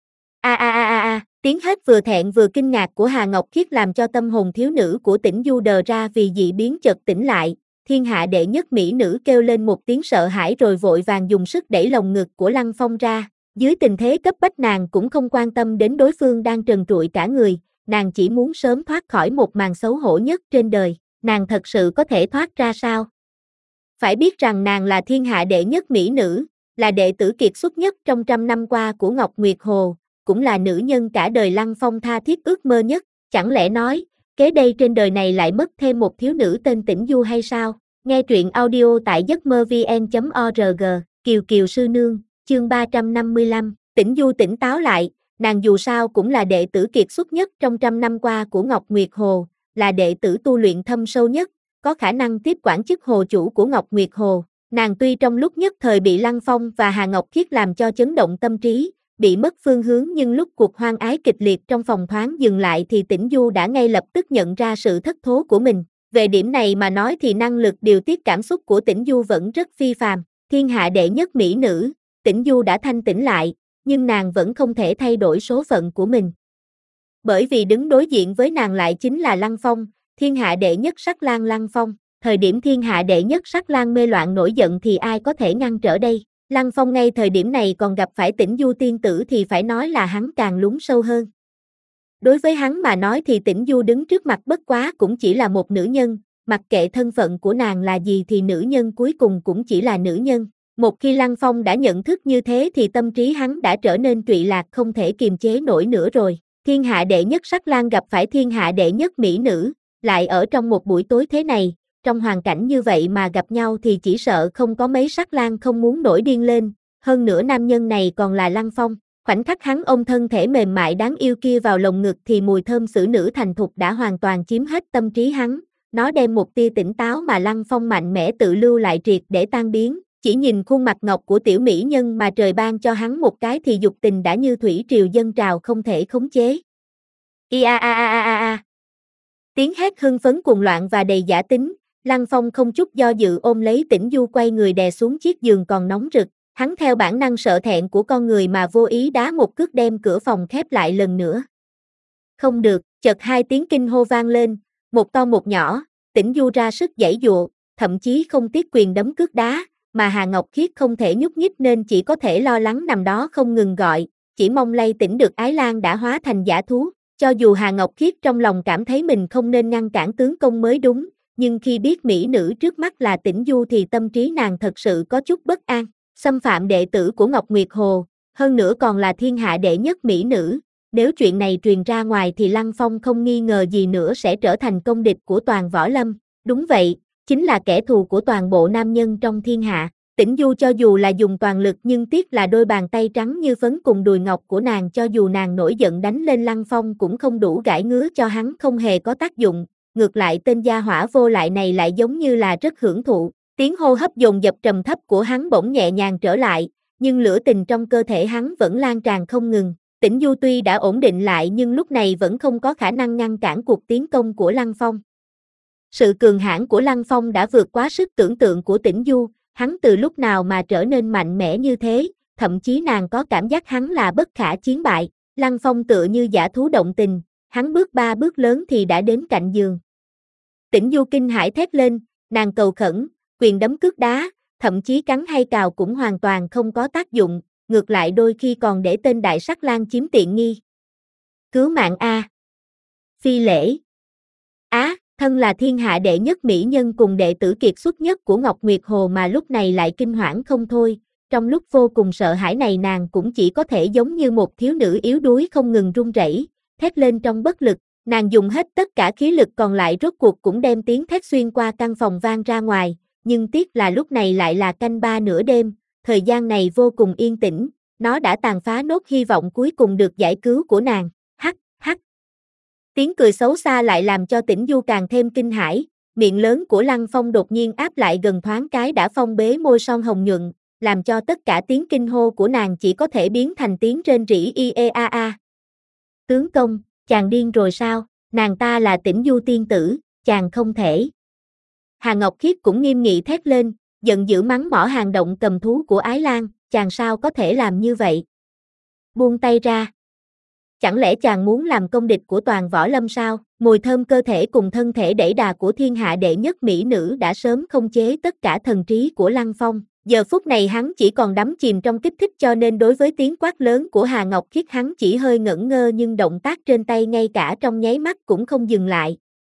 A a a a a, tiếng hét vừa thẹn vừa kinh ngạc của Hà Ngọc Khiết làm cho tâm hồn thiếu nữ của Tĩnh Du đờ ra vì dị biến chợt tỉnh lại, thiên hạ đệ nhất mỹ nữ kêu lên một tiếng sợ hãi rồi vội vàng dùng sức đẩy lồng ngực của Lăng Phong ra, dưới tình thế cấp bách nàng cũng không quan tâm đến đối phương đang trần trụi cả người. Nàng chỉ muốn sớm thoát khỏi một màn xấu hổ nhất trên đời, nàng thật sự có thể thoát ra sao? Phải biết rằng nàng là thiên hạ đệ nhất mỹ nữ, là đệ tử kiệt xuất nhất trong trăm năm qua của Ngọc Nguyệt Hồ, cũng là nữ nhân cả đời Lăng Phong tha thiết ước mơ nhất, chẳng lẽ nói, kế đây trên đời này lại mất thêm một thiếu nữ tên Tĩnh Du hay sao? Nghe truyện audio tại giấc mơ vn chấm org, Kiều Kiều Sư Nương, chương ba trăm năm mươi lăm, Tĩnh Du tỉnh táo lại. Nàng dù sao cũng là đệ tử kiệt xuất nhất trong trăm năm qua của Ngọc Nguyệt Hồ, là đệ tử tu luyện thâm sâu nhất, có khả năng tiếp quản chức hồ chủ của Ngọc Nguyệt Hồ. Nàng tuy trong lúc nhất thời bị Lăng Phong và Hà Ngọc Khiết làm cho chấn động tâm trí, bị mất phương hướng nhưng lúc cuộc hoan ái kịch liệt trong phòng thoáng dừng lại thì Tĩnh Du đã ngay lập tức nhận ra sự thất thố của mình. Về điểm này mà nói thì năng lực điều tiết cảm xúc của Tĩnh Du vẫn rất phi phàm. Thiên hạ đệ nhất mỹ nữ, Tĩnh Du đã thanh tỉnh lại, nhưng nàng vẫn không thể thay đổi số phận của mình. Bởi vì đứng đối diện với nàng lại chính là Lăng Phong, thiên hạ đệ nhất sắc lang Lăng Phong. Thời điểm thiên hạ đệ nhất sắc lang mê loạn nổi giận thì ai có thể ngăn trở đây? Lăng Phong ngay thời điểm này còn gặp phải Tĩnh Du tiên tử thì phải nói là hắn càng lún sâu hơn. Đối với hắn mà nói thì Tĩnh Du đứng trước mặt bất quá cũng chỉ là một nữ nhân, mặc kệ thân phận của nàng là gì thì nữ nhân cuối cùng cũng chỉ là nữ nhân. Một khi Lăng Phong đã nhận thức như thế thì tâm trí hắn đã trở nên trụy lạc không thể kiềm chế nổi nữa rồi. Thiên hạ đệ nhất sắc lang gặp phải thiên hạ đệ nhất mỹ nữ, lại ở trong một buổi tối thế này, trong hoàn cảnh như vậy mà gặp nhau thì chỉ sợ không có mấy sắc lang không muốn nổi điên lên, hơn nữa nam nhân này còn là Lăng Phong. Khoảnh khắc hắn ôm thân thể mềm mại đáng yêu kia vào lồng ngực thì mùi thơm xử nữ thành thục đã hoàn toàn chiếm hết tâm trí hắn, nó đem một tia tỉnh táo mà Lăng Phong mạnh mẽ tự lưu lại triệt để tan biến. Chỉ nhìn khuôn mặt ngọc của tiểu mỹ nhân mà trời ban cho hắn một cái thì dục tình đã như thủy triều dâng trào không thể khống chế. Ia a a a a a. Tiếng hét hưng phấn cuồng loạn và đầy dã tính, Lăng Phong không chút do dự ôm lấy Tĩnh Du quay người đè xuống chiếc giường còn nóng rực, hắn theo bản năng sợ thẹn của con người mà vô ý đá một cước đem cửa phòng khép lại lần nữa. Không được, chợt hai tiếng kinh hô vang lên, một to một nhỏ, Tĩnh Du ra sức giãy giụa, thậm chí không tiếc quyền đấm cước đá. Mà Hà Ngọc Khiết không thể nhúc nhích nên chỉ có thể lo lắng nằm đó không ngừng gọi, chỉ mong lay tỉnh được Ái Lan đã hóa thành dã thú. Cho dù Hà Ngọc Khiết trong lòng cảm thấy mình không nên ngăn cản tướng công mới đúng, nhưng khi biết mỹ nữ trước mắt là Tĩnh Du thì tâm trí nàng thật sự có chút bất an. Xâm phạm đệ tử của Ngọc Nguyệt Hồ, hơn nữa còn là thiên hạ đệ nhất mỹ nữ, nếu chuyện này truyền ra ngoài thì Lăng Phong không nghi ngờ gì nữa sẽ trở thành công địch của toàn võ lâm. Đúng vậy, chính là kẻ thù của toàn bộ nam nhân trong thiên hạ. Tĩnh Du cho dù là dùng toàn lực nhưng tiếc là đôi bàn tay trắng như phấn cùng đùi ngọc của nàng cho dù nàng nổi giận đánh lên Lăng Phong cũng không đủ gãi ngứa cho hắn không hề có tác dụng, ngược lại tên gia hỏa vô lại này lại giống như là rất hưởng thụ. Tiếng hô hấp dồn dập trầm thấp của hắn bỗng nhẹ nhàng trở lại, nhưng lửa tình trong cơ thể hắn vẫn lan tràn không ngừng. Tĩnh Du tuy đã ổn định lại nhưng lúc này vẫn không có khả năng ngăn cản cuộc tiến công của Lăng Phong. Sự cường hãn của Lăng Phong đã vượt quá sức tưởng tượng của Tĩnh Du, hắn từ lúc nào mà trở nên mạnh mẽ như thế, thậm chí nàng có cảm giác hắn là bất khả chiến bại. Lăng Phong tựa như dã thú động tình, hắn bước ba bước lớn thì đã đến cạnh giường. Tĩnh Du kinh hãi thét lên, nàng cầu khẩn, quyền đấm cước đá, thậm chí cắn hay cào cũng hoàn toàn không có tác dụng, ngược lại đôi khi còn để tên đại sắc lang chiếm tiện nghi. Cứu mạng a! Phi lễ! Á, thân là thiên hạ đệ nhất mỹ nhân cùng đệ tử kiệt xuất nhất của Ngọc Nguyệt Hồ mà lúc này lại kinh hoảng không thôi, trong lúc vô cùng sợ hãi này nàng cũng chỉ có thể giống như một thiếu nữ yếu đuối không ngừng run rẩy, thét lên trong bất lực, nàng dùng hết tất cả khí lực còn lại rốt cuộc cũng đem tiếng thét xuyên qua căn phòng vang ra ngoài, nhưng tiếc là lúc này lại là canh ba nửa đêm, thời gian này vô cùng yên tĩnh, nó đã tàn phá nốt hy vọng cuối cùng được giải cứu của nàng, hắc, hắc. Tiếng cười xấu xa lại làm cho Tĩnh Du càng thêm kinh hãi, miệng lớn của Lăng Phong đột nhiên áp lại gần thoáng cái đã phong bế môi son hồng nhuận, làm cho tất cả tiếng kinh hô của nàng chỉ có thể biến thành tiếng rên rỉ i e a a. Tướng công, chàng điên rồi sao, nàng ta là Tĩnh Du tiên tử, chàng không thể. Hà Ngọc Khiết cũng nghiêm nghị thét lên, giận dữ mắng mỏ Hàn Động cầm thú của Ái Lan, chàng sao có thể làm như vậy? Buông tay ra. Chẳng lẽ chàng muốn làm công địch của toàn võ lâm sao? Mùi thơm cơ thể cùng thân thể đẩy đà của thiên hạ đệ nhất mỹ nữ đã sớm không chế tất cả thần trí của Lăng Phong. Giờ phút này hắn chỉ còn đắm chìm trong kích thích cho nên đối với tiếng quát lớn của Hà Ngọc Khiết hắn chỉ hơi ngẩn ngơ nhưng động tác trên tay ngay cả trong nháy mắt cũng không dừng lại.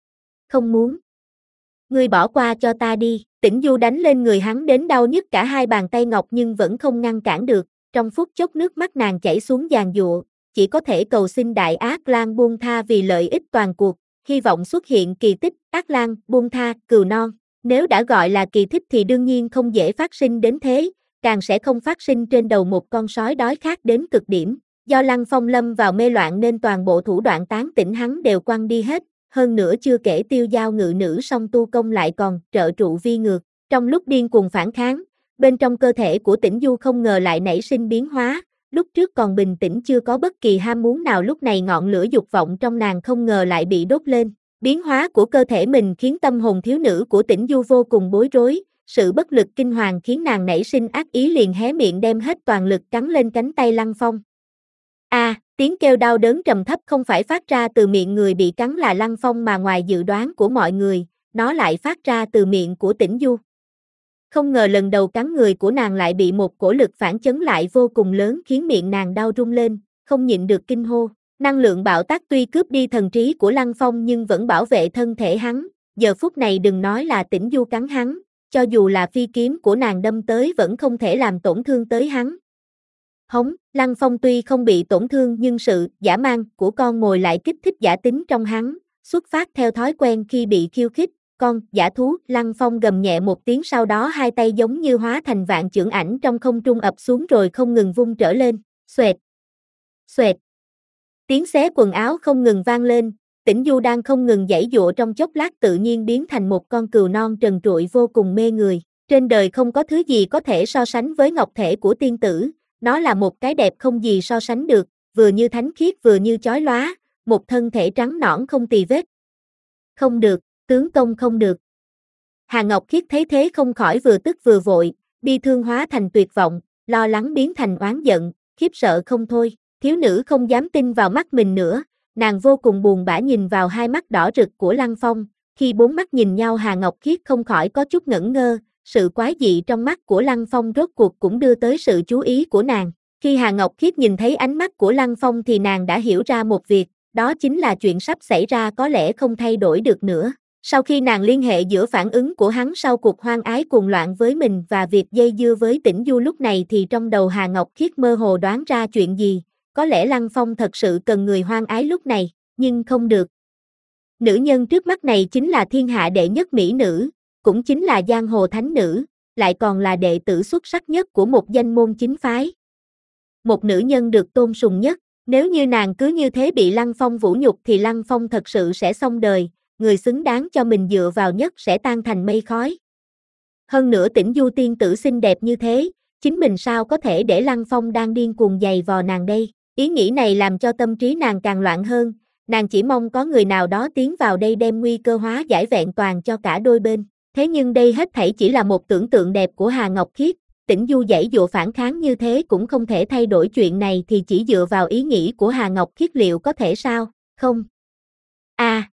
Không muốn. Ngươi bỏ qua cho ta đi, Tĩnh Du đánh lên người hắn đến đau nhức cả hai bàn tay ngọc nhưng vẫn không ngăn cản được, trong phút chốc nước mắt nàng chảy xuống giàn giụa, chỉ có thể cầu xin Đại Ác Lan buông tha vì lợi ích toàn cuộc, hy vọng xuất hiện kỳ tích, Ác Lan, buông tha, cừu non. Nếu đã gọi là kỳ tích thì đương nhiên không dễ phát sinh đến thế, càng sẽ không phát sinh trên đầu một con sói đói khát đến cực điểm. Do Lăng Phong lâm vào mê loạn nên toàn bộ thủ đoạn tán tỉnh hắn đều quăng đi hết, hơn nữa chưa kể tiêu giao ngự nữ song tu công lại còn trợ trụ vi ngược. Trong lúc điên cuồng phản kháng, bên trong cơ thể của Tĩnh Du không ngờ lại nảy sinh biến hóa, lúc trước còn bình tĩnh chưa có bất kỳ ham muốn nào lúc này ngọn lửa dục vọng trong nàng không ngờ lại bị đốt lên. Biến hóa của cơ thể mình khiến tâm hồn thiếu nữ của Tĩnh Du vô cùng bối rối, sự bất lực kinh hoàng khiến nàng nảy sinh ác ý liền hé miệng đem hết toàn lực cắn lên cánh tay Lăng Phong. A, à, tiếng kêu đau đớn trầm thấp không phải phát ra từ miệng người bị cắn là Lăng Phong mà ngoài dự đoán của mọi người, nó lại phát ra từ miệng của Tĩnh Du. Không ngờ lần đầu cắn người của nàng lại bị một cổ lực phản chấn lại vô cùng lớn khiến miệng nàng đau rung lên, không nhịn được kinh hô. Năng lượng bạo tác tuy cướp đi thần trí của Lăng Phong nhưng vẫn bảo vệ thân thể hắn, giờ phút này đừng nói là Tĩnh Du cắn hắn, cho dù là phi kiếm của nàng đâm tới vẫn không thể làm tổn thương tới hắn. Hống, Lăng Phong tuy không bị tổn thương nhưng sự dã man của con mồi lại kích thích giả tính trong hắn, xuất phát theo thói quen khi bị khiêu khích, con dã thú, Lăng Phong gầm nhẹ một tiếng sau đó hai tay giống như hóa thành vạn chưởng ảnh trong không trung ập xuống rồi không ngừng vung trở lên, xoẹt, xoẹt. Tiếng xé quần áo không ngừng vang lên, Tĩnh Du đang không ngừng giãy giụa trong chốc lát tự nhiên biến thành một con cừu non trần trụi vô cùng mê người. Trên đời không có thứ gì có thể so sánh với ngọc thể của tiên tử, nó là một cái đẹp không gì so sánh được, vừa như thánh khiết vừa như chói lóa, một thân thể trắng nõn không tì vết. Không được, tướng công không được. Hà Ngọc Khiết thấy thế không khỏi vừa tức vừa vội, bi thương hóa thành tuyệt vọng, lo lắng biến thành oán giận, khiếp sợ không thôi. Thiếu nữ không dám tin vào mắt mình nữa, nàng vô cùng buồn bã nhìn vào hai mắt đỏ rực của Lăng Phong, khi bốn mắt nhìn nhau Hà Ngọc Khiết không khỏi có chút ngẩn ngơ, sự quái dị trong mắt của Lăng Phong rốt cuộc cũng đưa tới sự chú ý của nàng. Khi Hà Ngọc Khiết nhìn thấy ánh mắt của Lăng Phong thì nàng đã hiểu ra một việc, đó chính là chuyện sắp xảy ra có lẽ không thay đổi được nữa. Sau khi nàng liên hệ giữa phản ứng của hắn sau cuộc hoang ái cuồng loạn với mình và việc dây dưa với Tĩnh Du lúc này thì trong đầu Hà Ngọc Khiết mơ hồ đoán ra chuyện gì. Có lẽ Lăng Phong thật sự cần người hoang ái lúc này, nhưng không được. Nữ nhân trước mắt này chính là thiên hạ đệ nhất mỹ nữ, cũng chính là giang hồ thánh nữ, lại còn là đệ tử xuất sắc nhất của một danh môn chính phái. Một nữ nhân được tôn sùng nhất, nếu như nàng cứ như thế bị Lăng Phong vũ nhục thì Lăng Phong thật sự sẽ xong đời, người xứng đáng cho mình dựa vào nhất sẽ tan thành mây khói. Hơn nữa Tĩnh Du tiên tử xinh đẹp như thế, chính mình sao có thể để Lăng Phong đang điên cuồng giày vò nàng đây? Ý nghĩ này làm cho tâm trí nàng càng loạn hơn, nàng chỉ mong có người nào đó tiến vào đây đem nguy cơ hóa giải vẹn toàn cho cả đôi bên. Thế nhưng đây hết thảy chỉ là một tưởng tượng đẹp của Hà Ngọc Khiết, Tĩnh Du giãy dụa phản kháng như thế cũng không thể thay đổi chuyện này thì chỉ dựa vào ý nghĩ của Hà Ngọc Khiết liệu có thể sao? Không. A. À,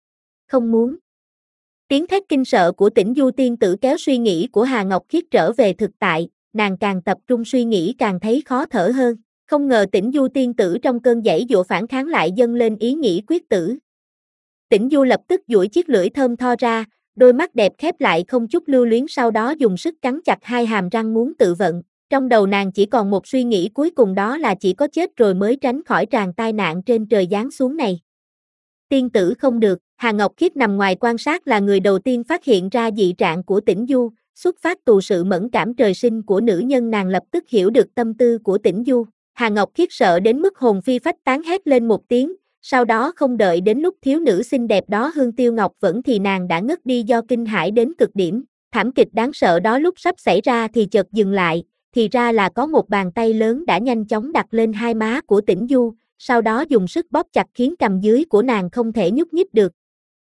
không muốn. Tiếng thét kinh sợ của Tĩnh Du tiên tử kéo suy nghĩ của Hà Ngọc Khiết trở về thực tại, nàng càng tập trung suy nghĩ càng thấy khó thở hơn. Không ngờ Tĩnh Du tiên tử trong cơn giãy dụa phản kháng lại dâng lên ý nghĩ quyết tử. Tĩnh Du lập tức duỗi chiếc lưỡi thơm tho ra, đôi mắt đẹp khép lại không chút lưu luyến, sau đó dùng sức cắn chặt hai hàm răng muốn tự vận. Trong đầu nàng chỉ còn một suy nghĩ cuối cùng, đó là chỉ có chết rồi mới tránh khỏi tràng tai nạn trên trời giáng xuống này. Tiên tử không được, Hà Ngọc Khiết nằm ngoài quan sát là người đầu tiên phát hiện ra dị trạng của Tĩnh Du, xuất phát từ sự mẫn cảm trời sinh của nữ nhân, nàng lập tức hiểu được tâm tư của Tĩnh Du. Hà Ngọc Khiết sợ đến mức hồn phi phách tán, hét lên một tiếng, sau đó không đợi đến lúc thiếu nữ xinh đẹp đó Hương Tiêu Ngọc Vẫn thì nàng đã ngất đi do kinh hãi đến cực điểm. Thảm kịch đáng sợ đó lúc sắp xảy ra thì chợt dừng lại, thì ra là có một bàn tay lớn đã nhanh chóng đặt lên hai má của Tĩnh Du, sau đó dùng sức bóp chặt khiến cằm dưới của nàng không thể nhúc nhích được.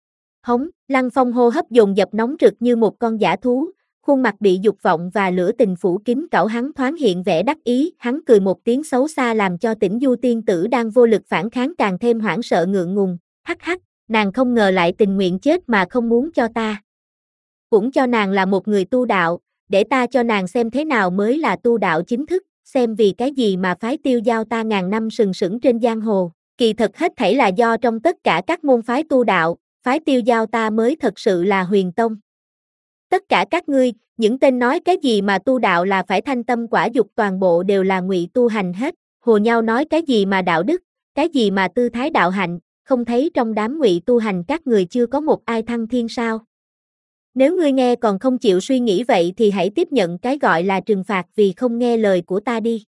Hống, Lăng Phong hô hấp dồn dập nóng rực như một con dã thú, khuôn mặt bị dục vọng và lửa tình phủ kín cõi, hắn thoáng hiện vẻ đắc ý, hắn cười một tiếng xấu xa làm cho Tĩnh Du tiên tử đang vô lực phản kháng càng thêm hoảng sợ ngượng ngùng, hắc hắc, nàng không ngờ lại tình nguyện chết mà không muốn cho ta. Cũng cho nàng là một người tu đạo, để ta cho nàng xem thế nào mới là tu đạo chính thức, xem vì cái gì mà phái Tiêu Giao ta ngàn năm sừng sững trên giang hồ, kỳ thật hết thảy là do trong tất cả các môn phái tu đạo, phái Tiêu Giao ta mới thật sự là huyền tông. Tất cả các ngươi, những tên nói cái gì mà tu đạo là phải thanh tâm quả dục toàn bộ đều là ngụy tu hành hết, hồ nhau nói cái gì mà đạo đức, cái gì mà tư thái đạo hạnh, không thấy trong đám ngụy tu hành các người chưa có một ai thăng thiên sao? Nếu ngươi nghe còn không chịu suy nghĩ vậy thì hãy tiếp nhận cái gọi là trừng phạt vì không nghe lời của ta đi.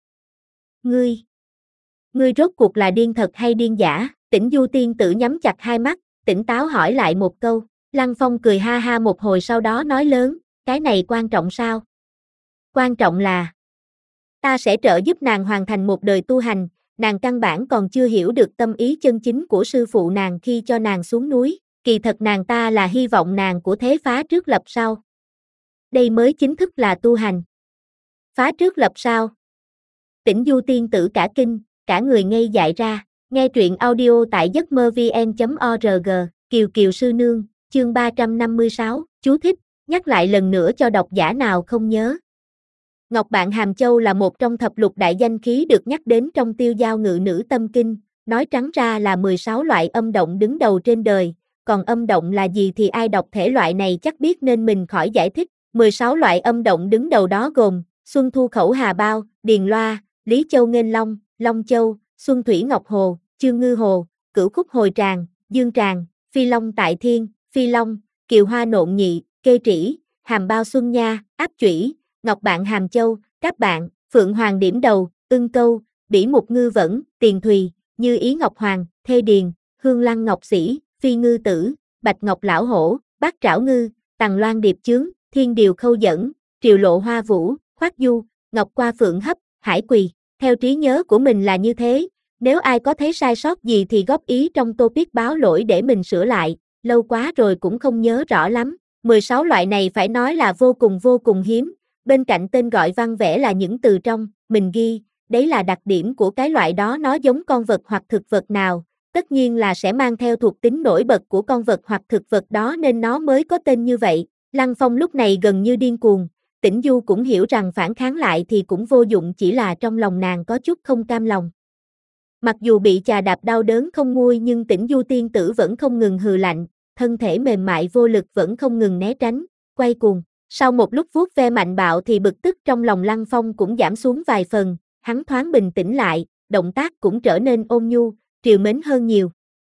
Ngươi, ngươi rốt cuộc là điên thật hay điên giả? Tĩnh Du tiên tử nhắm chặt hai mắt, tỉnh táo hỏi lại một câu. Lăng Phong cười ha ha một hồi sau đó nói lớn, cái này quan trọng sao? Quan trọng là ta sẽ trợ giúp nàng hoàn thành một đời tu hành, nàng căn bản còn chưa hiểu được tâm ý chân chính của sư phụ nàng khi cho nàng xuống núi, kỳ thật nàng ta là hy vọng nàng của thế phá trước lập sau. Đây mới chính thức là tu hành. Phá trước lập sau. Tĩnh Du tiên tử cả kinh, cả người ngây dại ra, nghe truyện audio tại giấc mơ vn chấm org, Kiều Kiều sư nương. Chương ba trăm năm mươi sáu, chú thích, nhắc lại lần nữa cho độc giả nào không nhớ. Ngọc Bạn Hàm Châu là một trong thập lục đại danh khí được nhắc đến trong Tiêu Giao Ngự Nữ Tâm Kinh, nói trắng ra là mười sáu loại âm động đứng đầu trên đời, còn âm động là gì thì ai đọc thể loại này chắc biết nên mình khỏi giải thích. mười sáu loại âm động đứng đầu đó gồm Xuân Thu Khẩu Hà Bao, Điền Loa, Lý Châu Nghênh Long, Long Châu, Xuân Thủy Ngọc Hồ, Chương Ngư Hồ, Cửu Khúc Hồi Tràng, Dương Tràng, Phi Long Tại Thiên, Phi Long, Kiều Hoa Nộn Nhị, Kê Trĩ, Hàm Bao Xuân Nha, Áp Chủy, Ngọc Bạn Hàm Châu, Các Bạn, Phượng Hoàng Điểm Đầu, Ưng Câu, Bỉ Mục Ngư Vẫn, Tiền Thùy, Như Ý Ngọc Hoàng, Thê Điền, Hương Lăng Ngọc Sĩ, Phi Ngư Tử, Bạch Ngọc Lão Hổ, Bát Trảo Ngư, Tằng Loan Điệp Chướng, Thiên Điều Khâu Dẫn, Triều Lộ Hoa Vũ, Khoác Du, Ngọc Qua Phượng Hấp, Hải Quỳ. Theo trí nhớ của mình là như thế, nếu ai có thấy sai sót gì thì góp ý trong topic báo lỗi để mình sửa lại. Lâu quá rồi cũng không nhớ rõ lắm. mười sáu loại này phải nói là vô cùng vô cùng hiếm, bên cạnh tên gọi văn vẽ là những từ trong, mình ghi, đấy là đặc điểm của cái loại đó, nó giống con vật hoặc thực vật nào, tất nhiên là sẽ mang theo thuộc tính nổi bật của con vật hoặc thực vật đó nên nó mới có tên như vậy. Lăng Phong lúc này gần như điên cuồng, Tĩnh Du cũng hiểu rằng phản kháng lại thì cũng vô dụng, chỉ là trong lòng nàng có chút không cam lòng. Mặc dù bị chà đạp đau đớn không nguôi nhưng Tĩnh Du tiên tử vẫn không ngừng hừ lạnh, thân thể mềm mại vô lực vẫn không ngừng né tránh, quay cuồng. Sau một lúc vuốt ve mạnh bạo thì bực tức trong lòng Lăng Phong cũng giảm xuống vài phần, hắn thoáng bình tĩnh lại, động tác cũng trở nên ôn nhu, trìu mến hơn nhiều.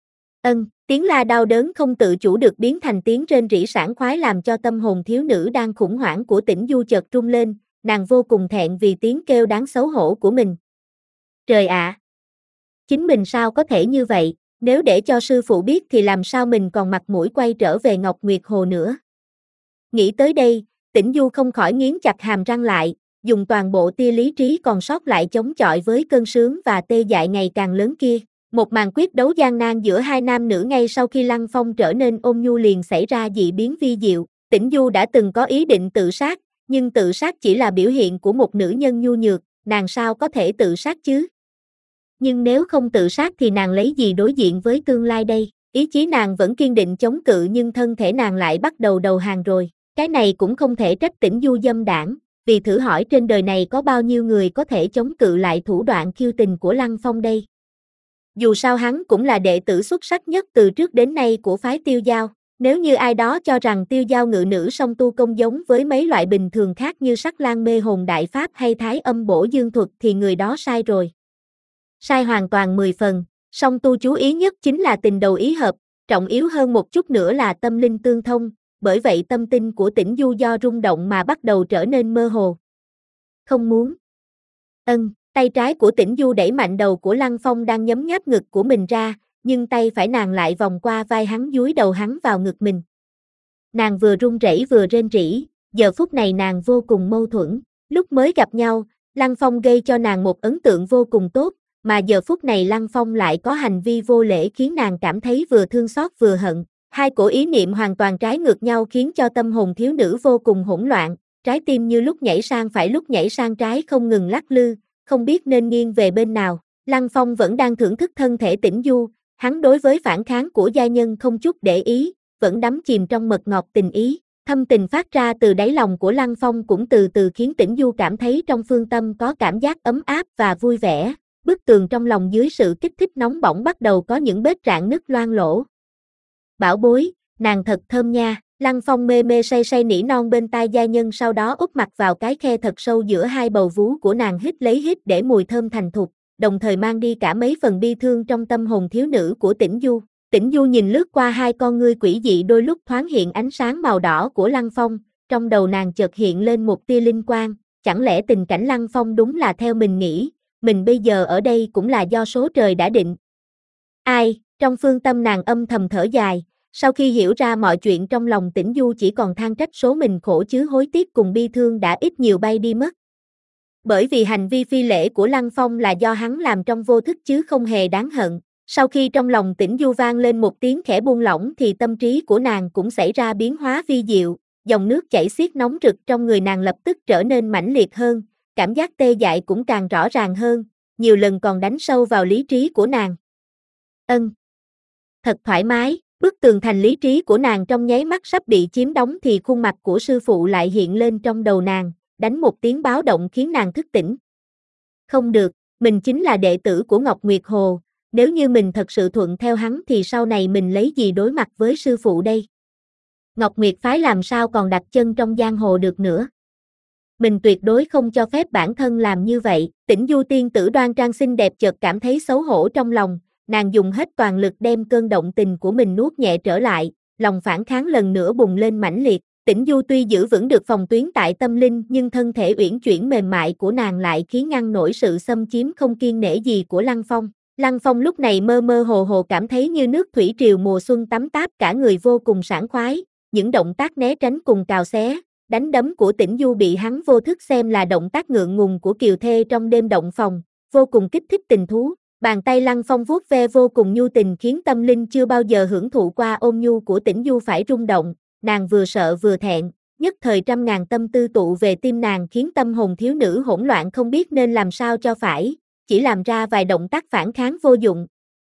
Ân, tiếng la đau đớn không tự chủ được biến thành tiếng rên rỉ sảng khoái làm cho tâm hồn thiếu nữ đang khủng hoảng của Tĩnh Du chợt rung lên, nàng vô cùng thẹn vì tiếng kêu đáng xấu hổ của mình. Trời ạ! Chính mình sao có thể như vậy? Nếu để cho sư phụ biết thì làm sao mình còn mặt mũi quay trở về Ngọc Nguyệt Hồ nữa. Nghĩ tới đây, Tĩnh Du không khỏi nghiến chặt hàm răng lại, dùng toàn bộ tia lý trí còn sót lại chống chọi với cơn sướng và tê dại ngày càng lớn kia. Một màn quyết đấu gian nan giữa hai nam nữ ngay sau khi Lăng Phong trở nên ôn nhu liền xảy ra dị biến vi diệu. Tĩnh Du đã từng có ý định tự sát, nhưng tự sát chỉ là biểu hiện của một nữ nhân nhu nhược, nàng sao có thể tự sát chứ? Nhưng nếu không tự sát thì nàng lấy gì đối diện với tương lai đây? Ý chí nàng vẫn kiên định chống cự nhưng thân thể nàng lại bắt đầu đầu hàng rồi. Cái này cũng không thể trách Tĩnh Du dâm đảng, vì thử hỏi trên đời này có bao nhiêu người có thể chống cự lại thủ đoạn kiêu tình của Lăng Phong đây? Dù sao hắn cũng là đệ tử xuất sắc nhất từ trước đến nay của phái Tiêu Giao. Nếu như ai đó cho rằng Tiêu Giao ngự nữ song tu công giống với mấy loại bình thường khác như Sắc Lang mê hồn đại pháp hay Thái âm bổ dương thuật thì người đó sai rồi. Sai hoàn toàn mười phần, song tu chú ý nhất chính là tình đầu ý hợp, trọng yếu hơn một chút nữa là tâm linh tương thông, bởi vậy tâm tinh của Tĩnh Du do rung động mà bắt đầu trở nên mơ hồ. Không muốn. Ân, tay trái của Tĩnh Du đẩy mạnh đầu của Lăng Phong đang nhấm nháp ngực của mình ra, nhưng tay phải nàng lại vòng qua vai hắn dúi đầu hắn vào ngực mình. Nàng vừa run rẩy vừa rên rỉ, giờ phút này nàng vô cùng mâu thuẫn, lúc mới gặp nhau, Lăng Phong gây cho nàng một ấn tượng vô cùng tốt, mà giờ phút này Lăng Phong lại có hành vi vô lễ khiến nàng cảm thấy vừa thương xót vừa hận. Hai cổ ý niệm hoàn toàn trái ngược nhau khiến cho tâm hồn thiếu nữ vô cùng hỗn loạn, trái tim như lúc nhảy sang phải lúc nhảy sang trái không ngừng lắc lư, không biết nên nghiêng về bên nào. Lăng Phong vẫn đang thưởng thức thân thể Tĩnh Du, hắn đối với phản kháng của gia nhân không chút để ý, vẫn đắm chìm trong mật ngọt tình ý. Thâm tình phát ra từ đáy lòng của Lăng Phong cũng từ từ khiến Tĩnh Du cảm thấy trong phương tâm có cảm giác ấm áp và vui vẻ. Bức tường trong lòng dưới sự kích thích nóng bỏng bắt đầu có những vết rạn nứt loang lỗ. Bảo bối, nàng thật thơm nha, Lăng Phong mê mê say say nỉ non bên tai gia nhân, sau đó úp mặt vào cái khe thật sâu giữa hai bầu vú của nàng, hít lấy hít để mùi thơm thành thục, đồng thời mang đi cả mấy phần bi thương trong tâm hồn thiếu nữ của Tĩnh Du. Tĩnh Du nhìn lướt qua hai con ngươi quỷ dị đôi lúc thoáng hiện ánh sáng màu đỏ của Lăng Phong, trong đầu nàng chợt hiện lên một tia linh quang, chẳng lẽ tình cảnh Lăng Phong đúng là theo mình nghĩ, mình bây giờ ở đây cũng là do số trời đã định. Ai, trong phương tâm nàng âm thầm thở dài, sau khi hiểu ra mọi chuyện trong lòng Tĩnh Du chỉ còn than trách số mình khổ chứ hối tiếc cùng bi thương đã ít nhiều bay đi mất. Bởi vì hành vi phi lễ của Lăng Phong là do hắn làm trong vô thức chứ không hề đáng hận. Sau khi trong lòng Tĩnh Du vang lên một tiếng khẽ buông lỏng thì tâm trí của nàng cũng xảy ra biến hóa vi diệu, dòng nước chảy xiết nóng rực trong người nàng lập tức trở nên mãnh liệt hơn, cảm giác tê dại cũng càng rõ ràng hơn, nhiều lần còn đánh sâu vào lý trí của nàng. Ân. Thật thoải mái, bức tường thành lý trí của nàng trong nháy mắt sắp bị chiếm đóng thì khuôn mặt của sư phụ lại hiện lên trong đầu nàng, đánh một tiếng báo động khiến nàng thức tỉnh. Không được, mình chính là đệ tử của Ngọc Nguyệt Hồ, nếu như mình thật sự thuận theo hắn thì sau này mình lấy gì đối mặt với sư phụ đây? Ngọc Nguyệt phái làm sao còn đặt chân trong giang hồ được nữa? Mình tuyệt đối không cho phép bản thân làm như vậy. Tĩnh Du tiên tử đoan trang xinh đẹp chợt cảm thấy xấu hổ trong lòng, nàng dùng hết toàn lực đem cơn động tình của mình nuốt nhẹ trở lại, lòng phản kháng lần nữa bùng lên mãnh liệt. Tĩnh Du tuy giữ vững được phòng tuyến tại tâm linh nhưng thân thể uyển chuyển mềm mại của nàng lại khiến ngăn nổi sự xâm chiếm không kiêng nể gì của Lăng Phong. Lăng Phong lúc này mơ mơ hồ hồ cảm thấy như nước thủy triều mùa xuân tắm táp cả người vô cùng sảng khoái, những động tác né tránh cùng cào xé, đánh đấm của Tĩnh Du bị hắn vô thức xem là động tác ngượng ngùng của kiều thê trong đêm động phòng, vô cùng kích thích tình thú. Bàn tay Lăng Phong vuốt ve vô cùng nhu tình khiến tâm linh chưa bao giờ hưởng thụ qua ôn nhu của Tĩnh Du phải rung động, nàng vừa sợ vừa thẹn, nhất thời trăm ngàn tâm tư tụ về tim nàng khiến tâm hồn thiếu nữ hỗn loạn không biết nên làm sao cho phải, chỉ làm ra vài động tác phản kháng vô dụng.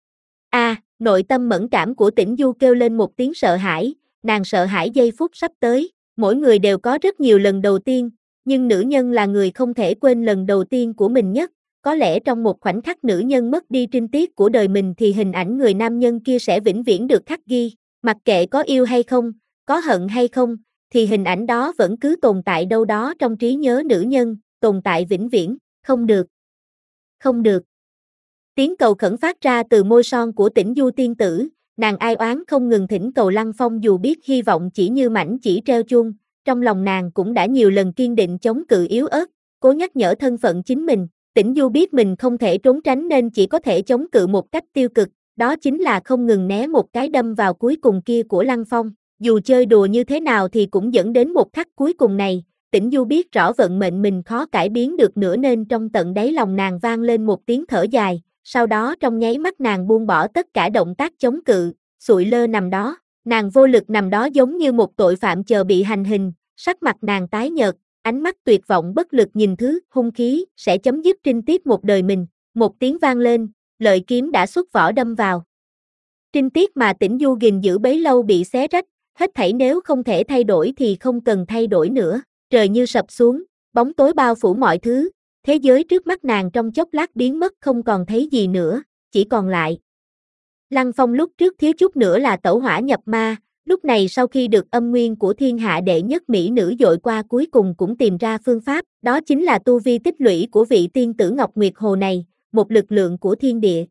A, à, nội tâm mẫn cảm của Tĩnh Du kêu lên một tiếng sợ hãi, nàng sợ hãi giây phút sắp tới, mỗi người đều có rất nhiều lần đầu tiên, nhưng nữ nhân là người không thể quên lần đầu tiên của mình nhất. Có lẽ trong một khoảnh khắc nữ nhân mất đi trinh tiết của đời mình thì hình ảnh người nam nhân kia sẽ vĩnh viễn được khắc ghi, mặc kệ có yêu hay không, có hận hay không, thì hình ảnh đó vẫn cứ tồn tại đâu đó trong trí nhớ nữ nhân, tồn tại vĩnh viễn, không được, không được. Tiếng cầu khẩn phát ra từ môi son của Tĩnh Du tiên tử, nàng ai oán không ngừng thỉnh cầu Lăng Phong dù biết hy vọng chỉ như mảnh chỉ treo chuông, trong lòng nàng cũng đã nhiều lần kiên định chống cự yếu ớt, cố nhắc nhở thân phận chính mình. Tĩnh Du biết mình không thể trốn tránh nên chỉ có thể chống cự một cách tiêu cực, đó chính là không ngừng né một cái đâm vào cuối cùng kia của Lăng Phong. Dù chơi đùa như thế nào thì cũng dẫn đến một khắc cuối cùng này, Tĩnh Du biết rõ vận mệnh mình khó cải biến được nữa nên trong tận đáy lòng nàng vang lên một tiếng thở dài, sau đó trong nháy mắt nàng buông bỏ tất cả động tác chống cự, sụi lơ nằm đó, nàng vô lực nằm đó giống như một tội phạm chờ bị hành hình, sắc mặt nàng tái nhợt. Ánh mắt tuyệt vọng bất lực nhìn thứ hung khí sẽ chấm dứt trinh tiết một đời mình, một tiếng vang lên, lợi kiếm đã xuất vỏ đâm vào. Trinh tiết mà Tĩnh Du gìn giữ bấy lâu bị xé rách, hết thảy nếu không thể thay đổi thì không cần thay đổi nữa, trời như sập xuống, bóng tối bao phủ mọi thứ, thế giới trước mắt nàng trong chốc lát biến mất không còn thấy gì nữa, chỉ còn lại. Lăng Phong lúc trước thiếu chút nữa là tẩu hỏa nhập ma, lúc này sau khi được âm nguyên của thiên hạ đệ nhất mỹ nữ dội qua cuối cùng cũng tìm ra phương pháp, đó chính là tu vi tích lũy của vị tiên tử Ngọc Nguyệt Hồ này, một lực lượng của thiên địa.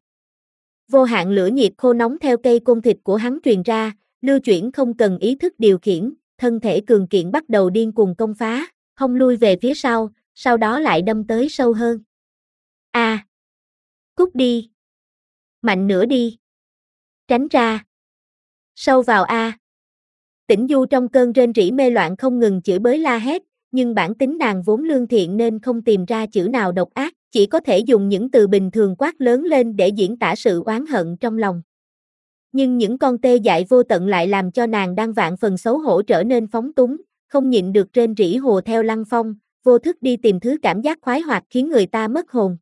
Vô hạn lửa nhiệt khô nóng theo cây côn thịt của hắn truyền ra, lưu chuyển không cần ý thức điều khiển, thân thể cường kiện bắt đầu điên cuồng công phá, không lui về phía sau, sau đó lại đâm tới sâu hơn. A! À. Cút đi! Mạnh nữa đi! Tránh ra! Sâu vào A! À. Tĩnh Du trong cơn rên rỉ mê loạn không ngừng chửi bới la hét, nhưng bản tính nàng vốn lương thiện nên không tìm ra chữ nào độc ác, chỉ có thể dùng những từ bình thường quát lớn lên để diễn tả sự oán hận trong lòng. Nhưng những con tê dại vô tận lại làm cho nàng đang vạn phần xấu hổ trở nên phóng túng, không nhịn được rên rỉ hùa theo Lăng Phong, vô thức đi tìm thứ cảm giác khoái hoạt khiến người ta mất hồn.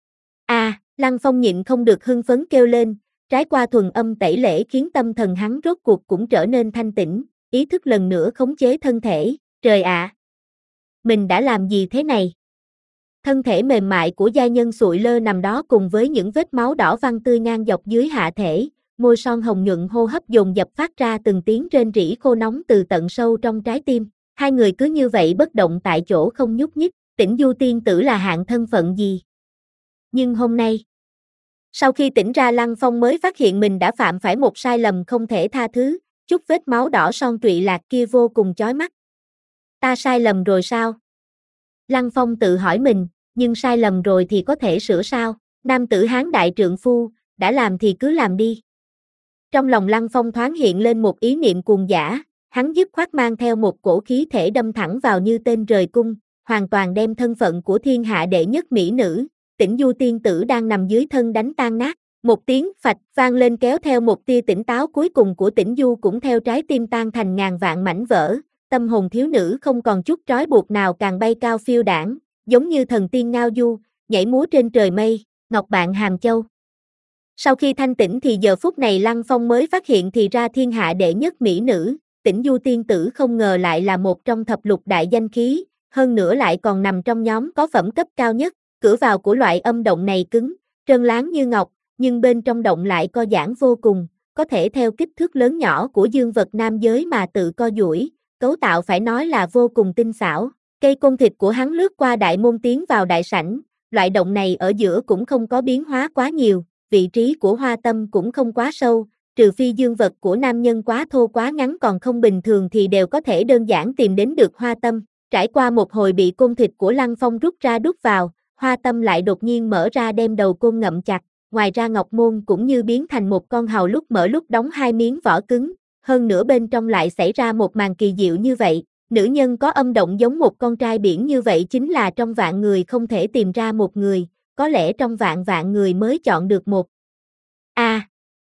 A! À, Lăng Phong nhịn không được hưng phấn kêu lên, trải qua thuần âm tẩy lễ khiến tâm thần hắn rốt cuộc cũng trở nên thanh tĩnh, ý thức lần nữa khống chế thân thể, trời ạ! À, mình đã làm gì thế này? Thân thể mềm mại của gia nhân sụi lơ nằm đó cùng với những vết máu đỏ văng tươi ngang dọc dưới hạ thể, môi son hồng nhuận hô hấp dồn dập phát ra từng tiếng rên rỉ khô nóng từ tận sâu trong trái tim. Hai người cứ như vậy bất động tại chỗ không nhúc nhích, Tĩnh Du tiên tử là hạng thân phận gì? Nhưng hôm nay, sau khi tỉnh ra Lăng Phong mới phát hiện mình đã phạm phải một sai lầm không thể tha thứ, chút vết máu đỏ son trụy lạc kia vô cùng chói mắt. Ta sai lầm rồi sao? Lăng Phong tự hỏi mình, nhưng sai lầm rồi thì có thể sửa sao? Nam tử Hán đại trượng phu, đã làm thì cứ làm đi. Trong lòng Lăng Phong thoáng hiện lên một ý niệm cuồng dã, hắn dứt khoát mang theo một cổ khí thể đâm thẳng vào như tên rời cung, hoàn toàn đem thân phận của thiên hạ đệ nhất mỹ nữ, Tĩnh Du tiên tử đang nằm dưới thân đánh tan nát. Một tiếng phạch vang lên kéo theo một tia tỉnh táo cuối cùng của Tĩnh Du cũng theo trái tim tan thành ngàn vạn mảnh vỡ, tâm hồn thiếu nữ không còn chút trói buộc nào càng bay cao phiêu đãng, giống như thần tiên ngao du, nhảy múa trên trời mây, ngọc bạn hàm châu. Sau khi thanh tỉnh thì giờ phút này Lăng Phong mới phát hiện thì ra thiên hạ đệ nhất mỹ nữ, Tĩnh Du tiên tử không ngờ lại là một trong thập lục đại danh khí, hơn nữa lại còn nằm trong nhóm có phẩm cấp cao nhất, cửa vào của loại âm động này cứng, trơn láng như ngọc, nhưng bên trong động lại co giãn vô cùng, có thể theo kích thước lớn nhỏ của dương vật nam giới mà tự co duỗi, cấu tạo phải nói là vô cùng tinh xảo. Cây côn thịt của hắn lướt qua đại môn tiến vào đại sảnh, loại động này ở giữa cũng không có biến hóa quá nhiều, vị trí của hoa tâm cũng không quá sâu, trừ phi dương vật của nam nhân quá thô quá ngắn còn không bình thường thì đều có thể đơn giản tìm đến được hoa tâm. Trải qua một hồi bị côn thịt của Lăng Phong rút ra đút vào, hoa tâm lại đột nhiên mở ra đem đầu côn ngậm chặt, ngoài ra ngọc môn cũng như biến thành một con hàu lúc mở lúc đóng hai miếng vỏ cứng, hơn nữa bên trong lại xảy ra một màn kỳ diệu như vậy. Nữ nhân có âm động giống một con trai biển như vậy chính là trong vạn người không thể tìm ra một người, có lẽ trong vạn vạn người mới chọn được một. A.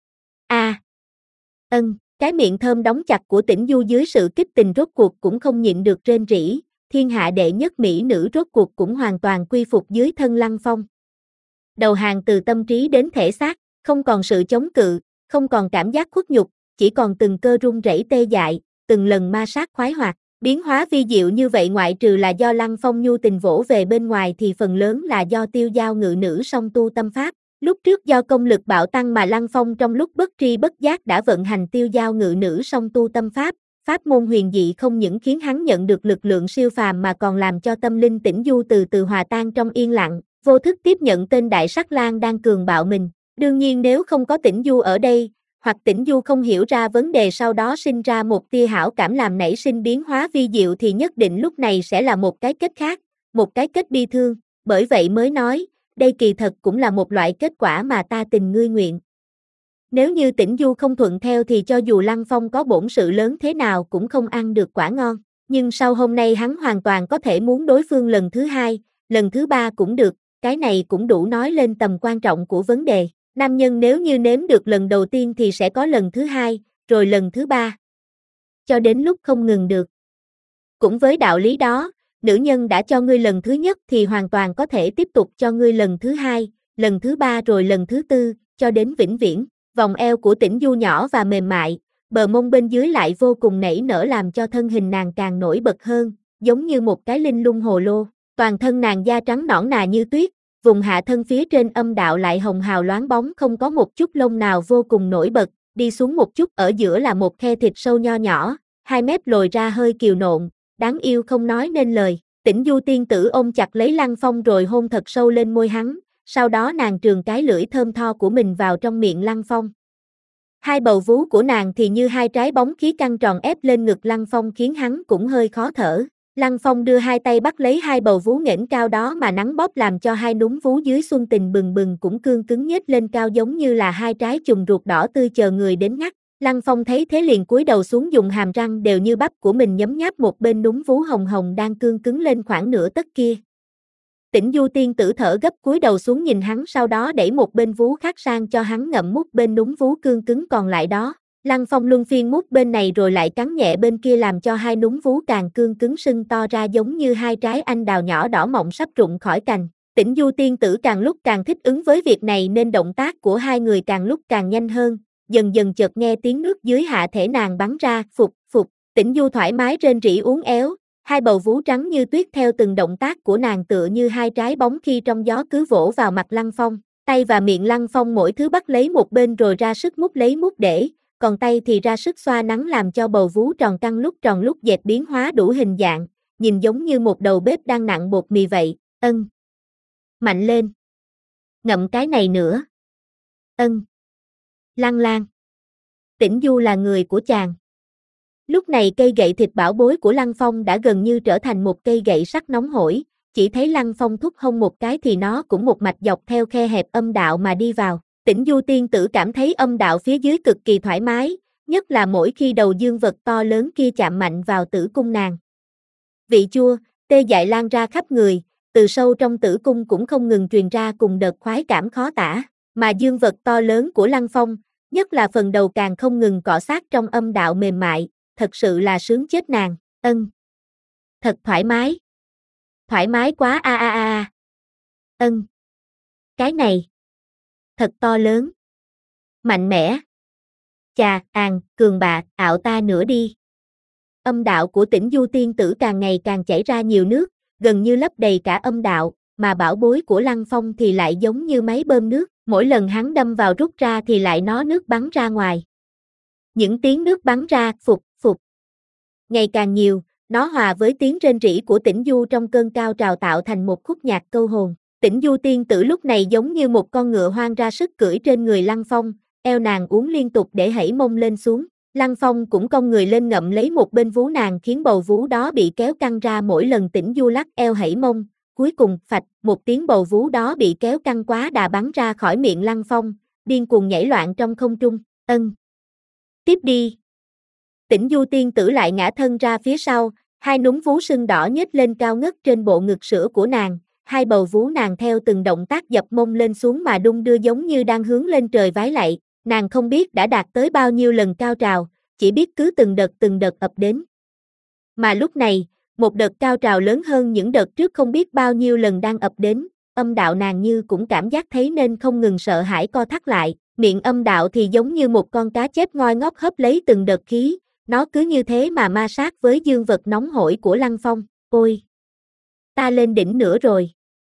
A. Ân, cái miệng thơm đóng chặt của Tĩnh Du dưới sự kích tình rốt cuộc cũng không nhịn được rên rỉ, thiên hạ đệ nhất mỹ nữ rốt cuộc cũng hoàn toàn quy phục dưới thân Lăng Phong. Đầu hàng từ tâm trí đến thể xác, không còn sự chống cự, không còn cảm giác khuất nhục, chỉ còn từng cơ run rẩy tê dại, từng lần ma sát khoái hoạt. Biến hóa vi diệu như vậy ngoại trừ là do Lăng Phong nhu tình vỗ về bên ngoài thì phần lớn là do tiêu giao ngự nữ song tu tâm pháp. Lúc trước do công lực bạo tăng mà Lăng Phong trong lúc bất tri bất giác đã vận hành tiêu giao ngự nữ song tu tâm pháp, pháp môn huyền dị không những khiến hắn nhận được lực lượng siêu phàm mà còn làm cho tâm linh Tĩnh Du từ từ hòa tan trong yên lặng, vô thức tiếp nhận tên đại sắc lang đang cường bạo mình. Đương nhiên nếu không có Tĩnh Du ở đây, hoặc Tĩnh Du không hiểu ra vấn đề sau đó sinh ra một tia hảo cảm làm nảy sinh biến hóa vi diệu thì nhất định lúc này sẽ là một cái kết khác, một cái kết bi thương, bởi vậy mới nói, đây kỳ thật cũng là một loại kết quả mà ta tình ngươi nguyện. Nếu như Tĩnh Du không thuận theo thì cho dù Lăng Phong có bổn sự lớn thế nào cũng không ăn được quả ngon, nhưng sau hôm nay hắn hoàn toàn có thể muốn đối phương lần thứ hai, lần thứ ba cũng được, cái này cũng đủ nói lên tầm quan trọng của vấn đề. Nam nhân nếu như nếm được lần đầu tiên thì sẽ có lần thứ hai, rồi lần thứ ba. Cho đến lúc không ngừng được. Cũng với đạo lý đó, nữ nhân đã cho ngươi lần thứ nhất thì hoàn toàn có thể tiếp tục cho ngươi lần thứ hai, lần thứ ba rồi lần thứ tư, cho đến vĩnh viễn. Vòng eo của Tĩnh Du nhỏ và mềm mại, bờ mông bên dưới lại vô cùng nảy nở làm cho thân hình nàng càng nổi bật hơn, giống như một cái linh lung hồ lô. Toàn thân nàng da trắng nõn nà như tuyết, vùng hạ thân phía trên âm đạo lại hồng hào loáng bóng không có một chút lông nào vô cùng nổi bật, đi xuống một chút ở giữa là một khe thịt sâu nho nhỏ, hai mép lồi ra hơi kiều nộn, đáng yêu không nói nên lời. Tĩnh Du tiên tử ôm chặt lấy Lăng Phong rồi hôn thật sâu lên môi hắn, sau đó nàng trường cái lưỡi thơm tho của mình vào trong miệng Lăng Phong. Hai bầu vú của nàng thì như hai trái bóng khí căng tròn ép lên ngực Lăng Phong khiến hắn cũng hơi khó thở. Lăng Phong đưa hai tay bắt lấy hai bầu vú nghển cao đó mà nắn bóp làm cho hai núm vú dưới xuân tình bừng bừng cũng cương cứng nhếch lên cao giống như là hai trái chùm ruột đỏ tươi chờ người đến ngắt. Lăng Phong thấy thế liền cúi đầu xuống dùng hàm răng đều như bắp của mình nhấm nháp một bên núm vú hồng hồng đang cương cứng lên khoảng nửa tấc kia. Tĩnh Du tiên tử thở gấp cúi đầu xuống nhìn hắn sau đó đẩy một bên vú khác sang cho hắn ngậm mút bên núm vú cương cứng còn lại đó. Lăng Phong luân phiên mút bên này rồi lại cắn nhẹ bên kia làm cho hai núm vú càng cương cứng sưng to ra giống như hai trái anh đào nhỏ đỏ mọng sắp rụng khỏi cành. Tĩnh Du tiên tử càng lúc càng thích ứng với việc này nên động tác của hai người càng lúc càng nhanh hơn, dần dần chợt nghe tiếng nước dưới hạ thể nàng bắn ra, phụt, phụt, Tĩnh Du thoải mái rên rỉ uốn éo, hai bầu vú trắng như tuyết theo từng động tác của nàng tựa như hai trái bóng khi trong gió cứ vỗ vào mặt Lăng Phong, tay và miệng Lăng Phong mỗi thứ bắt lấy một bên rồi ra sức mút lấy mút để, còn tay thì ra sức xoa nắn làm cho bầu vú tròn căng lúc tròn lúc dẹp biến hóa đủ hình dạng, nhìn giống như một đầu bếp đang nặn bột mì vậy. Ân. Mạnh lên. Ngậm cái này nữa. Ân. Lăng Lan. Tĩnh Du là người của chàng. Lúc này cây gậy thịt bảo bối của Lăng Phong đã gần như trở thành một cây gậy sắt nóng hổi, chỉ thấy Lăng Phong thúc hông một cái thì nó cũng một mạch dọc theo khe hẹp âm đạo mà đi vào. Tĩnh Du tiên tử cảm thấy âm đạo phía dưới cực kỳ thoải mái, nhất là mỗi khi đầu dương vật to lớn kia chạm mạnh vào tử cung nàng. Vị chua, tê dại lan ra khắp người, từ sâu trong tử cung cũng không ngừng truyền ra cùng đợt khoái cảm khó tả, mà dương vật to lớn của Lăng Phong, nhất là phần đầu càng không ngừng cọ sát trong âm đạo mềm mại, thật sự là sướng chết nàng. Ân. Thật thoải mái. Thoải mái quá a a a. Ân. Cái này. Thật to lớn. Mạnh mẽ. Chà, àn, cường bạ, ạo ta nữa đi. Âm đạo của Tĩnh Du tiên tử càng ngày càng chảy ra nhiều nước, gần như lấp đầy cả âm đạo, mà bảo bối của Lăng Phong thì lại giống như máy bơm nước, mỗi lần hắn đâm vào rút ra thì lại nó nước bắn ra ngoài. Những tiếng nước bắn ra, phụt, phụt. Ngày càng nhiều, nó hòa với tiếng rên rỉ của Tĩnh Du trong cơn cao trào tạo thành một khúc nhạc câu hồn. Tĩnh Du tiên tử lúc này giống như một con ngựa hoang ra sức cưỡi trên người Lăng Phong, eo nàng uốn liên tục để hẩy mông lên xuống. Lăng Phong cũng cong người lên ngậm lấy một bên vú nàng khiến bầu vú đó bị kéo căng ra mỗi lần Tĩnh Du lắc eo hẩy mông. Cuối cùng, phạch, một tiếng bầu vú đó bị kéo căng quá đà bắn ra khỏi miệng Lăng Phong, điên cuồng nhảy loạn trong không trung. Ân. Tiếp đi. Tĩnh Du tiên tử lại ngã thân ra phía sau, hai núm vú sưng đỏ nhếch lên cao ngất trên bộ ngực sữa của nàng, hai bầu vú nàng theo từng động tác dập mông lên xuống mà đung đưa giống như đang hướng lên trời vái lạy, nàng không biết đã đạt tới bao nhiêu lần cao trào, chỉ biết cứ từng đợt từng đợt ập đến. Mà lúc này, một đợt cao trào lớn hơn những đợt trước không biết bao nhiêu lần đang ập đến, âm đạo nàng như cũng cảm giác thấy nên không ngừng sợ hãi co thắt lại, miệng âm đạo thì giống như một con cá chép ngoi ngóc hấp lấy từng đợt khí, nó cứ như thế mà ma sát với dương vật nóng hổi của Lăng Phong. Ôi! Ta lên đỉnh nữa rồi!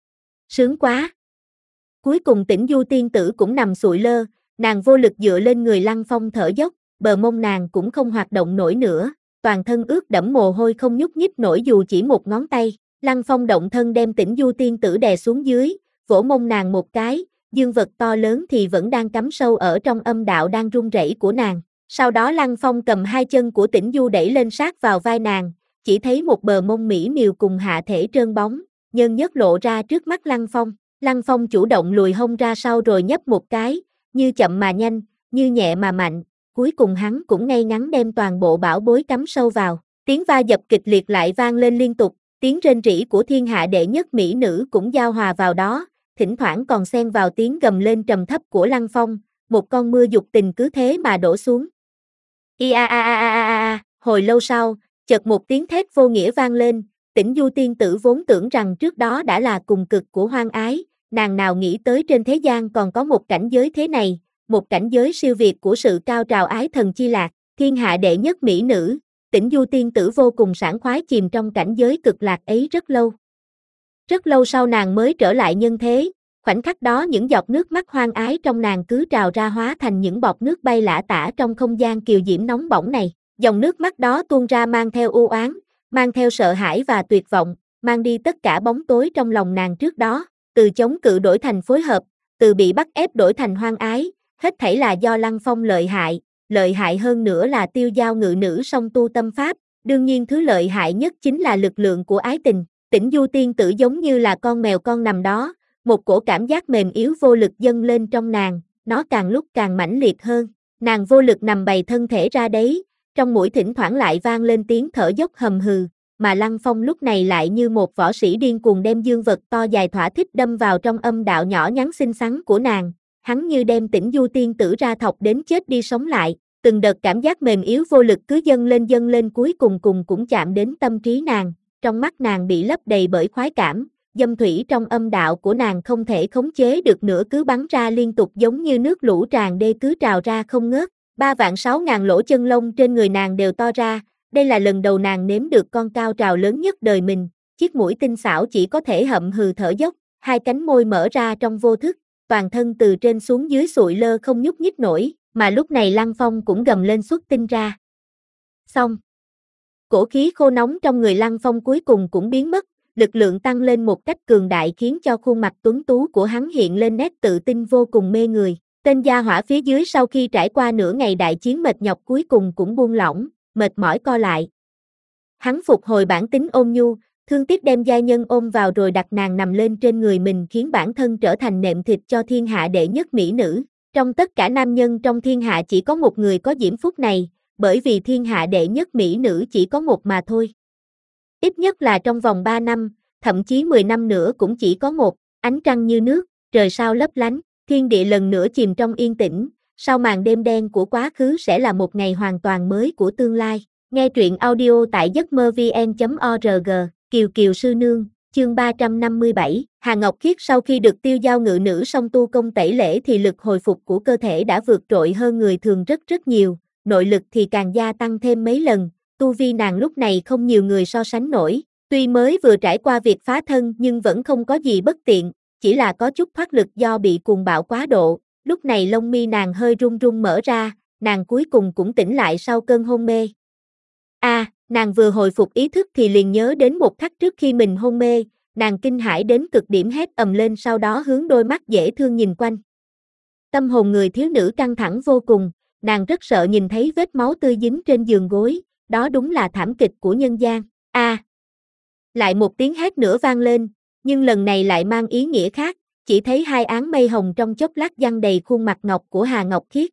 Sướng quá! Cuối cùng Tĩnh Du tiên tử cũng nằm sụi lơ, nàng vô lực dựa lên người Lăng Phong thở dốc, bờ mông nàng cũng không hoạt động nổi nữa, toàn thân ướt đẫm mồ hôi không nhúc nhích nổi dù chỉ một ngón tay. Lăng Phong động thân đem Tĩnh Du tiên tử đè xuống dưới, vỗ mông nàng một cái, dương vật to lớn thì vẫn đang cắm sâu ở trong âm đạo đang run rẩy của nàng. Sau đó Lăng Phong cầm hai chân của Tĩnh Du đẩy lên sát vào vai nàng, chỉ thấy một bờ mông mỹ miều cùng hạ thể trơn bóng, nhân nhất lộ ra trước mắt Lăng Phong. Lăng Phong chủ động lùi hông ra sau rồi nhấp một cái, như chậm mà nhanh, như nhẹ mà mạnh, cuối cùng hắn cũng ngay ngắn đem toàn bộ bảo bối cắm sâu vào. Tiếng va dập kịch liệt lại vang lên liên tục, tiếng rên rỉ của thiên hạ đệ nhất mỹ nữ cũng giao hòa vào đó, thỉnh thoảng còn xen vào tiếng gầm lên trầm thấp của Lăng Phong, một con mưa dục tình cứ thế mà đổ xuống. I a a a a a a, hồi lâu sau, chợt một tiếng thét vô nghĩa vang lên, Tĩnh Du tiên tử vốn tưởng rằng trước đó đã là cùng cực của hoang ái, nàng nào nghĩ tới trên thế gian còn có một cảnh giới thế này, một cảnh giới siêu việt của sự cao trào ái thần chi lạc, thiên hạ đệ nhất mỹ nữ. Tĩnh Du tiên tử vô cùng sảng khoái chìm trong cảnh giới cực lạc ấy rất lâu. Rất lâu sau nàng mới trở lại nhân thế, Khoảnh khắc đó những giọt nước mắt hoang ái trong nàng cứ trào ra hóa thành những bọt nước bay lả tả trong không gian kiều diễm nóng bỏng này. Dòng nước mắt đó tuôn ra mang theo u oán, mang theo sợ hãi và tuyệt vọng, mang đi tất cả bóng tối trong lòng nàng trước đó, từ chống cự đổi thành phối hợp, từ bị bắt ép đổi thành hoang ái, hết thảy là do Lăng Phong lợi hại, lợi hại hơn nữa là tiêu giao ngự nữ song tu tâm pháp, đương nhiên thứ lợi hại nhất chính là lực lượng của ái tình. Tĩnh Du tiên tử giống như là con mèo con nằm đó, một cổ cảm giác mềm yếu vô lực dâng lên trong nàng, nó càng lúc càng mãnh liệt hơn, nàng vô lực nằm bày thân thể ra đấy, trong mũi thỉnh thoảng lại vang lên tiếng thở dốc hầm hừ, mà Lăng Phong lúc này lại như một võ sĩ điên cuồng đem dương vật to dài thỏa thích đâm vào trong âm đạo nhỏ nhắn xinh xắn của nàng, hắn như đem Tĩnh Du tiên tử ra thọc đến chết đi sống lại, từng đợt cảm giác mềm yếu vô lực cứ dâng lên dâng lên cuối cùng cùng cũng chạm đến tâm trí nàng, trong mắt nàng bị lấp đầy bởi khoái cảm, dâm thủy trong âm đạo của nàng không thể khống chế được nữa cứ bắn ra liên tục giống như nước lũ tràn đê cứ trào ra không ngớt, ba vạn sáu ngàn lỗ chân lông trên người nàng đều to ra, đây là lần đầu nàng nếm được con cao trào lớn nhất đời mình, chiếc mũi tinh xảo chỉ có thể hậm hừ thở dốc, hai cánh môi mở ra trong vô thức, toàn thân từ trên xuống dưới sụi lơ không nhúc nhích nổi, mà lúc này Lăng Phong cũng gầm lên xuất tinh ra. Xong. Cổ khí khô nóng trong người Lăng Phong cuối cùng cũng biến mất, lực lượng tăng lên một cách cường đại khiến cho khuôn mặt tuấn tú của hắn hiện lên nét tự tin vô cùng mê người. Tên gia hỏa phía dưới sau khi trải qua nửa ngày đại chiến mệt nhọc cuối cùng cũng buông lỏng, mệt mỏi co lại. Hắn phục hồi bản tính ôn nhu, thương tiếc đem giai nhân ôm vào rồi đặt nàng nằm lên trên người mình khiến bản thân trở thành nệm thịt cho thiên hạ đệ nhất mỹ nữ. Trong tất cả nam nhân trong thiên hạ chỉ có một người có diễm phúc này, bởi vì thiên hạ đệ nhất mỹ nữ chỉ có một mà thôi. Ít nhất là trong vòng ba năm, thậm chí mười năm nữa cũng chỉ có một, ánh trăng như nước, trời sao lấp lánh, thiên địa lần nữa chìm trong yên tĩnh, sau màn đêm đen của quá khứ sẽ là một ngày hoàn toàn mới của tương lai. Nghe truyện audio tại giấc mơ vn chấm org, Kiều Kiều Sư Nương, chương ba trăm năm mươi bảy, Hà Ngọc Khiết sau khi được tiêu giao ngự nữ song tu công tẩy lễ thì lực hồi phục của cơ thể đã vượt trội hơn người thường rất rất nhiều, nội lực thì càng gia tăng thêm mấy lần, tu vi nàng lúc này không nhiều người so sánh nổi, tuy mới vừa trải qua việc phá thân nhưng vẫn không có gì bất tiện, chỉ là có chút thoát lực do bị cuồng bạo quá độ, lúc này lông mi nàng hơi run run mở ra, nàng cuối cùng cũng tỉnh lại sau cơn hôn mê. A, à, nàng vừa hồi phục ý thức thì liền nhớ đến một khắc trước khi mình hôn mê, nàng kinh hãi đến cực điểm hét ầm lên sau đó hướng đôi mắt dễ thương nhìn quanh. Tâm hồn người thiếu nữ căng thẳng vô cùng, nàng rất sợ nhìn thấy vết máu tươi dính trên giường gối, đó đúng là thảm kịch của nhân gian. A! À, lại một tiếng hét nữa vang lên, nhưng lần này lại mang ý nghĩa khác, chỉ thấy hai áng mây hồng trong chốc lát giăng đầy khuôn mặt ngọc của Hà Ngọc Khiết.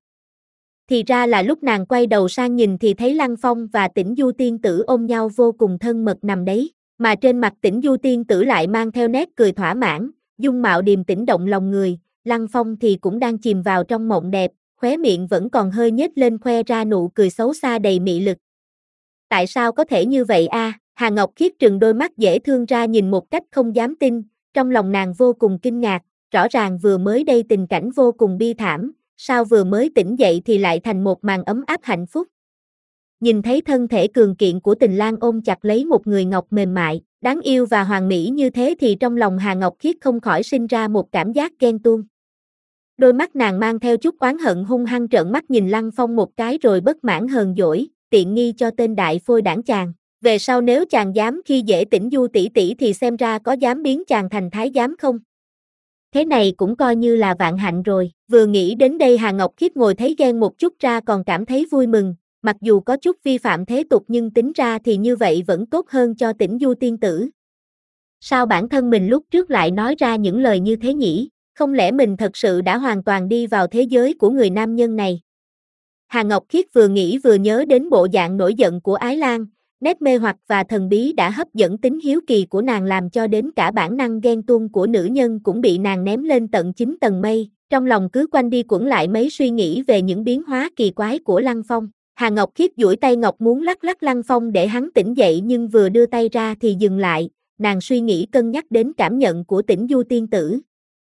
Thì ra là lúc nàng quay đầu sang nhìn thì thấy Lăng Phong và Tĩnh Du tiên tử ôm nhau vô cùng thân mật nằm đấy, mà trên mặt Tĩnh Du tiên tử lại mang theo nét cười thỏa mãn, dung mạo điềm tĩnh động lòng người, Lăng Phong thì cũng đang chìm vào trong mộng đẹp, khóe miệng vẫn còn hơi nhếch lên khoe ra nụ cười xấu xa đầy mị lực. Tại sao có thể như vậy a? À? Hà Ngọc Khiết trừng đôi mắt dễ thương ra nhìn một cách không dám tin, trong lòng nàng vô cùng kinh ngạc, rõ ràng vừa mới đây tình cảnh vô cùng bi thảm, sao vừa mới tỉnh dậy thì lại thành một màn ấm áp hạnh phúc. Nhìn thấy thân thể cường kiện của Tình Lang ôm chặt lấy một người ngọc mềm mại, đáng yêu và hoàn mỹ như thế thì trong lòng Hà Ngọc Khiết không khỏi sinh ra một cảm giác ghen tuông. Đôi mắt nàng mang theo chút oán hận hung hăng trợn mắt nhìn Lăng Phong một cái rồi bất mãn hờn dỗi, tiện nghi cho tên đại phôi đảng chàng. Về sau nếu chàng dám khi dễ Tĩnh Du tỷ tỷ thì xem ra có dám biến chàng thành thái giám không? Thế này cũng coi như là vạn hạnh rồi. Vừa nghĩ đến đây Hà Ngọc Khiết ngồi thấy ghen một chút ra còn cảm thấy vui mừng, mặc dù có chút vi phạm thế tục nhưng tính ra thì như vậy vẫn tốt hơn cho Tĩnh Du tiên tử. Sao bản thân mình lúc trước lại nói ra những lời như thế nhỉ? Không lẽ mình thật sự đã hoàn toàn đi vào thế giới của người nam nhân này? Hà Ngọc Khiết vừa nghĩ vừa nhớ đến bộ dạng nổi giận của Ái Lan, nét mê hoặc và thần bí đã hấp dẫn tính hiếu kỳ của nàng làm cho đến cả bản năng ghen tuông của nữ nhân cũng bị nàng ném lên tận chín tầng mây, trong lòng cứ quanh đi quẩn lại mấy suy nghĩ về những biến hóa kỳ quái của Lăng Phong. Hà Ngọc Khiết duỗi tay ngọc muốn lắc lắc Lăng Phong để hắn tỉnh dậy nhưng vừa đưa tay ra thì dừng lại, nàng suy nghĩ cân nhắc đến cảm nhận của Tĩnh Du tiên tử.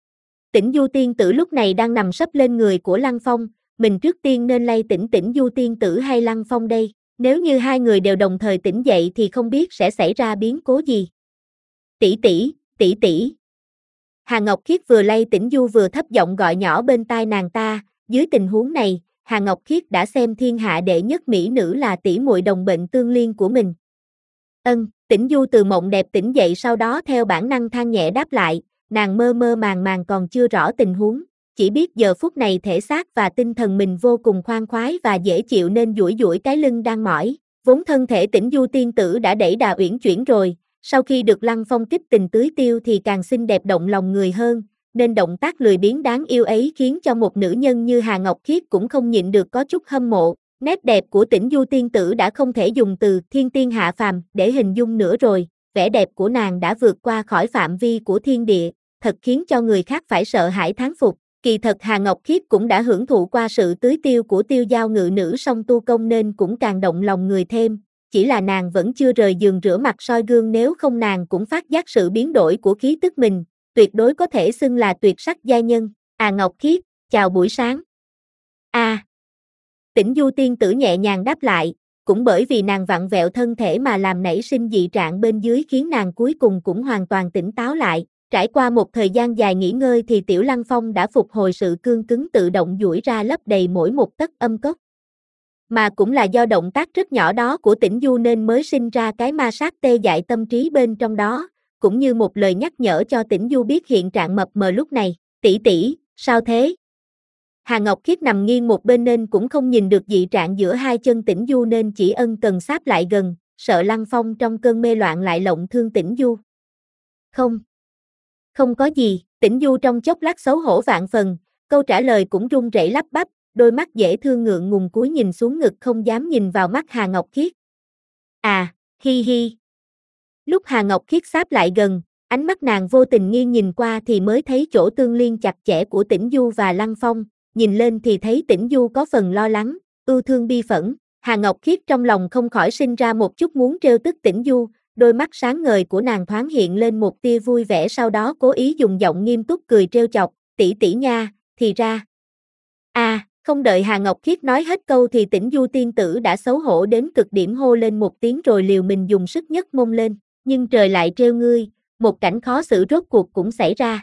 Tĩnh Du tiên tử lúc này đang nằm sấp lên người của Lăng Phong, mình trước tiên nên lay tỉnh Tĩnh Du tiên tử hay Lăng Phong đây? Nếu như hai người đều đồng thời tỉnh dậy thì không biết sẽ xảy ra biến cố gì. Tỷ tỷ, tỷ tỷ. Hà Ngọc Khiết vừa lay Tĩnh Du vừa thấp giọng gọi nhỏ bên tai nàng ta, dưới tình huống này, Hà Ngọc Khiết đã xem thiên hạ đệ nhất mỹ nữ là tỷ muội đồng bệnh tương liên của mình. Ân, Tĩnh Du từ mộng đẹp tỉnh dậy sau đó theo bản năng than nhẹ đáp lại, nàng mơ mơ màng màng còn chưa rõ tình huống, chỉ biết giờ phút này thể xác và tinh thần mình vô cùng khoan khoái và dễ chịu nên duỗi duỗi cái lưng đang mỏi, vốn thân thể Tĩnh Du tiên tử đã đẩy đà uyển chuyển rồi, sau khi được Lăng Phong kích tình tưới tiêu thì càng xinh đẹp động lòng người hơn, nên động tác lười biếng đáng yêu ấy khiến cho một nữ nhân như Hà Ngọc Khiết cũng không nhịn được có chút hâm mộ. Nét đẹp của Tĩnh Du tiên tử đã không thể dùng từ thiên tiên hạ phàm để hình dung nữa rồi, vẻ đẹp của nàng đã vượt qua khỏi phạm vi của thiên địa, thật khiến cho người khác phải sợ hãi thán phục. Kỳ thật Hà Ngọc Khiết cũng đã hưởng thụ qua sự tưới tiêu của tiêu giao ngự nữ song tu công nên cũng càng động lòng người thêm, chỉ là nàng vẫn chưa rời giường rửa mặt soi gương, nếu không nàng cũng phát giác sự biến đổi của khí tức mình, tuyệt đối có thể xưng là tuyệt sắc giai nhân. À Ngọc Khiết, chào buổi sáng. A. À. Tĩnh Du tiên tử nhẹ nhàng đáp lại, cũng bởi vì nàng vặn vẹo thân thể mà làm nảy sinh dị trạng bên dưới khiến nàng cuối cùng cũng hoàn toàn tỉnh táo lại. Trải qua một thời gian dài nghỉ ngơi thì Tiểu Lăng Phong đã phục hồi sự cương cứng tự động duỗi ra lấp đầy mỗi một tấc âm cốc. Mà cũng là do động tác rất nhỏ đó của Tĩnh Du nên mới sinh ra cái ma sát tê dại tâm trí bên trong đó, cũng như một lời nhắc nhở cho Tĩnh Du biết hiện trạng mập mờ lúc này. Tỷ tỷ, sao thế? Hà Ngọc Khiết nằm nghiêng một bên nên cũng không nhìn được dị trạng giữa hai chân Tĩnh Du nên chỉ ân cần sáp lại gần, sợ Lăng Phong trong cơn mê loạn lại lộng thương Tĩnh Du. Không. Không có gì, Tĩnh Du trong chốc lát xấu hổ vạn phần, câu trả lời cũng run rẩy lắp bắp, đôi mắt dễ thương ngượng ngùng cúi nhìn xuống ngực không dám nhìn vào mắt Hà Ngọc Khiết. À, hi hi. Lúc Hà Ngọc Khiết sáp lại gần, ánh mắt nàng vô tình nghiêng nhìn qua thì mới thấy chỗ tương liên chặt chẽ của Tĩnh Du và Lăng Phong, nhìn lên thì thấy Tĩnh Du có phần lo lắng, ưu thương bi phẫn. Hà Ngọc Khiết trong lòng không khỏi sinh ra một chút muốn trêu tức Tĩnh Du, đôi mắt sáng ngời của nàng thoáng hiện lên một tia vui vẻ, sau đó cố ý dùng giọng nghiêm túc cười trêu chọc, tỷ tỷ nha, thì ra. À, không đợi Hà Ngọc Khiết nói hết câu thì Tĩnh Du tiên tử đã xấu hổ đến cực điểm hô lên một tiếng rồi liều mình dùng sức nhấc mông lên, nhưng trời lại trêu ngươi, một cảnh khó xử rốt cuộc cũng xảy ra.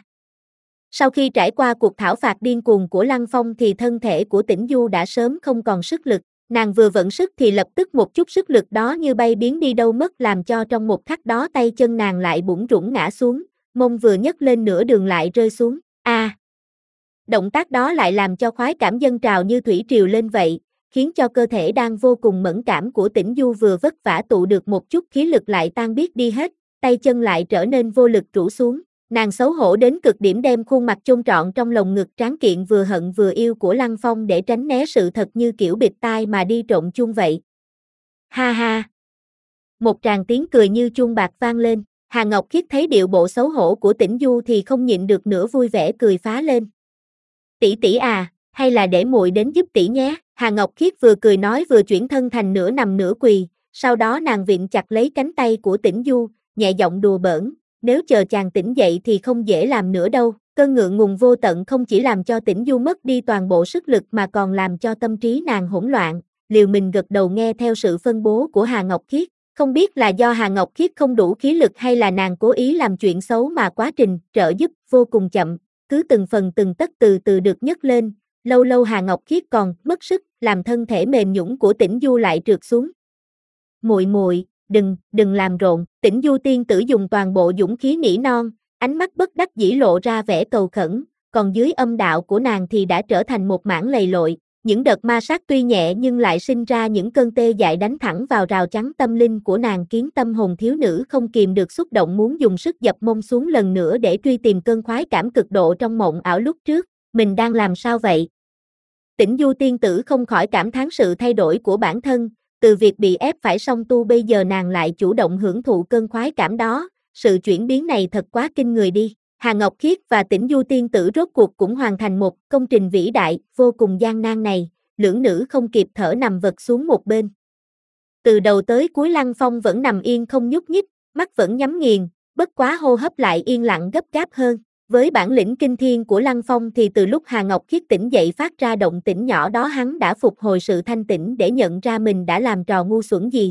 Sau khi trải qua cuộc thảo phạt điên cuồng của Lăng Phong thì thân thể của Tĩnh Du đã sớm không còn sức lực, nàng vừa vận sức thì lập tức một chút sức lực đó như bay biến đi đâu mất, làm cho trong một khắc đó tay chân nàng lại bủn rủn ngã xuống, mông vừa nhấc lên nửa đường lại rơi xuống. A. À, động tác đó lại làm cho khoái cảm dâng trào như thủy triều lên vậy, khiến cho cơ thể đang vô cùng mẫn cảm của Tĩnh Du vừa vất vả tụ được một chút khí lực lại tan biến đi hết, tay chân lại trở nên vô lực rũ xuống. Nàng xấu hổ đến cực điểm đem khuôn mặt chôn trọn trong lồng ngực tráng kiện vừa hận vừa yêu của Lăng Phong để tránh né sự thật như kiểu bịt tai mà đi trộm chuông vậy. Ha ha! Một tràng tiếng cười như chuông bạc vang lên, Hà Ngọc Khiết thấy điệu bộ xấu hổ của Tĩnh Du thì không nhịn được nữa vui vẻ cười phá lên. Tỷ tỷ à, hay là để muội đến giúp tỷ nhé. Hà Ngọc Khiết vừa cười nói vừa chuyển thân thành nửa nằm nửa quỳ, sau đó nàng vịn chặt lấy cánh tay của Tĩnh Du, nhẹ giọng đùa bỡn. Nếu chờ chàng tỉnh dậy thì không dễ làm nữa đâu. Cơn ngượng ngùng vô tận không chỉ làm cho Tĩnh Du mất đi toàn bộ sức lực mà còn làm cho tâm trí nàng hỗn loạn, liều mình gật đầu nghe theo sự phân bố của Hà Ngọc Khiết. Không biết là do Hà Ngọc Khiết không đủ khí lực hay là nàng cố ý làm chuyện xấu mà quá trình trợ giúp vô cùng chậm, cứ từng phần từng tấc từ từ được nhấc lên, lâu lâu Hà Ngọc Khiết còn mất sức, làm thân thể mềm nhũn của Tĩnh Du lại trượt xuống. Muội muội, đừng, đừng làm rộn. Tĩnh Du tiên tử dùng toàn bộ dũng khí nỉ non, ánh mắt bất đắc dĩ lộ ra vẻ cầu khẩn, còn dưới âm đạo của nàng thì đã trở thành một mảng lầy lội. Những đợt ma sát tuy nhẹ nhưng lại sinh ra những cơn tê dại đánh thẳng vào rào chắn tâm linh của nàng, khiến tâm hồn thiếu nữ không kìm được xúc động muốn dùng sức dập mông xuống lần nữa để truy tìm cơn khoái cảm cực độ trong mộng ảo lúc trước. Mình đang làm sao vậy? Tĩnh Du tiên tử không khỏi cảm thán sự thay đổi của bản thân, từ việc bị ép phải song tu bây giờ nàng lại chủ động hưởng thụ cơn khoái cảm đó, sự chuyển biến này thật quá kinh người đi. Hà Ngọc Khiết và Tĩnh Du tiên tử rốt cuộc cũng hoàn thành một công trình vĩ đại, vô cùng gian nan này, lưỡng nữ không kịp thở nằm vật xuống một bên. Từ đầu tới cuối Lăng Phong vẫn nằm yên không nhúc nhích, mắt vẫn nhắm nghiền, bất quá hô hấp lại yên lặng gấp gáp hơn. Với bản lĩnh kinh thiên của Lăng Phong thì từ lúc Hà Ngọc Khiết tỉnh dậy phát ra động tĩnh nhỏ đó hắn đã phục hồi sự thanh tĩnh để nhận ra mình đã làm trò ngu xuẩn gì.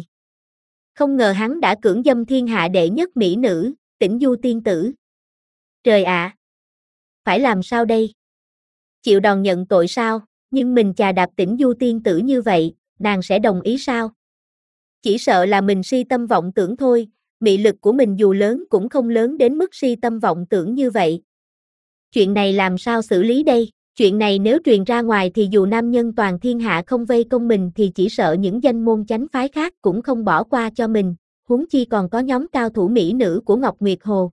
Không ngờ hắn đã cưỡng dâm thiên hạ đệ nhất mỹ nữ, Tĩnh Du tiên tử. Trời ạ! À, phải làm sao đây? Chịu đòn nhận tội sao? Nhưng mình chà đạp Tĩnh Du tiên tử như vậy, nàng sẽ đồng ý sao? Chỉ sợ là mình si tâm vọng tưởng thôi, mị lực của mình dù lớn cũng không lớn đến mức si tâm vọng tưởng như vậy. Chuyện này làm sao xử lý đây? Chuyện này nếu truyền ra ngoài thì dù nam nhân toàn thiên hạ không vây công mình thì chỉ sợ những danh môn chánh phái khác cũng không bỏ qua cho mình, huống chi còn có nhóm cao thủ mỹ nữ của Ngọc Nguyệt Hồ.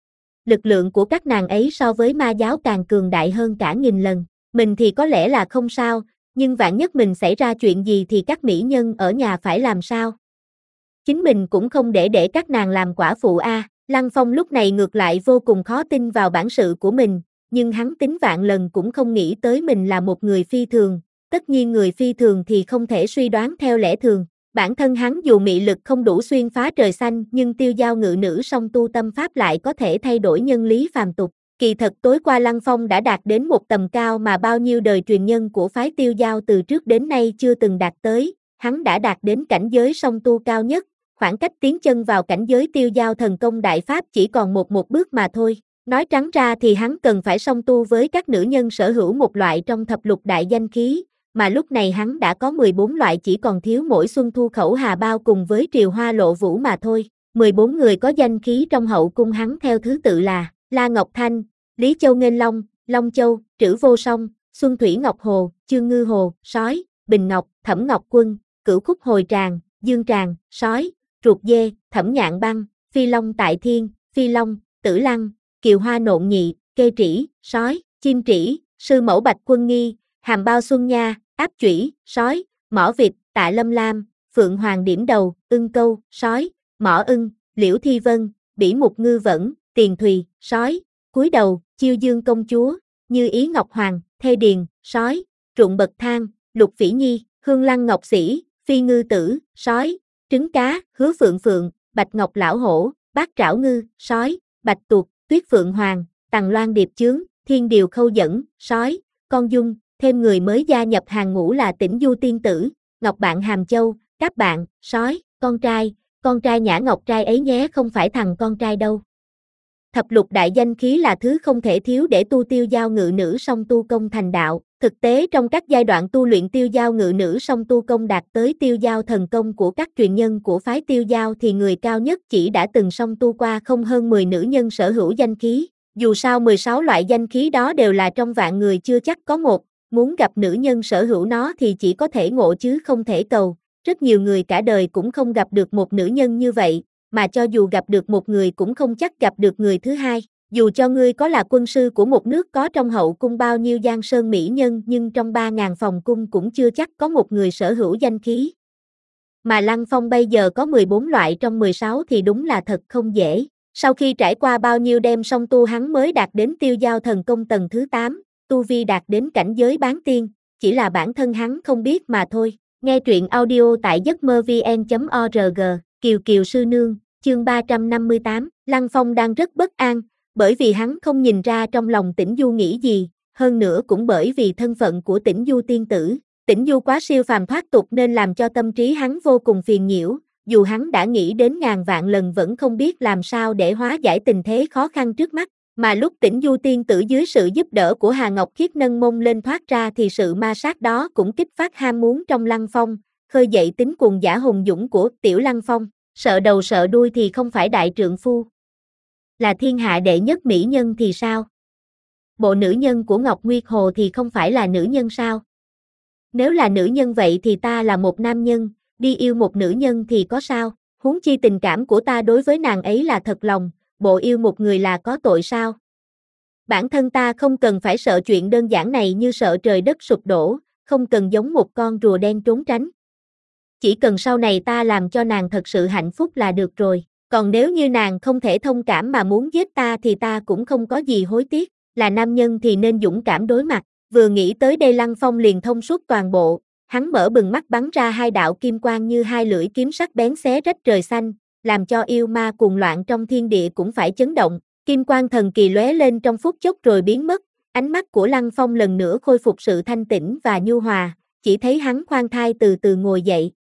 Lực lượng của các nàng ấy so với ma giáo càng cường đại hơn cả nghìn lần. Mình thì có lẽ là không sao, nhưng vạn nhất mình xảy ra chuyện gì thì các mỹ nhân ở nhà phải làm sao? Chính mình cũng không để để các nàng làm quả phụ a. À. Lăng Phong lúc này ngược lại vô cùng khó tin vào bản sự của mình, nhưng hắn tính vạn lần cũng không nghĩ tới mình là một người phi thường, tất nhiên người phi thường thì không thể suy đoán theo lẽ thường. Bản thân hắn dù mị lực không đủ xuyên phá trời xanh nhưng tiêu giao ngự nữ song tu tâm pháp lại có thể thay đổi nhân lý phàm tục. Kỳ thật tối qua Lăng Phong đã đạt đến một tầm cao mà bao nhiêu đời truyền nhân của phái tiêu giao từ trước đến nay chưa từng đạt tới, hắn đã đạt đến cảnh giới song tu cao nhất, khoảng cách tiến chân vào cảnh giới tiêu giao thần công đại pháp chỉ còn một một bước mà thôi. Nói trắng ra thì hắn cần phải song tu với các nữ nhân sở hữu một loại trong thập lục đại danh khí, mà lúc này hắn đã có mười bốn loại chỉ còn thiếu mỗi Xuân Thu Khẩu Hà Bao cùng với Triều Hoa Lộ Vũ mà thôi. mười bốn người có danh khí trong hậu cung hắn theo thứ tự là La Ngọc Thanh, Lý Châu Nghênh Long, Long Châu, Trữ Vô Song, Xuân Thủy Ngọc Hồ, Chương Ngư Hồ, Sói, Bình Ngọc, Thẩm Ngọc Quân, Cửu Khúc Hồi Tràng, Dương Tràng, Sói, Ruột Dê, Thẩm Nhạn Băng, Phi Long Tại Thiên, Phi Long, Tử Lăng, Kiều Hoa Nộn Nhị, Kê Trĩ, Sói, Chim Trĩ, Sư Mẫu Bạch Quân Nghi, Hàm Bao Xuân Nha, Áp Chủy, Sói, Mỏ Vịt, Tạ Lâm Lam, Phượng Hoàng Điểm Đầu, Ưng Câu, Sói, Mỏ Ưng, Liễu Thi Vân, Bỉ Mục Ngư Vẫn, Tiền Thùy, Sói, Cúi Đầu, Chiêu Dương Công Chúa, Như Ý Ngọc Hoàng, Thê Điền, Sói, Ruộng Bậc Thang, Lục Phỉ Nhi, Hương Lăng Ngọc Sĩ, Phi Ngư Tử, Sói, Trứng Cá, Hứa Phượng Phượng, Bạch Ngọc Lão Hổ, Bát Trảo Ngư, Sói, Bạch Tuộc, Tuyết Phượng Hoàng, Tằng Loan Điệp Chướng, Thiên Điều Khâu Dẫn, Sói, Con Dung, thêm người mới gia nhập hàng ngũ là Tĩnh Du Tiên Tử, Ngọc Bạn Hàm Châu, Các Bạn, Sói, Con Trai, Con Trai Nhã Ngọc Trai ấy nhé không phải thằng con trai đâu. Thập lục đại danh khí là thứ không thể thiếu để tu tiêu giao ngự nữ song tu công thành đạo. Thực tế trong các giai đoạn tu luyện tiêu giao ngự nữ song tu công đạt tới tiêu giao thần công của các truyền nhân của phái tiêu giao thì người cao nhất chỉ đã từng song tu qua không hơn mười nữ nhân sở hữu danh khí. Dù sao mười sáu loại danh khí đó đều là trong vạn người chưa chắc có một, muốn gặp nữ nhân sở hữu nó thì chỉ có thể ngộ chứ không thể cầu. Rất nhiều người cả đời cũng không gặp được một nữ nhân như vậy, mà cho dù gặp được một người cũng không chắc gặp được người thứ hai. Dù cho ngươi có là quân sư của một nước có trong hậu cung bao nhiêu giang sơn mỹ nhân nhưng trong ba ngàn phòng cung cũng chưa chắc có một người sở hữu danh khí. Mà Lăng Phong bây giờ có mười bốn loại trong mười sáu thì đúng là thật không dễ. Sau khi trải qua bao nhiêu đêm song tu hắn mới đạt đến tiêu giao thần công tầng thứ tám, tu vi đạt đến cảnh giới bán tiên, chỉ là bản thân hắn không biết mà thôi. Nghe truyện audio tại giấc mơ vn chấm org, Kiều Kiều Sư Nương, chương ba trăm năm mươi tám, Lăng Phong đang rất bất an, bởi vì hắn không nhìn ra trong lòng Tĩnh Du nghĩ gì, hơn nữa cũng bởi vì thân phận của Tĩnh Du tiên tử. Tĩnh Du quá siêu phàm thoát tục nên làm cho tâm trí hắn vô cùng phiền nhiễu, dù hắn đã nghĩ đến ngàn vạn lần vẫn không biết làm sao để hóa giải tình thế khó khăn trước mắt. Mà lúc Tĩnh Du tiên tử dưới sự giúp đỡ của Hà Ngọc Khiết nâng mông lên thoát ra thì sự ma sát đó cũng kích phát ham muốn trong Lăng Phong, khơi dậy tính cuồng dã hùng dũng của tiểu Lăng Phong, sợ đầu sợ đuôi thì không phải đại trượng phu. Là thiên hạ đệ nhất mỹ nhân thì sao? Bộ nữ nhân của Ngọc Nguyệt Hồ thì không phải là nữ nhân sao? Nếu là nữ nhân vậy thì ta là một nam nhân, đi yêu một nữ nhân thì có sao? Huống chi tình cảm của ta đối với nàng ấy là thật lòng, bộ yêu một người là có tội sao? Bản thân ta không cần phải sợ chuyện đơn giản này như sợ trời đất sụp đổ, không cần giống một con rùa đen trốn tránh. Chỉ cần sau này ta làm cho nàng thật sự hạnh phúc là được rồi. Còn nếu như nàng không thể thông cảm mà muốn giết ta thì ta cũng không có gì hối tiếc, là nam nhân thì nên dũng cảm đối mặt. Vừa nghĩ tới đây Lăng Phong liền thông suốt toàn bộ, hắn mở bừng mắt bắn ra hai đạo kim quang như hai lưỡi kiếm sắc bén xé rách trời xanh, làm cho yêu ma cuồng loạn trong thiên địa cũng phải chấn động. Kim quang thần kỳ lóe lên trong phút chốc rồi biến mất, ánh mắt của Lăng Phong lần nữa khôi phục sự thanh tĩnh và nhu hòa, chỉ thấy hắn khoan thai từ từ ngồi dậy.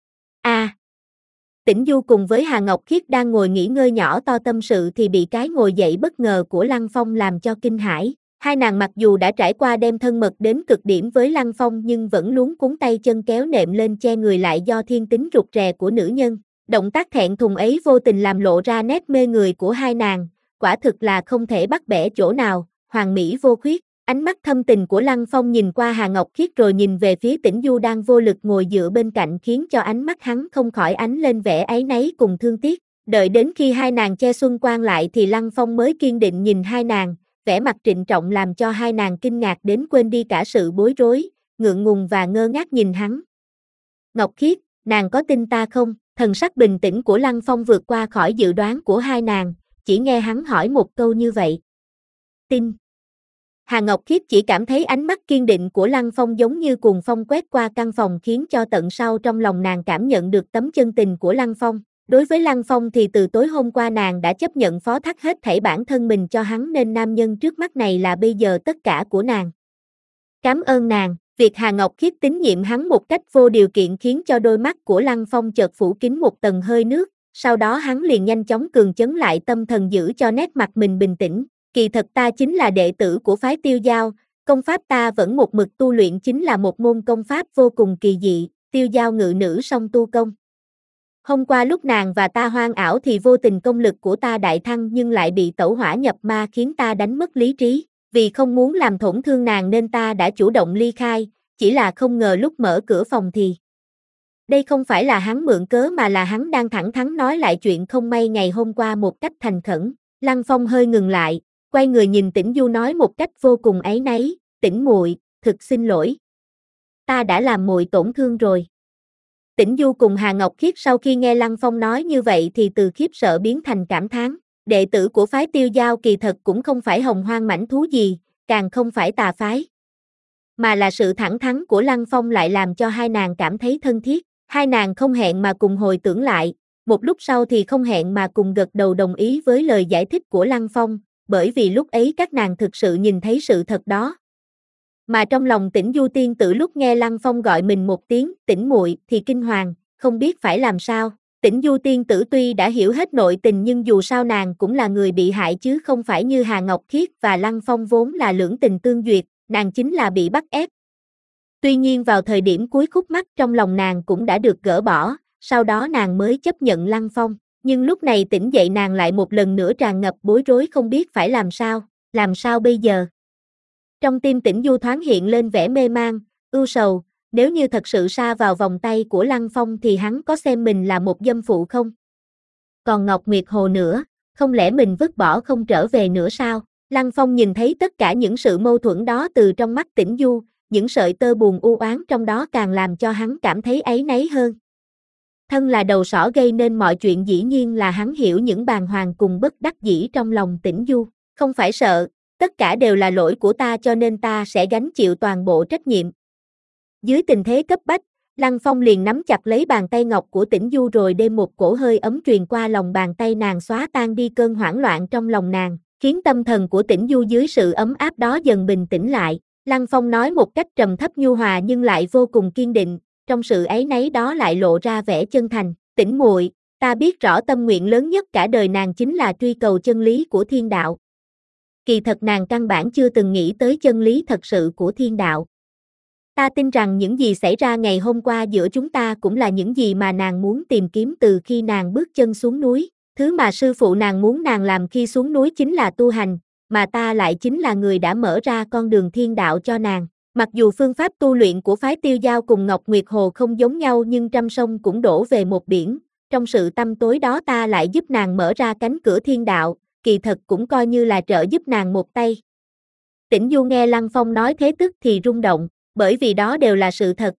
A à, Tĩnh Du cùng với Hà Ngọc Khiết đang ngồi nghỉ ngơi nhỏ to tâm sự thì bị cái ngồi dậy bất ngờ của Lăng Phong làm cho kinh hãi. Hai nàng mặc dù đã trải qua đem thân mật đến cực điểm với Lăng Phong nhưng vẫn luống cuống tay chân kéo nệm lên che người lại do thiên tính rụt rè của nữ nhân. Động tác thẹn thùng ấy vô tình làm lộ ra nét mê người của hai nàng, quả thực là không thể bắt bẻ chỗ nào, hoàn mỹ vô khuyết. Ánh mắt thâm tình của Lăng Phong nhìn qua Hà Ngọc Khiết rồi nhìn về phía Tĩnh Du đang vô lực ngồi dựa bên cạnh khiến cho ánh mắt hắn không khỏi ánh lên vẻ áy náy cùng thương tiếc. Đợi đến khi hai nàng che xuân quang lại thì Lăng Phong mới kiên định nhìn hai nàng, vẻ mặt trịnh trọng làm cho hai nàng kinh ngạc đến quên đi cả sự bối rối, ngượng ngùng và ngơ ngác nhìn hắn. Ngọc Khiết, nàng có tin ta không? Thần sắc bình tĩnh của Lăng Phong vượt qua khỏi dự đoán của hai nàng, chỉ nghe hắn hỏi một câu như vậy. Tin. Hà Ngọc Khiết chỉ cảm thấy ánh mắt kiên định của Lăng Phong giống như cuồng phong quét qua căn phòng khiến cho tận sâu trong lòng nàng cảm nhận được tấm chân tình của Lăng Phong. Đối với Lăng Phong thì từ tối hôm qua nàng đã chấp nhận phó thác hết thảy bản thân mình cho hắn nên nam nhân trước mắt này là bây giờ tất cả của nàng. Cảm ơn nàng. Việc Hà Ngọc Khiết tín nhiệm hắn một cách vô điều kiện khiến cho đôi mắt của Lăng Phong chợt phủ kín một tầng hơi nước, sau đó hắn liền nhanh chóng cường chấn lại tâm thần giữ cho nét mặt mình bình tĩnh. Kỳ thật ta chính là đệ tử của phái Tiêu Giao, công pháp ta vẫn một mực tu luyện chính là một môn công pháp vô cùng kỳ dị, Tiêu Giao ngự nữ song tu công. Hôm qua lúc nàng và ta hoang ảo thì vô tình công lực của ta đại thăng nhưng lại bị tẩu hỏa nhập ma khiến ta đánh mất lý trí. Vì không muốn làm tổn thương nàng nên ta đã chủ động ly khai, chỉ là không ngờ lúc mở cửa phòng thì... Đây không phải là hắn mượn cớ mà là hắn đang thẳng thắn nói lại chuyện không may ngày hôm qua một cách thành khẩn. Lăng Phong hơi ngừng lại, quay người nhìn Tĩnh Du nói một cách vô cùng áy náy, Tĩnh muội, thực xin lỗi. Ta đã làm muội tổn thương rồi. Tĩnh Du cùng Hà Ngọc Khiết sau khi nghe Lăng Phong nói như vậy thì từ khiếp sợ biến thành cảm thán. Đệ tử của phái Tiêu Giao kỳ thật cũng không phải hồng hoang mãnh thú gì, càng không phải tà phái. Mà là sự thẳng thắn của Lăng Phong lại làm cho hai nàng cảm thấy thân thiết. Hai nàng không hẹn mà cùng hồi tưởng lại, một lúc sau thì không hẹn mà cùng gật đầu đồng ý với lời giải thích của Lăng Phong, bởi vì lúc ấy các nàng thực sự nhìn thấy sự thật đó. Mà trong lòng Tĩnh Du tiên tử lúc nghe Lăng Phong gọi mình một tiếng Tĩnh muội thì kinh hoàng, không biết phải làm sao. Tĩnh Du tiên tử tuy đã hiểu hết nội tình nhưng dù sao nàng cũng là người bị hại chứ không phải như Hà Ngọc Khiết và Lăng Phong vốn là lưỡng tình tương duyệt, nàng chính là bị bắt ép. Tuy nhiên vào thời điểm cuối khúc mắc trong lòng nàng cũng đã được gỡ bỏ, sau đó nàng mới chấp nhận Lăng Phong. Nhưng lúc này tỉnh dậy nàng lại một lần nữa tràn ngập bối rối không biết phải làm sao, làm sao bây giờ. Trong tim Tĩnh Du thoáng hiện lên vẻ mê man, ưu sầu, nếu như thật sự sa vào vòng tay của Lăng Phong thì hắn có xem mình là một dâm phụ không? Còn Ngọc Nguyệt Hồ nữa, không lẽ mình vứt bỏ không trở về nữa sao? Lăng Phong nhìn thấy tất cả những sự mâu thuẫn đó từ trong mắt Tĩnh Du, những sợi tơ buồn u oán trong đó càng làm cho hắn cảm thấy áy náy hơn. Thân là đầu sỏ gây nên mọi chuyện dĩ nhiên là hắn hiểu những bàng hoàng cùng bất đắc dĩ trong lòng Tĩnh Du. Không phải sợ, tất cả đều là lỗi của ta cho nên ta sẽ gánh chịu toàn bộ trách nhiệm. Dưới tình thế cấp bách, Lăng Phong liền nắm chặt lấy bàn tay ngọc của Tĩnh Du rồi đem một cổ hơi ấm truyền qua lòng bàn tay nàng xóa tan đi cơn hoảng loạn trong lòng nàng, khiến tâm thần của Tĩnh Du dưới sự ấm áp đó dần bình tĩnh lại. Lăng Phong nói một cách trầm thấp nhu hòa nhưng lại vô cùng kiên định, trong sự áy náy đó lại lộ ra vẻ chân thành. Tĩnh muội, ta biết rõ tâm nguyện lớn nhất cả đời nàng chính là truy cầu chân lý của thiên đạo. Kỳ thật nàng căn bản chưa từng nghĩ tới chân lý thật sự của thiên đạo. Ta tin rằng những gì xảy ra ngày hôm qua giữa chúng ta cũng là những gì mà nàng muốn tìm kiếm từ khi nàng bước chân xuống núi. Thứ mà sư phụ nàng muốn nàng làm khi xuống núi chính là tu hành, mà ta lại chính là người đã mở ra con đường thiên đạo cho nàng. Mặc dù phương pháp tu luyện của phái Tiêu Giao cùng Ngọc Nguyệt Hồ không giống nhau nhưng trăm sông cũng đổ về một biển, trong sự tăm tối đó ta lại giúp nàng mở ra cánh cửa thiên đạo, kỳ thật cũng coi như là trợ giúp nàng một tay. Tĩnh Du nghe Lăng Phong nói thế tức thì rung động, bởi vì đó đều là sự thật.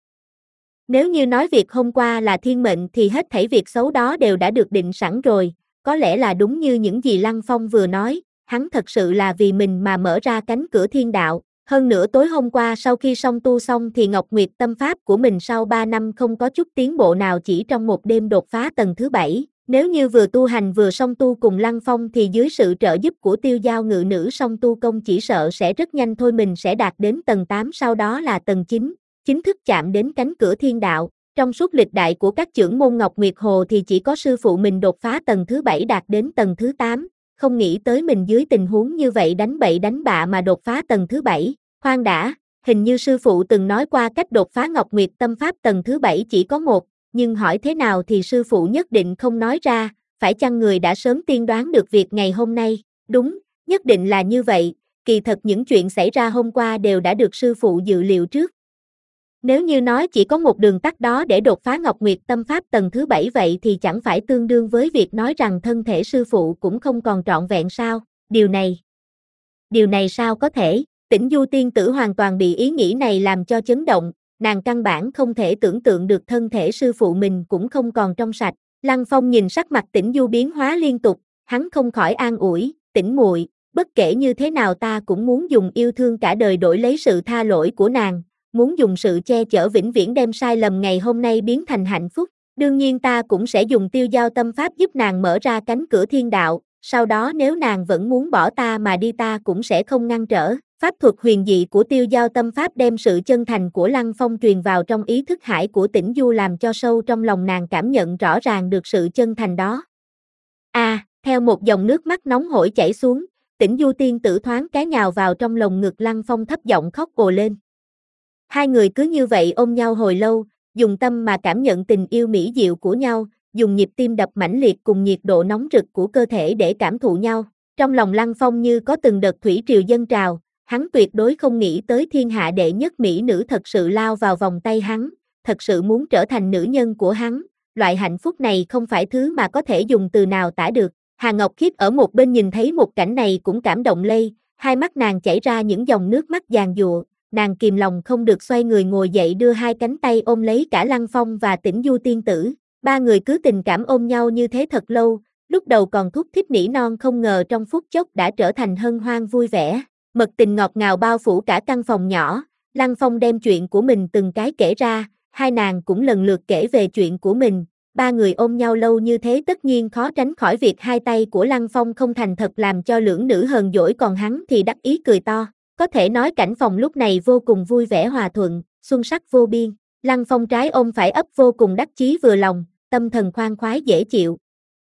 Nếu như nói việc hôm qua là thiên mệnh thì hết thảy việc xấu đó đều đã được định sẵn rồi, có lẽ là đúng như những gì Lăng Phong vừa nói, hắn thật sự là vì mình mà mở ra cánh cửa thiên đạo. Hơn nữa tối hôm qua sau khi song tu xong thì Ngọc Nguyệt tâm pháp của mình sau ba năm không có chút tiến bộ nào chỉ trong một đêm đột phá tầng thứ bảy. Nếu như vừa tu hành vừa song tu cùng Lăng Phong thì dưới sự trợ giúp của Tiêu Giao ngự nữ song tu công chỉ sợ sẽ rất nhanh thôi mình sẽ đạt đến tầng tám sau đó là tầng chín, chính thức chạm đến cánh cửa thiên đạo. Trong suốt lịch đại của các chưởng môn Ngọc Nguyệt Hồ thì chỉ có sư phụ mình đột phá tầng thứ bảy đạt đến tầng thứ tám. không nghĩ tới mình dưới tình huống như vậy đánh bậy đánh bạ mà đột phá tầng thứ bảy. Khoan đã, hình như sư phụ từng nói qua cách đột phá Ngọc Nguyệt Tâm Pháp tầng thứ bảy chỉ có một, nhưng hỏi thế nào thì sư phụ nhất định không nói ra, phải chăng người đã sớm tiên đoán được việc ngày hôm nay? Đúng, nhất định là như vậy, kỳ thật những chuyện xảy ra hôm qua đều đã được sư phụ dự liệu trước. Nếu như nói chỉ có một đường tắt đó để đột phá Ngọc Nguyệt Tâm Pháp tầng thứ bảy vậy thì chẳng phải tương đương với việc nói rằng thân thể sư phụ cũng không còn trọn vẹn sao? Điều này, điều này sao có thể? Tĩnh Du tiên tử hoàn toàn bị ý nghĩ này làm cho chấn động, nàng căn bản không thể tưởng tượng được thân thể sư phụ mình cũng không còn trong sạch. Lăng Phong nhìn sắc mặt Tĩnh Du biến hóa liên tục, hắn không khỏi an ủi, Tĩnh muội, bất kể như thế nào ta cũng muốn dùng yêu thương cả đời đổi lấy sự tha lỗi của nàng, muốn dùng sự che chở vĩnh viễn đem sai lầm ngày hôm nay biến thành hạnh phúc. Đương nhiên ta cũng sẽ dùng tiêu giao tâm pháp giúp nàng mở ra cánh cửa thiên đạo, sau đó nếu nàng vẫn muốn bỏ ta mà đi ta cũng sẽ không ngăn trở. Pháp thuật huyền dị của tiêu giao tâm pháp đem sự chân thành của Lăng Phong truyền vào trong ý thức hải của Tĩnh Du làm cho sâu trong lòng nàng cảm nhận rõ ràng được sự chân thành đó. A, à, theo một dòng nước mắt nóng hổi chảy xuống, Tĩnh Du tiên tử thoáng cái nhào vào trong lồng ngực Lăng Phong thấp giọng khóc ồ lên. Hai người cứ như vậy ôm nhau hồi lâu, dùng tâm mà cảm nhận tình yêu mỹ diệu của nhau, dùng nhịp tim đập mãnh liệt cùng nhiệt độ nóng rực của cơ thể để cảm thụ nhau. Trong lòng Lăng Phong như có từng đợt thủy triều dâng trào, hắn tuyệt đối không nghĩ tới thiên hạ đệ nhất mỹ nữ thật sự lao vào vòng tay hắn, thật sự muốn trở thành nữ nhân của hắn, loại hạnh phúc này không phải thứ mà có thể dùng từ nào tả được. Hà Ngọc Khiết ở một bên nhìn thấy một cảnh này cũng cảm động lây, hai mắt nàng chảy ra những dòng nước mắt giàn giụa, nàng kìm lòng không được xoay người ngồi dậy đưa hai cánh tay ôm lấy cả Lăng Phong và Tĩnh Du tiên tử. Ba người cứ tình cảm ôm nhau như thế thật lâu, lúc đầu còn thúc thích nỉ non không ngờ trong phút chốc đã trở thành hân hoan vui vẻ. Mật tình ngọt ngào bao phủ cả căn phòng nhỏ, Lăng Phong đem chuyện của mình từng cái kể ra, hai nàng cũng lần lượt kể về chuyện của mình, ba người ôm nhau lâu như thế tất nhiên khó tránh khỏi việc hai tay của Lăng Phong không thành thật làm cho lưỡng nữ hờn dỗi còn hắn thì đắc ý cười to. Có thể nói cảnh phòng lúc này vô cùng vui vẻ hòa thuận, xuân sắc vô biên, Lăng Phong trái ôm phải ấp vô cùng đắc chí vừa lòng, tâm thần khoan khoái dễ chịu.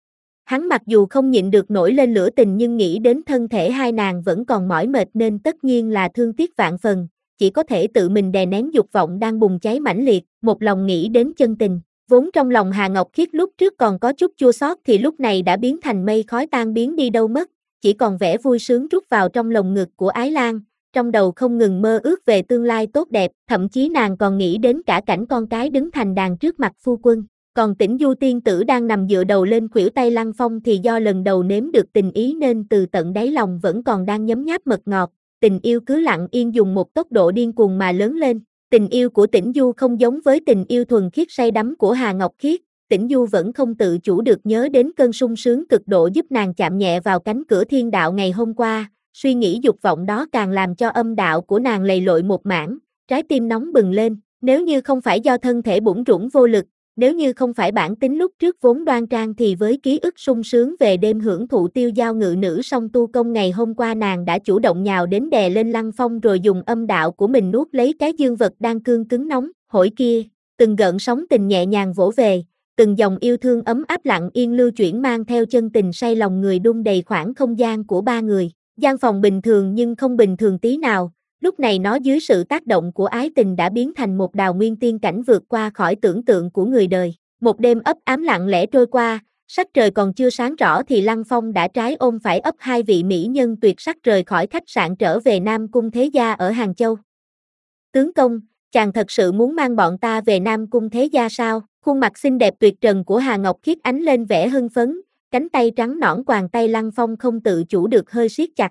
Hắn mặc dù không nhịn được nổi lên lửa tình nhưng nghĩ đến thân thể hai nàng vẫn còn mỏi mệt nên tất nhiên là thương tiếc vạn phần, chỉ có thể tự mình đè nén dục vọng đang bùng cháy mãnh liệt, một lòng nghĩ đến chân tình. Vốn trong lòng Hà Ngọc Khiết lúc trước còn có chút chua xót thì lúc này đã biến thành mây khói tan biến đi đâu mất, chỉ còn vẻ vui sướng trút vào trong lồng ngực của Ái Lan, trong đầu không ngừng mơ ước về tương lai tốt đẹp, thậm chí nàng còn nghĩ đến cả cảnh con cái đứng thành đàn trước mặt phu quân. Còn Tĩnh Du tiên tử đang nằm dựa đầu lên khuỷu tay Lăng Phong thì do lần đầu nếm được tình ý nên từ tận đáy lòng vẫn còn đang nhấm nháp mật ngọt, tình yêu cứ lặng yên dùng một tốc độ điên cuồng mà lớn lên. Tình yêu của Tĩnh Du không giống với tình yêu thuần khiết say đắm của Hà Ngọc Khiết, Tĩnh Du vẫn không tự chủ được nhớ đến cơn sung sướng cực độ giúp nàng chạm nhẹ vào cánh cửa thiên đạo ngày hôm qua, suy nghĩ dục vọng đó càng làm cho âm đạo của nàng lầy lội một mảng, trái tim nóng bừng lên, nếu như không phải do thân thể bủn rủn vô lực, nếu như không phải bản tính lúc trước vốn đoan trang thì với ký ức sung sướng về đêm hưởng thụ tiêu giao ngự nữ song tu công ngày hôm qua nàng đã chủ động nhào đến đè lên Lăng Phong rồi dùng âm đạo của mình nuốt lấy cái dương vật đang cương cứng nóng, hổi kia, từng gợn sóng tình nhẹ nhàng vỗ về, từng dòng yêu thương ấm áp lặng yên lưu chuyển mang theo chân tình say lòng người đun đầy khoảng không gian của ba người. Gian phòng bình thường nhưng không bình thường tí nào, lúc này nó dưới sự tác động của ái tình đã biến thành một đào nguyên tiên cảnh vượt qua khỏi tưởng tượng của người đời. Một đêm ấp ám lặng lẽ trôi qua, sắc trời còn chưa sáng rõ thì Lăng Phong đã trái ôm phải ấp hai vị mỹ nhân tuyệt sắc rời khỏi khách sạn trở về Nam Cung Thế Gia ở Hàng Châu. Tướng công, chàng thật sự muốn mang bọn ta về Nam Cung Thế Gia sao? Khuôn mặt xinh đẹp tuyệt trần của Hà Ngọc Khiết ánh lên vẻ hưng phấn, cánh tay trắng nõn quàng tay Lăng Phong không tự chủ được hơi siết chặt.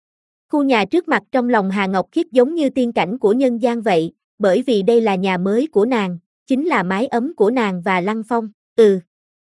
Khu nhà trước mặt trong lòng Hà Ngọc Khiết giống như tiên cảnh của nhân gian vậy, bởi vì đây là nhà mới của nàng, chính là mái ấm của nàng và Lăng Phong, ừ.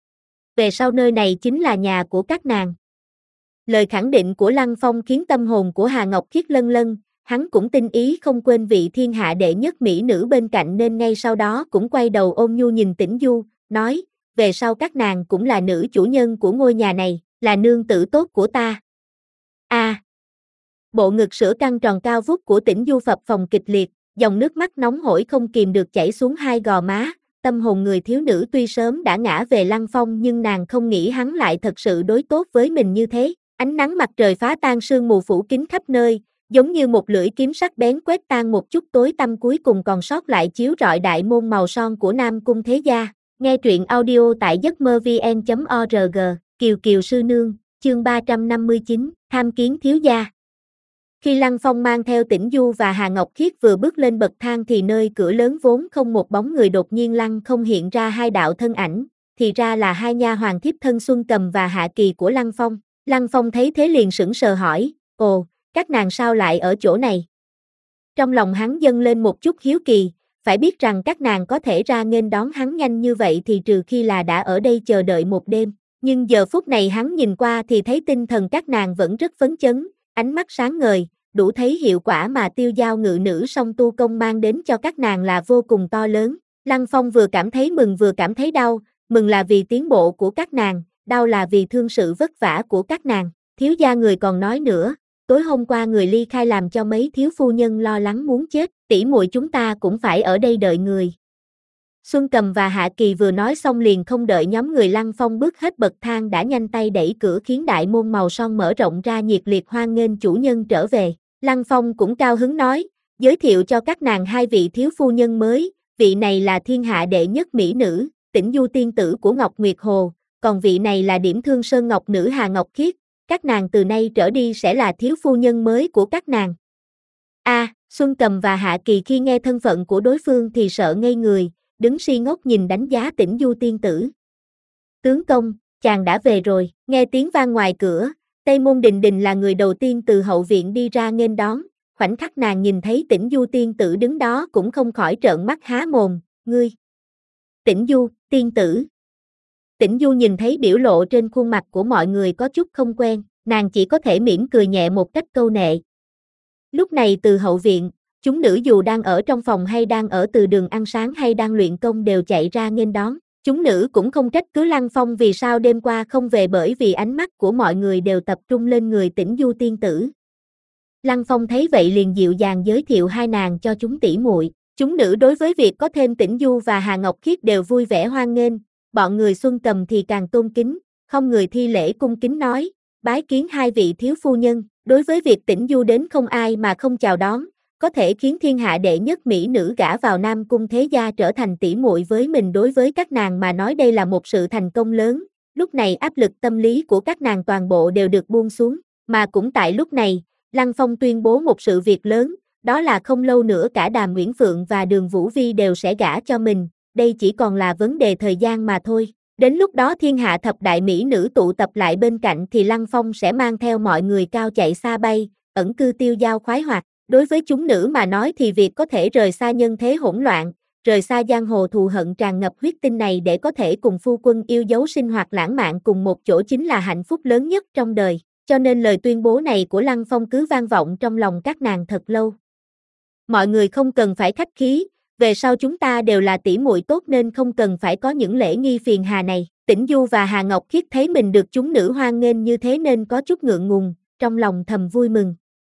Về sau nơi này chính là nhà của các nàng. Lời khẳng định của Lăng Phong khiến tâm hồn của Hà Ngọc Khiết lân lân, hắn cũng tinh ý không quên vị thiên hạ đệ nhất mỹ nữ bên cạnh nên ngay sau đó cũng quay đầu ôn nhu nhìn Tĩnh Du, nói, về sau các nàng cũng là nữ chủ nhân của ngôi nhà này, là nương tử tốt của ta. A. À, bộ ngực sữa căng tròn cao vút của Tĩnh Du phập phồng kịch liệt, dòng nước mắt nóng hổi không kìm được chảy xuống hai gò má, tâm hồn người thiếu nữ tuy sớm đã ngã về Lăng Phong nhưng nàng không nghĩ hắn lại thật sự đối tốt với mình như thế. Ánh nắng mặt trời phá tan sương mù phủ kín khắp nơi, giống như một lưỡi kiếm sắc bén quét tan một chút tối tăm cuối cùng còn sót lại chiếu rọi đại môn màu son của Nam Cung Thế Gia. Nghe truyện audio tại giấc mơ vn chấm org, Kiều Kiều Sư Nương, chương ba trăm năm mươi chín, tham kiến thiếu gia. Khi Lăng Phong mang theo Tĩnh Du và Hà Ngọc Khiết vừa bước lên bậc thang thì nơi cửa lớn vốn không một bóng người đột nhiên lăng không hiện ra hai đạo thân ảnh, thì ra là hai nha hoàn thiếp thân Xuân Cầm và Hạ Kỳ của Lăng Phong. Lăng Phong thấy thế liền sững sờ hỏi, ồ, các nàng sao lại ở chỗ này? Trong lòng hắn dâng lên một chút hiếu kỳ, phải biết rằng các nàng có thể ra nghênh đón hắn nhanh như vậy thì trừ khi là đã ở đây chờ đợi một đêm. Nhưng giờ phút này hắn nhìn qua thì thấy tinh thần các nàng vẫn rất phấn chấn, ánh mắt sáng ngời, đủ thấy hiệu quả mà tiêu giao ngự nữ song tu công mang đến cho các nàng là vô cùng to lớn. Lăng Phong vừa cảm thấy mừng vừa cảm thấy đau, mừng là vì tiến bộ của các nàng, đau là vì thương sự vất vả của các nàng. Thiếu gia người còn nói nữa, tối hôm qua người ly khai làm cho mấy thiếu phu nhân lo lắng muốn chết, tỷ muội chúng ta cũng phải ở đây đợi người. Xuân Cầm và Hạ Kỳ vừa nói xong liền không đợi nhóm người Lăng Phong bước hết bậc thang đã nhanh tay đẩy cửa khiến đại môn màu son mở rộng ra nhiệt liệt hoan nghênh chủ nhân trở về. Lăng Phong cũng cao hứng nói, giới thiệu cho các nàng hai vị thiếu phu nhân mới, vị này là thiên hạ đệ nhất mỹ nữ, Tĩnh Du tiên tử của Ngọc Nguyệt Hồ, còn vị này là Điểm Thương Sơn Ngọc nữ Hà Ngọc Khiết, các nàng từ nay trở đi sẽ là thiếu phu nhân mới của các nàng. A, à, Xuân Cầm và Hạ Kỳ khi nghe thân phận của đối phương thì sợ ngây người, đứng si ngốc nhìn đánh giá Tĩnh Du tiên tử. Tướng công, chàng đã về rồi, nghe tiếng vang ngoài cửa, Tây Môn Đình Đình là người đầu tiên từ hậu viện đi ra nghênh đón, khoảnh khắc nàng nhìn thấy Tĩnh Du tiên tử đứng đó cũng không khỏi trợn mắt há mồm, ngươi. Tĩnh Du, tiên tử. Tĩnh Du nhìn thấy biểu lộ trên khuôn mặt của mọi người có chút không quen, nàng chỉ có thể mỉm cười nhẹ một cách câu nệ. Lúc này từ hậu viện, chúng nữ dù đang ở trong phòng hay đang ở từ đường ăn sáng hay đang luyện công đều chạy ra nghênh đón. Chúng nữ cũng không trách cứ Lăng Phong vì sao đêm qua không về bởi vì ánh mắt của mọi người đều tập trung lên người Tĩnh Du tiên tử. Lăng Phong thấy vậy liền dịu dàng giới thiệu hai nàng cho chúng tỷ muội. Chúng nữ đối với việc có thêm Tĩnh Du và Hà Ngọc Khiết đều vui vẻ hoan nghênh, bọn người Xuân Cầm thì càng tôn kính, không người thi lễ cung kính nói, bái kiến hai vị thiếu phu nhân. Đối với việc Tĩnh Du đến không ai mà không chào đón, có thể khiến thiên hạ đệ nhất mỹ nữ gả vào Nam Cung Thế Gia trở thành tỷ muội với mình đối với các nàng mà nói đây là một sự thành công lớn. Lúc này áp lực tâm lý của các nàng toàn bộ đều được buông xuống, mà cũng tại lúc này, Lăng Phong tuyên bố một sự việc lớn, đó là không lâu nữa cả Đàm Uyển Phượng và Đường Vũ Vi đều sẽ gả cho mình, đây chỉ còn là vấn đề thời gian mà thôi. Đến lúc đó thiên hạ thập đại mỹ nữ tụ tập lại bên cạnh thì Lăng Phong sẽ mang theo mọi người cao chạy xa bay, ẩn cư tiêu giao khoái hoạt. Đối với chúng nữ mà nói thì việc có thể rời xa nhân thế hỗn loạn, rời xa giang hồ thù hận tràn ngập huyết tinh này để có thể cùng phu quân yêu dấu sinh hoạt lãng mạn cùng một chỗ chính là hạnh phúc lớn nhất trong đời, cho nên lời tuyên bố này của Lăng Phong cứ vang vọng trong lòng các nàng thật lâu. Mọi người không cần phải khách khí, về sau chúng ta đều là tỷ muội tốt nên không cần phải có những lễ nghi phiền hà này. Tĩnh Du và Hà Ngọc Khiết thấy mình được chúng nữ hoan nghênh như thế nên có chút ngượng ngùng, trong lòng thầm vui mừng.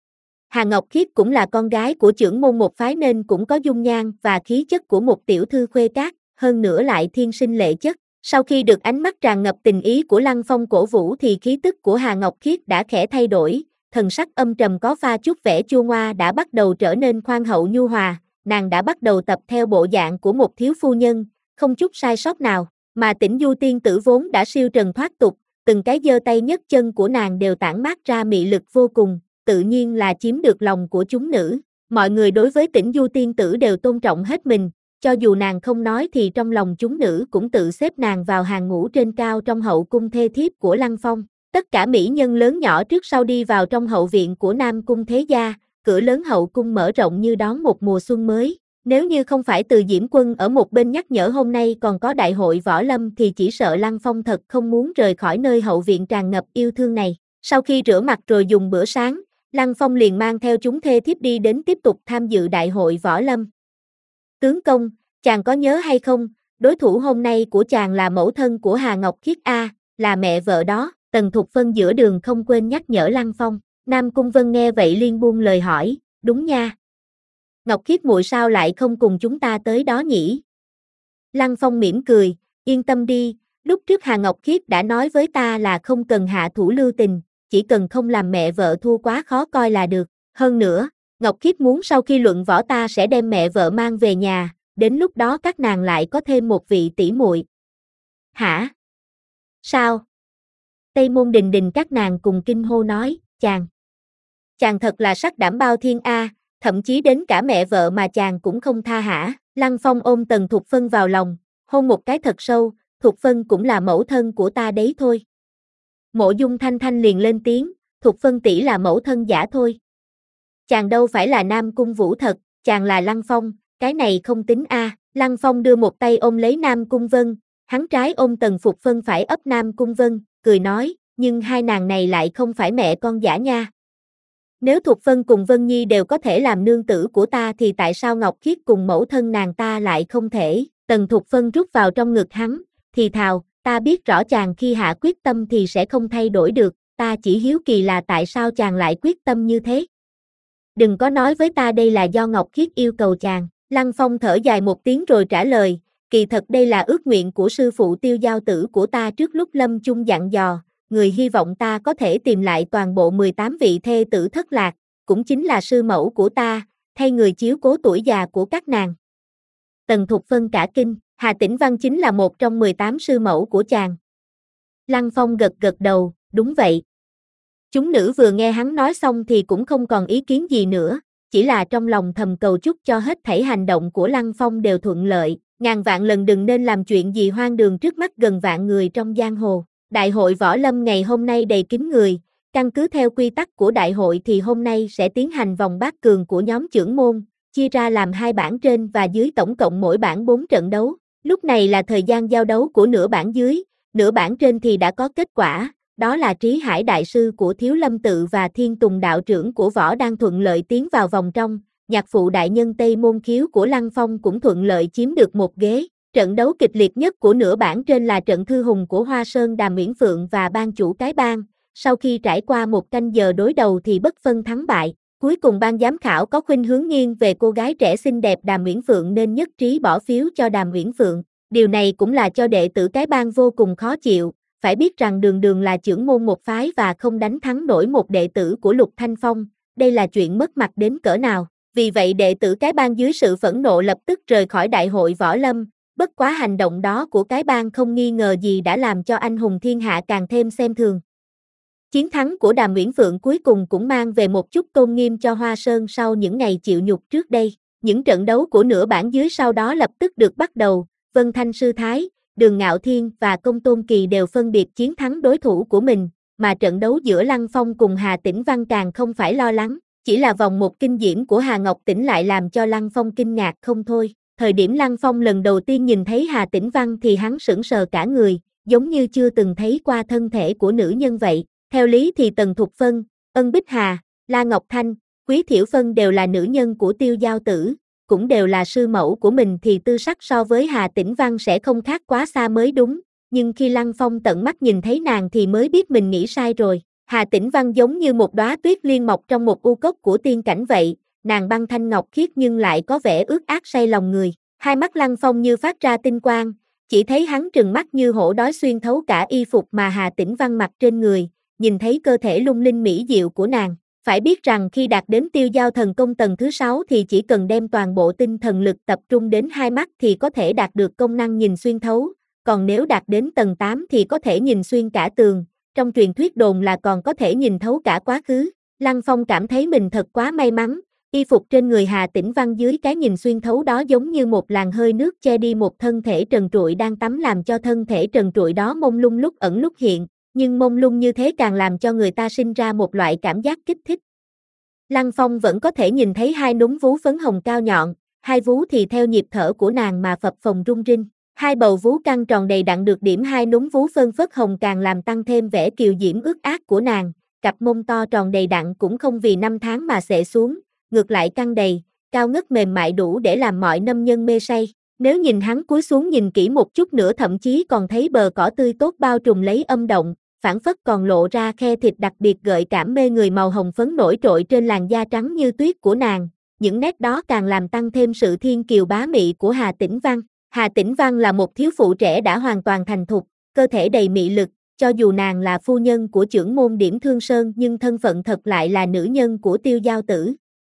Hà Ngọc Khiết cũng là con gái của trưởng môn một phái nên cũng có dung nhan và khí chất của một tiểu thư khuê các, hơn nữa lại thiên sinh lệ chất. Sau khi được ánh mắt tràn ngập tình ý của Lăng Phong cổ vũ thì khí tức của Hà Ngọc Khiết đã khẽ thay đổi, thần sắc âm trầm có pha chút vẻ chua ngoa đã bắt đầu trở nên khoan hậu nhu hòa, nàng đã bắt đầu tập theo bộ dạng của một thiếu phu nhân, không chút sai sót nào, mà Tĩnh Du tiên tử vốn đã siêu trần thoát tục, từng cái giơ tay nhấc chân của nàng đều tản mát ra mị lực vô cùng, tự nhiên là chiếm được lòng của chúng nữ. Mọi người đối với Tĩnh Du tiên tử đều tôn trọng hết mình, cho dù nàng không nói thì trong lòng chúng nữ cũng tự xếp nàng vào hàng ngũ trên cao trong hậu cung thê thiếp của Lăng Phong. Tất cả mỹ nhân lớn nhỏ trước sau đi vào trong hậu viện của Nam Cung Thế Gia, cửa lớn hậu cung mở rộng như đón một mùa xuân mới. Nếu như không phải Từ Diễm Quân ở một bên nhắc nhở hôm nay còn có đại hội võ lâm thì chỉ sợ Lăng Phong thật không muốn rời khỏi nơi hậu viện tràn ngập yêu thương này. Sau khi rửa mặt rồi dùng bữa sáng, Lăng Phong liền mang theo chúng thê thiếp đi đến tiếp tục tham dự đại hội võ lâm. Tướng công, chàng có nhớ hay không, đối thủ hôm nay của chàng là mẫu thân của Hà Ngọc Khiết A, là mẹ vợ đó. Tần Thục Phân giữa đường không quên nhắc nhở Lăng Phong. Nam Cung Vân nghe vậy liên buông lời hỏi, đúng nha. Ngọc Khiết muội sao lại không cùng chúng ta tới đó nhỉ? Lăng Phong mỉm cười, yên tâm đi, lúc trước Hà Ngọc Khiết đã nói với ta là không cần hạ thủ lưu tình, chỉ cần không làm mẹ vợ thua quá khó coi là được. Hơn nữa, Ngọc Khiết muốn sau khi luận võ ta sẽ đem mẹ vợ mang về nhà, đến lúc đó các nàng lại có thêm một vị tỷ muội. Hả? Sao? Tây Môn Đình Đình các nàng cùng kinh hô nói, chàng. Chàng thật là sắc đảm bao thiên a, thậm chí đến cả mẹ vợ mà chàng cũng không tha hả? Lăng Phong ôm Tần Thục Phân vào lòng, hôn một cái thật sâu, Thục Phân cũng là mẫu thân của ta đấy thôi. Mộ Dung Thanh Thanh liền lên tiếng, Thục Phân tỷ là mẫu thân giả thôi. Chàng đâu phải là Nam Cung Vũ thật, chàng là Lăng Phong, cái này không tính a. Lăng Phong đưa một tay ôm lấy Nam Cung Vân, hắn trái ôm Tần Phục Phân phải ấp Nam Cung Vân, cười nói, nhưng hai nàng này lại không phải mẹ con giả nha. Nếu Thục Phân cùng Vân Nhi đều có thể làm nương tử của ta thì tại sao Ngọc Khiết cùng mẫu thân nàng ta lại không thể? Tần Thục Phân rút vào trong ngực hắn, thì thào, ta biết rõ chàng khi hạ quyết tâm thì sẽ không thay đổi được, ta chỉ hiếu kỳ là tại sao chàng lại quyết tâm như thế. Đừng có nói với ta đây là do Ngọc Khiết yêu cầu chàng. Lăng Phong thở dài một tiếng rồi trả lời, kỳ thật đây là ước nguyện của sư phụ Tiêu Giao Tử của ta trước lúc lâm chung dặn dò, người hy vọng ta có thể tìm lại toàn bộ mười tám vị thê tử thất lạc, cũng chính là sư mẫu của ta, thay người chiếu cố tuổi già của các nàng. Tần Thục Phân cả kinh, Hà Tĩnh Văn chính là một trong mười tám sư mẫu của chàng. Lăng Phong gật gật đầu, đúng vậy. Chúng nữ vừa nghe hắn nói xong thì cũng không còn ý kiến gì nữa, chỉ là trong lòng thầm cầu chúc cho hết thảy hành động của Lăng Phong đều thuận lợi, ngàn vạn lần đừng nên làm chuyện gì hoang đường trước mắt gần vạn người trong giang hồ. Đại hội võ lâm ngày hôm nay đầy kín người, căn cứ theo quy tắc của đại hội thì hôm nay sẽ tiến hành vòng bát cường của nhóm trưởng môn, chia ra làm hai bảng trên và dưới tổng cộng mỗi bảng bốn trận đấu. Lúc này là thời gian giao đấu của nửa bảng dưới, nửa bảng trên thì đã có kết quả, đó là Trí Hải Đại Sư của Thiếu Lâm Tự và Thiên Tùng Đạo trưởng của Võ đang thuận lợi tiến vào vòng trong, Nhạc Phụ Đại Nhân Tây Môn Khiếu của Lăng Phong cũng thuận lợi chiếm được một ghế. Trận đấu kịch liệt nhất của nửa bảng trên là trận Thư Hùng của Hoa Sơn Đàm Uyển Phượng và ban chủ cái bang, sau khi trải qua một canh giờ đối đầu thì bất phân thắng bại, cuối cùng ban giám khảo có khuynh hướng nghiêng về cô gái trẻ xinh đẹp Đàm Uyển Phượng nên nhất trí bỏ phiếu cho Đàm Uyển Phượng, điều này cũng là cho đệ tử cái bang vô cùng khó chịu, phải biết rằng Đường Đường là trưởng môn một phái và không đánh thắng nổi một đệ tử của Lục Thanh Phong, đây là chuyện mất mặt đến cỡ nào, vì vậy đệ tử cái bang dưới sự phẫn nộ lập tức rời khỏi đại hội võ lâm. Bất quá hành động đó của cái bang không nghi ngờ gì đã làm cho anh hùng thiên hạ càng thêm xem thường. Chiến thắng của Đàm Uyển Phượng cuối cùng cũng mang về một chút tôn nghiêm cho Hoa Sơn sau những ngày chịu nhục trước đây. Những trận đấu của nửa bảng dưới sau đó lập tức được bắt đầu, Vân Thanh Sư Thái, Đường Ngạo Thiên và Công Tôn Kỳ đều phân biệt chiến thắng đối thủ của mình, mà trận đấu giữa Lăng Phong cùng Hà Tĩnh Văn càng không phải lo lắng, chỉ là vòng một kinh diễm của Hà Ngọc Tĩnh lại làm cho Lăng Phong kinh ngạc không thôi. Thời điểm Lăng Phong lần đầu tiên nhìn thấy Hà Tĩnh Văn thì hắn sững sờ cả người, giống như chưa từng thấy qua thân thể của nữ nhân vậy. Theo lý thì Tần Thục Phân, Ân Bích Hà, La Ngọc Thanh, Quý Thiểu Phân đều là nữ nhân của Tiêu Giao Tử, cũng đều là sư mẫu của mình thì tư sắc so với Hà Tĩnh Văn sẽ không khác quá xa mới đúng, nhưng khi Lăng Phong tận mắt nhìn thấy nàng thì mới biết mình nghĩ sai rồi. Hà Tĩnh Văn giống như một đóa tuyết liên mọc trong một u cốc của tiên cảnh vậy. Nàng băng thanh ngọc khiết nhưng lại có vẻ ướt át say lòng người, hai mắt Lăng Phong như phát ra tinh quang, chỉ thấy hắn trừng mắt như hổ đói xuyên thấu cả y phục mà Hà Tĩnh Văn mặc trên người, nhìn thấy cơ thể lung linh mỹ diệu của nàng. Phải biết rằng khi đạt đến Tiêu Giao Thần Công tầng thứ sáu thì chỉ cần đem toàn bộ tinh thần lực tập trung đến hai mắt thì có thể đạt được công năng nhìn xuyên thấu, còn nếu đạt đến tầng tám thì có thể nhìn xuyên cả tường, trong truyền thuyết đồn là còn có thể nhìn thấu cả quá khứ. Lăng Phong cảm thấy mình thật quá may mắn. Y phục trên người Hà Tĩnh Văn dưới cái nhìn xuyên thấu đó giống như một làn hơi nước che đi một thân thể trần trụi đang tắm làm cho thân thể trần trụi đó mông lung lúc ẩn lúc hiện, nhưng mông lung như thế càng làm cho người ta sinh ra một loại cảm giác kích thích. Lăng Phong vẫn có thể nhìn thấy hai núm vú phấn hồng cao nhọn, hai vú thì theo nhịp thở của nàng mà phập phồng rung rinh, hai bầu vú căng tròn đầy đặn được điểm hai núm vú phơn phớt hồng càng làm tăng thêm vẻ kiều diễm ướt át của nàng, cặp mông to tròn đầy đặn cũng không vì năm tháng mà xệ xuống, ngược lại căng đầy, cao ngất mềm mại đủ để làm mọi nam nhân mê say. Nếu nhìn hắn cúi xuống nhìn kỹ một chút nữa thậm chí còn thấy bờ cỏ tươi tốt bao trùm lấy âm động, phảng phất còn lộ ra khe thịt đặc biệt gợi cảm mê người màu hồng phấn nổi trội trên làn da trắng như tuyết của nàng, những nét đó càng làm tăng thêm sự thiên kiều bá mị của Hà Tĩnh Văn. Hà Tĩnh Văn là một thiếu phụ trẻ đã hoàn toàn thành thục, cơ thể đầy mị lực, cho dù nàng là phu nhân của chưởng môn Điểm Thương Sơn nhưng thân phận thật lại là nữ nhân của Tiêu Giao Tử.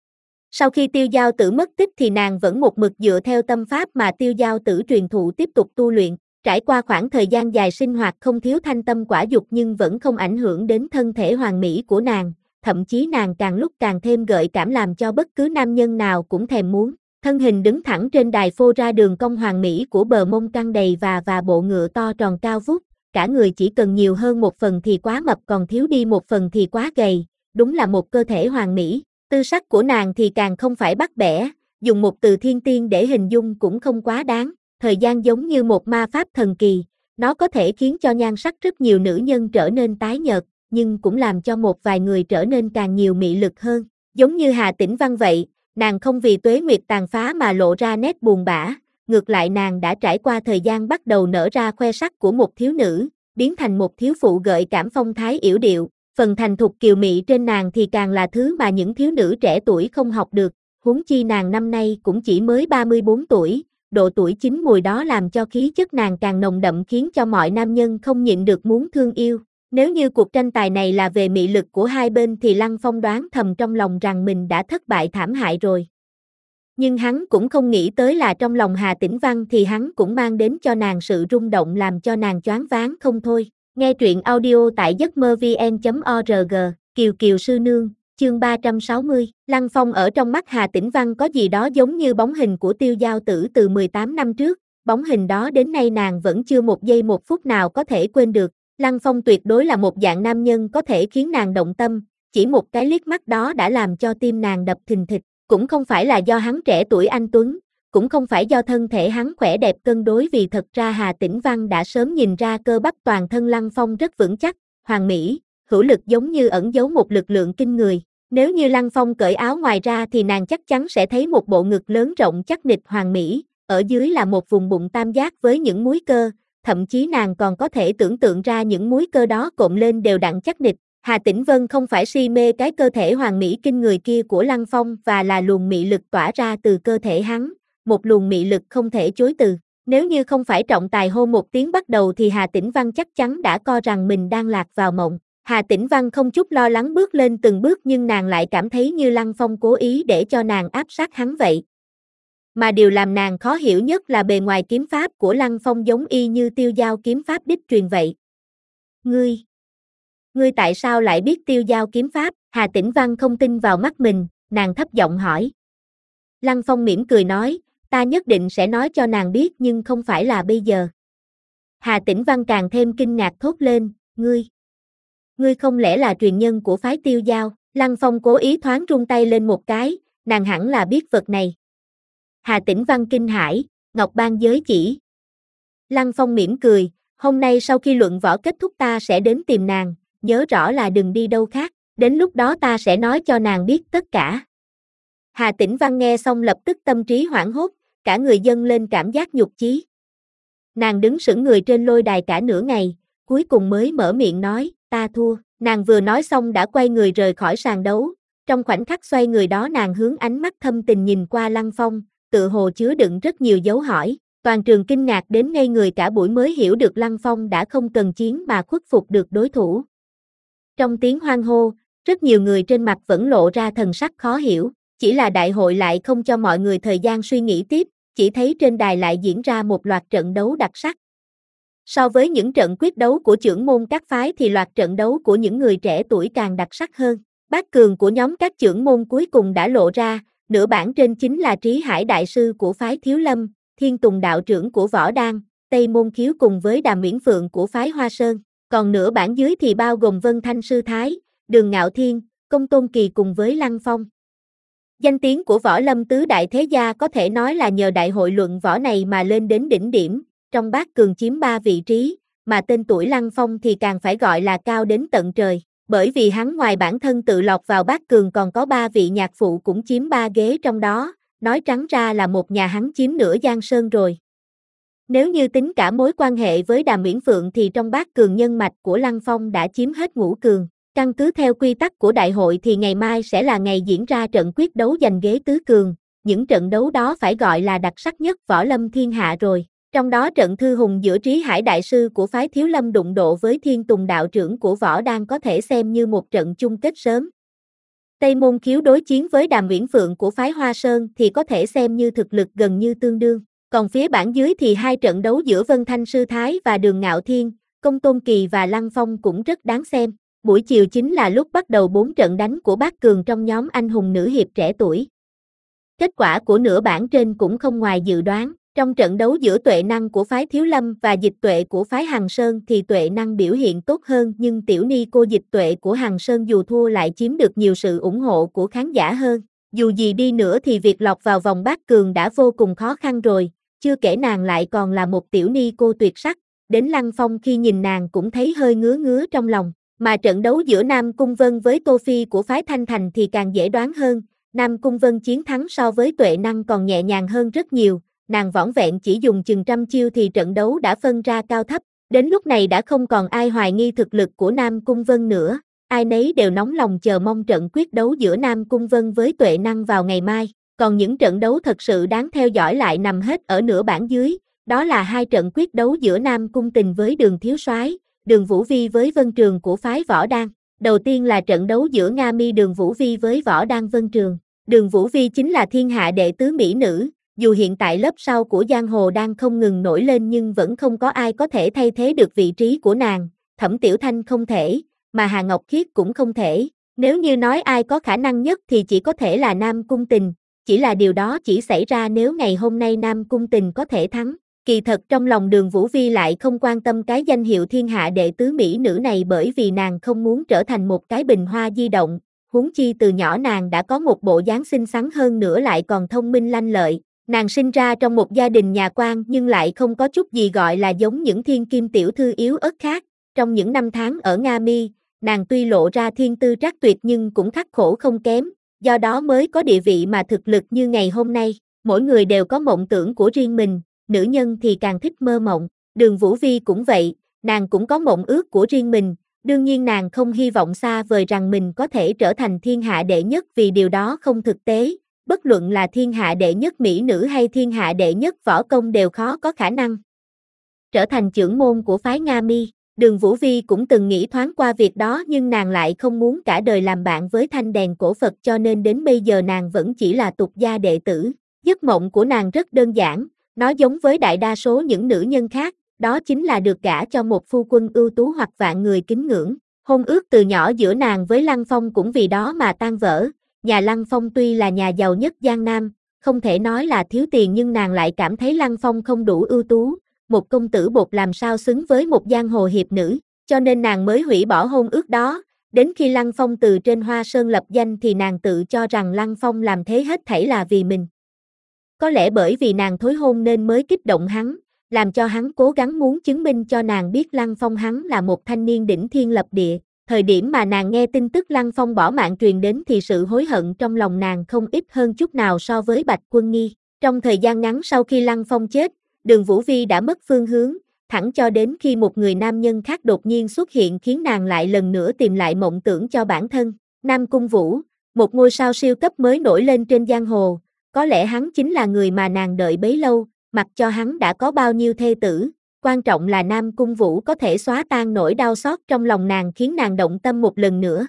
Sau khi Tiêu Giao Tử mất tích thì nàng vẫn một mực dựa theo tâm pháp mà Tiêu Giao Tử truyền thụ tiếp tục tu luyện, trải qua khoảng thời gian dài sinh hoạt không thiếu thanh tâm quả dục nhưng vẫn không ảnh hưởng đến thân thể hoàn mỹ của nàng, thậm chí nàng càng lúc càng thêm gợi cảm làm cho bất cứ nam nhân nào cũng thèm muốn. Thân hình đứng thẳng trên đài phô ra đường cong hoàn mỹ của bờ mông căng đầy và và bộ ngựa to tròn cao vút, cả người chỉ cần nhiều hơn một phần thì quá mập còn thiếu đi một phần thì quá gầy, đúng là một cơ thể hoàn mỹ. Tư sắc của nàng thì càng không phải bắt bẻ, dùng một từ thiên tiên để hình dung cũng không quá đáng, thời gian giống như một ma pháp thần kỳ, nó có thể khiến cho nhan sắc rất nhiều nữ nhân trở nên tái nhợt, nhưng cũng làm cho một vài người trở nên càng nhiều mị lực hơn, giống như Hà Tĩnh Văn vậy. Nàng không vì tuế nguyệt tàn phá mà lộ ra nét buồn bã, ngược lại nàng đã trải qua thời gian bắt đầu nở ra khoe sắc của một thiếu nữ, biến thành một thiếu phụ gợi cảm phong thái yểu điệu, phần thành thục kiều mị trên nàng thì càng là thứ mà những thiếu nữ trẻ tuổi không học được, huống chi nàng năm nay cũng chỉ mới ba mươi bốn tuổi, độ tuổi chín mùi đó làm cho khí chất nàng càng nồng đậm khiến cho mọi nam nhân không nhịn được muốn thương yêu. Nếu như cuộc tranh tài này là về mị lực của hai bên thì Lăng Phong đoán thầm trong lòng rằng mình đã thất bại thảm hại rồi. Nhưng hắn cũng không nghĩ tới là trong lòng Hà Tĩnh Văn thì hắn cũng mang đến cho nàng sự rung động làm cho nàng choáng váng không thôi. Nghe truyện audio tại giấc mơ vn chấm org, Kiều Kiều Sư Nương, chương ba trăm sáu mươi. Lăng Phong ở trong mắt Hà Tĩnh Văn có gì đó giống như bóng hình của Tiêu Giao Tử từ mười tám năm trước, bóng hình đó đến nay nàng vẫn chưa một giây một phút nào có thể quên được. Lăng Phong tuyệt đối là một dạng nam nhân có thể khiến nàng động tâm, chỉ một cái liếc mắt đó đã làm cho tim nàng đập thình thịch, cũng không phải là do hắn trẻ tuổi anh tuấn, cũng không phải do thân thể hắn khỏe đẹp cân đối vì thật ra Hà Tĩnh Văn đã sớm nhìn ra cơ bắp toàn thân Lăng Phong rất vững chắc, hoàn mỹ, hữu lực giống như ẩn giấu một lực lượng kinh người. Nếu như Lăng Phong cởi áo ngoài ra thì nàng chắc chắn sẽ thấy một bộ ngực lớn rộng chắc nịch hoàn mỹ, ở dưới là một vùng bụng tam giác với những múi cơ. Thậm chí nàng còn có thể tưởng tượng ra những múi cơ đó cộm lên đều đặn chắc nịch. Hà Tĩnh Vân không phải si mê cái cơ thể hoàn mỹ kinh người kia của Lăng Phong và là luồng mị lực tỏa ra từ cơ thể hắn, một luồng mị lực không thể chối từ. Nếu như không phải trọng tài hô một tiếng bắt đầu thì Hà Tĩnh Văn chắc chắn đã co rằng mình đang lạc vào mộng. Hà Tĩnh Văn không chút lo lắng bước lên từng bước nhưng nàng lại cảm thấy như Lăng Phong cố ý để cho nàng áp sát hắn vậy. Mà điều làm nàng khó hiểu nhất là bề ngoài kiếm pháp của Lăng Phong giống y như Tiêu Giao kiếm pháp đích truyền vậy. Ngươi, ngươi tại sao lại biết Tiêu Giao kiếm pháp? Hà Tĩnh Văn không tin vào mắt mình, nàng thấp giọng hỏi. Lăng Phong mỉm cười nói, ta nhất định sẽ nói cho nàng biết nhưng không phải là bây giờ. Hà Tĩnh Văn càng thêm kinh ngạc thốt lên, ngươi, ngươi không lẽ là truyền nhân của phái Tiêu Giao? Lăng Phong cố ý thoáng rung tay lên một cái, nàng hẳn là biết vật này. Hà Tĩnh Văn kinh hãi, Ngọc Ban giới chỉ. Lăng Phong mỉm cười, hôm nay sau khi luận võ kết thúc ta sẽ đến tìm nàng, nhớ rõ là đừng đi đâu khác, đến lúc đó ta sẽ nói cho nàng biết tất cả. Hà Tĩnh Văn nghe xong lập tức tâm trí hoảng hốt, cả người dâng lên cảm giác nhục chí. Nàng đứng sững người trên lôi đài cả nửa ngày, cuối cùng mới mở miệng nói, ta thua. Nàng vừa nói xong đã quay người rời khỏi sàn đấu, trong khoảnh khắc xoay người đó nàng hướng ánh mắt thâm tình nhìn qua Lăng Phong, tự hồ chứa đựng rất nhiều dấu hỏi, toàn trường kinh ngạc đến ngây người cả buổi mới hiểu được Lăng Phong đã không cần chiến mà khuất phục được đối thủ. Trong tiếng hoan hô, rất nhiều người trên mặt vẫn lộ ra thần sắc khó hiểu, chỉ là đại hội lại không cho mọi người thời gian suy nghĩ tiếp, chỉ thấy trên đài lại diễn ra một loạt trận đấu đặc sắc. So với những trận quyết đấu của chưởng môn các phái thì loạt trận đấu của những người trẻ tuổi càng đặc sắc hơn. Bát cường của nhóm các chưởng môn cuối cùng đã lộ ra, nửa bảng trên chính là Trí Hải Đại Sư của phái Thiếu Lâm, Thiên Tùng Đạo Trưởng của Võ Đan, Tây Môn Khiếu cùng với Đàm Uyển Phượng của phái Hoa Sơn, còn nửa bảng dưới thì bao gồm Vân Thanh Sư Thái, Đường Ngạo Thiên, Công Tôn Kỳ cùng với Lăng Phong. Danh tiếng của Võ Lâm tứ đại thế gia có thể nói là nhờ đại hội luận võ này mà lên đến đỉnh điểm, trong bát cường chiếm ba vị trí, mà tên tuổi Lăng Phong thì càng phải gọi là cao đến tận trời, bởi vì hắn ngoài bản thân tự lọt vào bát cường còn có ba vị nhạc phụ cũng chiếm ba ghế trong đó, nói trắng ra là một nhà hắn chiếm nửa Giang Sơn rồi. Nếu như tính cả mối quan hệ với Đàm Uyển Phượng thì trong bát cường nhân mạch của Lăng Phong đã chiếm hết ngũ cường. Căn cứ theo quy tắc của đại hội thì ngày mai sẽ là ngày diễn ra trận quyết đấu giành ghế tứ cường, những trận đấu đó phải gọi là đặc sắc nhất võ lâm thiên hạ rồi. Trong đó trận thư hùng giữa Trí Hải đại sư của phái Thiếu Lâm đụng độ với Thiên Tùng đạo trưởng của Võ Đan có thể xem như một trận chung kết sớm. Tây Môn Khiếu đối chiến với Đàm Uyển Phượng của phái Hoa Sơn thì có thể xem như thực lực gần như tương đương. Còn phía bảng dưới thì hai trận đấu giữa Vân Thanh Sư Thái và Đường Ngạo Thiên, Công Tôn Kỳ và Lăng Phong cũng rất đáng xem. Buổi chiều chính là lúc bắt đầu bốn trận đánh của Bát Cường trong nhóm anh hùng nữ hiệp trẻ tuổi. Kết quả của nửa bảng trên cũng không ngoài dự đoán. Trong trận đấu giữa Tuệ Năng của phái Thiếu Lâm và Dịch Tuệ của phái Hằng Sơn thì Tuệ Năng biểu hiện tốt hơn, nhưng tiểu ni cô Dịch Tuệ của Hằng Sơn dù thua lại chiếm được nhiều sự ủng hộ của khán giả hơn. Dù gì đi nữa thì việc lọt vào vòng Bát Cường đã vô cùng khó khăn rồi, chưa kể nàng lại còn là một tiểu ni cô tuyệt sắc, đến Lăng Phong khi nhìn nàng cũng thấy hơi ngứa ngứa trong lòng. Mà trận đấu giữa Nam Cung Vân với Tô Phi của phái Thanh Thành thì càng dễ đoán hơn, Nam Cung Vân chiến thắng so với Tuệ Năng còn nhẹ nhàng hơn rất nhiều. Nàng vỏn vẹn chỉ dùng chừng trăm chiêu thì trận đấu đã phân ra cao thấp, đến lúc này đã không còn ai hoài nghi thực lực của Nam Cung Vân nữa, ai nấy đều nóng lòng chờ mong trận quyết đấu giữa Nam Cung Vân với Tuệ Năng vào ngày mai, còn những trận đấu thật sự đáng theo dõi lại nằm hết ở nửa bảng dưới, đó là hai trận quyết đấu giữa Nam Cung Tình với Đường Thiếu Soái, Đường Vũ Vi với Vân Trường của phái Võ Đan. Đầu tiên là trận đấu giữa Nga Mi Đường Vũ Vi với Võ Đan Vân Trường. Đường Vũ Vi chính là thiên hạ đệ tứ mỹ nữ. Dù hiện tại lớp sau của giang hồ đang không ngừng nổi lên nhưng vẫn không có ai có thể thay thế được vị trí của nàng, Thẩm Tiểu Thanh không thể, mà Hà Ngọc Khiết cũng không thể. Nếu như nói ai có khả năng nhất thì chỉ có thể là Nam Cung Tình, chỉ là điều đó chỉ xảy ra nếu ngày hôm nay Nam Cung Tình có thể thắng. Kỳ thật trong lòng Đường Vũ Vi lại không quan tâm cái danh hiệu thiên hạ đệ tứ mỹ nữ này bởi vì nàng không muốn trở thành một cái bình hoa di động, huống chi từ nhỏ nàng đã có một bộ dáng xinh xắn hơn nữa lại còn thông minh lanh lợi. Nàng sinh ra trong một gia đình nhà quan nhưng lại không có chút gì gọi là giống những thiên kim tiểu thư yếu ớt khác. Trong những năm tháng ở Nga Mi, nàng tuy lộ ra thiên tư trác tuyệt nhưng cũng khắc khổ không kém, do đó mới có địa vị mà thực lực như ngày hôm nay. Mỗi người đều có mộng tưởng của riêng mình, nữ nhân thì càng thích mơ mộng. Đường Vũ Vi cũng vậy, nàng cũng có mộng ước của riêng mình, đương nhiên nàng không hy vọng xa vời rằng mình có thể trở thành thiên hạ đệ nhất vì điều đó không thực tế. Bất luận là thiên hạ đệ nhất mỹ nữ hay thiên hạ đệ nhất võ công đều khó có khả năng trở thành trưởng môn của phái Nga Mi. Đường Vũ Vi cũng từng nghĩ thoáng qua việc đó nhưng nàng lại không muốn cả đời làm bạn với thanh đèn cổ Phật cho nên đến bây giờ nàng vẫn chỉ là tục gia đệ tử. Giấc mộng của nàng rất đơn giản, nó giống với đại đa số những nữ nhân khác, đó chính là được gả cho một phu quân ưu tú hoặc vạn người kính ngưỡng. Hôn ước từ nhỏ giữa nàng với Lăng Phong cũng vì đó mà tan vỡ. Nhà Lăng Phong tuy là nhà giàu nhất Giang Nam, không thể nói là thiếu tiền nhưng nàng lại cảm thấy Lăng Phong không đủ ưu tú, một công tử bột làm sao xứng với một giang hồ hiệp nữ, cho nên nàng mới hủy bỏ hôn ước đó. Đến khi Lăng Phong từ trên Hoa Sơn lập danh thì nàng tự cho rằng Lăng Phong làm thế hết thảy là vì mình. Có lẽ bởi vì nàng thối hôn nên mới kích động hắn, làm cho hắn cố gắng muốn chứng minh cho nàng biết Lăng Phong hắn là một thanh niên đỉnh thiên lập địa. Thời điểm mà nàng nghe tin tức Lăng Phong bỏ mạng truyền đến thì sự hối hận trong lòng nàng không ít hơn chút nào so với Bạch Quân Nghi. Trong thời gian ngắn sau khi Lăng Phong chết, Đường Vũ Vi đã mất phương hướng, thẳng cho đến khi một người nam nhân khác đột nhiên xuất hiện khiến nàng lại lần nữa tìm lại mộng tưởng cho bản thân. Nam Cung Vũ, một ngôi sao siêu cấp mới nổi lên trên giang hồ, có lẽ hắn chính là người mà nàng đợi bấy lâu, mặc cho hắn đã có bao nhiêu thê tử. Quan trọng là Nam Cung Vũ có thể xóa tan nỗi đau xót trong lòng nàng khiến nàng động tâm một lần nữa.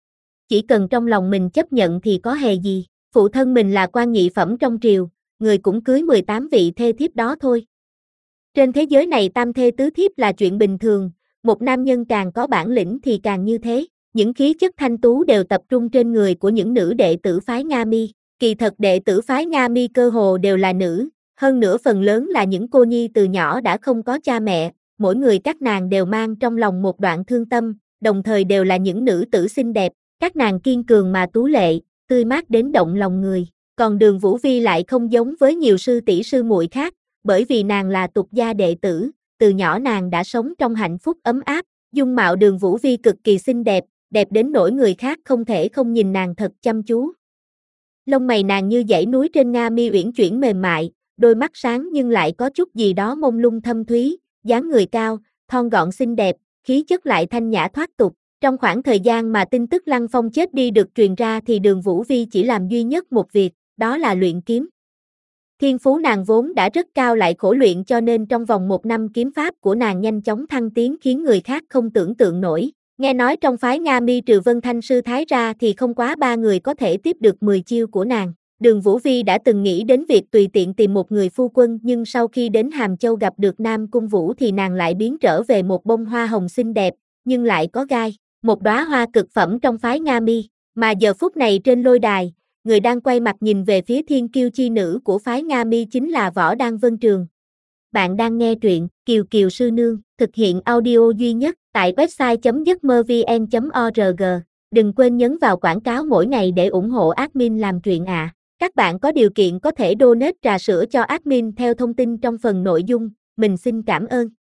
Chỉ cần trong lòng mình chấp nhận thì có hề gì, phụ thân mình là quan nhị phẩm trong triều, người cũng cưới mười tám vị thê thiếp đó thôi. Trên thế giới này tam thê tứ thiếp là chuyện bình thường, một nam nhân càng có bản lĩnh thì càng như thế. Những khí chất thanh tú đều tập trung trên người của những nữ đệ tử phái Nga Mi. Kỳ thật đệ tử phái Nga Mi cơ hồ đều là nữ. Hơn nữa phần lớn là những cô nhi từ nhỏ đã không có cha mẹ, mỗi người các nàng đều mang trong lòng một đoạn thương tâm, đồng thời đều là những nữ tử xinh đẹp, các nàng kiên cường mà tú lệ, tươi mát đến động lòng người. Còn Đường Vũ Vi lại không giống với nhiều sư tỷ sư muội khác, bởi vì nàng là tục gia đệ tử, từ nhỏ nàng đã sống trong hạnh phúc ấm áp, dung mạo Đường Vũ Vi cực kỳ xinh đẹp, đẹp đến nỗi người khác không thể không nhìn nàng thật chăm chú. Lông mày nàng như dãy núi trên Nga Mi uyển chuyển mềm mại, đôi mắt sáng nhưng lại có chút gì đó mông lung thâm thúy, dáng người cao, thon gọn xinh đẹp, khí chất lại thanh nhã thoát tục. Trong khoảng thời gian mà tin tức Lăng Phong chết đi được truyền ra thì Đường Vũ Vi chỉ làm duy nhất một việc, đó là luyện kiếm. Thiên phú nàng vốn đã rất cao lại khổ luyện cho nên trong vòng một năm kiếm pháp của nàng nhanh chóng thăng tiến khiến người khác không tưởng tượng nổi. Nghe nói trong phái Nga Mi trừ Vân Thanh Sư Thái ra thì không quá ba người có thể tiếp được mười chiêu của nàng. Đường Vũ Vi đã từng nghĩ đến việc tùy tiện tìm một người phu quân nhưng sau khi đến Hàm Châu gặp được Nam Cung Vũ thì nàng lại biến trở về một bông hoa hồng xinh đẹp, nhưng lại có gai, một đóa hoa cực phẩm trong phái Nga Mi. Mà giờ phút này trên lôi đài, người đang quay mặt nhìn về phía thiên kiêu chi nữ của phái Nga Mi chính là Võ Đăng Vân Trường. Bạn đang nghe truyện Kiều Kiều Sư Nương, thực hiện audio duy nhất tại website chấm giấc mơ vn chấm org. Đừng quên nhấn vào quảng cáo mỗi ngày để ủng hộ admin làm truyện ạ. À. Các bạn có điều kiện có thể donate trà sữa cho admin theo thông tin trong phần nội dung, mình xin cảm ơn.